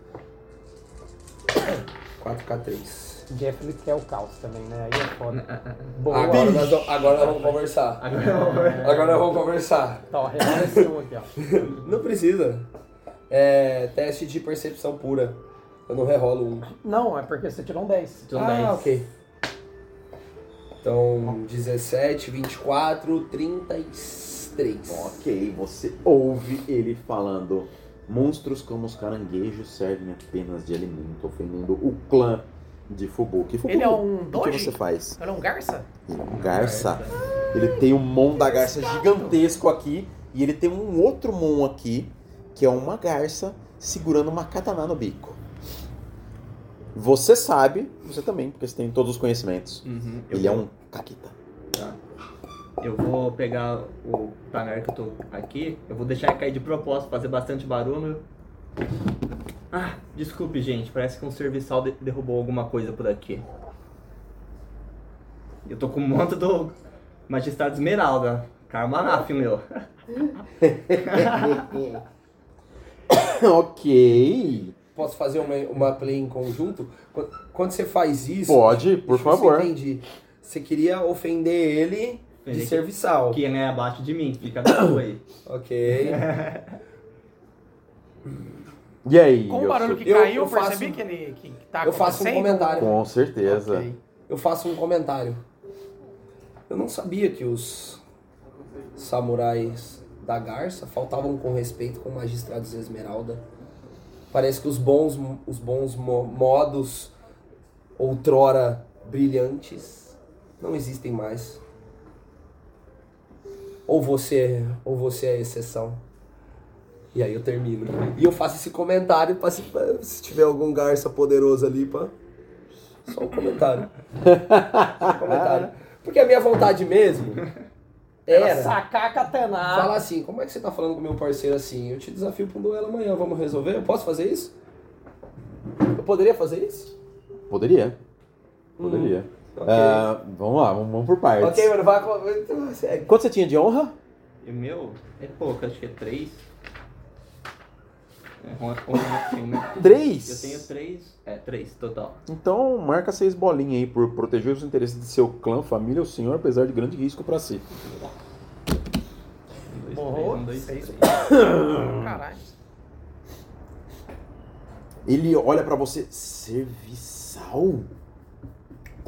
quatro K três. Jeff ele quer o caos também, né? Aí é foda. Boa. Agora nós, vamos- agora nós vamos conversar. Agora nós vamos conversar. Tá, ó, rerola esse um aqui, ó. Não precisa. É teste de percepção pura. Eu não rerolo um. Não, é porque você tirou um dez. Tirou um Ah, dez. ok. Então, dezessete, vinte e quatro, trinta e três. Ok, você ouve ele falando: monstros como os caranguejos servem apenas de alimento, ofendendo o clã de Fubuki. Fubuki, Ele é um o que doji? você faz? Ele é um garça? Ele é um garça. Ele tem um mon da garça gigantesco aqui e ele tem um outro mon aqui, que é uma garça segurando uma katana no bico. Você sabe, você também, porque você tem todos os conhecimentos. Uhum, eu Ele é vou- um Kakita. Tá. Eu vou pegar o planar que eu tô aqui, eu vou deixar ele cair de propósito, fazer bastante barulho. Ah, desculpe, gente, parece que um serviçal de- derrubou alguma coisa por aqui. Eu tô com um monte do Magistrado Esmeralda, Carmanaf, meu. Ok. Posso fazer uma, uma play em conjunto? Quando, quando você faz isso... Pode, por deixa eu ver se eu favor. entendi. Você queria ofender ele de Ele- serviçal. Que é abaixo de mim, fica na rua aí. Ok. E aí, Com o barulho que Eu- caiu, eu eu percebi faço- que ele que tá eu faço um acontecendo. comentário. Com certeza. Ok. Eu faço um comentário. Eu não sabia que os samurais da Garça faltavam com respeito com magistrados Esmeralda. Parece que os bons, os bons mo- modos, outrora brilhantes, não existem mais. Ou você, ou você é a exceção. E aí eu termino. E eu faço esse comentário pra se, pra- se tiver algum Garça poderoso ali, pra... Só um comentário. Só um comentário. Porque a minha vontade mesmo Era era sacar a katana. falar assim, como é que você tá falando com meu parceiro assim? Eu te desafio pra um duelo amanhã, vamos resolver? Eu posso fazer isso? Eu poderia fazer isso? Poderia. Poderia. Ok. Ah, vamos lá, vamos, vamos por partes. Ok, mano, vai... Então, segue. Quanto você tinha de honra? E o meu é pouco, acho que é três. É, um, um, um, né? Três? Eu tenho três, é, três total. Então marca seis bolinhas aí por proteger os interesses de seu clã, família ou senhor, apesar de grande risco pra si. Um, dois, Morrou, três, um, dois, seis. três. Caralho. Ele olha pra você, serviçal?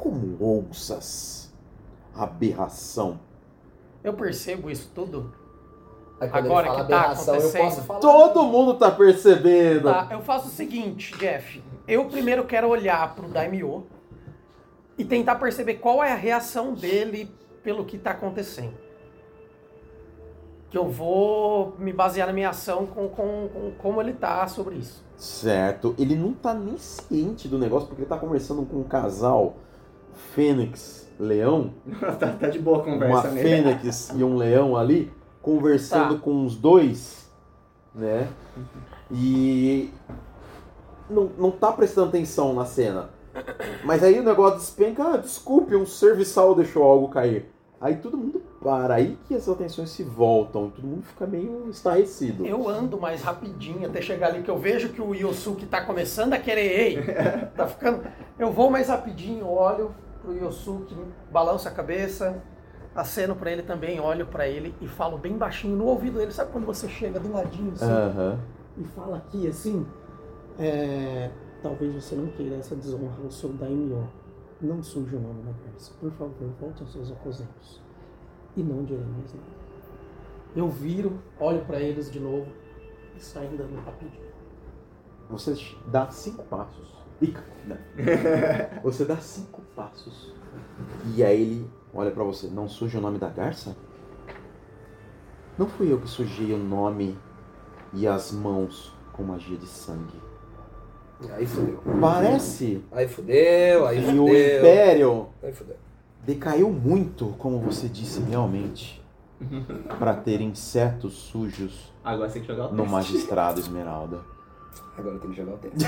Como ousas? Aberração. Eu percebo isso tudo. Aí quando Agora ele fala que tá aberração, eu acontecendo. posso falar. Todo mundo tá percebendo. Tá, eu faço o seguinte, Jeff. Eu primeiro quero olhar pro Daimyo e tentar perceber qual é a reação dele pelo que tá acontecendo. Que eu vou me basear na minha ação com, com, com como ele tá sobre isso. Certo. Ele não tá nem ciente do negócio, porque ele tá conversando com um casal Fênix Leão. tá, tá de boa a Uma conversa, né? Fênix e um leão ali, conversando Tá. com os dois, né? E não, não tá prestando atenção na cena. Mas aí o negócio despenca, ah, desculpe, um serviçal deixou algo cair. Aí todo mundo para, aí que as atenções se voltam, todo mundo fica meio estarrecido. Eu ando mais rapidinho até chegar ali, que eu vejo que o Yosuke tá começando a querer, ei, tá ficando... Eu vou mais rapidinho, olho pro Yosuke, balanço a cabeça, aceno pra ele também, olho pra ele e falo bem baixinho no ouvido dele. Sabe quando você chega do ladinho assim Aham. e fala aqui assim? É... Talvez você não queira essa desonra ao seu Daimyo. Não suje o nome da peça. Por favor, volte aos seus aposentos. E não direi mais nada. Eu viro, olho pra eles de novo e saio andando rapidinho. Você dá cinco passos. E... não. Você dá cinco passos. E aí ele olha pra você. Não suje o nome da garça? Não fui eu que sujei o nome e as mãos com magia de sangue. Aí fudeu. Parece Aí fudeu, aí que fudeu. o Império Aí fudeu. decaiu muito, como você disse realmente, para ter insetos sujos Agora você tem que jogar o no teste. Magistrado Esmeralda. Agora eu tenho que jogar o teste.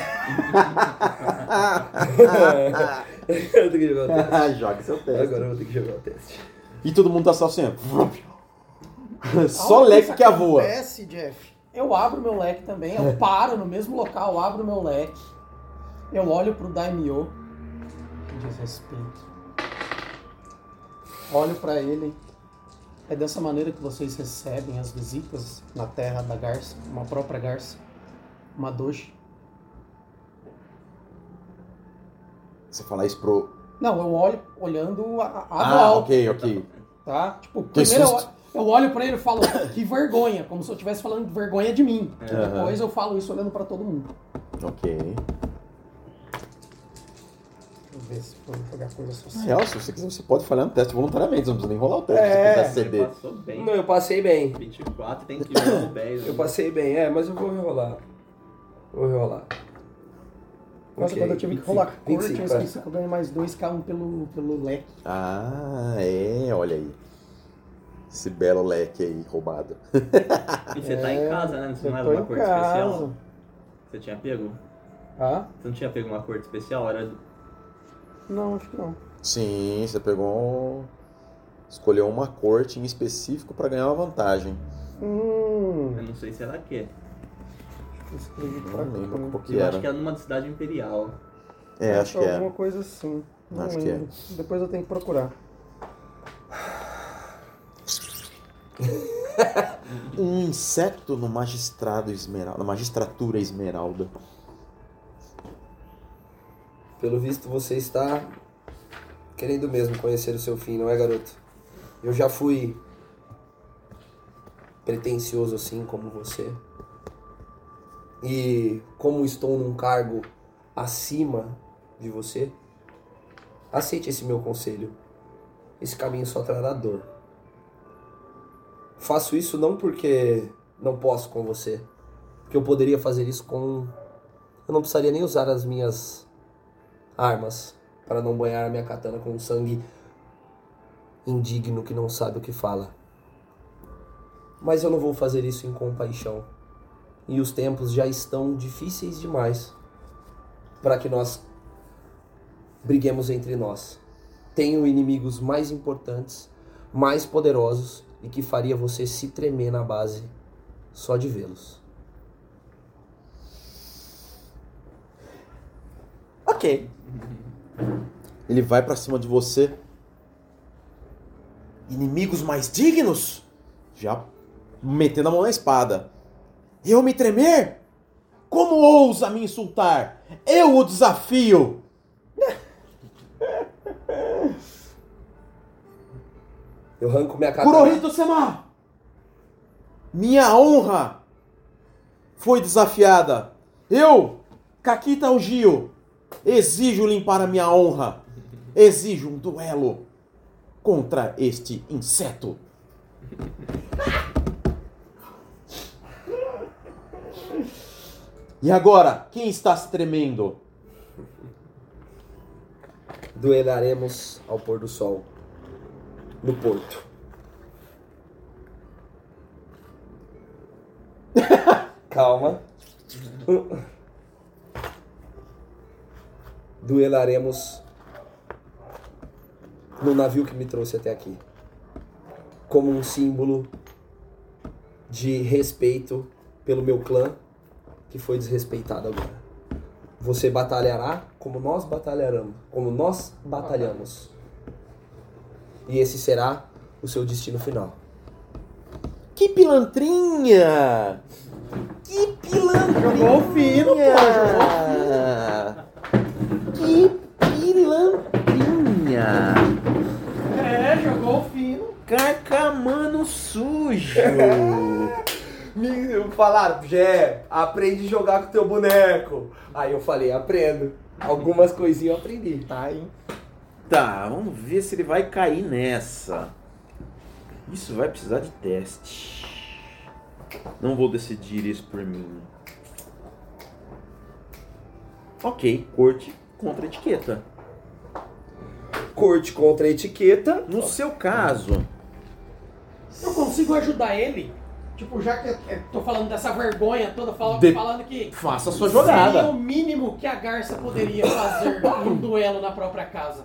Eu tenho que jogar o teste. Joga seu teste. Agora eu vou ter que jogar o teste. E todo mundo tá só assim, ó. Só leque que a voa. Acontece, Jeff. Eu abro meu leque também, eu paro no mesmo local, abro meu leque, eu olho pro Daimyo, diz respeito, olho pra ele. É dessa maneira que vocês recebem as visitas na terra da garça, uma própria garça, uma doji. Você fala isso pro... Não, eu olho olhando a, a Ah, volta, ok, ok. tá? Tipo, Que primeiro eu, susto. eu olho pra ele e falo, que vergonha, como se eu estivesse falando de vergonha de mim. Aham. Depois eu falo isso olhando pra todo mundo. Ok. Vamos ver se for jogar coisa Na social. real, se você quiser, você pode falhar no teste voluntariamente, você não precisa nem rolar o teste. É, se você quiser Ele ceder. passou bem. Não, eu passei bem. vinte e quatro, tem que jogar o dez. Eu passei bem, é, mas eu vou rerolar. Vou rerolar. Nossa, Ok, quando eu tive que vinte e cinco, rolar cor, eu vinte e tinha cinco, esquecido que eu ganhei mais dois K um pelo, pelo leque. Ah, é, olha aí. Esse belo leque aí, roubado. E você tá em casa, né? Você eu não era tô uma em cor casa. especial? Você tinha pego? Ah? Você não tinha pego uma cor especial? Era... Não, acho que não. Sim, você pegou... Escolheu uma corte em específico pra ganhar uma vantagem. Hum. Eu não sei se era quê. Eu escrevi Não pra lembro qual que Eu era. acho que era numa cidade imperial. É, acho que é. Alguma coisa assim. Não Acho que lembro. Depois eu tenho que procurar. Um inseto no magistrado esmeralda, na magistratura esmeralda. Pelo visto você está querendo mesmo conhecer o seu fim, não é, garoto? Eu já fui pretensioso assim como você. E como estou num cargo acima de você, aceite esse meu conselho. Esse caminho só trará dor. Faço isso não porque não posso com você, porque eu poderia fazer isso com... Eu não precisaria nem usar as minhas armas para não banhar a minha katana com um sangue indigno que não sabe o que fala. Mas eu não vou fazer isso em compaixão. E os tempos já estão difíceis demais para que nós briguemos entre nós. Tenho inimigos mais importantes, mais poderosos e que faria você se tremer na base só de vê-los. Ok. Ele vai pra cima de você. Inimigos mais dignos? Já metendo a mão na espada. Eu me tremer? Como ousa me insultar? Eu o desafio! Eu arranco minha katana. Kurohito-sama! Minha honra foi desafiada. Eu, Kakita Ujio, exijo limpar a minha honra. Exijo um duelo contra este inseto. E agora, quem está se tremendo? Duelaremos ao pôr do sol. No porto. Calma. Duelaremos no navio que me trouxe até aqui. Como um símbolo de respeito pelo meu clã que foi desrespeitado agora. Você batalhará como nós batalharemos, como nós batalhamos. E esse será o seu destino final. Que pilantrinha! Que pilantrinha! Jogou fino, pô, Que pilantrinha! É, jogou fino. Carcamano sujo! Me falaram, Jé, aprende a jogar com teu boneco. Aí eu falei, aprendo. Algumas coisinhas eu aprendi. Tá, hein? Tá, vamos ver se ele vai cair nessa. Isso vai precisar de teste. Não vou decidir isso por mim. Ok, corte contra etiqueta. Corte contra a etiqueta. No seu caso, Eu consigo ajudar ele? Tipo, já que eu eu tô falando dessa vergonha toda, fala- De- falando que faça a sua seria jogada. o mínimo que a garça poderia fazer num duelo na própria casa.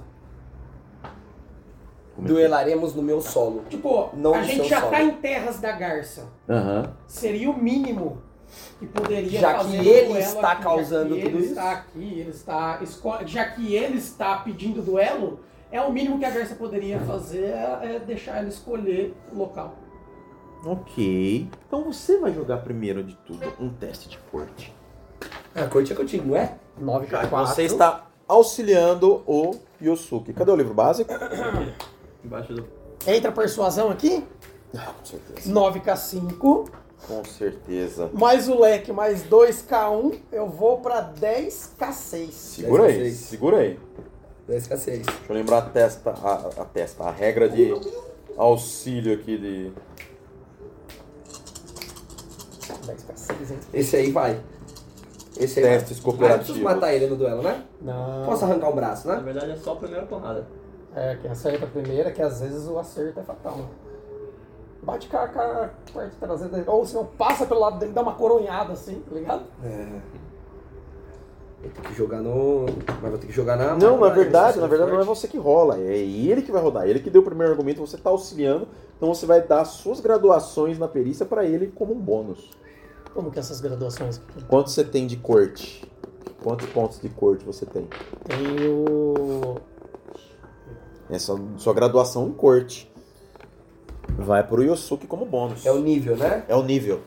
Duelaremos no meu solo. Tipo, Não a no gente seu já solo. tá em terras da garça. Aham. Seria o mínimo que poderia Já fazer que um ele duelo está aqui, causando já que tudo ele isso? está aqui, ele está esco- já que ele está pedindo duelo, é o mínimo que a garça poderia fazer é, é deixar ele escolher o local. Ok. Então você vai jogar primeiro de tudo um teste de corte. A corte é contigo, não é? nove K quatro. Você está auxiliando o Yosuke. Cadê o livro básico? Embaixo do... Entra a persuasão aqui, Ah, com certeza. nove K cinco, Com certeza. mais o leque, mais dois K um, eu vou pra dez K seis. Segura aí, dez. segura aí. dez K seis. Deixa eu lembrar a testa, a, a testa, a regra de auxílio aqui de... dez K seis, hein? Esse aí vai. Esse aí Testes vai. cooperativos. Ah, eu preciso matar ele no duelo, né? Não. Posso arrancar um braço, Na né? verdade é só a primeira porrada. É, quem acerta a primeira, que às vezes o acerto é fatal. Né? Bate com a, com a parte traseira dele, ou se não, passa pelo lado dele, dá uma coronhada assim, tá ligado? É. Vou ter que jogar no... Mas vou ter que jogar na... Não, na na- verdade, na- na verdade não é você que rola, é ele que vai rodar. Ele que deu o primeiro argumento, você está auxiliando, então você vai dar suas graduações na perícia para ele como um bônus. Como que é essas graduações? Quanto você tem de corte? Quantos pontos de corte você tem? Tenho... É sua, sua graduação em corte. Vai pro Yosuke como bônus. É o nível, né? É o nível.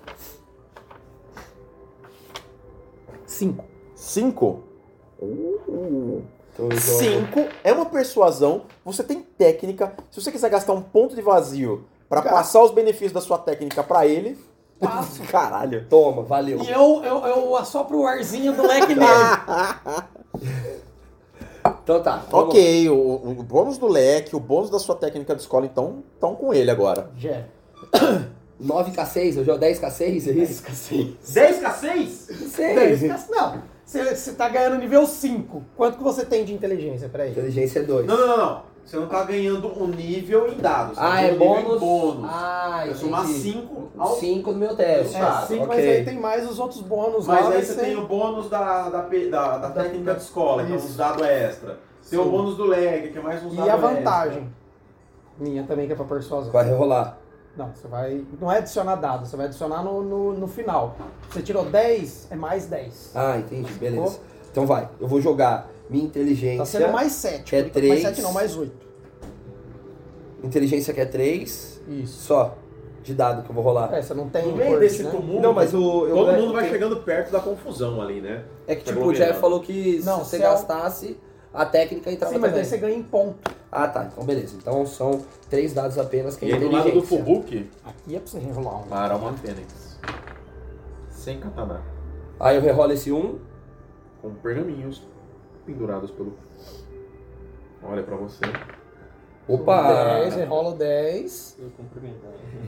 cinco. cinco? Uh. Então eu jogo... cinco é uma persuasão. Você tem técnica. Se você quiser gastar um ponto de vazio para passar os benefícios da sua técnica para ele, Passo. caralho. Toma, valeu. E eu, eu, eu assopro o arzinho do leque nele. Então tá. vamos- Ok, o, o bônus do leque, o bônus da sua técnica de escola, então, estão com ele agora. Já. nove K seis, eu jogo dez K seis, é dez isso? K seis. dez K seis? dez K seis. Não, você, você tá ganhando nível cinco. Quanto que você tem de inteligência? Peraí. Inteligência é dois. Não, não, não, não. Você não tá ganhando um nível em dados. Ah, é bônus? bônus. Ah, É somar entendi. cinco ao... cinco no meu teste. É, cinco, ok. mas aí tem mais os outros bônus Mas lá. aí vai você ser- tem o bônus da, da, pe- da, da técnica de escola, que é Isso. uns dados extra. Tem o Sim. bônus do leg, que é mais uns E dados a extra. vantagem. Minha também, que é pra persuasão. Vai rerolar. Não, você vai. Não é adicionar dados, você vai adicionar no, no, no final. Você tirou dez, é mais dez. Ah, entendi, beleza. Então vai, eu vou jogar minha inteligência. Tá sendo mais sete. que é Mais três. sete não, mais oito. Inteligência que é três. Isso. Só. De dado que eu vou rolar. É, você não tem No meio corte, desse né? tumulto, Não, mas o. eu- todo é, mundo vai tem- chegando perto da confusão ali, né? É que Tá tipo, o Jeff aglomerando. falou que se Não, você se é o- gastasse a técnica entrava Sim, mas também. daí você ganha em ponto. Ah, tá. Então, beleza. Então, são três dados apenas que é E aí do lado do inteligência. Fubuki, Aqui é pra você rerolar um. para uma fênix. Sem katana. Aí eu rerolo esse um. Com pergaminhos pendurados pelo... Olha pra você. Opa! dez, rerolo dez. Eu cumprimento.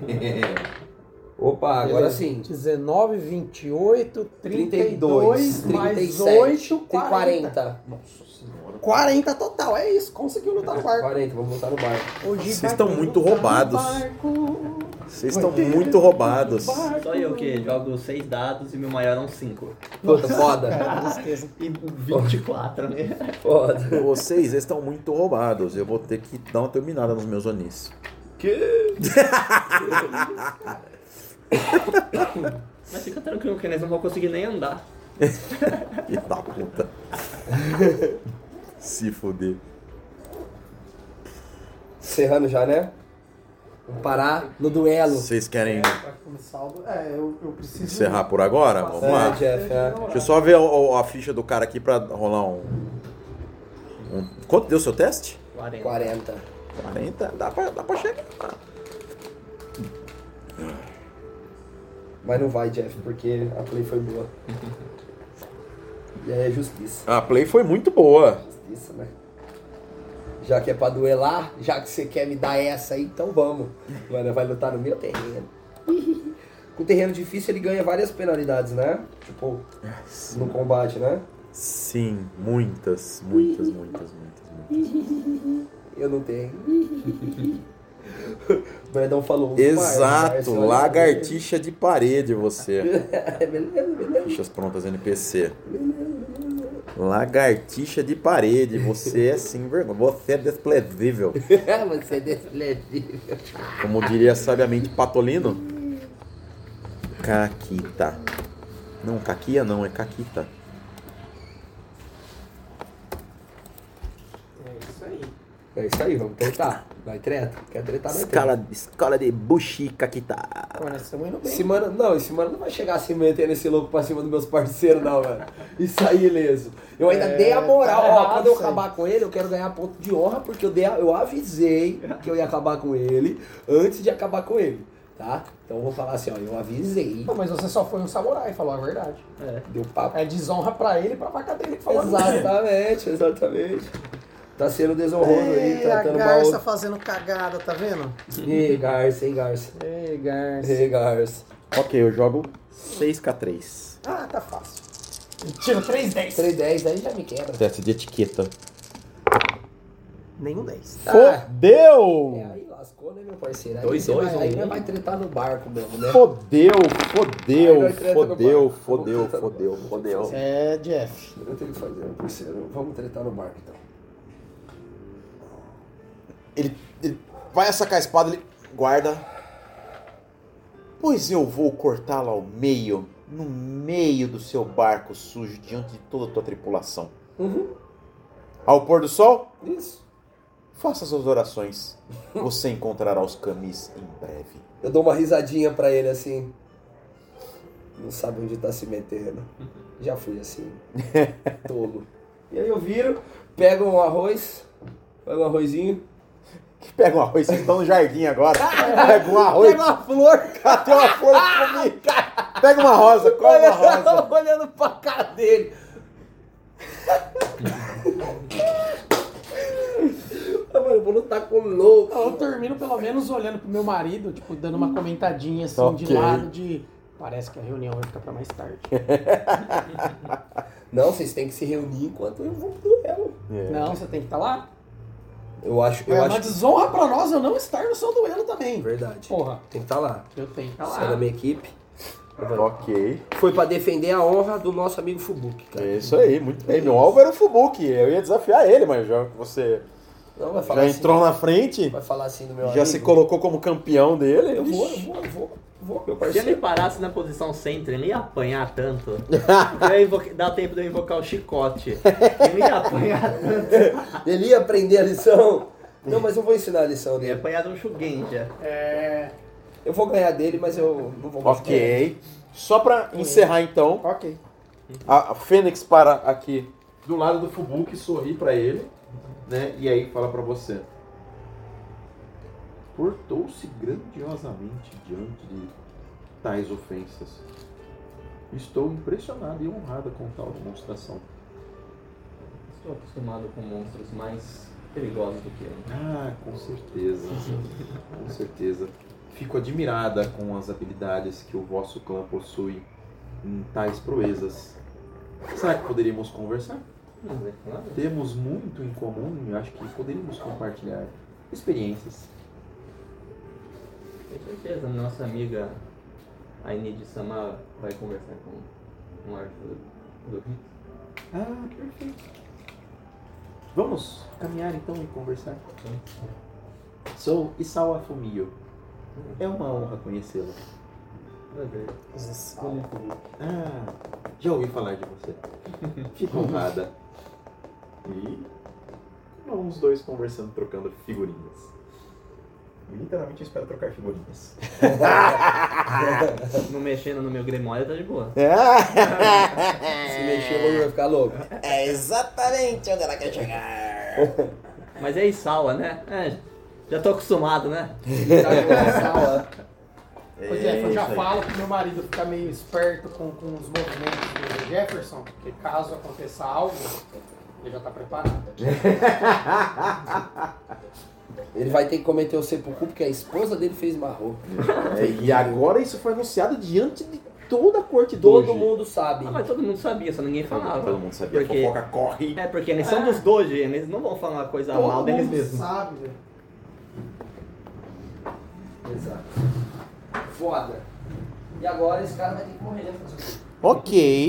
Opa, agora Beleza. sim. dezenove, vinte e oito, trinta trinta e e dois, dois, trinta e mais sete, oito, tem quarenta. quarenta. Nossa senhora. quarenta total, é isso. Conseguiu lutar no barco. quarenta, vamos voltar no barco. Hoje Vocês vai estão ter muito lutar no roubados. barco. Vocês estão muito roubados. Só eu que jogo seis dados e meu maior é um cinco. Puta, foda. Não esqueça. E vinte e quatro, né? Foda. Vocês estão muito roubados. Eu vou ter que dar uma terminada nos meus onis. Que? Mas fica tranquilo que eles não vão conseguir nem andar. Que da puta. Se fuder. Encerrando já, né? Vamos parar no duelo. Vocês querem É, eu, eu preciso. encerrar por agora? Vamos É, lá. Jeff, é. Deixa eu só ver a, a ficha do cara aqui pra rolar um, um... Quanto deu o seu teste? quarenta. quarenta. quarenta? Dá pra, dá pra chegar. Mas não vai, Jeff, porque a play foi boa. E aí é justiça. A play foi muito boa. Justiça, né? Já que é pra duelar, já que você quer me dar essa aí, então vamos. Mano, vai lutar no meu terreno. Com terreno difícil ele ganha várias penalidades, né? Tipo, no combate, né? Sim, muitas, muitas, muitas, muitas, muitas. Eu não tenho. O Brandão falou. uns Exato, pares, né? lagartixa de parede você. Beleza, beleza. Fichas prontas N P C. Lagartixa de parede, você é sem vergonha, você é desprezível. Você é desprezível. Como diria sabiamente Patolino. Caquita. Não, caquia não, é caquita. É isso aí. É isso aí, vamos tretar. Vai treta. Quer tretar, vai treta. Escala, escala de bushi caquita. Pô, nós estamos indo bem. Esse mano, não, esse mano não vai chegar assim metendo esse louco pra cima dos meus parceiros, não, velho. Isso aí, ileso. Eu ainda É, dei a moral. tá Ó, errado quando eu isso aí. acabar com ele, eu quero ganhar ponto de honra, porque eu, dei a- eu avisei que eu ia acabar com ele antes de acabar com ele, tá? Então eu vou falar assim, ó, eu avisei. Não, mas você só foi um samurai, falou a verdade. É. Deu papo. É desonra pra ele e pra vaca dele que falou. Exatamente, exatamente. Tá sendo desonroso aí, Ei, a tratando garça mal. fazendo cagada, tá vendo? Ei, Garça, hein, Garça. Ei, garça. Ei, Garça. Ok, eu jogo seis K três. Ah, tá fácil. Tiro três, dez. três dez aí já me quebra. Teste de etiqueta. Nenhum dez. Ah, Fodeu! é, aí lascou, né, meu parceiro? Aí Dois, você dois, vai, aí um, nós um. vai tretar no barco mesmo, né? Fodeu, Aí fodeu, nós treta no fodeu, barco. fodeu, Vamos tretar no fodeu, barco. fodeu. É, Jeff. Eu tenho que fazer, meu parceiro. Vamos tretar no barco, então. Ele, ele vai sacar a espada, ele guarda. Pois eu vou cortá-la ao meio, no meio do seu barco sujo, diante de toda a tua tripulação. Uhum. Ao pôr do sol, Isso. faça suas orações. Você encontrará os camis em breve. Eu dou uma risadinha pra ele assim. Não sabe onde tá se metendo. Já fui assim. Tolo. E aí eu viro, pego um arroz, pego um arrozinho. Pega um arroz, vocês estão no jardim agora. Pega um arroz. Pego uma flor. Cadê uma flor de comi? Pega uma rosa, come uma rosa. Olhando pra cara dele. Ah, mano, eu vou lutar com louco. Eu termino pelo menos olhando pro meu marido, tipo, dando uma comentadinha assim de Ok. lado de. Parece que a reunião vai ficar pra mais tarde. Não, vocês têm que se reunir enquanto eu vou pro duelo. É. Não, você tem que estar lá. Eu acho, eu é uma acho desonra pra nós eu não estar no seu duelo também. verdade. Porra, Tem que estar lá. eu tenho que estar Você é da lá. minha equipe. Ok. Foi pra defender a honra do nosso amigo Fubuki, cara. É isso aí, muito bem. Meu alvo era o Fubuki. Eu ia desafiar ele, mas já que você Não, vai falar já assim, entrou na frente, vai falar assim do meu já amigo. se colocou como campeão dele. Eu vou, eu vou, eu vou, vou, meu Se ele parceiro. parasse na posição centro, ele ia apanhar tanto. Eu ia invocar- Dá tempo de eu invocar o chicote. Ele ia apanhar tanto. Ele ia aprender a lição. Não, mas eu vou ensinar a lição Ele ia dele. apanhar de um Shugenja. É. Eu vou ganhar dele, mas eu não vou mostrar. Ok. Só pra encerrar então, Ok. a a Fênix para aqui do lado do Fubu que sorri pra ele, né? E aí fala pra você. Portou-se grandiosamente diante de tais ofensas. Estou impressionado e honrado com tal demonstração. Estou acostumado com monstros mais perigosos do que eu. Ah, com certeza. Com certeza. Fico admirada com as habilidades que o vosso clã possui em tais proezas. Será que poderíamos conversar? Não sei, claro. Temos muito em comum e acho que poderíamos compartilhar experiências. Com certeza, nossa amiga Ainid Sama vai conversar com o Arthur do Rio. Ah, perfeito. Vamos caminhar então e conversar. Sou Isawa Fumio. É uma honra conhecê-la. Prazer. Ah, já ouvi falar de você. Fico honrada. E vamos os dois conversando, trocando figurinhas. E literalmente eu espero trocar figurinhas. Não mexendo no meu Grimório tá de boa. Se mexer, o bagulho vai ficar louco. É exatamente onde ela quer chegar. Mas é Isawa, né? É, já tô acostumado, né? Ô Jeff, eu já falo que meu marido fica meio esperto com, com os movimentos do Jefferson, porque caso aconteça algo, ele já tá preparado. Ele vai ter que cometer o seppuku porque a esposa dele fez marrom. É, e agora isso foi anunciado diante de toda a corte do Todo Doji. mundo sabe. Ah, mas todo mundo sabia, só ninguém falava. Todo mundo sabia. Porque- A fofoca corre. É, porque eles são dos Doji, eles não vão falar uma coisa mal Todo deles mundo mesmos. sabe, velho. Exato. Foda. E agora esse cara vai ter que morrer, né? Ok.